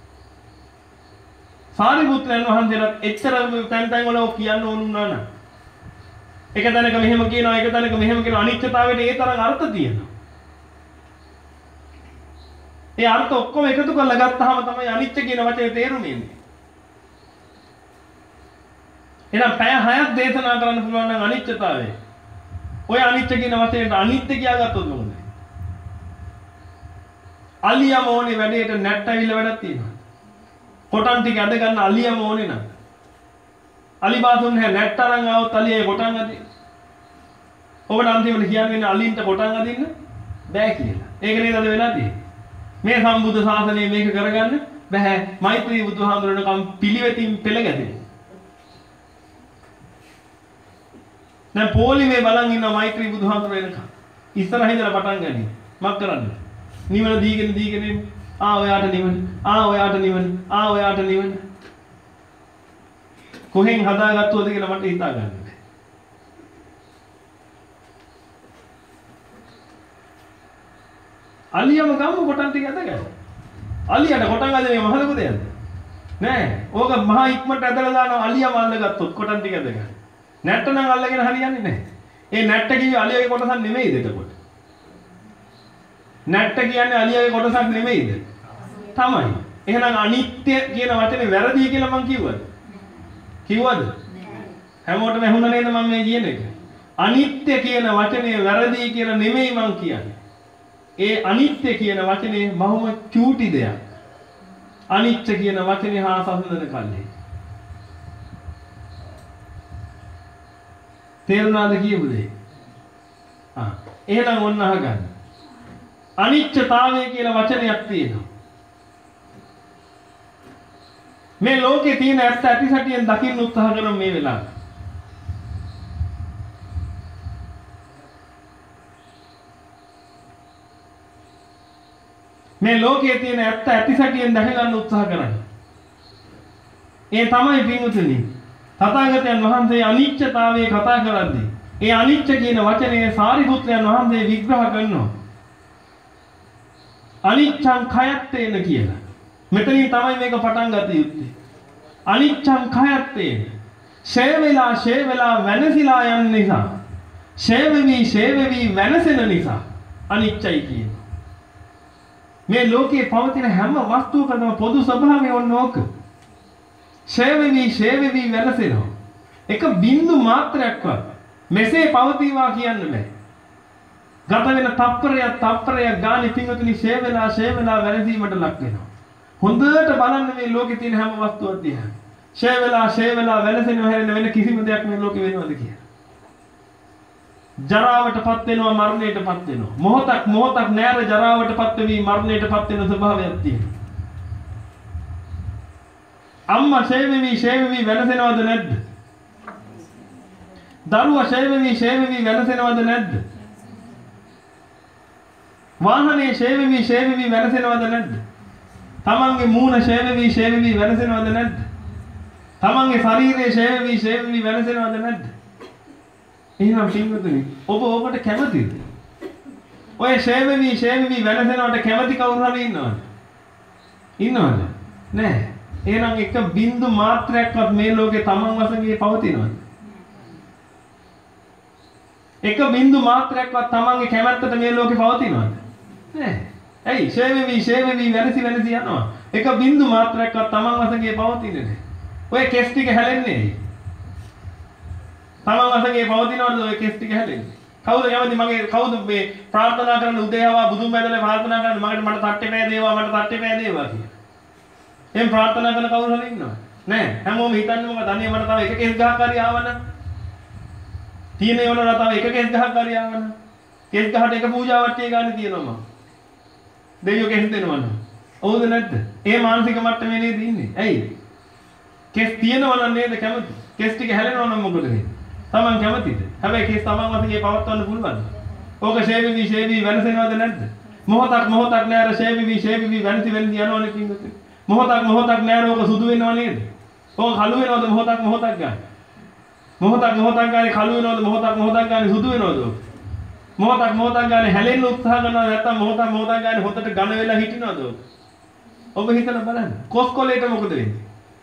සාරිපුත්‍රයන් වහන්සේලාත් එච්චර තැන් තැන්වල ඔක් කියන්න ඕන වුණා නේද? එක තැනක මෙහෙම කියනවා එක තැනක මෙහෙම කියනවා අනිත්‍යතාවයට ඒ තරම් අර්ථ තියෙනවා. ඒ අර්ථ ඔක්කොම එකතු කරලා ගත්තාම තමයි අනිත්‍ය කියන වචනේ තේරුම එන්නේ. එහෙනම් පැය හයක් දේශනා කරන්න පුළුවන් නම් අනිත්‍යතාවය. ඔය අනිත්‍ය කියන වචනේට අනිත්‍ය කියාගත්තොත් මොකද? අලියම ඕනේ වැඩේට නැට් ඇවිල්ලා වැඩක් තියෙනවා. කොටන් ටික අද ගන්න අලියම ඕනේ නම් අලි බාතුන් හැ නැට් අරන් ආවොත් අලියේ කොටන් අදින්න. ඔබට අන්තිමට කියන්නේ අලින්ට කොටන් අදින්න බෑ කියලා. ඒක නේද අද වෙලා තියෙන්නේ. මේ සම්බුද්ධ ශාසනය මේක කරගන්න බෑ. මෛත්‍රී බුදුහාමුදුරනකම් පිළිවෙතින් පෙළ ගැදෙන්නේ. දැන් පොලිමේ බලන් ඉන්න මෛත්‍රී බුදුහාමුදුර එනකම් ඉස්සරහින් ඉඳලා පටන් ගන්නේ. මක් කරන්නේ? නිවන දීගෙන දීගෙන ආ ඔයාට නිවන ආ ඔයාට නිවන ආ ඔයාට නිවන කොහෙන් හදාගත්තොද කියලා මට හිතා ගන්න බැහැ. අලියම ගම්ම කොටන් ටික ඇදගන්න. අලියට කොටන් අදන්නේ මහලු දෙයක්ද? නෑ. ඕක මහා ඉක්මනට ඇදලා දානවා අලියම අල්ලගත්තොත් කොටන් ටික ඇදගන්න. නැට්ට නම් අල්ලගෙන හරියන්නේ නැහැ. ඒ නැට්ට කිව්වේ අලියගේ කොටසක් නෙමෙයිද එතකොට? නැට්ට කියන්නේ අලියගේ කොටසක් නෙමෙයිද? තමයි. එහෙනම් අනිත්‍ය කියන වචනේ වැරදි කියලා මං කිව්වද? කිව්වද? හැමෝටම ඇහුණා නේද මම මේ කියන එක? අනිත්‍ය කියන වචනේ වැරදි කියලා නෙමෙයි මං කියන්නේ. ඒ අනිත්‍ය කියන වචනේ බහුම චූටි දෙයක්. අනිත්‍ය කියන වචනේ හා සම්බන්ධන කල්ලේ. තේරුණාද කියපු දේ? ආ එහෙනම් ඔන්න අහගන්න. අනිත්‍යතාවය කියලා වචනයක් තියෙනවා. මේ ලෝකේ තියෙන ඇත්ත ඇති සැටියෙන් දකින්න උත්සාහ කරන මේ වෙලාවේ. මේ ලෝකයේ තියෙන ඇත්ත ඇති සැටියෙන් දැක ගන්න උත්සාහ කරන්න. ඒ තමයි පින්වතුනි. තථාගතයන් වහන්සේ අනිත්‍යතාවය කතා කරද්දී ඒ අනිත්‍ය කියන වචනේ සාරිපුත්‍රයන් වහන්සේ විග්‍රහ කරනවා. අනිච්ඡං khයත්තේන කියලා. මෙතනින් තමයි මේක පටන් ගත යුත්තේ. අනිච්ඡං khයත්තේන. ෂේ වෙලා ෂේ වෙලා වෙනසිලා යන නිසා. ෂේ වෙවි ෂේ වෙවි වෙනසෙන නිසා අනිච්චයි කියනවා. මේ ලෝකයේ පවතින හැම වස්තුවකම පොදු ස්වභාවය ඕනෝක. ෂේ වෙවි ෂේ වෙවි වෙනසෙනවා. එක බින්දු මාත්‍රයක්වත් මෙසේ පවතිවා කියන්න බෑ. ගත වෙන තප්පරයක් තප්පරයක් ගානේ පින්වතුනි ෂේ වෙලා ෂේ වෙලා වැරදීමට ලක් වෙනවා. හොඳට බලන්න මේ ලෝකේ තියෙන හැම වස්තුවක් දිහා. ෂේ වෙලා ෂේ වෙලා වෙනසෙනව හැරෙන්න වෙන කිසිම දෙයක් මේ ලෝකේ වෙනවද කියලා. ජරාවටපත් වෙනවා මරණයටපත් වෙනවා. මොහොතක් මොහොතක් නෑර ජරාවටපත් වෙවි මරණයටපත් වෙන ස්වභාවයක් තියෙනවා. අම්මා ෂේ වෙවි ෂේ වෙවි වෙනසෙනවද නැද්ද? දරුවා ෂේ වෙවි ෂේ වෙවි වෙනසෙනවද නැද්ද? වාහනේ ෂේ වෙවි ෂේ වෙවි වෙනසෙනවද නැද්ද? තමන්ගේ මූණ ෂේ වෙවි ෂේ වෙවි වෙනසෙනවද නැද්ද? තමන්ගේ ශරීරයේ ෂේ වෙවි ෂේ වෙවි වෙනසෙනවද නැද්ද? එහෙනම් පින්වතුනි ඔබ ඔබට කැමතිද? ඔය ෂේ වෙවි ෂේ වෙවි වෙනසෙනවට කැමති කවුරු හරි ඉන්නවද? ඉන්නවද? නෑ. එහෙනම් එක බින්දු මාත්‍රයක්වත් මේ ලෝකේ තමන් වශයෙන් පවතිනවද? එක බින්දු මාත්‍රයක්වත් තමන්ගේ කැමැත්තට මේ ලෝකේ පවතිනවද? නෑ. ඇයි ෂේ වෙවි ෂේ වෙවි වෙනසි වෙනසි යනවා. එක බින්දු මාත්‍රයක්වත් තමන් වශයෙන් පවතින්නේ නෑ. ඔය කෙස් ටික හැලෙන්නේ ඇයි? තමන් වශයෙන් පවතිනවද ඔය කෙස් ටික හැලෙන්නේ? කවුද කැමති මගේ කවුද මේ ප්‍රාර්ථනා කරන උදේවා බුදුන් වැඳලා ප්‍රාර්ථනා කරන මකට මට තට්ටේ පෑදේවා මට තට්ටේ පෑදේවා කියලා. එහෙන් ප්‍රාර්ථනා කරන කවුරු හරි ඉන්නවද? නෑ. හැමෝම හිතන්නේ මොකද? අනේ මට තව එක කෙස් ගහක් හරි ආවනම්. තියෙන ඒවල තව එක කෙස් ගහක් හරි ආවනම්. කෙස් ගහට එක පූජාවක් tie ගන්න තියෙනවා මම. දෙවියෝ කෙස් දෙනවනම්. ඔව්ද නැද්ද? ඒ මානසික මට්ටමේ නේද ඉන්නේ. ඇයි? කෙස් තියෙනවා නම් නේද කැමති? කෙස් ටික හැලෙනවා නම් මොකද වෙන්නේ? තමන් කැමතිද? හැබැයි කෙස් තමන් වශයෙන් පවත්වන්න පුළුවන්ද? ඕක ෂේවිවි ෂේවිවි වෙනසෙනවද නැද්ද? මොහොතක් මොහොතක් නෑර ෂේවිවි ෂේවිවි වෙනසි වෙනසි යනවනේ කිව්වොත්. මොහොතක් මොහොතක් නෑර ඕක සුදු වෙනව නේද? ඕක කළු වෙනවද මොහොතක් මොහොතක් ගන්න? මොහොතක් මොහොතක් ගානේ කළු වෙනවද මොහොතක් මොහොතක් ගානේ සුදු වෙනවද? මොහොතක් මොහොතක් ගානේ හැලෙන්න උත්සාහ කරනවා නැත්නම් මොහොතක් මොහොතක් ගානේ හොතට ඝන වෙලා හිටිනවද? ඔබ හිතලා බලන්න. කොස් කොලේට මොකද වෙන්නේ?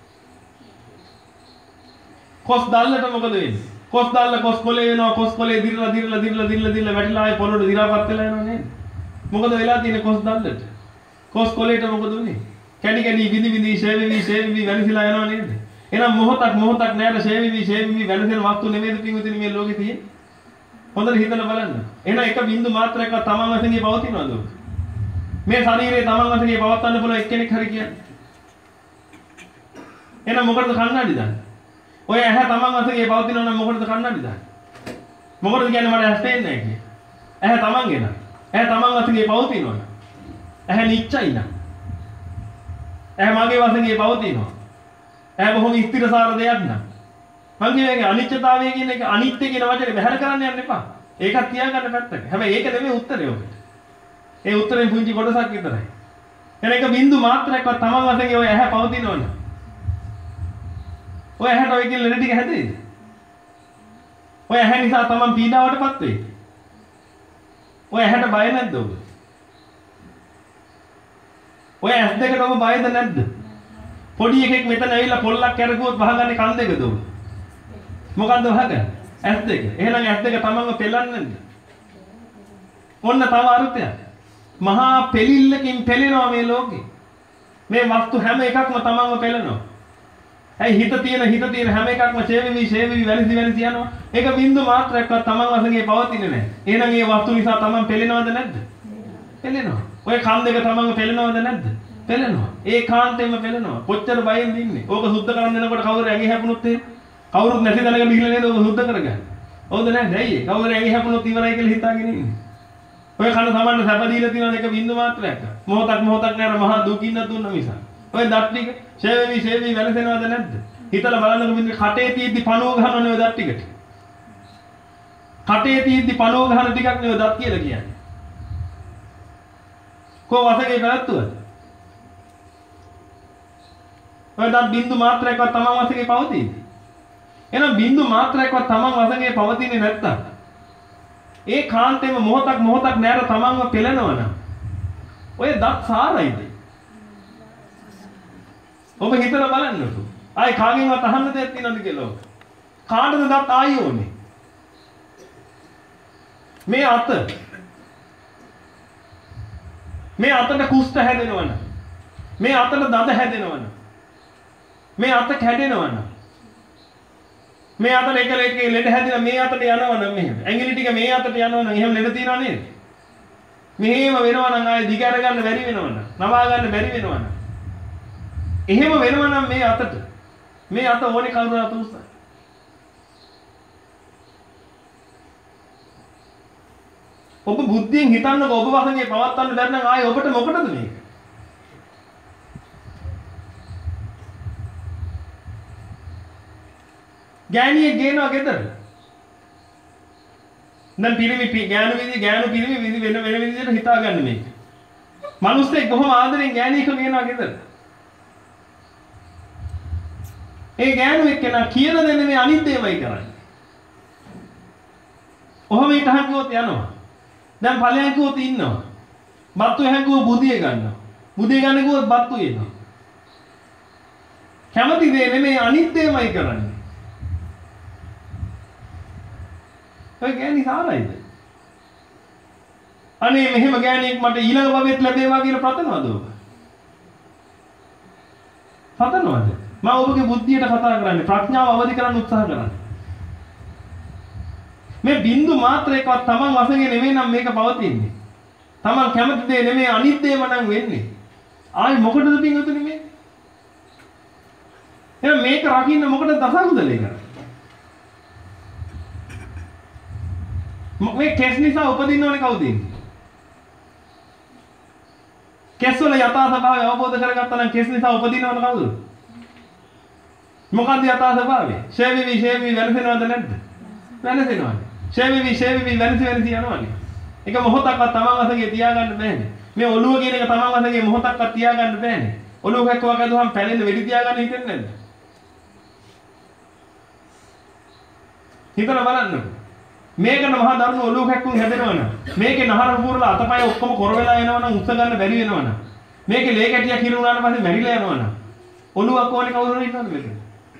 කොස් දැල්ලට මොකද වෙන්නේ? කොස් දැල්ල කොස් කොලේ වෙනවා කොස් කොලේ දිරලා දිරලා දිරලා දිරලා දිරලා වැටිලා ආයේ පොළොට දිරාපත් වෙලා යනවා නේද? මොකද වෙලා තියෙන්නේ කොස් දැල්ලට? කොස් කොලේට මොකද උනේ? කැඩි කැඩි විදි විදි ෂේවිවි ෂේවිවි වෙනසිලා යනවා නේද? එහෙනම් මොහොතක් මොහොතක් නෑර ෂේවිවි ෂේවිවි වෙනසෙන වස්තු නෙමෙයිද පින්විතින් මේ ලෝකේ තියෙන්නේ? හොඳට හිතලා බලන්න. එහෙනම් එක බින්දු මාත්‍රයක්වත් තමන් වශයෙන් පවතිනවද? මේ ශරීරයේ තමන් වශයෙන් පවත්වන්න පුළුවන් එක්කෙනෙක් හරි කියන්නේ. එහෙනම් මොකටද කන්නඩි දාන්නේ? ඔය ඇහැ තමන් වශයෙන් පවතිනවා නම් මොකටද කන්නඩි දාන්නේ? මොකටද කියන්නේ මට ඇස් පේන්නේ නැහැ කියන්නේ? ඇහැ තමන්ගේ නෑ. ඇහැ තමන් වශයෙන් පවතිනවා. ඇහැ නිච්චයි නෑ. ඇහැ මගේ වශයෙන් පවතිනවා. ඇහැ බොහොම ස්ථිරසාර දෙයක් නෑ. මං කියන්නේ අනිත්‍යතාවය කියන එක අනිත්‍ය කියන වචනේ බැහැර කරන්න යන්න එපා. ඒකත් තියාගන්න පැත්තක. හැබැයි ඒක නෙමෙයි උත්තරය ඔබට. ඒ උත්තරේ පුංචි කොටසක් විතරයි. එන එක බින්දු මාත්‍රයක්වත් තමන් වශයෙන් ඔය ඇහැ පවතිනවනේ. ඔය ඇහැට ඔය කියන ලෙඩ ටික හැදෙයිද? ඔය ඇහැ නිසා තමන් පීඩාවටපත් වෙයි. ඔය ඇහැට බය නැද්ද ඔබ? ඔය ඇස් දෙකට ඔබ බයද නැද්ද? පොඩි එකෙක් මෙතන ඇවිල්ලා පොල්ලක් කැරකුවොත් වහගන්නේ කන් දෙකද ඔබ? මොකද්ද වහගන්නේ? ඇස් දෙක. එහෙනම් ඇස් දෙක තමන්ව පෙලන්නේ නැද්ද? ඔන්න තව අරුතයක්. මහා පෙලිල්ලකින් පෙලෙනවා මේ ලෝකේ. මේ වස්තු හැම එකක්ම තමන්ව පෙලනවා. ඇයි හිත තියෙන හිත තියෙන හැම එකක්ම ෂේවිවි ෂේවිවි වෙනසි වෙනසි යනවා. ඒක බින්දු මාත්‍රයක්වත් තමන් වශයෙන් පවතින්නේ නැහැ. එහෙනම් මේ වස්තු නිසා තමන් පෙලෙනවද නැද්ද? පෙලෙනවා. ඔය කන් දෙක තමන්ව පෙලෙනවද නැද්ද? පෙලෙනවා. ඒ කාන්තේම පෙලෙනවා. කොච්චර බයෙන් ඉන්නේ. ඕක සුද්ධ කරන්න දෙනකොට කවුරු ඇඟේ හැපුණොත් එහෙම කවුරුත් නැති දැනගෙන ගිහිල්ලා නේද ඕක සුද්ධ කරගන්නේ. හවුද නැද්ද? ඇයි ඒ? කවුරු ඇඟේ හැපුණොත් ඉවරයි කියලා හිතාගෙන ඉන්නේ. ඔය කන සමන්න සැප දීලා තියෙන එක බින්දු මාත්‍රයක්. මොහොතක් මොහොතක් නෑර මහා දුකින් දුන්න නිසා. ඔය දත් ටික ෂේවිවි ෂේවිවි වෙනසෙනවද නැද්ද? හිතලා බලන්නකො බින්දු කටේ තියෙද්දි පණුව ගහනවනේ ඔය දත් ටිකට. කටේ තියෙද්දි පණුව ගහන ටිකක් නේ ඔය දත් කියලා කියන්නේ. කො වසගේ පැවැත්තුවද? ඔය දත් බින්දු මාත්‍රයක්වත් තමන් වශයෙන් පවතින්නේ. එහෙනම් බින්දු මාත්‍රයක්වත් තමන් වශයෙන් පවතින්නේ නැත්තම් ඒ කාන්තේම මොහොතක් මොහොතක් නෑර තමන්ව පෙළනවනම් ඔය දත් සාරයිද? ඔබ හිතලා බලන්නකෝ. ආයි කාගෙන්වත් අහන්න දෙයක් තියෙනවද කියලා. කාටද දත් ආයි ඕනේ? මේ අත මේ අතට කුෂ්ඨ හැදෙනවනම් මේ අතට දඳ හැදෙනවනම් මේ අත කැඩෙනවනම් මේ අතට එක එක ලෙඩ හැදිලා මේ අතට යනවනම් මෙහෙම ඇඟිලි ටික මේ අතට යනවනම් එහෙම ලෙඩ තියනව නේද? මෙහෙම වෙනවනම් ආයේ දිග අර ගන්න බැරි වෙනවනම් නවා ගන්න බැරි වෙනවනම් එහෙම වෙනවා නම් මේ අතට මේ අත ඕනේ කවුරු අත උස්සයි. ඔබ බුද්ධියෙන් හිතන්නකො ඔබ වශයෙන් පවත්වන්න බැරි නම් ආයේ ඔබට මොකටද මේක? ගෑණියෙක් ගේනවා ගෙදර. දැන් පිරිමි ගෑනු විදි ගෑනු පිරිමි විදි වෙන වෙන විදිහට හිතාගන්න මේක. මිනිස්සෙක් කොහොම ආදරෙන් ගෑණියෙක් ගේනවා ගෙදර. ඒ ගෑනු එක්කෙනා කියන දේ නෙමෙයි අනිත් දේමයි කරන්නේ. ඔහොම ඊට හංගුවොත් යනවා. දැන් ඵලයන් කිව්වොත් ඉන්නවා. බත්තු හැංගුව බුදිය ගන්නවා. බුදිය ගන්න කිව්වොත් බත්තු එනවා. කැමති දේ නෙමෙයි අනිත් දේමයි කරන්නේ. ඔය ගෑණි සාරයිද? අනේ මෙහෙම ගෑණියෙක් මට ඊළඟ භවෙත් ලැබේවා කියලා ප්‍රතනවද ඔබ? ප්‍රතනවද? මම ඔබගේ බුද්ධියට කතා කරන්නේ ප්‍රඥාව අවදි කරන්න උත්සාහ කරන්නේ. මේ බින්දු මාත්‍රයකවත් Taman වශයෙන් නෙමෙයි නම් මේක පවතින්නේ. Taman කැමති දේ නෙමෙයි අනිත් දේම නම් වෙන්නේ. ආයි මොකටද පින්වතුනි මේ? එහෙනම් මේක රකින්න මොකටද දසකුදලේ කරන්නේ? මේ කෙස් නිසා උපදින්න ඕනේ කවුද ඉන්නේ? කෙස් වල යථා ස්වභාවය අවබෝධ කරගත්තා නම් කෙස් නිසා උපදින්න ඕන කවුද? මොකක්ද යථා ස්වභාවය? ෂේවිවි ෂේවිවි වෙනසෙනවද නැද්ද? වෙනසෙනවනේ. ෂේවිවි ෂේවිවි වෙනස වෙනස යනවනේ. ඒක මොහොතක්වත් තමන් වශයෙන් තියාගන්න බෑනේ. මේ ඔළුව කියන එක තමන් වශයෙන් මොහොතක්වත් තියාගන්න බෑනේ. ඔළුව කැක්කවක් ඇදුවම පැලෙන්න වෙඩි තියාගන්න හිතෙන්නේ නැද්ද? හිතලා බලන්නකෝ. මේකට මහා දරුණු ඔළුව කැක්කුම් හැදෙනවනම් මේකේ නහර පුරලා අතපය ඔක්කොම කොර වෙලා එනවනම් උස්ස ගන්න බැරි වෙනවනම් මේකේ ලේ කැටියක් හිරු වුණාට පස්සේ මැරිලා යනවනම් ඔළුවක් ඕනේ කවුරු හරි ඉන්නවද මේක?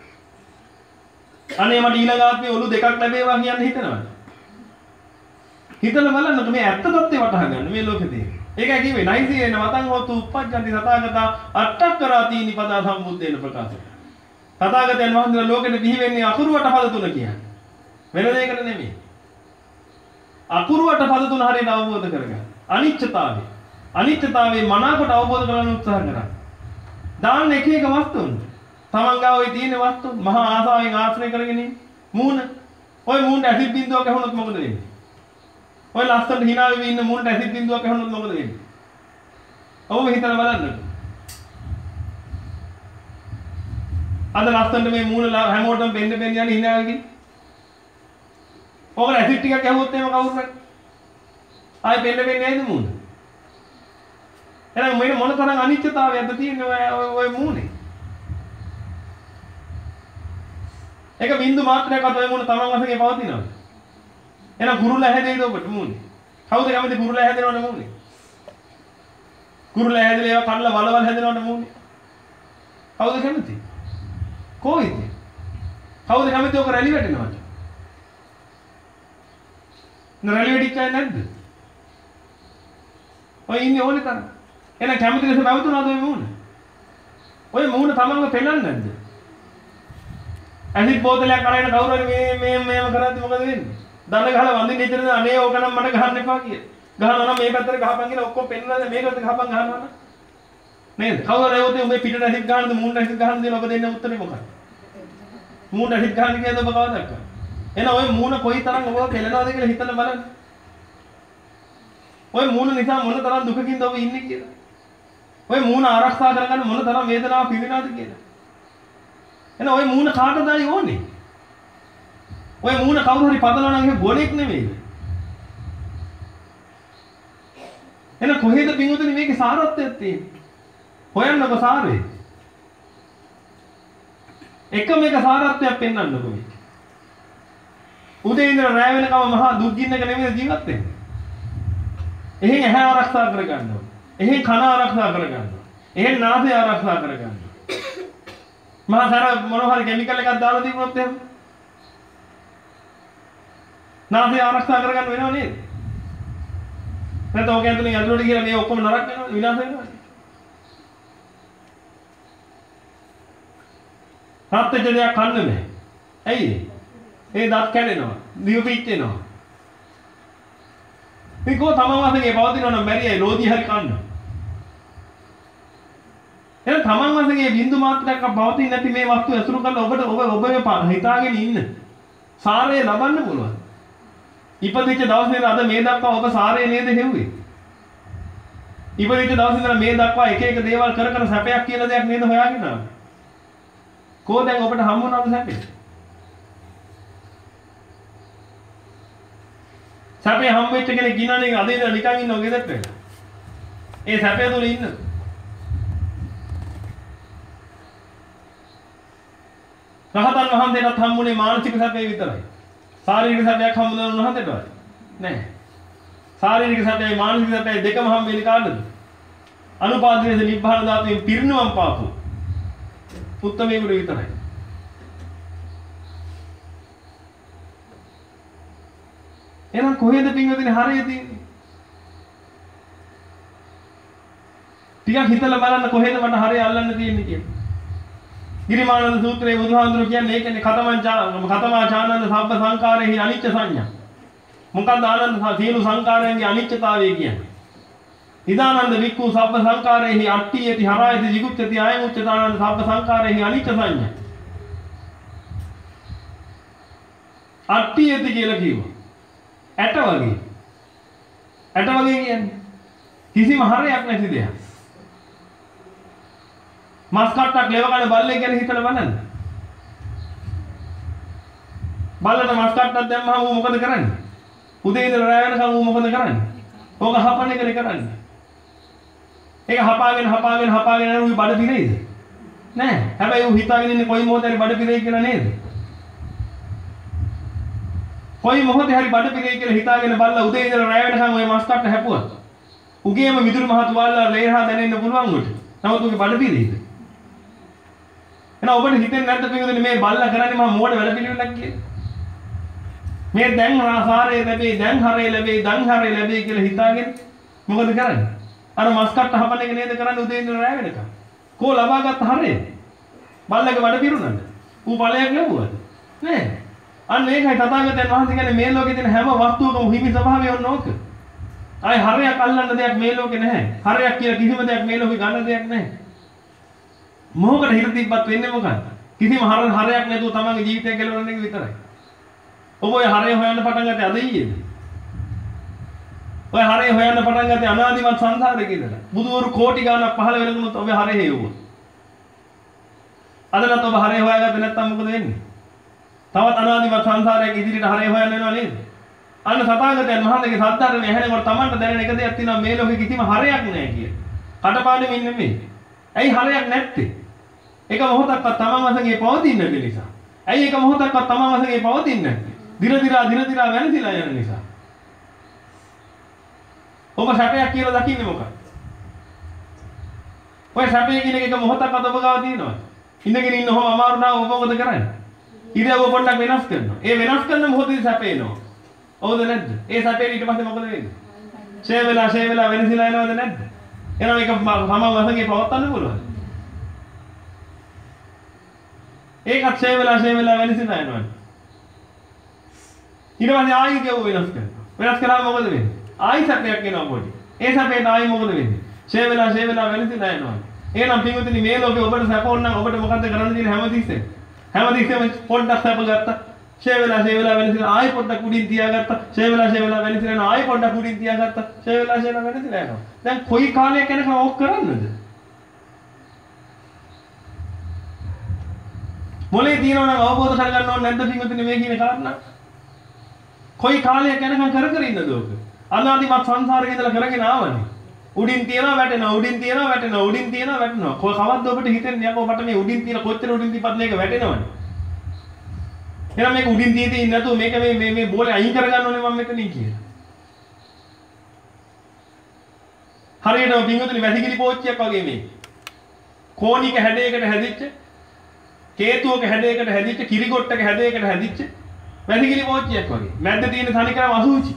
අනේ මට ඊළඟ ආත්මේ ඔළුව දෙකක් ලැබේවා කියන්න හිතනවද? හිතලා බලන්නකෝ මේ ඇත්ත தත්ත්වය වටහා ගන්න මේ ලෝකේ තියෙන. ඒකයි කිව්වේ නයිසීන වතං හොතු උප්පජ්ජන්ති තථාගතා අට්ඨකරාතීනි පදා සම්බුද්දේන ප්‍රකාශය. තථාගතයන් වහන්සේ ලෝකෙට බිහි වෙන්නේ අකුරුවට පද තුන කියන්නේ. වෙන දෙයකට නෙමෙයි. අකුරුවට පද තුන හරියට අවබෝධ කරගන්න. අනිත්‍යතාවය. අනිත්‍යතාවයේ මනාකොට අවබෝධ කරගන්න උත්සාහ කරා. දාන්න එක එක වස්තුන්. තමන් ගාව ওই තියෙන වස්තු මහා ආසාවෙන් ආශ්‍රය කරගෙන ඉන්නේ. මූණ. ওই මූණට ඇසිඩ් බින්දුවක් ඇහුනොත් මොකද වෙන්නේ? ඔය ලස්සන hina වෙවි ඉන්න මූණට ඇසිඩ් බින්දුවක් ඇහුනොත් මොකද වෙන්නේ? ඔව් හිතලා බලන්න. අද ලස්සනට මේ මූණ හැමෝටම පෙන්න පෙන්න යන hina වෙවි. ඔකට ඇසිඩ් ටිකක් ඇහුවොත් එහෙම කවුරු නැත්. ආයෙ පෙන්න පෙන්න යයිද මූණ? එහෙනම් මේ මොන තරම් අනිත්‍යතාවයක්ද තියෙන්නේ ඔය ඔය මූණේ? ඒක බින්දු මාත්‍රයක්වත් ඔය මූණ තමන් වශයෙන් පවතිනවද? එහෙනම් කුරුල්ලා හැදෙයිද ඔබට මූණේ? කවුද කැමති කුරුල්ලා හැදෙනවද මූණේ? කුරුල්ලා හැදෙලා ඒවා කඩලා වලවල් හැදෙනවද මූණේ? කවුද කැමති? කොයිද? කවුද කැමති ඔක රැලි වැටෙනවද? නරලි වෙඩිච්ච අය නැද්ද? ඔය ඉන්නේ ඕනේ තරම්. එහෙනම් කැමති ලෙස පැවතුනාද ඔය මූණ? ඔය මූණ තමන්ව පෙළන්නේ නැද්ද? ඇසිඩ් බෝතලයක් අරගෙන කවුරු හරි මේ මේ මේම කරද්දි මොකද වෙන්නේ? දන ගහලා වඳින්න ඉතින් අනේ ඕක නම් මට ගහන්න එපා කියලා. ගහනවා නම් මේ පැත්තට ගහපන් කියලා ඔක්කොම පෙන්නලා මේ පැත්තට ගහපන් ගහනවා නම් නේද? කවුරු හරි ඔතේ උඹේ පිටට ඇසිඩ් ගහනද මූණට ඇසිඩ් ගහනද කියලා ඔබ දෙන්න උත්තරේ මොකක්ද? මූණට ඇසිඩ් ගහන්න කියලාද ඔබ කවදාද කරන්නේ? එහෙනම් ඔය මූණ කොයි තරම් ඔබව පෙළනවද කියලා හිතලා බලන්න. ඔය මූණ නිසා මොන තරම් දුකකින්ද ඔබ ඉන්නේ කියලා. ඔය මූණ ආරක්ෂා කරගන්න මොන තරම් වේදනාවක් විඳිනවද කියලා. එහෙනම් ඔය මූණ කාටද ආයි ඕනේ? ඔය මූණ කවුරු හරි පදනවා නම් ඒක ගොඩෙක් නෙමෙයි. එහෙනම් කොහෙද පින්වතුනි මේකේ සාරත්වයක් තියෙන්නේ? හොයන්නකො සාරේ. එකම එක සාරත්වයක් පෙන්වන්නකො මේ. උදේ ඉඳලා රැ වෙනකම් මහා දුක් ගින්නක නෙමෙයි ජීවත් වෙන්නේ. එහෙන් ඇහැ ආරක්ෂා කරගන්න ඕනේ. එහෙන් කන ආරක්ෂා කරගන්න ඕනේ. එහෙන් නාසය ආරක්ෂා කරගන්න ඕනේ. මහා සාර මොනවා හරි කිමිකල් එකක් දාලා දීපුවොත් එහෙම නාසය ආරක්ෂා කරගන්න වෙනව නේද? නැත්නම් ඔක ඇතුලේ ඇතුලට ගිහලා මේ ඔක්කොම නරක වෙනවා විනාශ වෙනවා. හත් වෙච්ච දෙයක් කන්න බෑ. ඇයි? ඒ දත් කැඩෙනවා. දිව පිච්චෙනවා. මේක තමන් වශයෙන් පවතිනවා නම් බැරියයි ලෝධි හරි කන්න. එහෙනම් තමන් වශයෙන් මේ බින්දු මාත්‍රයක් පවතින්නේ නැති මේ වස්තු ඇසුරු කරලා ඔබට ඔබ ඔබ මේ හිතාගෙන ඉන්න සාරය ලබන්න පුළුවන්. ඉපදිච්ච දවසේ ඉඳලා අද මේ දක්වා ඔබ සාරය නේද හෙව්වේ? ඉපදිච්ච දවසේ ඉඳලා මේ දක්වා එක එක දේවල් කර කර සැපයක් කියලා දෙයක් නේද හොයාගෙන ආවේ? කොහොමද දැන් ඔබට හම්බ වුණාද සැපේ? සැපේ හම්බ වෙච්ච කෙනෙක් ඉන්නවනේ අද ඉඳලා නිකන් ඉන්නව ගෙදරට වෙලා. ඒ සැපේ තුල ඉන්න. රහතන් වහන්සේටත් හම්බුනේ මානසික සැපේ විතරයි. ශාරීරික සැපයක් හම්බුනොත් උන්වහන්සේට නෑ. ශාරීරික සැපේ මානසික සැපේ දෙකම හම්බ වෙන්නේ කාටද? අනුපාදිත නිබ්බාන ධාතුවෙන් පිරිනුවම් පාපු උත්තමයෙකුට විතරයි. එහෙනම් කොහෙද පින්වතුනි හරිය තියෙන්නේ? ටිකක් හිතලා බලන්න කොහෙද මට හරිය අල්ලන්න තියෙන්නේ කියලා. ගිරිමානන්ද සූත්‍රයේ බුදුහාඳුර කියන්නේ ඒකනේ කතමංචා කතමා චානන්ද සබ්බ සංකාරේහි අනිච්ච සංඥා. මොකක්ද ආනන්ද සියලු සංකාරයන්ගේ අනිච්චතාවය කියන්නේ? ඉදානන්ද වික්ඛු සබ්බ සංකාරේහි අට්ඨියති හරායති jigucchati ආයමුච්චතානන්ද සබ්බ සංකාරේහි අනිච්ච සංඥා. අට්ඨියති කියලා කිව්වා. ඇට වගේ. ඇට වගේ කියන්නේ කිසිම හරයක් නැති දෙයක්. මස් කට්ටක් ලෙව ගන්න බල්ලෙක් ගැන හිතලා බලන්න. බල්ලට මස් කට්ටක් දැම්මම ඌ මොකද කරන්නේ? උදේ ඉඳලා රැ වෙනකම් ඌ මොකද කරන්නේ? ඕක හපන එකනේ කරන්නේ. ඒක හපාගෙන හපාගෙන හපාගෙන යන ඌ බඩ පිරෙයිද? නෑ. හැබැයි ඌ හිතාගෙන ඉන්නේ කොයි මොහොතේ හරි බඩ පිරෙයි කියලා නේද? කොයි මොහොතේ හරි බඩ පිරෙයි කියලා හිතාගෙන බල්ලා උදේ ඉඳලා රැ වෙනකම් ওই මස් කට්ට හැපුවා. උගේම විදුරු මහතු වල්ලා ලේහා දැනෙන්න පුළුවන් උට. නමුත් ඌගේ බඩ පිරෙයිද? එහෙනම් ඔබට හිතෙන්නේ නැද්ද පිටුදෙනේ මේ බල්ලා කරන්නේ මම මොකට වැඩ පිළිවෙලක් කියලා? මේ දැන් රාසාරේ ලැබෙයි දැන් හරේ ලැබෙයි දැන් හරේ ලැබෙයි කියලා හිතාගෙන මොකද කරන්නේ? අර මස් කට්ට හපන එක නේද කරන්නේ උදේ ඉඳලා රැ වෙනකම්. කෝ ලබාගත් හරේ. බල්ලගේ බඩ පිරුණාද? ඌ බලයක් ලැබුවද? නෑ. අන්න ඒකයි තථාගතයන් වහන්සේ කියන්නේ මේ ලෝකේ තියෙන හැම වස්තුවකම හිමි ස්වභාවය ඔන්න ඕක. ආයි හරයක් අල්ලන්න දෙයක් මේ ලෝකේ නැහැ. හරයක් කියලා කිසිම දෙයක් මේ ලෝකේ ගන්න දෙයක් නැහැ. මොහොකට හිර තිබ්බත් වෙන්නේ මොකක්ද? කිසිම හර හරයක් නැතුව තමන්ගේ ජීවිතය කෙලවරන එක විතරයි. ඔබ ඔය හරය හොයන්න පටන් ගත්තේ අද ඊයේද? ඔය හරය හොයන්න පටන් ගත්තේ අනාදිමත් සංසාරේ ඉඳලා. බුදුවරු කෝටි ගාණක් පහළ වෙනකුණොත් ඔබ හරය හේවුවා. අදලත් ඔබ හරය හොයාගත්තේ නැත්නම් මොකද වෙන්නේ? තවත් අනාදිමත් සංසාරයක ඉදිරියට හරය හොයන්න වෙනව නේද? අන්න තථාගතයන් වහන්සේගේ සත්‍ධර්මයේ ඇහෙනකොට තමන්ට දැනෙන එක දෙයක් තියෙනවා මේ ලෝකේ කිසිම හරයක් නැහැ කියලා. කටපාඩමින් නෙමෙයි. ඇයි හරයක් නැත්තේ? එක මොහොතක්වත් තමන් වශයෙන් පවතින්නේ නැති නිසා. ඇයි එක මොහොතක්වත් තමන් වශයෙන් පවතින්නේ නැත්තේ? දින දිනා දින දිනා වෙනසිලා යන නිසා. ඔබ සැපයක් කියලා දකින්නේ මොකක්ද? ඔය සැපේ කියන එක මොහොතක්වත් ඔබ ගාව තියෙනවද? ඉඳගෙන ඉන්න ඔහොම අමාරු නම් ඔබ මොකද කරන්නේ? ඉරියව්ව පොඩ්ඩක් වෙනස් කරනවා. ඒ වෙනස් කරන මොහොතේ සැපේ එනවා. හවුද නැද්ද? ඒ සැපේ ඊට පස්සේ මොකද වෙන්නේ? ෂේ වෙලා ෂේ වෙලා වෙනසිලා යනවද නැද්ද? එහෙනම් මේක තමන් වශයෙන් පවත්වන්න පුළුවන්. ඒකත් ෂේ වෙලා ෂේ වෙලා වෙනසිලා යනවා. ඊට පස්සේ ආයෙ කියව වෙනස් කරනවා. වෙනස් කරාම මොකද වෙන්නේ? ආයෙ සැපයක් එනවා පොඩි. ඒ සැපේට ආයෙ මොකද වෙන්නේ? ෂේ වෙලා ෂේ වෙලා වෙනසිලා යනවා. එහෙනම් පින්වතුනි මේ ලෝකේ ඔබට සැප ඕන නම් ඔබට මොකද්ද කරන්න තියෙන්නේ හැමතිස්සෙම? හැමතිස්සෙම පොඩ්ඩක් සැප ගත්තා. ෂේ වෙලා ෂේ වෙලා වෙනසිලා ආයෙ පොඩ්ඩක් උඩින් තියාගත්තා. ෂේ වෙලා ෂේ වෙලා වෙනසිලා යනවා. ආයෙ පොඩ්ඩක් උඩින් තියාගත්තා. ෂේ වෙලා ෂේ වෙලා වෙනසිලා යනවා. දැන් කොයි කාලයක් යනකම් ඕක කරන්නද? මොලේ තියෙනවා නම් අවබෝධ කරගන්න ඕනේ නැද්ද පින්වතුනි මේ කියන කාරණා? කොයි කාලයක් යනකම් කර කර ඉන්නද ඕක? අනාදිමත් සංසාරේ ඉඳලා කරගෙන ආවනේ. උඩින් තියනවා වැටෙනවා උඩින් තියනවා වැටෙනවා උඩින් තියනවා වැටෙනවා. කො කවද්ද ඔබට හිතෙන්නේ යකෝ මට මේ උඩින් තියන කොච්චර උඩින් තියපත් මේක වැටෙනවනේ. එහෙනම් මේක උඩින් තියදී ඉන්නේ නැතුව මේක මේ මේ මේ බෝලේ අයින් කරගන්න ඕනේ මම මෙතනින් කියලා. හරියටම පින්වතුනි වැසිකිලි පෝච්චියක් වගේ මේ. කෝණික හැඩයකට හැදිච්ච කේතුවක හැඩයකට හැදිච්ච කිරිගොට්ටක හැඩයකට හැදිච්ච වැසිකිලි පෝච්චියක් වගේ. මැද්ද තියෙන තනිකරම අසුචි.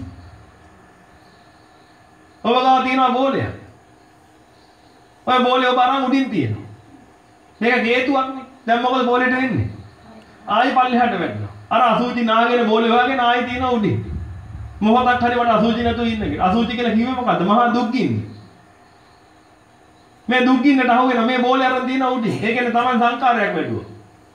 ඔබ ගාව තියෙනවා බෝලයක්. ඔය බෝලේ ඔබ අරන් උඩින් තියෙනවා. මේක හේතුවක්නේ. දැන් මොකද බෝලෙට වෙන්නේ? ආයි පල්ලෙහාට වැටෙනවා. අර අසුචි නාගෙන බෝලේ හොයාගෙන ආයි තියෙනවා උඩින්. මොහොතක් හරි වට අසුචි නැතුව ඉන්න කියලා. අසුචි කියලා කිව්වේ මොකද්ද? මහා දුක් ගින්නේ. මේ දුක්ගින්නට අහුවෙන මේ බෝලේ අරන් දින උඩින්. ඒ කියන්නේ Taman සංකාරයක් වැඩුවා.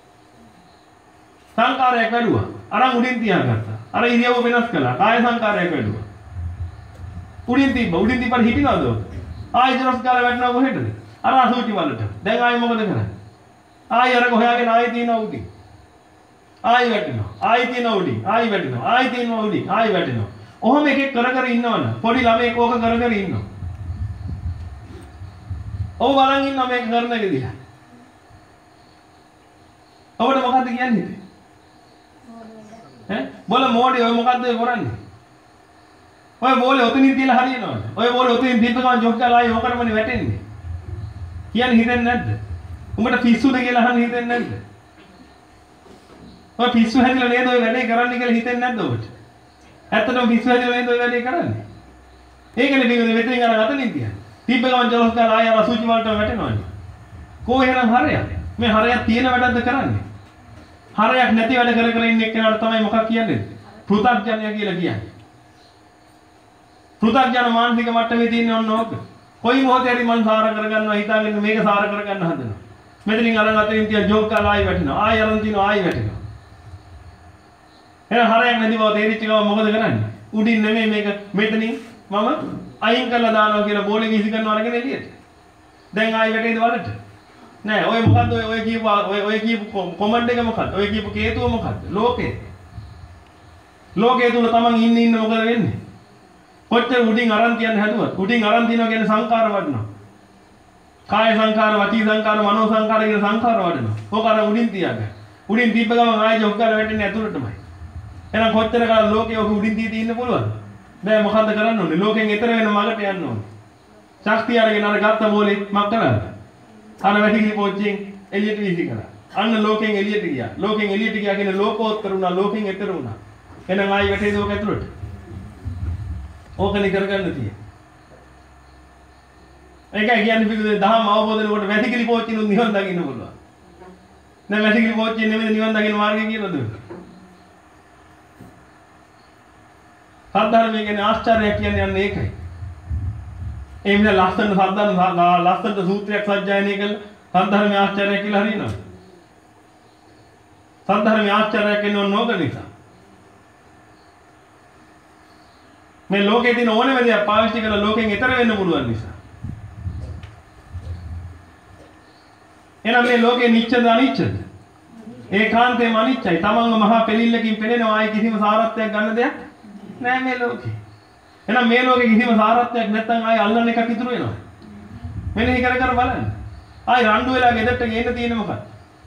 සංකාරයක් වැඩුවා. අරන් උඩින් තියාගත්තා. අර ඉරියව්ව වෙනස් කළා. කාය සංකාරයක් වැඩුවා. උඩින් තිබ්බ. උඩින් තිබ්බට හිටිනවද? ආයෙ දරස් කාලේ වැටෙනවා කොහෙටද? අර අසුචි වලට. දැන් ආයෙ මොකද කරන්නේ? ආයෙ අර හොයාගෙන ආයෙ තියනවා උඩින්. ආයෙ වැටෙනවා. ආයෙ තියනවා උඩින්. ආයෙ වැටෙනවා. ආයෙ තියනවා උඩින්. ආයෙ වැටෙනවා. ඔහොම එකෙක් කර කර ඉන්නවනේ. පොඩි ළමයෙක් ඕක කර කර ඉන්නවා. ඔව් බලන් ඉන්නවා මේක කරන එක දිහා. ඔබට මොකද්ද කියන්නේ? ඈ බෝල මොඩේ ඔය මොකද්ද කරන්නේ? ඔය බෝලේ ඔතනින් තියලා හරියනවද? ඔය බෝලේ ඔතනින් තිබ්බ ගමන් ජොග් කරලා ආයෙ ඕකටමනේ වැටෙන්නේ. කියන්නේ හිතෙන්නේ නැද්ද? උඹට පිස්සුද කියලා අහන්න හිතෙන්නේ නැද්ද? ඔය පිස්සු හැදිලා නේද ඔය වැඩේ කරන්නේ කියලා හිතෙන්නේ නැද්ද ඔබට? ඇත්තටම පිස්සු හැදිලා නේද ඔය වැඩේ කරන්නේ? ඒකනේ බින්දුවේ මෙතනින් අර අතනින් තියන්නේ. තිබ්බ ගමන් ජොග් කරලා ආයෙ අසුචි වලට වැටෙනවනේ. කෝ එහෙනම් හරයක්. මේ හරයක් තියෙන වැඩක්ද කරන්නේ? හරයක් නැති වැඩ කර කර ඉන්න එක්කෙනාට තමයි මොකක් කියන්නේ? පෘථග්ජනය කියලා කියන්නේ. පෘථග්ජන මානසික මට්ටමේ තියෙන ඕන ඕක. කොයි මොහොතේ හරි මං සාර කරගන්නවා හිතාගෙන මේක සාර කරගන්න හදනවා. මෙතනින් අරන් අතරින් තියා ජෝක් කරලා ආයෙ වැටෙනවා. ආයෙ අරන් තිනවා ආයෙ වැටෙනවා. එහෙනම් හරයක් නැති බව තේරිච්ච ගමන් මොකද කරන්නේ? උඩින් නෙමෙයි මේක මෙතනින් මම අයින් කරලා දානවා කියලා බෝලේ වීසි කරනවා අරගෙන එළියට. දැන් ආයෙ වැටෙයිද වලට? නෑ ඔය මොකද්ද ඔය ඔය කියපු ඔය ඔය කියපු කොමන්ට් එක මොකද්ද? ඔය කියපු හේතුව මොකද්ද? ලෝකේ. ලෝකේ තුල තමන් ඉන්න ඉන්න මොකද වෙන්නේ? කොච්චර උඩින් අරන් තියන්න හැදුවත් උඩින් අරන් තියනවා කියන්නේ සංකාර වඩනවා. කාය සංකාර, වචී සංකාර, මනෝ සංකාර කියන සංකාර වඩනවා. ඕක අර උඩින් තියන්නේ. උඩින් තිබ්බ ගමන් ආයෙ ජොග් කරලා වැටෙන්නේ ඇතුළටමයි. එහෙනම් කොච්චර කාල ලෝකේ ඔක උඩින් තියදී ඉන්න පුළුවන්ද? බෑ මොකද්ද කරන්න ඕනේ? ලෝකෙන් එතර වෙන මගට යන්න ඕනේ. ශක්තිය අරගෙන අර ගත්ත බෝලේ මක් කරාද? අර වැටිලි පොච්චෙන් එළියට වීසි කරා. අන්න ලෝකෙන් එළියට ගියා. ලෝකෙන් එළියට ගියා කියන්නේ ලෝකෝත්තර වුණා, ලෝකෙන් එතර වුණා. එහෙනම් ආයි වැටේද ඔක ඇතුළට? ඕකනේ කරගන්න තියෙන්නේ. ඒකයි කියන්නේ පිටුදේ දහම් අවබෝධ වෙනකොට වැටිලි පොච්චිනුත් නිවන් දකින්න පුළුවන්. දැන් වැටිලි පොච්චින් නෙමෙයි නිවන් දකින්න මාර්ගය කියලාද? සද්ධර්මය කියන්නේ ආශ්චර්යයක් කියන්නේ යන්නේ ඒකයි. ඒ මිස ලස්සන සද්ධර්ම ලස්සන සූත්‍රයක් සජ්ජායනය කළා සද්ධර්මය ආශ්චර්යයක් කියලා හරියනවා. සද්ධර්මය ආශ්චර්යයක් කියන්නේ ඕනෝක නිසා. මේ ලෝකේ තියෙන ඕනෙම දෙයක් පාවිච්චි කරලා ලෝකෙන් ඈතර වෙන්න පුළුවන් නිසා. එහෙනම් මේ ලෝකේ නිච්චද අනිච්චද? ඒකාන්තයෙන්ම අනිච්චයි. තමන්ව මහා පෙළිල්ලකින් පෙළෙනවා. ආයි කිසිම සාරත්වයක් ගන්න දෙයක් නෑ මේ ලෝකේ. එහෙනම් මේ ලෝකේ කිසිම සාරත්වයක් නැත්නම් ආයි අල්ලන්න එකක් ඉතුරු වෙනවා. මෙනෙහි කර කර බලන්න. ආයි රණ්ඩු වෙලා ගෙදරට ගේන්න තියෙන්නේ මොකක්ද?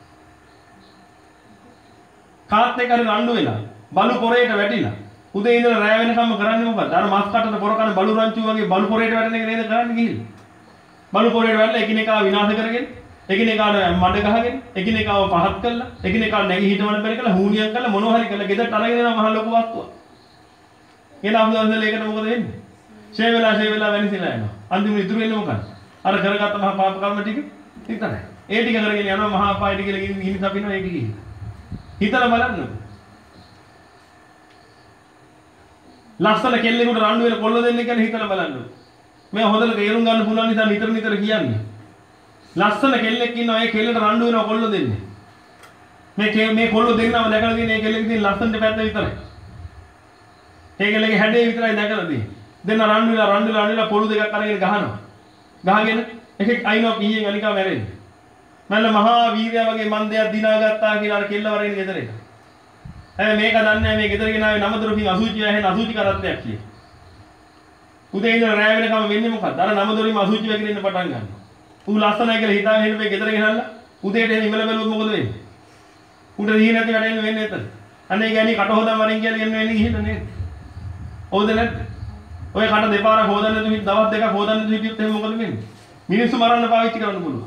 කාත් එක්ක හරි රණ්ඩු වෙලා බලු පොරේට වැටිලා. උදේ ඉඳලා රැය වෙනකම්ම කරන්නේ මොකද්ද? අර මස් කටට පොර කන බලු රංචු වගේ බලු පොරේට වැටෙන එක නේද කරන්නේ ගිහිල්ලා. බලු පොරේට වැටලා එකිනෙකාව විනාශ කරගෙන, එකිනෙකාට මඩ ගහගෙන, එකිනෙකාව පහත් කරලා, එකිනෙකාව නැගී හිටවන්න බැරි කරලා හූනියම් කරලා මොනවා හරි කරලා ගෙදරට අරගෙන යනවා මහ ලොකු වස්තුවක්. එන අමුදවසල ඒකට මොකද වෙන්නේ? ෂේ වෙලා ෂේ වෙලා වෙනසිලා යනවා. අන්තිමට ඉතුරු වෙන්නේ මොකක්ද? අර කරගත්ත මහා පාප කර්ම ටික විතරයි. ඒ ටික කරගෙන යනවා මහා පායට කියලා ගිහින් ගිහින් තපිනවා ඒක ගිහින්. හිතලා බලන්න. ලස්සන කෙල්ලෙකුට රණ්ඩු වෙලා කොල්ල දෙන්නේ කියලා හිතලා බලන්න. මේ හොඳට තේරුම් ගන්න පුළුවන් නිසා නිතර නිතර කියන්නේ. ලස්සන කෙල්ලෙක් ඉන්නවා ඒ කෙල්ලට රණ්ඩු වෙනවා කොල්ල දෙන්නේ. මේ මේ කොල්ල දෙන්නම දැකලා තියෙන ඒ කෙල්ලෙක් තියෙන ලස්සනට පැත්ත විතරයි. ඒකලගේ හැඩේ විතරයි දැකලා තියෙන්නේ. දෙන්න රණ්ඩු වෙලා රණ්ඩු වෙලා අනිලා පොළු දෙකක් අරගෙන ගහනවා. ගහගෙන එකෙක් අයින්ව පීයෙන් අනිකා මැරෙන්නේ. මල්ල මහා වීරයා වගේ මන් දෙයක් දිනාගත්තා කියලා අර කෙල්ල වරේන ගෙදරේ. හැබැයි මේක දන්නේ නැහැ මේ ගෙදර ගෙනාවේ නමදොරකින් අසුචි වැහෙන අසුචි කරත්තයක් කියලා. උදේ ඉඳලා රැය වෙනකම් වෙන්නේ මොකද්ද? අර නමදොරින්ම අසුචි වැగిන්න ඉන්න පටන් ගන්නවා. ඌ ලස්සනයි කියලා හිතාගෙන ඉන්න මේ ගෙදර ගෙනල්ලා උදේට එහෙම ඉමල බැලුවොත් මොකද වෙන්නේ? උඩ දිහි නැති වැඩෙන්න වෙන්නේ නැතද? අනේ ගෑණි කට හොදන් වරින් කියලා එන්න වෙන්නේ ගිහින් නේද? හොද නැද්ද? ඔය කට දෙපාරක් හොදන්න නැතුව හිට දවස් දෙකක් හොදන්න නැතුව හිටියොත් එහෙනම් මොකද වෙන්නේ? මිනිස්සු මරන්න පාවිච්චි කරන්න පුළුවන්.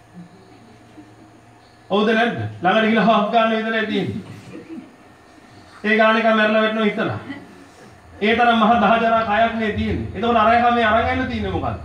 හොද නැද්ද? ළඟට ගිහලා හොක් ගන්න විතරයි තියෙන්නේ. ඒ ගාන එක මැරලා වැටෙනවා හිතලා. ඒ තරම් මහ දහජරා කයක් නේ තියෙන්නේ. එතකොට අර එක මේ අරන් යන්න තියෙන්නේ මොකද්ද?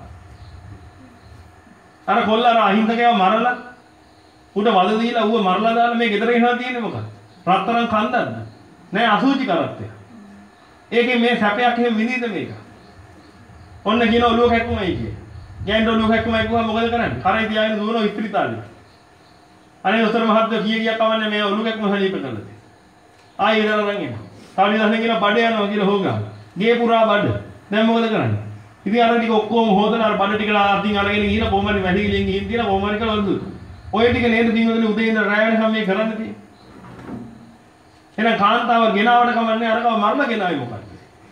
අර කොල්ල අර අහිංසකයව මරලා උඩ වද දීලා ඌව මරලා දාලා මේ ගෙදර ගෙනවා තියෙන්නේ මොකද්ද? රත්තරන් කන්දක්ද? නෑ අසුචි කරත්තය. ඒකේ මේ සැපයක් එහෙම විඳීද මේක? ඔන්න කියන ඔළුව කැක්කුමයි කියේ. ගෑන් ඩොලු හැක්කම ඇක්කුවා මොකද කරන්නේ? කරේ තියාගෙන දුවන ඉස්පිරිතාලේ. අනේ උත්තර මහත්තයා කීය කියක් කවන්නේ මේ ඔලු කැක්ම සනීප කරලා තියෙනවා. ආයෙ ඉඳලා නම් එනවා. තාලි දහන කියලා බඩ යනවා කියලා හොගා. ගේ පුරා බඩ. දැන් මොකද කරන්නේ? ඉතින් අර ටික ඔක්කොම හොදලා අර බඩ ටික අතින් අරගෙන ගිහින් කොහොමද වැඩි ගිලින් ගිහින් තියලා කොහොමද කියලා වල්දු. ඔය ටික නේද පින්වතුනි උදේ ඉඳලා රැ වෙනකම් මේ කරන්න තියෙන්නේ. එහෙනම් කාන්තාව ගෙනාවට කමන්නේ අරකව මරලා ගෙනාවේ මොකක්ද?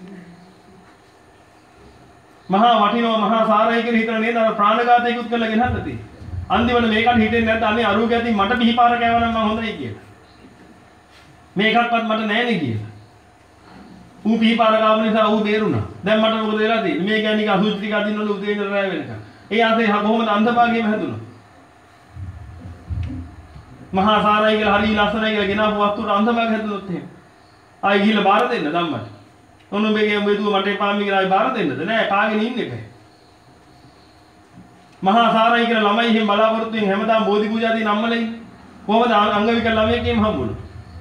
මහා වටිනවා මහා සාරයි කියලා හිතන නේද අර ප්‍රාණඝාතයකුත් කරලා ගෙනහන්න තියෙන්නේ. අන්තිමට මේකට හිතෙන්නේ නැද්ද අනේ අරුව ගැතින් මට පිහිපාර කෑවනම් මම හොඳයි කියලා. මේකක්වත් මට නැහැ කියලා. ඌ පිහිපාර ගාව නිසා ඌ බේරුණා. දැන් මට මොකද වෙලා තියෙන්නේ? මේ කියන්නේ නික අසුචි ටික අදින්නවලු උදේ ඉඳලා රැ වෙනකම්. ඒ ආසේ කොහොමද අන්ධභාගයම හැදුණා? මහා සාරයි කියලා හරි ලස්සනයි කියලා ගෙනාවු වස්තුවට අන්ධභාගය හැදුනොත් එහෙම. ආයි ගිහිල්ලා බාර දෙන්න ධම්මට. ඔන්න මේකේ උඹේ මට එපා මේ කියලා ආයි බාර දෙන්නද? නෑ කාගෙන ඉන්නේ බෑ. මහා සාරයි කියලා ළමයි එහෙම බලාපොරොත්තු වෙන හැමදාම බෝධි පූජා දී නම්මලා ඉන්නේ. කොහොමද අංග විකල ළමයෙක්ගෙම හම්බුනේ?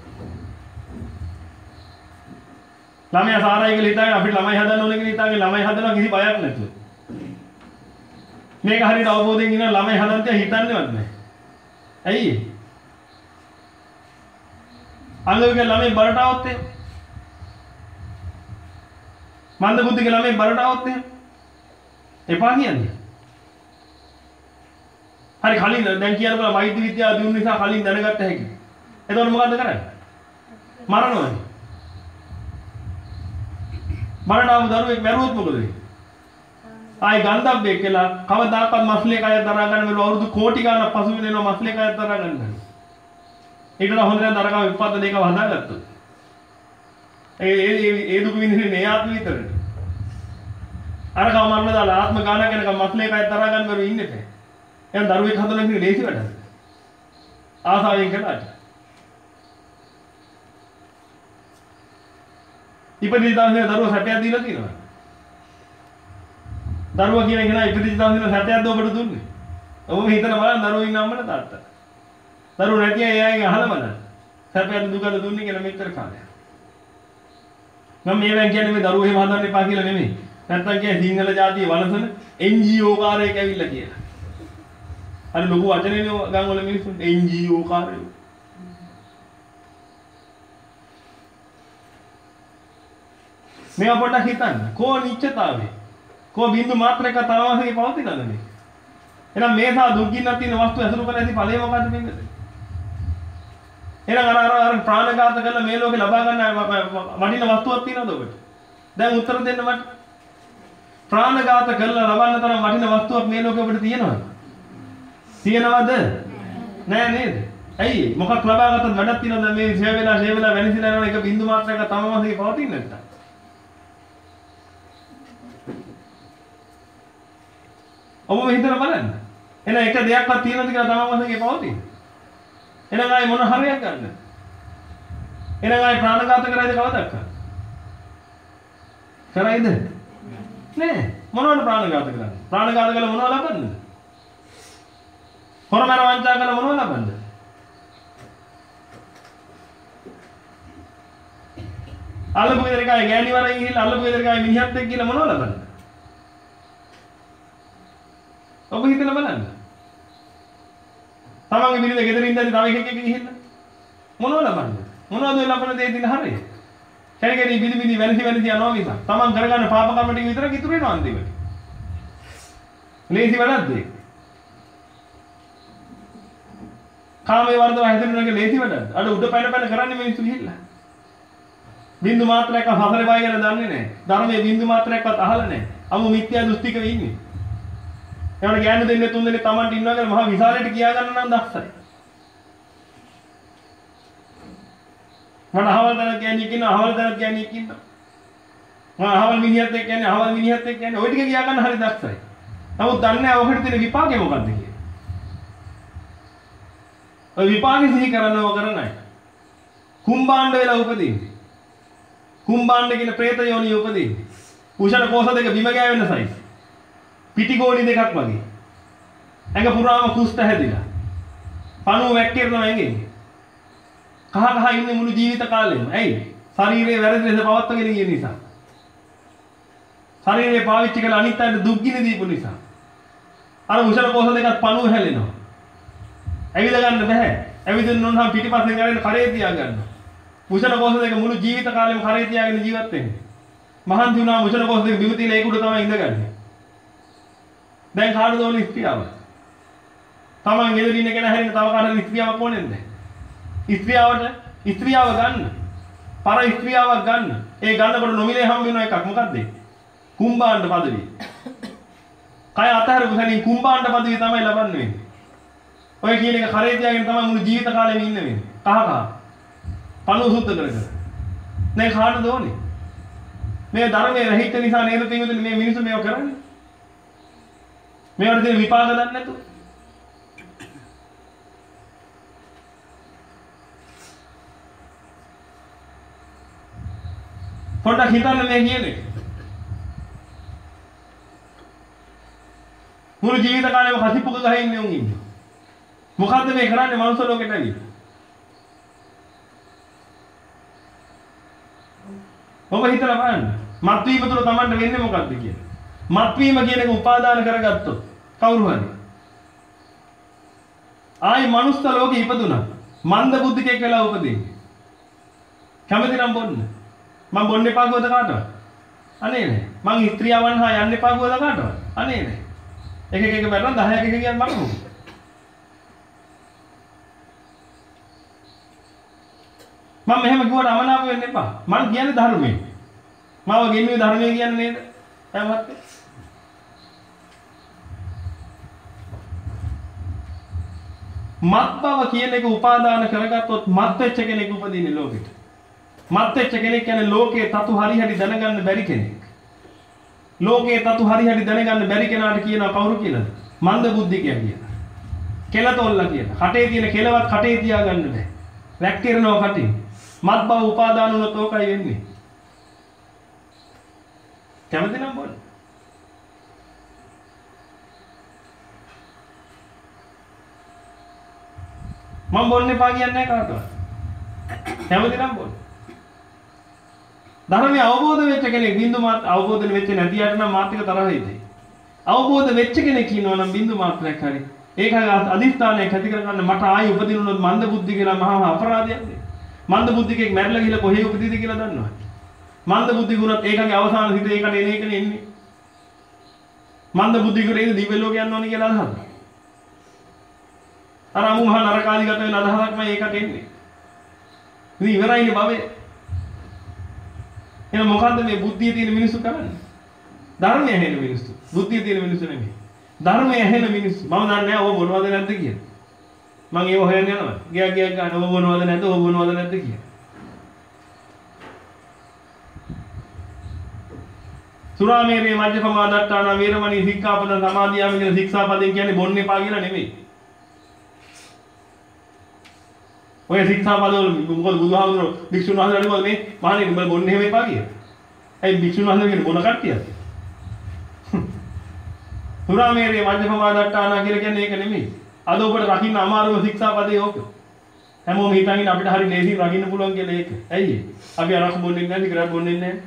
ළමයා සාරයි කියලා හිතාගෙන අපිට ළමයි හදන්න ඕනේ කියලා හිතාගෙන ළමයි හදනවා කිසි බයක් නැතුව. මේක හරියට අවබෝධයෙන් ඉන්න ළමයි හදන්න තියා හිතන්නේවත් නැහැ. ඇයි? අංග විකල ළමයි බරට આવොත් එහෙම. මන්ද බුද්ධික ළමයි බරට આવොත් එහෙම. එපා කියන්නේ. හරි කලින් දැන් කියන්න බලා වෛද්‍ය විද්‍යාව දිනු නිසා කලින් දැනගත්ත හැකි. එතකොට මොකද්ද කරන්නේ? මරණවනේ. මරණව දරුවෙක් මැරුවොත් මොකද වෙන්නේ? ආයි ගන්ධබ්බේ කියලා කවදාකවත් මස්ලේ කය දරා ගන්න මෙලෝ අවුරුදු කෝටි ගණන් පසු වෙනවා මස්ලේ කය දරා ගන්න. ඒකට හොඳ නෑ දරගාව විපත්ත දෙකව හදාගත්තොත්. ඒ ඒ ඒ දුක විඳින්නේ නේ ආත්ම විතරනේ. අර කවමන්න දාලා ආත්ම ගාන කෙනක මස්ලේ කය දරා ගන්න බැරුව ඉන්නේ නැහැ. එහෙනම් දරුවෙක් හදන්න කියන්නේ ලේසි වැඩක්. ආසාවෙන් කළාට. ඉපදිච්ච දවසේ දරුවා සැපයක් දීලා තියෙනවා. දරුවා කියන එක නෑ ඉපදිච්ච දවසේ සැපයක්ද ඔබට දුන්නේ. ඔබ හිතන බලන්න දරුවෝ ඉන්න අම්මලා තාත්තා. දරුවෝ නැති අය එයාගෙන් අහලා බලන්න. සැපයක්ද දුකද දුන්නේ කියලා මෙච්චර කාලයක්. මම මේවෙන් කියන්නේ මේ දරුවෝ එහෙම හදන්න එපා කියලා නෙමෙයි. නැත්තම් කියන්නේ සිංහල ජාතිය වලසන එන් ජී ඕ කාර්යයක් ඇවිල්ලා කියලා. අර ලොකු වචනේනේ ගම් වල මිනිස්සු එන් ජී ඕ කාර්යය. මේවා පොඩ්ඩක් හිතන්න. කෝ නිච්චතාවේ. කෝ බින්දු මාත්‍රයක තරමසේ පවතිනද මේ? එහෙනම් මේ සා දුක් ගින්නක් තියෙන වස්තු ඇසුරු කරලා ඇති ඵලය මොකද්ද මේකද? එහෙනම් අර අර අර ප්‍රාණඝාත කරලා මේ ලෝකේ ලබා ගන්න වටින වස්තුවක් තියෙනවද ඔබට? දැන් උත්තර දෙන්න මට. ප්‍රාණඝාත කරලා ලබන්න තරම් වටින වස්තුවක් මේ ලෝකේ ඔබට තියෙනවද? තියෙනවද? නෑ නේද? ඇයි? මොකක් ලබාගත්තත් වැඩක් තියෙනවද මේ ෂේ වෙලා ෂේ වෙලා වෙනසිලා යන එක බින්දු මාත්‍රයක තමමසේ පවතින්නේ නැත්තම්? ඔබ හිතලා බලන්න. එන එක දෙයක්වත් තියෙනවද කියලා තමමසේ පවතින. එහෙනම් ආයි මොන හරියක් ගන්නද? එහෙනම් ආයි ප්‍රාණඝාත කරයිද කවදක්ක? කරයිද? නෑ. මොනවද ප්‍රාණඝාත කරන්නේ? ප්‍රාණඝාත කළා මොනවද ලබන්නේ? හොරමර වංචා කළා මොනවද ලබන්නේ? අල්ලපු ගෙදර ගායි ගෑණි වරෙන් ගිහිල්ලා අල්ලපු ගෙදර ගායි මිනිහත් එක්ක ගිහිල්ලා මොනවද ලබන්නේ? ඔබ හිතලා බලන්න. තමන්ගේ බිරිඳ ගෙදර ඉඳන් තව එකෙක් එක්ක ගිහිල්ලා මොනවද ලබන්නේ? මොනවද ලබන දේ දින හරිය? කැරකෙරි බිලි බිලි වැනසි වැනසි යනවා මිස. තමන් කරගන්න පාප කර්ම ටික විතරක් ඉතුරු වෙනවා අන්තිමට. ලේසි වැඩක්ද ඒක? කාමයේ වර්ධව හැදෙන එක ලේසි වැඩක්ද? අර උඩ පැන පැන කරන්නේ මිනිස්සු ගිහිල්ලා. බින්දු මාත්‍රයක් හතරේ බය ගැන දන්නේ නැහැ. ධර්මයේ බින්දු මාත්‍රයක්වත් අහලා නැහැ. අමු මිත්‍යා දෘෂ්ටිකව ඉන්නේ. ඒවල ගෑනු දෙන්නේ තුන් දෙනෙක් Tamanට ඉන්නවා කියලා මහා විශාලයට කියා ගන්න නම් දක්ෂයි. මම අහවල් දණක් ගෑණියෙක් ඉන්නවා අහවල් දණක් ගෑණියෙක් ඉන්නවා. මම අහවල් මිනිහත් එක්ක කියන්නේ අහවල් මිනිහත් එක්ක කියන්නේ ওই ටික කියා ගන්න හරි දක්ෂයි. නමුත් දන්නේ නැහැ ඔකට තියෙන විපාකය මොකක්ද කියලා. ඔය විපාකෙ සිහි කරන්නව කරන්නයි. කුම්බාණ්ඩ වෙලා උපදින්නේ. කුම්බාණ්ඩ කියන പ്രേත යෝනිය උපදින්නේ. කුෂණ කෝෂ දෙක බිම ගෑවෙන සයිස්. පිටිගෝණි දෙකක් වගේ. ඇඟ පුරාම කුෂ්ඨ හැදිලා. පණුව වැක්කිරනවා ඇඟෙන්. කහ කහ ඉන්නේ මුළු ජීවිත කාලෙම. ඇයි? ශරීරයේ වැරදි ලෙස පවත්වාගෙන ගිය නිසා. ශරීරය පාවිච්චි කරලා අනිත් අයට දුක් ගිනි දීපු නිසා. අර උෂණ කෝෂ දෙකත් පණුව හැලෙනවා. ඇවිද ගන්න බෑ. ඇවිදින්න ඕන නම් පිටිපස්සෙන් ගන්න කරේ තියා ගන්නවා. උෂණ කෝෂ දෙක මුළු ජීවිත කාලෙම කරේ තියාගෙන ජීවත් වෙන්නේ. මහන්සි වුණාම උෂණ කෝෂ දෙක බිම තියලා ඒක උඩ තමයි ඉඳගන්නේ. දැන් කාටද ඕනේ ස්ත්‍රියව? තමන් ගෙදර ඉන්න කෙනා හැරෙන්න තව කාටද ස්ත්‍රියවක් ඕනේ නැද්ද? ස්ත්‍රියවට ස්ත්‍රියව ගන්න. පර ස්ත්‍රියවක් ගන්න. ඒ ගන්නකොට නොමිලේ හම් වෙන එකක් මොකද්ද? කුම්බාණ්ඩ පදවිය. කය අතහැරපු සැනින් කුම්බාණ්ඩ පදවිය තමයි ලබන්න වෙන්නේ. ඔය කියන එක කරේ තියාගෙන තමයි මුළු ජීවිත කාලෙම ඉන්න වෙන්නේ. කහ කහ. පණුව සුද්ධ කර කර. දැන් කාටද ඕනේ? මේ ධර්මයේ රහිත නිසා නේද පින්විතනේ මේ මිනිස්සු මේව කරන්නේ? මේවට දෙන විපාක දන්නේ නැතුව. පොඩ්ඩක් හිතන්න මේ කියන්නේ. මුළු ජීවිත කාලෙම කසිපුක ගහේ ඉන්නේ උන් ඉන්නේ. මොකද්ද මේ කරන්නේ මනුස්ස ලෝකෙට ඇවිත්? ඔබ හිතලා බලන්න. මත්වීම තුළ Tamanට වෙන්නේ මොකද්ද කියලා. මත්වීම කියන එක උපාදාන කරගත්තොත් කවුරු හරි ආයි මනුස්ස ලෝකෙ ඉපදුනා. මන්ද බුද්ධිකෙක් වෙලා උපදින්නේ. කැමති නම් බොන්න. මම බොන්න එපා ගොඩ කාටවත්. අනේ නෑ. මං ස්ත්‍රියවන් හා යන්න එපා ගොඩ කාටවත්. අනේ නෑ. එක එක එක බැලුවා දහයක් එක කියන්න මරමු. මම මෙහෙම කිව්වට අමනාප වෙන්න එපා. මං කියන්නේ ධර්මයේ. මාව ගෙන්නුවේ ධර්මයේ කියන්නේ නේද? එහෙමත්. මත් බව කියන එක උපාදාන කරගත්තොත් මත් වෙච්ච කෙනෙක් උපදින්නේ ලෝකෙට. මත් වෙච්ච කෙනෙක් කියන්නේ ලෝකේ තතු හරි හරි දැනගන්න බැරි කෙනෙක්. ලෝකේ තතු හරි හරි දැනගන්න බැරි කෙනාට කියනවා කවුරු කියලාද? මන්ද බුද්ධිකයා කියලා. කෙලතොල්ලා කියලා. කටේ තියෙන කෙලවත් කටේ තියාගන්න බෑ. වැක්කිරනවා කටින්. මත් බව උපාදාන වුණොත් ඕකයි වෙන්නේ. කැමති නම් බොන්න. මම බොන්න එපා කියන්නේ නැහැ කාටවත්. කැමති නම් බොන්න. ධර්මය අවබෝධ වෙච්ච කෙනෙක් බින්දු මාත් අවබෝධ වෙච්ච නැතියට නම් මාත්‍රික තරහින්ද. අවබෝධ වෙච්ච කෙනෙක් ඉන්නවා නම් බින්දු මාත්‍රයක් හරි. ඒක අදිස්ථානයක් ඇති කරගන්න මට ආයි උපදිනුනොත් මන්ද බුද්ධි කියලා මහා අපරාධයක්ද? මන්ද බුද්ධිකෙක් මැරිලා ගිහලා කොහේ උපදීද කියලා දන්නවද? මන්ද බුද්ධි ගුණත් ඒකගේ අවසාන හිත ඒකට එන එකනේ එන්නේ. මන්ද බුද්ධි ගුණේ දිව්‍ය ලෝකයක් යන්න ඕනේ කියලා අදහනවා. අර අමුමහ නරකාදිගත වෙන අදහසක්මයි ඒකට එන්නේ. ඉතින් ඉවරයිනේ භවය. එහෙනම් මොකද්ද මේ බුද්ධිය තියෙන මිනිස්සු කරන්නේ? ධර්මය ඇහෙන මිනිස්සු. බුද්ධිය තියෙන මිනිස්සු නෙමෙයි. ධර්මය ඇහෙන මිනිස්සු. මම දන්නේ නැහැ ඔබ මොනවද නැද්ද කියලා. මම ඒව හොයන්න යනවා. ගියා ගියා ගන්න ඔබ මොනවද නැද්ද ඔබ මොනවද නැද්ද කියලා. සුරාමේරේ මජ්ජපමා දට්ඨාන වේරමණී සික්ඛාපද සමාදියාම කියන ශික්ෂාපදයෙන් කියන්නේ බොන්න එපා කියලා නෙමෙයි. ඔය ශික්ෂාපදවල මොකද බුදුහාමුදුරුවෝ භික්ෂුන් වහන්සේලාට මොකද මේ මහණෙනි උඹලා බොන්න එහෙම එපා කියලා. ඇයි භික්ෂුන් වහන්සේලා කියන්නේ බොන කට්ටියද? සුරාමේරේ මජ්ජපමා දට්ඨාන කියලා කියන්නේ ඒක නෙමෙයි. අද ඔබට රකින්න අමාරුම ශික්ෂාපදේ ඕක. හැමෝම හිතන්නේ අපිට හරි ලේසි රකින්න පුළුවන් කියලා ඒක. ඇයි ඒ? අපි අරක් බොන්නේ නැහැ, සිගරට් බොන්නේ නැහැ.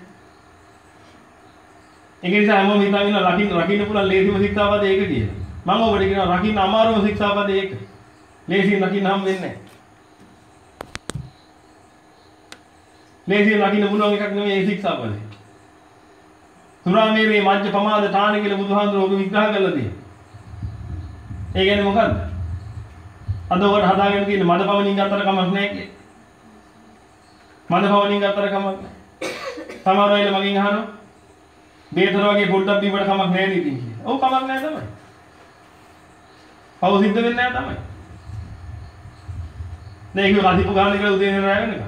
ඒක නිසා හැමෝම හිතන්නේ රකින්න රකින්න පුළුවන් ලේසිම ශික්ෂාපදේ ඒක කියලා. මම ඔබට කියනවා රකින්න අමාරුම ශික්ෂාපදේ ඒක. ලේසියෙන් රකින්න හම් වෙන්නේ නැහැ. ලේසියෙන් රකින්න පුළුවන් එකක් නෙමෙයි මේ ශික්ෂාපදේ. සුරාමේරේ මජ්ජ පමාද තාන කියලා බුදුහාමුදුරුවෝ ඔබ විග්‍රහ කරලා තියෙනවා. ඒ කියන්නේ මොකද්ද? අද ඔකට හදාගෙන තියෙන මද පවණින් ගත්තට කමක් නැහැ කිය. මද පවණින් ගත්තට කමක් නැහැ. සමහර වෙලාවට මගෙන් අහනවා බේතර වගේ පොඩ්ඩක් බීමට කමක් නැහැ නේද කියලා. ඔව් කමක් නැහැ තමයි. පව සිද්ධ වෙන්නේ නැහැ තමයි. දැන් ඒක රාදිපු ගන්න කියලා උදේ ඉඳන් රැ වෙනකම්.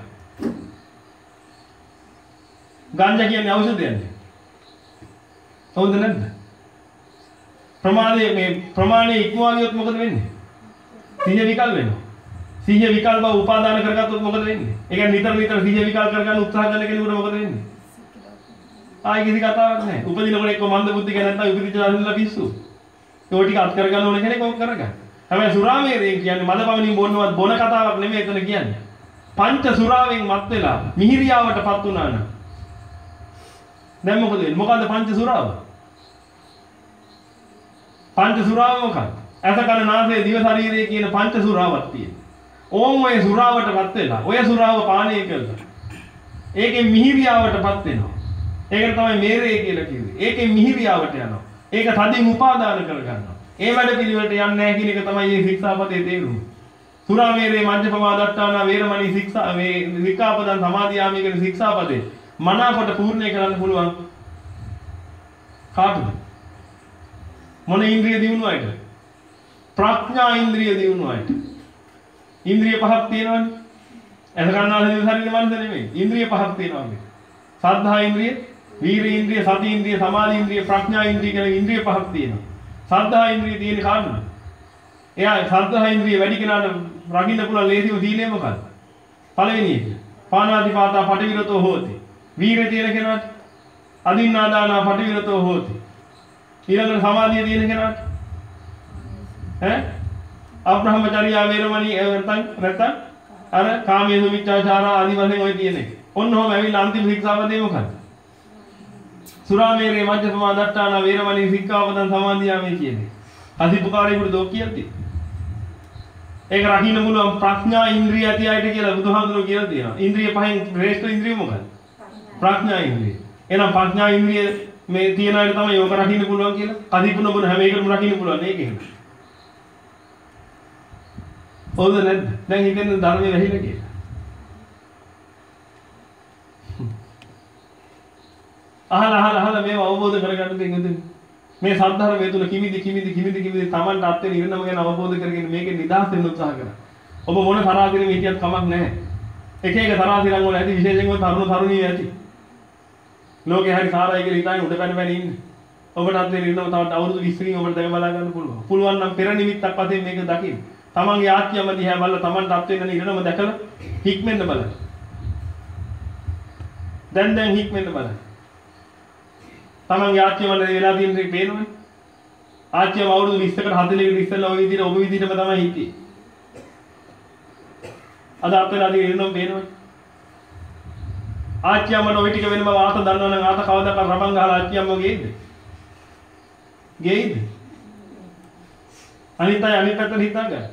ගංජා කියන්නේ ඖෂධයක්ද? හවුද නැද්ද? ප්‍රමාණය මේ ප්‍රමාණය ඉක්මවා ගියොත් මොකද වෙන්නේ? සිහිය විකල් වෙනවා. සිහිය විකල් බව උපාදාන කරගත්තොත් මොකද වෙන්නේ? ඒ කියන්නේ නිතර නිතර සිහිය විකල් කරගන්න උත්සාහ කරන කෙනෙකුට මොකද වෙන්නේ? ආයි කිසි කතාවක් නැහැ. උපදිනකොට එක්ක මන්ද බුද්ධික නැත්නම් උපදිච්ච දාන්නලා පිස්සු. ඒක ටික අත් කරගන්න ඕන කෙනෙක් ඕක කරගන්න. හැබැයි සුරාමේරයෙන් කියන්නේ මද පවණින් බොන්නවත් බොන කතාවක් නෙමෙයි එතන කියන්නේ. පංච සුරාවෙන් මත් වෙලා මිහිරියාවටපත් වුණා නම් දැන් මොකද වෙන්නේ? මොකද්ද පංච සුරාව? පංච සුරාව මොකක්ද? ඇස කන නාසය දිව ශරීරය කියන පංච සුරාවක් තියෙනවා. ඕම් ඔය සුරාවටපත් වෙලා ඔය සුරාව පානය කළා. ඒකෙන් මිහිරියාවටපත් වෙනවා. ඒකට තමයි මේරේ කියලා කිව්වේ. ඒකෙන් මිහිරියාවට යනවා. ඒක තදින් උපාදාන කරගන්නවා. ඒ වැඩ පිළිවෙලට යන්නේ නැහැ කියන එක තමයි මේ ශික්ෂාපදයේ තේරුම. සුරාමේරේ මඤ්ඤපමා දට්ඨාන වේරමණී ශික්ෂා මේ විකාපදන් සමාදියාමී කියන ශික්ෂාපදේ මනාකොට පූර්ණේ කරන්න පුළුවන් කාටද? මොන ඉන්ද්‍රිය දිනුවායිද? ප්‍රඥා ඉන්ද්‍රිය දිනුවායිද? ඉන්ද්‍රිය පහක් තියෙනවනේ. එස ගන්නාද ශරීර මනස නෙමෙයි. ඉන්ද්‍රිය පහක් තියෙනවා මේ. සද්ධා ඉන්ද්‍රිය, වීර ඉන්ද්‍රිය, සති ඉන්ද්‍රිය, සමාධි ඉන්ද්‍රිය, ප්‍රඥා ඉන්ද්‍රිය කියන ඉන්ද්‍රිය පහක් තියෙනවා. සද්ධා ඉන්ද්‍රිය තියෙන කාරණා. එයා සද්ධා ඉන්ද්‍රිය වැඩි කෙනාට රකින්න පුළුවන් ලේසිම සීලය මොකක්ද? පළවෙනි එක. පාණාතිපාතා පටිවිරතෝ හෝති. වීර තියෙන කෙනාට අදින්නාදානා පටිවිරතෝ හෝති. ඊළඟට සමාධිය තියෙන කෙනාට ඈ අබ්‍රහ්මචර්යා වේරමණී නැත්නම් නැත්නම් අර කාමයේ මිච්ඡාචාර ආදි වශයෙන් ඔය තියෙන එක. ඔන්නෝම ඇවිල්ලා අන්තිම ශික්ෂාපදේ මොකක්ද? සුරාමේරේ මඤ්ඤපමා දට්ඨාන වේරමණී සික්ඛාපදං සමාදියාමේ කියන්නේ. අධිපකාරයෙකුට දොක් කියද්දි. ඒක රකින්න පුළුවන් ප්‍රඥා ඉන්ද්‍රිය ඇති අයට කියලා බුදුහාමුදුරුවෝ කියලා තියෙනවා. ඉන්ද්‍රිය පහෙන් ශ්‍රේෂ්ඨ ඉන්ද්‍රිය මොකක්ද? ප්‍රඥා ඉන්ද්‍රිය. එහෙනම් ප්‍රඥා ඉන්ද්‍රිය මේ තියන අයට තමයි යෝග රකින්න පුළුවන් කියලා. කදීපුන බොන හැම එකකම රකින්න පුළුවන් මේක එහෙම. ඕද නැද්ද? දැන් හිතෙන් ධර්මයේ වැහිලා කියලා. අහලා අහලා අහලා මේව අවබෝධ කරගන්න දෙන්නේ. මේ සද්ධර්මයේ තුල කිමිදි කිමිදි කිමිදි කිමිදි Tamanට අත් වෙන ඉරණම ගැන අවබෝධ කරගෙන මේකෙන් නිදහස් වෙන්න උත්සාහ කරා. ඔබ මොන තරහකිරීම හිටියත් කමක් නැහැ. එක එක තරහකිරන් වල ඇති විශේෂයෙන්ම තරුණ තරුණිය ඇති. ලෝකේ හරි සාරයි කියලා හිතාගෙන උඩ පැන පැන ඉන්නේ. ඔබට අත් වෙන ඉරණම තවත් අවුරුදු විස්සකින් ඔබට දැක බලා ගන්න පුළුවන්. පුළුවන් නම් පෙර නිමිත්තක් වශයෙන් මේක දකින්න. තමන්ගේ ආත්මයම දිහා බලලා තමන්ට අත් වෙන ඉරණම දැකලා හික්මෙන්න බලන්න. දැන් දැන් හික්මෙන්න බලන්න. තමන්ගේ ආත්මය වල වෙලා තියෙන දේ පේනවනේ. ආත්මය අවුරුදු විස්සකට හතලිසකට ඉස්සෙල්ලා ওই විදිහට ඔබ විදිහටම තමයි හිටියේ. අද අපේලා තියෙන ඉරණම පේනවනේ. ආත්මයම ඔය ටික වෙනම වාත දන්නවනම් ආත කවදාක රබන් ගහලා ආත්මයම ගේයිද? ගේයිද? අනිත් අය අනිත් පැත්තට හිතා ගන්න.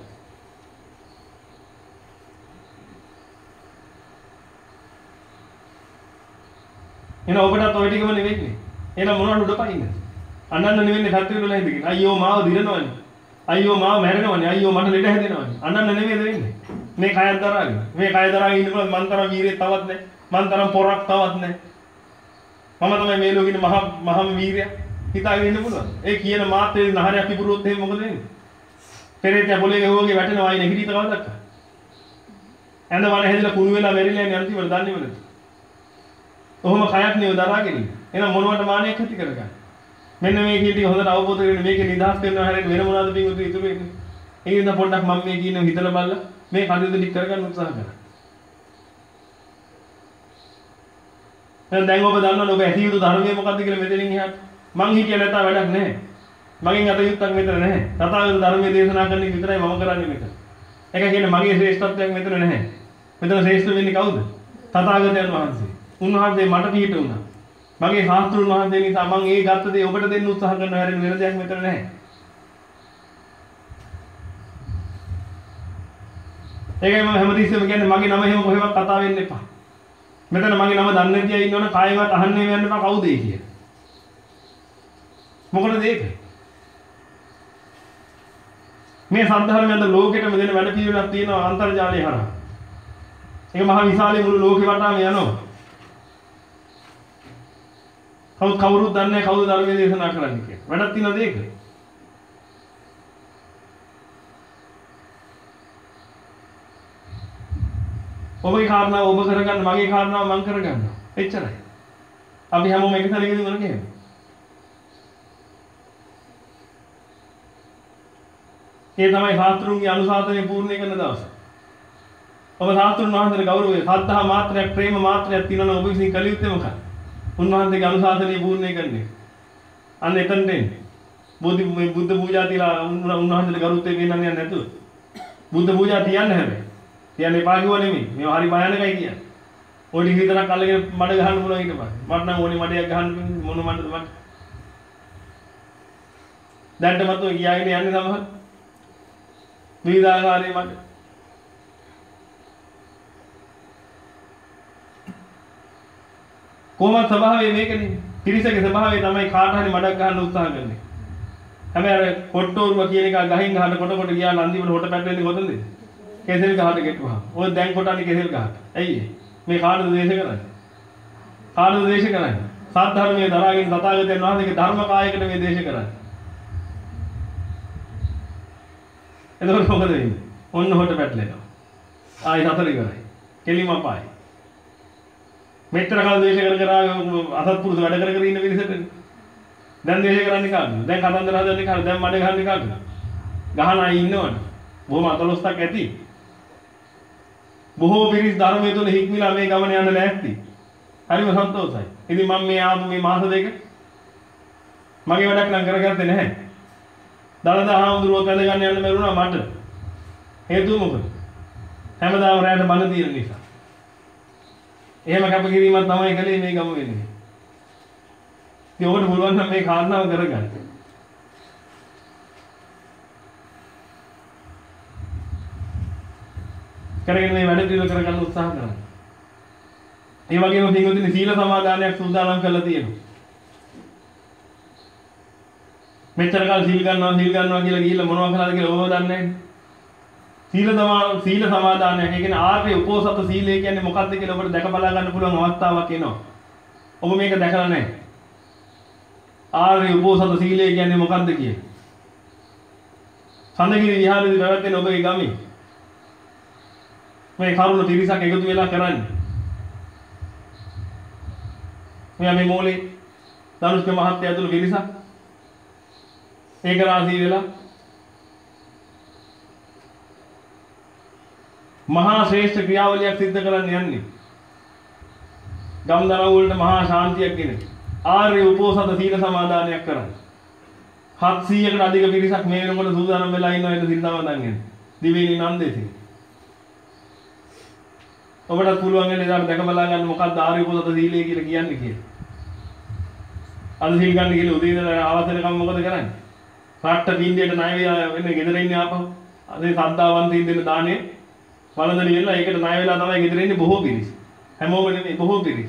එන ඔබටත් ඔය ටිකම නෙවෙන්නේ. එහෙනම් මොනවද උඩ පයින්නේ? අනන්න නෙවෙන්නේ සත්‍ය වල හිතගෙන. අයියෝ මාව දිරනවනේ. අයියෝ මාව මැරෙනවනේ. අයියෝ මට ලෙඩ හැදෙනවනේ. අනන්න නෙවෙයිද වෙන්නේ. මේ කයත් දරාගෙන. මේ කය දරාගෙන ඉන්නකොට මන් තරම් වීරිය තවත් නැහැ. මන් තරම් පොරක් තවත් නැහැ. මම තමයි මේ ලෝකෙින මහ මහම වීරිය හිතාගෙන ඉන්න පුළුවන්. ඒ කියන මාත්‍රේ නහරයක් ඉබුරුවොත් එහෙම මොකද වෙන්නේ? පෙරේතයා පොලේ ගහුවගේ වැටෙනවා අයින හිරිත කවදක්ක. ඇඳ වල හැදිලා කුණු වෙලා මෙරිලා යන්නේ අන්තිමට දන්නේම නැති. ඔහොම කයක් නෙව දරාගෙන ඉන්න. එහෙනම් මොනවට මානයක් ඇති කරගන්න. මෙන්න මේ කී ටික හොඳට අවබෝධ කරගෙන මේකේ නිදහස් වෙනවා හැරෙන්න වෙන මොනවද පිටු ඉතුරු වෙන්නේ. ඒ නිසා පොඩ්ඩක් මම මේ කියන හිතලා බලලා මේ කටයුතු ටික කරගන්න උත්සාහ කරා. දැන් දැන් ඔබ දන්නවනේ ඔබ ඇති යුතු ධර්මය මොකක්ද කියලා මෙතනින් එහාට. මං හිතිය නැතා වැඩක් නැහැ. මගෙන් අත යුත්තක් මෙතන නැහැ. තථාගත ධර්මයේ දේශනා කරන එක විතරයි මම කරන්නේ මෙතන. ඒක කියන්නේ මගේ ශ්‍රේෂ්ඨත්වයක් මෙතන නැහැ. මෙතන ශ්‍රේෂ්ඨ වෙන්නේ කවුද? තථාගතයන් වහන්සේ. උන්වහන්සේ මට පිට වුණා. මගේ ශාස්ත්‍රුන් වහන්සේ නිසා මම ඒ ගත්ත දේ ඔබට දෙන්න උත්සාහ කරනවා හැරෙන්න වෙන දෙයක් මෙතන නැහැ. ඒකයි මම හැමතිස්සෙම කියන්නේ මගේ නම එහෙම කොහෙවත් කතා වෙන්න එපා. මෙතන මගේ නම දන්නේ නැති අය ඉන්නවනේ කායවත් අහන්නේ යන්න එපා කවුද ඒ කියලා. මොකටද ඒක? මේ සම්ධර්මයෙන් ලෝකෙටම දෙන වැඩ පිළිවෙලක් තියෙනවා අන්තර්ජාලය හරහා. ඒක මහ විශාලයි මුළු ලෝකෙ වටාම යනවා. කවුද කවුරුත් දන්නේ නැහැ කවුද ධර්මයේ දේශනා කරන්නේ කියලා. වැඩක් තියෙනවද ඒක? ඔබගේ කාරණාව ඔබ කරගන්න මගේ කාරණාව මම කරගන්නවා. එච්චරයි. අපි හැමෝම එක තැනකදී මොන කියන්නේ? ඒ තමයි ශාස්ත්‍රුන්ගේ අනුශාසනය පූර්ණ කරන දවස. ඔබ ශාස්ත්‍රුන් වහන්සේට ගෞරවය, සද්ධා මාත්‍රයක්, ප්‍රේම මාත්‍රයක් තියෙනවා ඔබ විසින් කළ යුත්තේ මොකක්ද? උන්වහන්සේගේ අනුශාසනය පූර්ණ කරන්නේ. අන්න එතනට එන්නේ. බුද්ධ බුද්ධ පූජා තියලා උන්වහන්සේට ගරුත්වය වෙන්නන්නේ නැතුව. බුද්ධ පූජා තියන්න හැබැයි. තියන්නේ එපා කිව්ව නෙමෙයි. මේවා හරි භයානකයි කියන්නේ. ඔය ටික විතරක් අල්ලගෙන මඩ ගහන්න පුළුවන් ඊට පස්සේ. මට නම් ඕනේ මඩයක් ගහන්න මොන මඩද මට. දැන්ට මත ගියාගෙන යන්නේ සමහර විවිධාකාරයේ මත කොහොමද ස්වභාවය මේකනේ පිරිසගේ ස්වභාවය තමයි කාට හරි මඩක් ගන්න උත්සාහ කරන්නේ හැබැයි අර කොට්ටෝරුව කියන එක ගහින් ගහන කොට කොට ගියා නන්දිවල හොට පැටලෙන්නේ කොතනද කෙසෙල් ගහට ගෙටුවා ඔය දැන් කොටන්නේ කෙසෙල් ගහට ඇයි මේ කාටද දේශ කරන්නේ කාටද දේශ කරන්නේ සත් ධර්මයේ දරාගෙන තථාගතයන් වහන්සේගේ ධර්ම කායයකට මේ දේශ කරන්නේ එතකොට මොකද වෙන්නේ ඔන්න හොට පැටලෙනවා ආයි හතර ඉවරයි කෙලිම අපායි මෙතර කාල දේශ කර කර අසත්පුරුෂ වැඩ කර කර ඉන්න පිරිසට දැන් දේශ කරන්නේ කාටද දැන් කතන්දර හදන්නේ කාටද දැන් මඩ ගහන්නේ කාටද ගහන අය ඉන්නවනේ බොහොම අතලොස්සක් ඇති බොහෝ පිරිස් ධර්මයේ තුල හික්මිලා මේ ගමන යන්න ලෑස්ති හරිම සන්තෝෂයි ඉතින් මම මේ ආපු මේ මාස දෙක මගේ වැඩක් නම් කරගත්තේ නැහැ දලදා හාමුදුරුවෝ කැඳ ගන්න යන්න බැරුණා මට හේතුව මොකද හැමදාම රැයට බණ තියෙන නිසා එහෙම කැපකිරීමක් තමයි කලේ මේ ගම වෙන්නේ. ඉතින් ඔබට පුළුවන් නම් මේ කාරණාව කරගන්න. කරගෙන මේ වැඩ පිළිවෙල කරගන්න උත්සාහ කරන්න. ඒ වගේම පින්වතුනි සීල සමාදානයක් සූදානම් කරලා තියෙනවා. මෙච්චර කාල සීල් ගන්නවා සීල් ගන්නවා කියලා ගිහිල්ලා මොනවද කරලාද කියලා ඔබව දන්නේ නැහැ. සීල තමා සීල සමාදානය කියන්නේ ආර්ය උපෝසත සීලය කියන්නේ මොකක්ද කියලා ඔබට දැක බලා ගන්න පුළුවන් අවස්ථාවක් එනවා. ඔබ මේක දැකලා නැහැ. ආර්ය උපෝසත සීලය කියන්නේ මොකක්ද කියලා. සඳගිරි විහාරයේදී පැවැත්වෙන ඔබේ ගමේ මේ කරුණ තිරිසක් එකතු වෙලා කරන්නේ. මෙයා මේ මොලේ ධනුෂ්ක මහත්තයා ඇතුළු පිරිසක් ඒක රාශී වෙලා මහා ශ්‍රේෂ්ඨ ක්‍රියාවලියක් සිද්ධ කරන්න යන්නේ. ගම්දරව් වලට මහා ශාන්තියක් ගෙන ආර්ය උපෝසත සීල සමාදානයක් කරන්න. හත්සීයකට අධික පිරිසක් මේ වෙනකොට සූදානම් වෙලා ඉන්නවා ඒක සීල සමාදන් වෙන්න. දිවයිනේ නන්දේසි. ඔබටත් පුළුවන් වෙන ඉතින් දැක බලා ගන්න මොකක්ද ආර්ය උපෝසත සීලය කියලා කියන්නේ කියලා. අද සීල් ගන්න කියලා උදේ ඉඳලා ආවස් වෙනකම් මොකද කරන්නේ? රට්ට පින්ඩියට ණය වෙන්නේ ගෙදර ඉන්නේ ආපහු. අද සද්දාවන්තින් දෙන දාණය වළඳන ඉල්ල ඒකට ණය වෙලා තමයි ගෙදර ඉන්නේ බොහෝ පිරිස්. හැමෝම නෙමෙයි බොහෝ පිරිස්.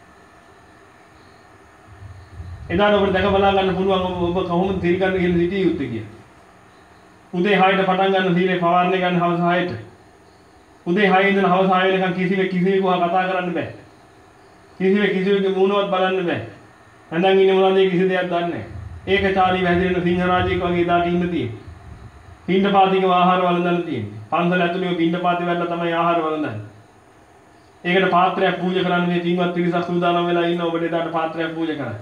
එදාට ඔබට දැක බලා ගන්න පුළුවන් ඔබ කොහොමද සීල් ගන්න කියලා සිටිය යුත්තේ කියලා. උදේ හයට පටන් ගන්න සීලේ පවාරණය ගන්න හවස හයට. උදේ හය ඉඳන් හවස හය වෙනකන් කිසිවෙක් කිසිවෙකු හා කතා කරන්න බෑ. කිසිවෙක් කිසිවෙකුගේ මූණවත් බලන්න බෑ. නැඳන් ඉන්නේ මොනවද කිසි දෙයක් දන්නේ නැහැ. ඒකචාරී වැදිරෙන සිංහරාජයෙක් වගේ දාට ඉන්න තියෙන්නේ. පින්ඩපාතික ආහාර වළඳන්න තියෙන්නේ. පන්සල ඇතුළේ පින්ඩපාති වැල්ල තමයි ආහාර වළඳන්නේ. ඒකට පාත්‍රයක් පූජා කරන්න මේ පින්වත් පිරිසක් සූදානම් වෙලා ඉන්න ඔබට එදාට පාත්‍රයක් පූජා කරන්න.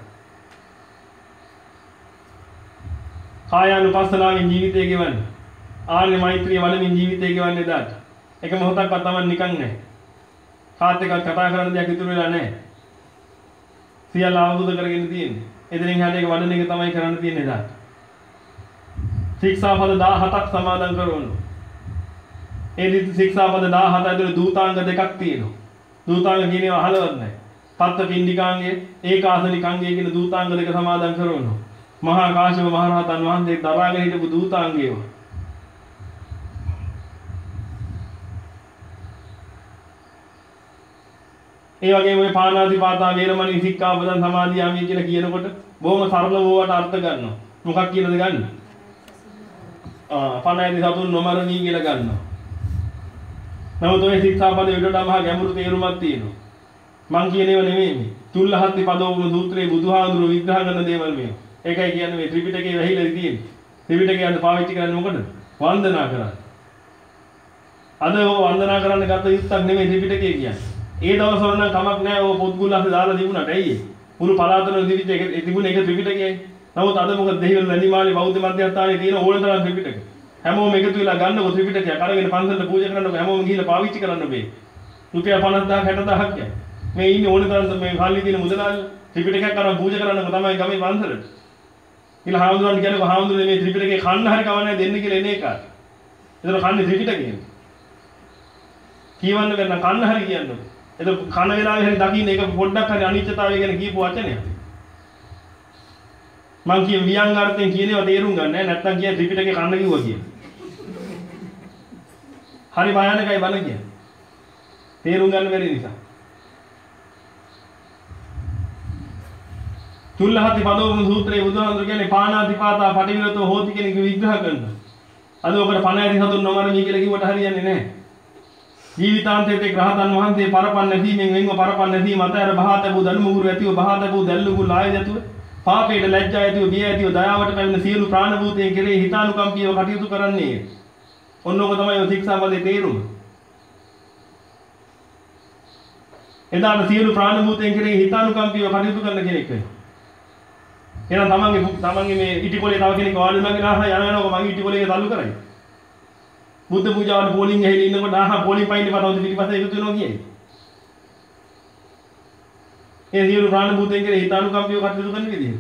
කායානුපස්සනාවෙන් ජීවිතය ගෙවන්නේ. ආර්ය මෛත්‍රිය වඩමින් ජීවිතය ගෙවන්නේ එදාට. එක මොහොතක්වත් Taman නිකන් නැහැ. කාත් එක්ක කතා කරන්න දෙයක් ඉතුරු වෙලා නැහැ. සියල්ල අවබෝධ කරගෙන තියෙන්නේ. එදිනින් හැට එක වඩන එක තමයි කරන්න තියෙන්නේ එදාට. ශික්ෂාපද දහහතක් සමාදන් කරවන්න. ඒ ශික්ෂාපද දහහත ඇතුළේ දූතාංග දෙකක් තියෙනවා. දූතාංග කියන්නේ අහලවත් නැහැ. පත්ත පින්ඩිකාංගය, ඒකාසනිකාංගය කියන දූතාංග දෙක සමාදන් කරවනවා. මහා කාශ්‍යප මහ රහතන් වහන්සේ දරාගෙන හිටපු දූතාංගයව. ඒ වගේම මේ පාණාතිපාතා වේරමණී සික්ඛාපදං සමාදියාමි කියලා කියනකොට බොහොම සරල වූවට අර්ථ ගන්නවා. මොකක් කියලාද ගන්න? ආ පණයිදි සතුන් නොමරණී කියලා ගන්නවා. නමුත් ඔය සික්ඛාපදේ වලට මහා ගැඹුරු තේරුමක් තියෙනවා. මං කියන ඒවා නෙමෙයි මේ. තුල්ලහත්ති පදෝපම සූත්‍රයේ බුදුහාඳුරු විග්‍රහ කරන දේවල් මේ. ඒකයි කියන්නේ මේ ත්‍රිපිටකයේ වැහිලා තියෙන්නේ. ත්‍රිපිටකයන් පාවිච්චි කරන්නේ මොකටද? වන්දනා කරන්න. අද ඔය වන්දනා කරන්න ගත යුත්තක් නෙමෙයි ත්‍රිපිටකය කියන්නේ. ඒ දවස්වල නම් කමක් නැහැ ඔය පොත්ගුල් අස්සේ දාලා තිබුණාට ඇයි ඒ? මුළු පළාතවල ත්‍රිපිටකය තිබුණේ ඒක ත්‍රිපිටකයයි. නමුත් අද මොකද දෙහිවල වැලිමාලේ බෞද්ධ මධ්‍යස්ථානයේ තියෙන ඕන තරම් ත්‍රිපිටක. හැමෝම එකතු වෙලා ගන්නකො ත්‍රිපිටකය අරගෙන පන්සලට පූජා කරන්නකො හැමෝම ගිහිල්ලා පාවිච්චි කරන්න බෑ. රුපියල් පනස් හදාක හැට දහසක් යන. මේ ඉන්නේ ඕන තරම් මේ කල්ලි තියෙන මුදලාලි ත්‍රිපිටකයක් අරන් පූජා කරන්නකො තමයි ගමේ පන්සලට. ඊළඟ හාමුදුරන් කියනකො හාමුදුරනේ මේ ත්‍රිපිටකේ කන්න හරි කවන්නේ දෙන්න කියලා එන එක. ඒතර කන්නේ ත්‍රිපිටකේ. කියවන්න බැන්න කන්න හරි කියන්නකො. ඒක කන වෙලාවේ හරි දකින්න ඒක පොඩ්ඩක් හරි අනිත්‍යතාවය ගැන කියපු වචනයක්. මං කිය ව්‍යංගාර්ථයෙන් කියනවා තේරුම් ගන්න නෑ නැත්තම් කිය ත්‍රිපිටකේ කන්න කිව්වා කියලා. හරි භයානකයි බල කියන්නේ. තේරුම් ගන්න බැරි නිසා. තුල්ලහති පදෝම සූත්‍රයේ බුදුහාමුදුරු කියන්නේ පාණාතිපාතා පටිවිරතෝ හෝති කියන එක විග්‍රහ කරනවා. අද ඔකට පණ ඇති සතුන් නොමරමි කියලා කිව්වට හරියන්නේ නැහැ. ජීවිතාන්තයේ ග්‍රහතන් වහන්සේ පරපන් නැසීමෙන් වෙන්ව පරපන් නැසීම අතර බහාතබු දනුමුගුරු ඇතිව බහාතබු දැල්ලුගු ලායදතුව පාපේට ලැජ්ජා ඇතිව බිය ඇතිව දයාවට පැමිණ සියලු ප්‍රාණභූතයන් කෙරෙහි හිතානුකම්පීව කටයුතු කරන්නේ. ඔන්නෝක තමයි ඔය ශික්ෂාපදේ තේරුම. එදාට සියලු ප්‍රාණභූතයන් කෙරෙහි හිතානුකම්පීව කටයුතු කරන කෙනෙක් වෙනවා. එහෙනම් තමන්ගේ තමන්ගේ මේ ඉටිකොලේ තව කෙනෙක් වාඩි වුණා කියලා අහලා යන යනකොට මගේ ඉටිකොලේ තල්ලු කරයි. බුද්ධ පූජාවට පෝලිං ඇහිලා ඉන්නකොට ආහා පෝලිං පයින්නේ පතවද පිටිපස්සේ එකතු වෙනවා කියයි. ඒ සියලු ප්‍රාණ භූතයන් කෙරෙහි හිතානුකම්පීව කටයුතු කරන විදිහ.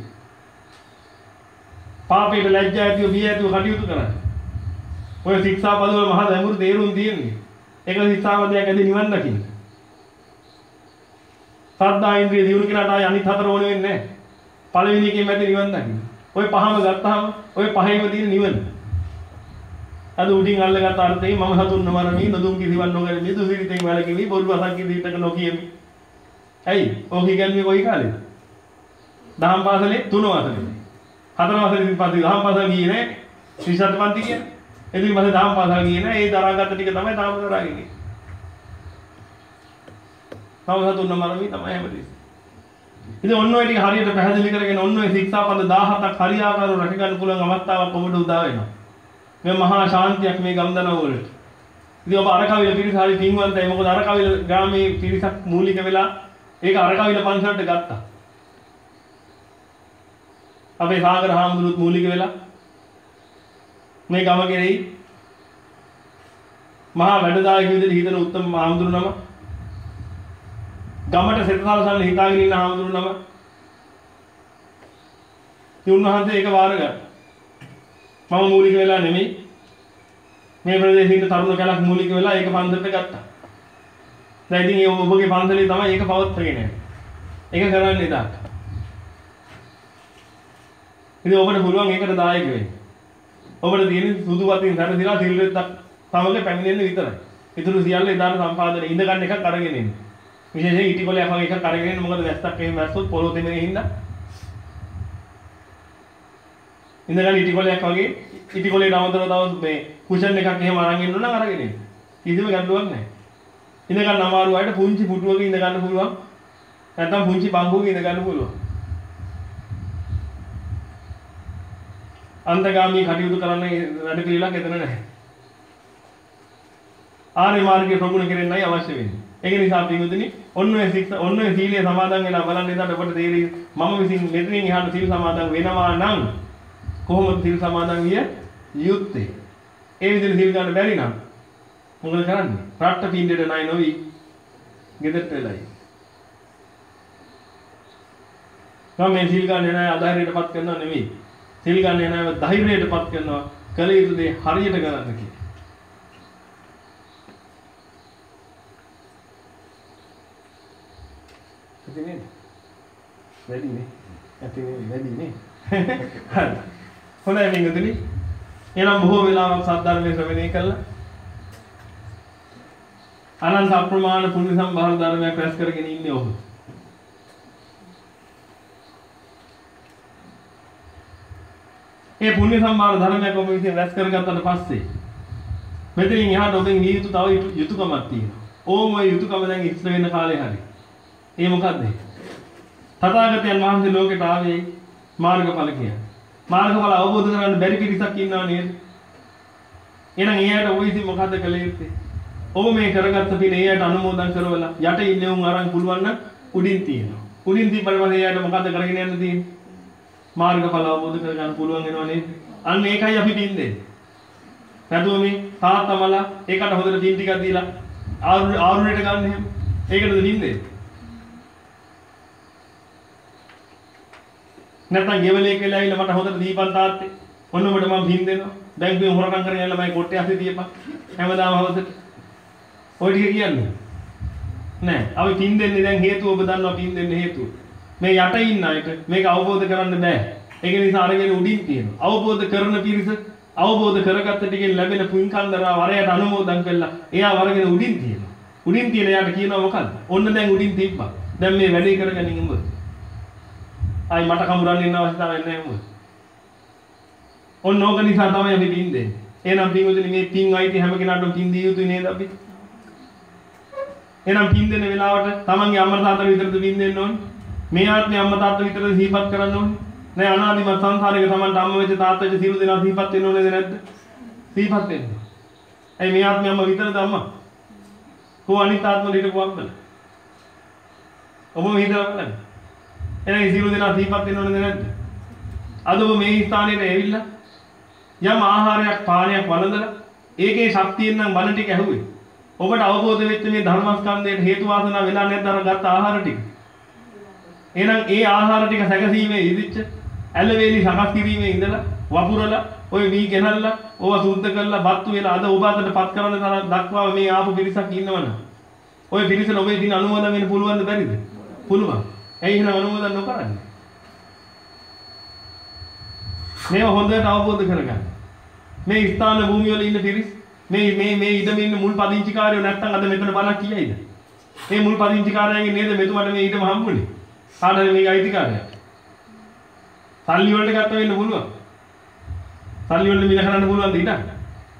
පාපයට ලැජ්ජා ඇතිව බිය ඇතිව කටයුතු කරන්නේ. ඔය ශික්ෂාපද වල මහා ගැඹුරු තේරුම් තියෙන්නේ. ඒක ශික්ෂාපදයක් ඇදී නිවන් දකින්න. සද්ධා ඉන්ද්‍රිය දියුණු කරාට ආයි අනිත් හතර ඕනෙ වෙන්නේ නැහැ. පළවෙනි එකේ මැද නිවන් දකින්න. ඔය පහම ගත්තාම ඔය පහේම තියෙන නිවන. අද උඩින් අල්ලගත් අර්ථයෙන් මම සතුන් නොමරමි නොදුම් කිසිවක් නොකරමි දුසිරිතෙන් වැළකීමි බොරු අසංකී දීපක නොකියමි. ඇයි? ඕක කියන්නේ කොයි කාලේද? දහම් පාසලේ තුන වසරේ. හතර වසරේ ඉතින් පස්සේ දහම් පාසල ගියේ නෑ. ශ්‍රීසත් පන්ති කියන්නේ. එදින් පස්සේ දහම් පාසල ගියේ නෑ. ඒ දරාගත්ත ටික තමයි තාම දරාගෙන ඉන්නේ. මම සතුන් නොමරමි තමයි හැමදේම. ඉතින් ඔන්න ඔය ටික හරියට පැහැදිලි කරගෙන ඔන්න ඔය ශික්ෂාපද දහහතක් හරියාකාරව රැක ගන්න පුළුවන් අවස්ථාවක් ඔබට උදා වෙනවා. මේ මහා ශාන්තියක් මේ ගම්දනව වලට. ඉතින් ඔබ අරකවිල පිරිස හරි පින්වන්තයි. මොකද අරකවිල ග්‍රාමයේ පිරිසක් මූලික වෙලා ඒක අරකවිල පන්සලට ගත්තා. අපේ සාගර හාමුදුරුවෝ මූලික වෙලා මේ ගම කෙරෙහි මහා වැඩදායක විදිහට හිතන උත්තම හාමුදුරු නම ගමට සෙතසල්සන්න හිතාගෙන ඉන්න හාමුදුරු නම උන්වහන්සේ ඒක වාර ගත්තා. මම මූලික වෙලා නෙමෙයි මේ ප්‍රදේශයේ ඉන්න තරුණ කලක් මූලික වෙලා ඒක පන්සලට ගත්තා. දැන් ඉතින් ඒ ඔබගේ පන්සලේ තමයි ඒක පවත්වාගෙන යන්නේ. ඒක කරන්නේ දාට. ඉතින් ඔබට පුළුවන් ඒකට දායක වෙන්න. ඔබට තියෙන සුදු වතින් සැරසිලා සිල්වෙත්තක් සමග පැමිණෙන්න විතරයි. ඊටු සියල්ල ඉදාන සම්පාදනය ඉඳ ගන්න එකක් අරගෙන එන්න. විශේෂයෙන් ඉටිකොලයක් වගේ එකක් අරගෙන එන්න. මොකද වැස්සක් එහෙම වැස්සොත් පොළොව තෙමෙන්නේ හින්දා. ඉඳ ගන්න ඉටිකොලයක් වගේ ඉටිකොලේට අමතරව තව මේ කුෂන් එකක් එහෙම අරන් ඉන්න නම් අරගෙන එන්න. කිසිම ගැටලුවක් නැහැ. ඉඳ ගන්න අමාරු අයට පුංචි පුටුවක ඉඳ ගන්න පුළුවන්. නැත්නම් පුංචි බංගුවක ඉඳ ගන්න පුළුවන්. අන්තගාමී කටයුතු කරන්න වැඩ පිළිලක් එතන නැහැ. ආර්ය මාර්ගයේ ප්‍රගුණ කෙරෙන්නයි අවශ්‍ය වෙන්නේ. ඒක නිසා පිටුදිනේ ඔන්න ඔය සික්ස ඔන්න ඔය සීලය සමාදන් වෙලා බලන්න ඉඳලා ඔබට තේරෙයි මම විසින් මෙතනින් එහාට සීල සමාදන් වෙනවා නම් කොහොමද සීල් සමාදන් විය යුත්තේ? ඒ විදිහට සීල් ගන්න බැරි නම් මොකද කරන්නේ? රට්ට පින්ඩේට ණය නොවි ගෙදරට වෙලයි. මම මේ සීල් ගන්න නෑ අධෛර්යයටපත් කරනවා නෙවෙයි. සීල් ගන්න නෑ ධෛර්යයටපත් කරනවා. කල යුතු දේ හරියට කරන්න කියලා. ඉතින් වැඩි නේ. ඇති නේ වැඩි නේ. හරි. හොඳයි මින්ගතුනි. එනම් බොහෝ වෙලාවක් සද්ධර්මයේ ශ්‍රවණය කළා. අනන්ත අප්‍රමාණ පුණ්‍ය සම්භාර ධර්මයක් රැස් කරගෙන ඉන්නේ ඔබ. ඒ පුණ්‍ය සම්භාර ධර්මයක් ඔබ විසින් රැස් කරගත්තට පස්සේ මෙතනින් එහාට ඔබෙන් නිය යුතු තව යුතුයකමක් තියෙනවා. ඕම යුතුයකම දැන් ඉස්ස වෙන කාලේ හරි. ඒ මොකද්ද? තථාගතයන් වහන්සේ ලෝකෙට ආවේ මාර්ගඵල කියන්නේ. මාර්ගඵල අවබෝධ කරගන්න බැරි පිරිසක් ඉන්නවා නේද? එහෙනම් එයාට ඔය ඉතින් මොකද්ද කළ යුත්තේ? ඔබ මේ කරගත්ත පින එයාට අනුමෝදන් කරවලා යට ඉන්නේ උන් අරන් පුළුවන් නම් උඩින් තියෙනවා. උඩින් තිබ්බම එයාට මොකද්ද කරගෙන යන්න තියෙන්නේ? මාර්ගඵල අවබෝධ කරගන්න පුළුවන් වෙනවා නේද? අන්න ඒකයි අපි පින් දෙන්නේ. නැතුව මේ තාත්තමලා ඒකට හොඳට පින් ටිකක් දීලා ආරු ආරුණයට ගන්න එහෙම. ඒකටද පින් දෙන්නේ? නැත්නම් ගෙවලේ කියලා ඇවිල්ලා මට හොඳට දීපන් තාත්තේ. ඔන්න ඔබට මම පින් දෙනවා. බැංකුවෙන් හොරකම් කරගෙන ඇවිල්ලා මම කොට්ටේ අස්සේ දීපන්. හැමදාම හවසට. ඔය ටික කියන්නේ. නෑ. අපි පින් දෙන්නේ දැන් හේතුව ඔබ දන්නවා පින් දෙන්න හේතුව. මේ යට ඉන්න අයට මේක අවබෝධ කරන්න බෑ. ඒක නිසා අරගෙන උඩින් තියෙනවා. අවබෝධ කරන පිරිස අවබෝධ කරගත්ත ටිකෙන් ලැබෙන පුන්කන්දරා වරයට අනුමෝදන් කළා. එයා වරගෙන උඩින් තියෙනවා. උඩින් තියෙන එයාට කියනවා මොකද්ද? ඔන්න දැන් උඩින් තිබ්බා. දැන් මේ වැඩේ කරගනින් උඹ. ආයි මට කමුරන්න ඉන්න අවස්ථාවක් නැහැ උඹ. ඔන්න ඕක නිසා තමයි අපි පින් දෙන්නේ. එහෙනම් පින්වතුනි මේ පින් අයිති හැම කෙනාටම පින් දිය යුතුයි නේද අපි? එහෙනම් පින් දෙන වෙලාවට තමන්ගේ අම්මා තාත්තා විතරද පින් දෙන්න ඕනේ? මේ ආත්මේ අම්මා තාත්තා විතරද සිහිපත් කරන්න ඕනේ? නෑ අනාදිමත් සංසාරයක තමන්ට අම්මා වෙච්ච තාත්තා වෙච්ච සියලු දෙනා සිහිපත් වෙන්න ඕනේද නැද්ද? සිහිපත් වෙන්න. ඇයි මේ ආත්මේ අම්මා විතරද අම්මා? කො අනිත් ආත්ම දෙකට කොම්බල? ඔබ හිතලා බලන්න. එහෙනම් සියලු දෙනා සිහිපත් වෙන්න ඕනේද නැද්ද? අද ඔබ මේ ස්ථානෙට ඇවිල්ලා යම් ආහාරයක් පානයක් වළඳලා ඒකේ ශක්තියෙන් නම් බණ ටික ඇහුවේ. ඔබට අවබෝධ වෙච්ච මේ ධර්මස්කන්ධයට හේතු වාසනා වෙලා නැද්ද අර ගත්ත ආහාර ටික? එහෙනම් ඒ ආහාර ටික සැකසීමේ ඉදිච්ච ඇලවේලි සකස් කිරීමේ ඉඳලා වපුරලා ඔය වී ගෙනල්ලා ඕවා සුද්ධ කරලා බත්තු වෙලා අද ඔබ අතට පත් කරන තරම් දක්වා මේ ආපු පිරිසක් ඉන්නවනේ. ඔය පිරිසට ඔබේ දින අනුමෝදන් වෙන්න පුළුවන්ද බැරිද? පුළුවන්. ඇයි එහෙනම් අනුමෝදන් නොකරන්නේ? මේව හොඳට අවබෝධ කරගන්න. මේ ස්ථාන භූමිය වල ඉන්න පිරිස් මේ මේ මේ ඉඩම ඉන්න මුල් පදිංචිකාරයෝ නැත්තම් අද මෙතන බලක් කියයිද? මේ මුල් පදිංචිකාරයන්ගේ නේද මෙතුමට මේ ඉඩම හම්බුනේ? කාටද මේක අයිතිකාරයක්? සල්ලි වලට ගත්ත වෙන්න පුළුවන්. සල්ලි වලට මිල කරන්න පුළුවන් ද ඉඩක්?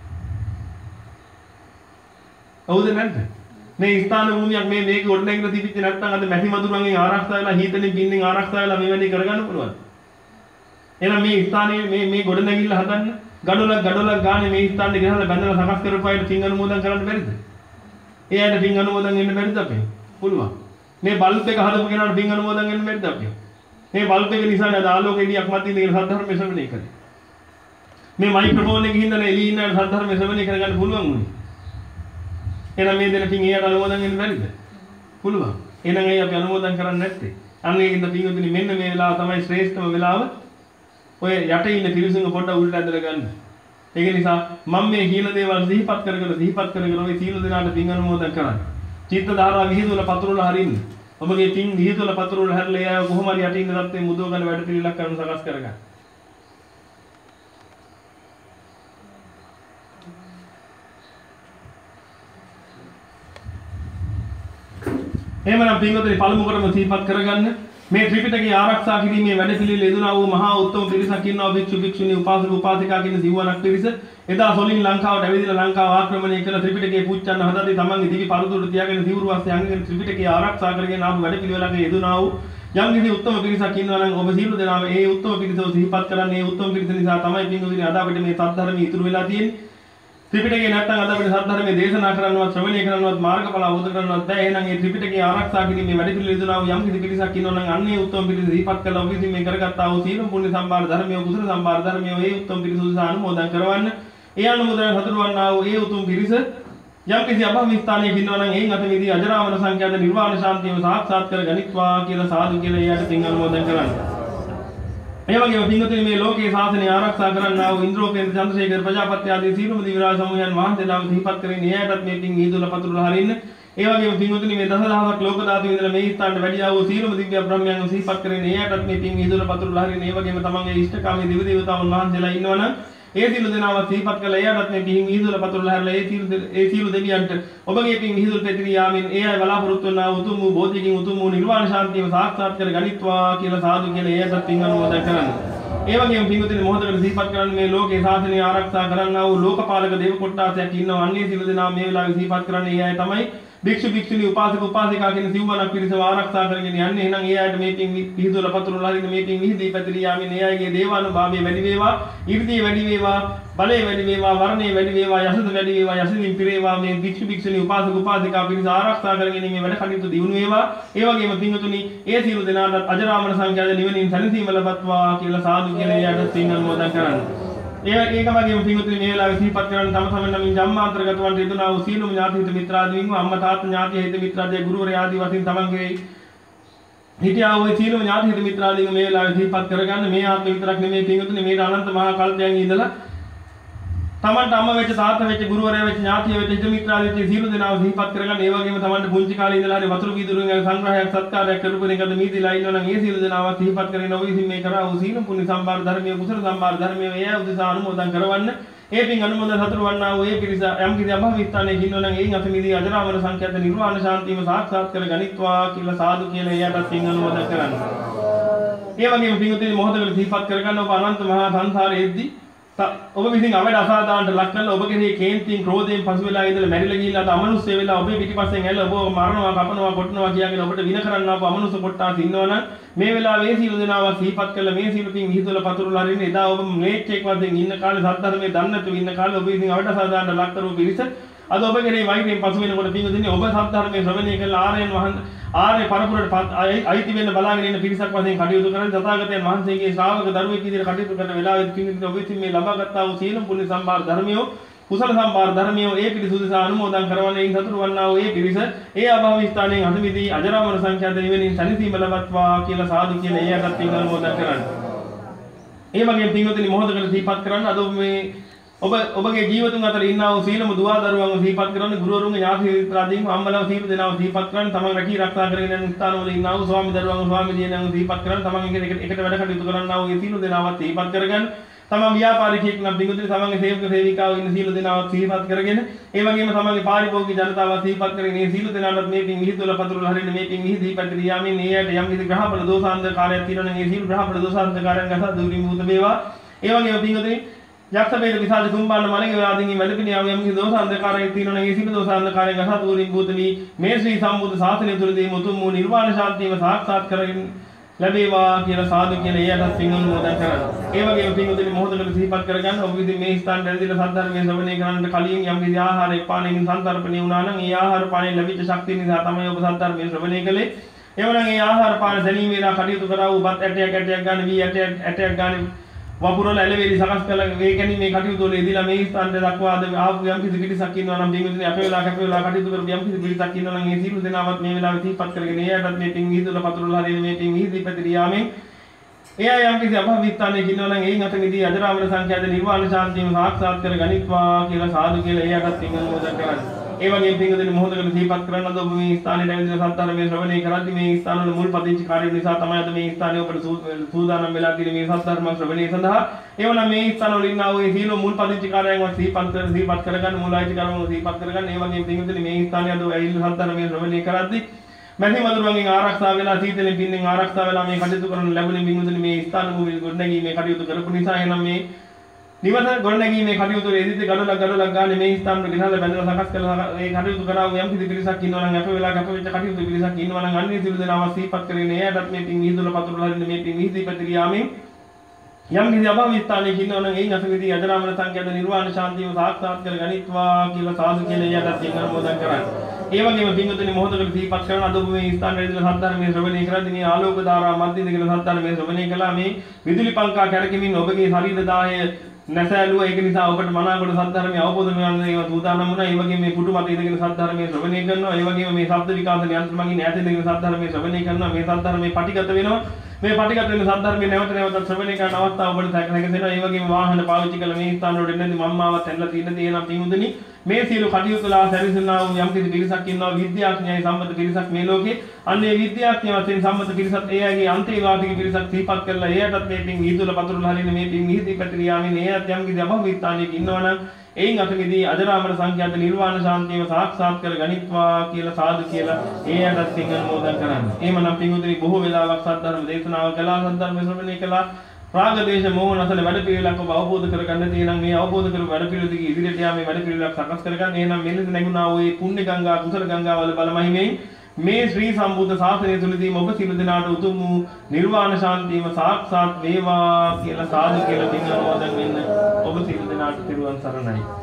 හවුද නැද්ද? මේ ස්ථාන භූමියක් මේ මේක ගොඩනැගිලා තිබිච්ච නැත්තම් අද මැසි මදුරුන්ගෙන් ආරක්ෂා වෙලා හීතලෙන් ගින්නෙන් ආරක්ෂා වෙලා මේ වැඩේ කරගන්න පුළුවන්. එහෙනම් මේ ස්ථානයේ මේ මේ ගොඩනැගිල්ල හදන්න ගඩොලක් ගඩොලක් ගානේ මේ ස්ථානෙට ගෙනහලා බැඳලා සකස් කරපුවාට පින් අනුමෝදන් කරන්න බැරිද? ඒ ඇයිද පින් අනුමෝදන් වෙන්න බැරිද අපේ? පුළුවන්. මේ බල්බ් එක හදපු කෙනාට පින් අනුමෝදන් වෙන්න බැරිද අපේ? මේ බල්බ් එක නිසා නේද ආලෝක එළියක් මැදින් ඉඳගෙන සද්ධර්ම ශ්‍රවණය කරේ. මේ මයික්‍රොෆෝන් එකකින් ඉඳලා එළිය ඉන්න සද්ධර්ම ශ්‍රවණය කරගන්න පුළුවන් උනේ. එහෙනම් මේ දෙන පින් එයාට අනුමෝදන් වෙන්න බැරිද? පුළුවන්. එහෙනම් ඇයි අපි අනුමෝදන් කරන්නේ නැත්තේ? අන්න ඒකින්ද පින්වතුනි මෙන්න මේ වෙලාව තමයි ශ්‍රේෂ්ඨම වෙලාව. ඔය යට ඉන්න පිරිසුන් පොඩ්ඩක් උල්ට ඇදලා ගන්න. ඒක නිසා මම මේ කියන දේවල් සිහිපත් කරගෙන සිහිපත් කරගෙන ඔය සීල දෙනාට පින් අනුමෝදන් කරන්න. චිත්ත ධාරා විහිදුවල පතුරුල හරින්න. ඔබගේ පින් විහිදුවල පතුරුල හැරලා එයා කොහොම හරි යට ඉන්න තත්ත්වයේ මුදව ගන්න වැඩ පිළිලක් කරන සකස් කරගන්න. එහෙමනම් පින්වතුනි පළමු කොටම සිහිපත් කරගන්න. මේ ත්‍රිපිටකය ආරක්ෂා කිරීමේ වැඩ පිළිවෙල යෙදුණා වූ මහා උත්තම පිරිසක් ඉන්නවා භික්ෂු භික්ෂුණී උපාසක උපාසිකා කියන සිව්වනක් පිරිස. එදා සොලින් ලංකාවට ඇවිදලා ලංකාව ආක්‍රමණය කළ ත්‍රිපිටකය පුච්චන්න හදද්දී තමන්ගේ දිවි පරදුර තියාගෙන සිවුරු වස්ත්‍රය අංගගෙන ත්‍රිපිටකය ආරක්ෂා කරගෙන ආපු වැඩ පිළිවෙලක යෙදුණා වූ යම් කිසි උත්තම පිරිසක් ඉන්නවා නම් ඔබ සියලු දෙනාම ඒ උත්තම පිරිසව සිහිපත් කරන්නේ. ඒ උත්තම පිරිස නිසා තමයි පින්වතුනි අද අපිට මේ සත්‍ය ඉතුරු වෙලා තියෙන්නේ. ත්‍රිපිටකේ නැත්නම් අද අපිට සත්‍ය දේශනා කරන්නවත් ශ්‍රවණය කරන්නවත් මාර්ගඵල අවබෝධ කරන්නවත් බෑ. එහෙනම් මේ ත්‍රිපිටකය ආරක්ෂා කිරීමේ වැඩ පිළිවෙල යෙදුණා වූ යම් කිසි පිරිසක් ඉන්නවා නම් අන්නේ උත්තම පිරිස සිහිපත් කළා ඔබ විසින් මේ කරගත්තා වූ සීල පුණ්‍ය සම්භාර ධර්මයේ කුසල සම්භාර ධර්මයේ ඒ උත්තම පිරිස උදෙසා අනුමෝදන් කරවන්න. ඒ අනුමෝදන් හතුරුවන්නා වූ ඒ උතුම් පිරිස යම් කිසි අභව්‍ය ස්ථානයක ඉන්නවා නම් එයින් අත මිදී අජරාමර සංඛ්‍යාත නිර්වාණ ශාන්තියම සාක්ෂාත් කර ගනිත්වා කියලා සාදු කියලා එයාට පින් අනුමෝදන් කරන්න. ඒ වගේම පින්වතුනි මේ ලෝකයේ ශාසනය ආරක්ෂා කරන්නා වූ ඉන්ද්‍රෝපේන්ද්‍ර චන්ද්‍රශේඛර ප්‍රජාපති ආදී සීලම දිවිරාජ සමූහයන් වහන්සේලාම සිහිපත් කරගෙන එයාටත් මේ පින් හිදුල පතුරුල හරින්න. ඒ වගේම පින්වතුනි මේ දසදහසක් ලෝක ධාතු ඉඳලා මේ ස්ථානට වැඩි ආ වූ සීලම දිව්‍ය බ්‍රහ්මයන් සිහිපත් කරගෙන එයාටත් මේ පින් හිදුල පතුරුල හරින්න. ඒ වගේම තමන්ගේ ඉෂ්ඨකාමී දිව දේවතාවුන් වහන්සේලා ඉන්නවනම් ඒ සීල දෙනාව සිහිපත් කළා එයාටත් මේ පින් හිදුල පතුරුල හරිලා ඒ සීල ඒ සීල දෙවියන්ට ඔබගේ පින් හිදුල පෙතිරී යාමින් ඒ අය බලාපොරොත්තු වන උතුම් වූ බෝධියකින් උතුම් වූ නිර්වාණ ශාන්තියම සාක්ෂාත් කර ගනිත්වා කියලා සාදු කියලා එයාටත් පින් අනුමෝදන් කරන්න. ඒ වගේම පින්වතුනි මොහොතකට සිහිපත් කරන්න මේ ලෝකේ ශාසනය ආරක්ෂා කරන්නා වූ ලෝකපාලක දේව කොට්ටාසයක් ඉන්නවා. අන්නේ සීල දෙනා මේ වෙලාවේ සිහිපත් කරන්නේ ඒ අය තමයි භික්ෂු භික්ෂුණී උපාසක උපාසිකා කියන සිව්වනක් පිරිසව ආරක්ෂා කරගෙන යන්නේ. එහෙනම් ඒ අයට මේ පින් පිහිදුල පතුරුලා හරින මේ පින් විහිදී පැතිරී යාමින් ඒ අයගේ දේවානුභාවය වැඩි වේවා, ඊර්තිය වැඩි වේවා, බලය වැඩි වේවා, වර්ණය වැඩි වේවා, යසද වැඩි වේවා, යසදින් පිරේවා. මේ භික්ෂු භික්ෂුණී උපාසක උපාසිකා පිරිස ආරක්ෂා කරගෙන මේ වැඩ කටයුතු දියුණු වේවා. ඒ වගේම පින්වතුනි ඒ සියලු දෙනාට අජරාමර සංඛ්‍යාත නිවනින් සැනසීම ලබත්වා කියලා සාදු කියලා එයාට පින් අනුමෝදන් කරන්න. ඒ ඒක වගේම පින්වතුනි මේ වෙලාවේ සිහිපත් කරන තම තම නම් ජම්මාන්තරගත වන් යෙදුනා වූ සීලම ඥාති හිත මිත්‍රාදීන්ව අම්මා තාත්තා ඥාති හිත මිත්‍රාදී ගුරුවරයා ආදී වශයෙන් තමන්ගේ හිටියා වූ සීලම ඥාති හිත මිත්‍රාදීන්ව මේ වෙලාවේ සිහිපත් කරගන්න. මේ ආත්ම විතරක් නෙමෙයි පින්වතුනි මේ අනන්ත මහා කල්පයන් ඉඳලා තමන්ට අම්ම වෙච්ච තාත්තා වෙච්ච ගුරුවරයා වෙච්ච ඥාතිය වෙච්ච හිත මිත්‍රාදී වෙච්ච සියලු දෙනාව සිහිපත් කරගන්න. ඒ වගේම තමන්ට පුංචි කාලේ ඉඳලා හරි වතුරු වීදුරුවෙන් සංග්‍රහයක් සත්කාරයක් කරපු එකද මීදිලා ඉන්නවනම් ඒ සියලු දෙනාව සිහිපත් කරගෙන ඔබ විසින් මේ කරා වූ සීල පුණ්‍ය සම්භාර ධර්මයේ කුසල සම්භාර ධර්මයේ එය උදෙසා අනුමෝදන් කරවන්න. ඒ පින් අනුමෝදන් සතුරු වන්නා වූ ඒ පිරිස යම් කිසි අභව ස්ථානයේ ඉන්නවනම් ඒන් අසමිදී අජරාමර සංඛ්‍යාත නිර්වාණ ශාන්තියම සාක්ෂාත් කර ගනිත්වා කියලා සාදු කියලා එයාට පින් අනුමෝදන් කරන්න. ඒ වගේම පින්වතුනි මොහොතකට සිහිපත් කරගන්න ඔබ අනන්ත මහා සංසාරයේදී ඔබ විසින් අවඩ අසාදානට ලක් කරලා ඔබගේ කේන්තියෙන් ක්‍රෝධයෙන් පසු වෙලා ඉඳලා මැරිලා ගිහිල්ලා අත අමනුෂ්‍ය වෙලා ඔබේ පිටිපස්සෙන් ඇවිල්ලා ඔබව මරනවා කපනවා කොටනවා කියලාගෙන ඔබට වින කරන්නා ඔබ අමනුෂ්‍ය කොට්ටාස ඉන්නවනම් මේ වෙලාවේ සීල දෙනාව සිහිපත් කරලා මේ සීල පින් විහිදුවලා පතුරුලා හරින්න එදා ඔබ මේච්චෙක් වශයෙන් ඉන්න කාලේ සද්ධර්මයේ දන්නතු ඉන්න කාලේ ඔබ විසින් අවඩ අසාදානට ලක් කරපු පිරිස අද ඔබගේ වෛරයෙන් පසු වෙනකොට පින්වතුනි ඔබ සද්ධර්මයේ ශ්‍රවණය කරලා ආර්යයන් වහන්සේ ආර්ය පරපුරට අයිති වෙන්න බලාගෙන ඉන්න පිරිසක් වශයෙන් කටයුතු කරන තථාගතයන් වහන්සේගේ ශ්‍රාවක දරුවෙක් විදිහට කටයුතු කරන වෙලාවෙදී පින්වතුනි ඔබ විසින් මේ ලබාගත්තා වූ සීල පුණ්‍ය සම්භාර ධර්මියෝ කුසල සම්භාර ධර්මියෝ ඒ පිරිස උදෙසා අනුමෝදන් කරවන්නේ ඒ සතුරු වන්නා වූ ඒ පිරිස ඒ අභව ස්ථානයෙන් අසමිදී අජරාමර සංඛ්‍යාත නිවෙනින් සනිසීම ලබත්වා කියලා සාදු කියලා එයාට පින් අනුමෝදන් කරන්න. ඒ වගේම පින්වතුනි මොහොතකට සිහිපත් කරන්න අද මේ ඔබ ඔබගේ ජීවිතුන් අතර ඉන්නා වූ සීලම දුවා දරුවන්ව සිහිපත් කරන්න ගුරුවරුන්ගේ ඥාති මිත්‍රාදීන් අම්මලා සීල දෙනාව සිහිපත් කරන්න තමන් රැකී ආරක්ෂා කරගෙන යන ස්ථානවල ඉන්නා වූ ස්වාමි දරුවන්ව ස්වාමි දියණියන්ව සිහිපත් කරන්න තමන් එකට එකට වැඩ කටයුතු කරන්නා වූ සීල දෙනාවත් සිහිපත් කරගන්න තමන් ව්‍යාපාරිකයෙක් නම් පිටුදින තමන්ගේ සේවක සේවිකාවෝ ඉන්න සීල දෙනාවත් සිහිපත් කරගෙන ඒ වගේම තමන්ගේ පාරිභෝගික ජනතාවත් සිහිපත් කරගෙන මේ සීල දෙනාවත් මේ පින් විහිදුවලා පතුරුලා හරින්න මේ පින් විහිදී පැතිරී යාමෙන් ඒ ඇයට යම් කිසි ග්‍රහඵල දෝෂාන්තකාරයක් තියෙනවා නම් ඒ සීල ග්‍රහඵල දෝෂාන්තකාරයන් ගසා දුරින් මුත වේවා. ඒ වගේම පින්වතුනි යක්ෂ වේද විසාද කුම්බාන මලගේ ආදීන් වැඩපිළියාව යම් කිසි දෝෂාන්තකාරයෙක් තියෙනවා නම් ඒ සීල දෝෂාන්තකාරයන් ගසා දුරින් මුත වී මේ ශ්‍රී සම්බුද්ධ ශාසනය තුළදී මුතුන් වූ නිර්වාණ ශාන්තියම සාක්ෂාත් කරගෙන ලැබේවා කියලා සාදු කියලා එයාට පින් අනුමෝදන් කරනවා. ඒ වගේම පින්වතුනි මොහොතකට සිහිපත් කරගන්න ඔබ විසින් මේ ස්ථානට ඇවිදලා සද්ධර්මයේ ශ්‍රවණය කරන්නට කලින් යම් කිසි ආහාරයක් පානකින් සංතරපණය වුණා නම් ඒ ආහාර පානයෙන් ලැබිච්ච ශක්තිය නිසා තමයි ඔබ සද්ධර්මයේ ශ්‍රවණය කළේ. එවනම් ඒ ආහාර පාන දැනීමේලා කටයුතු කරා වූ බත් ඇටයක් ඇටයක් ගන්න වී ඇටයක් ඇටයක් ගන්න වපුරල ඇලෙවිලි සකස් කළ මේ ගැනීම මේ කටයුතු වල යෙදিলা මේ ස්ථානට දක්වා අද ආපු යම් කිසි පිටසක් ඉන්නවා නම් පින්වතුනි අපේ වෙලා කැපේ වෙලා කටයුතු කරපු යම් කිසි පිටසක් ඉන්නවා නම් ඒ සීල දෙනාවත් මේ වෙලාවේ සිහිපත් කරගෙන එයාටත් මේ පින් විහිදුවලා පතුරුලා හරින මේ පින් විහිදී පැතිරී යාමෙන් එයා යම් කිසි අභව ස්ථානයක ඉන්නවා නම් ඒන් අතමිදී අජරාමර සංඛ්‍යාත නිර්වාණ ශාන්තියම සාක්ෂාත් කර ගනිත්වා කියලා සාදු කියලා එයාටත් පින් අනුමෝදන් කරන්න. ඒ වගේම පින්වතුනි මොහොතකට සිහිපත් කරන්න අද ඔබ මේ ස්ථානයේ ඇවිදලා සද්ධර්මයේ ශ්‍රවණය කරද්දී මේ ස්ථානවල මුල් පදිංචි කාර්ය නිසා තමයි අද මේ ස්ථානයේ ඔබට සූදානම් වෙලා තියෙන මේ සද්ධර්ම ශ්‍රවණය සඳහා. එවනම් මේ ස්ථානවල ඉන්නා වූ සීල මුල් පදිංචි කාර්යයන්වත් සිහිපත් කර සිහිපත් කරගන්න මුලයිති කරමු සිහිපත් කරගන්න. ඒ වගේම පින්වතුනි මේ ස්ථානයේ අද ඇවිල්ලා සද්ධර්මයේ ශ්‍රවණය කරද්දී මැදි මදුරුවන්ගෙන් ආරක්ෂා වෙලා සීතලෙන් පින්නෙන් ආරක්ෂා වෙලා මේ කටයුතු කරන ලැබුණේ පින්වතුනි මේ ස්ථාන භූමිය ගොඩනැගීමේ කටයුතු කරපු නිසා එනම් මේ නිවස ගොඩනැගීමේ කටයුතු වලදී ගඩොලක් ගඩොලක් ගන්න මේ ස්ථාන වල ගෙනල්ලා බැඳලා සකස් කරලා ඒ කටයුතු කරා වූ යම් කිසි පිරිසක් ඉන්නවා නම් අප වෙලා අප වෙච්ච කටයුතු පිරිසක් ඉන්නවා නම් අන්නේ සිළු දෙනාව සිහිපත් කරගෙන එයාටත් මේ පින් විහිදුවලා පතුරුලා හරින්න මේ පින් විහිදී පැතිරී යාමෙන් යම් කිසි අභව ස්ථානයක ඉන්නවා නම් ඒන් අසවිදී අජරාමර සංඛ්‍යාත නිර්වාණ ශාන්තියම සාක්ෂාත් කර ගනිත්වා කියලා සාදු කියලා එයාටත් පින් අනුමෝදන් කරන්නේ. ඒ වගේම පින්වතුනි මොහොතකට සිහිපත් කරන අද ඔබ මේ ස්ථානයේ ඉඳලා සද්ධර්මයේ ශ්‍රවණය කරද්දී මේ ආලෝක ධාරා මැදින් ඉඳගෙන සද්ධර්මයේ ශ්‍රවණය කළා මේ විදුලි පංකා කැරකෙමින් ඔබගේ ශරීර දාහය නැසැලුවා. ඒක නිසා ඔබට මනාකොට සද්ධර්මයේ අවබෝධ වෙනවා ඒවා සූදානම් වුණා. ඒ වගේම මේ පුටු මත ඉඳගෙන සද්ධර්මයේ ශ්‍රවණය කරනවා. ඒ වගේම මේ ශබ්ද විකාශන යන්ත්‍ර මගින් ඈත ඉඳගෙන සද්ධර්මයේ ශ්‍රවණය කරනවා. මේ සද්ධර්මයේ පටිගත වෙනවා. මේ පටිගත වෙන සද්ධර්මයේ නැවත නැවතත් ශ්‍රවණය කරන අවස්ථාව ඔබට සැකසෙනවා. ඒ වගේම වාහන පාවිච්චි කළ මේ ස්ථාන වලට එන්නදී මම්මාවත් ඇන්නලා තියෙන දේ නම් පින්වතුනි මේ සියලු කටයුතුලා සැරිසනා වූ යම් කිසි පිරිසක් ඉන්නවා විද්‍යාඥයන් සම්මත පිරිසක් මේ ලෝකේ. අන්නේ විද්‍යාඥයන් වශයෙන් සම්මත පිරිසක් ඒ අයගේ අන්තේවාදී පිරිසක් සිහිපත් කරලා එයාටත් මේ පින් විහිදුවලා පතුරුලා හරින මේ පින් විහිදී පැතිරී යාමෙන් එයාත් යම් කිසි අභව ස්ථානයක ඉන්නවනම් එයින් අතකදී අජරාමර සංඛ්‍යාත නිර්වාණ ශාන්තියම සාක්ෂාත් කර ගනිත්වා කියලා සාදු කියලා එයාටත් පින් අනුමෝදන් කරන්න. එහෙමනම් පින්වතුනි බොහෝ වෙලාවක් සද්ධර්ම දේශනාව කළා සද්ධර්ම ශ්‍රවණය කළා රාග දේශ මොහ නැසල වැඩ පිළිවෙලක් ඔබ අවබෝධ කරගන්න තියෙනම් මේ අවබෝධ කරු වැඩ පිළිවෙල දිගේ ඉදිරියට යාමේ වැඩ පිළිවෙලක් සකස් කරගන්න. එහෙනම් මෙලෙස නැගුණා වූ මේ පුණ්‍ය ගංගා කුසල ගංගා වල බලමහිමෙන් මේ ශ්‍රී සම්බුද්ධ ශාසනය තුලදී ඔබ සියලු දෙනාට උතුම් වූ නිර්වාණ ශාන්තියම සාක්ෂාත් වේවා කියලා සාදු කියලා පින් අනුමෝදන් වෙන්න ඔබ සියලු දෙනාට තිරුවන් සරණයි.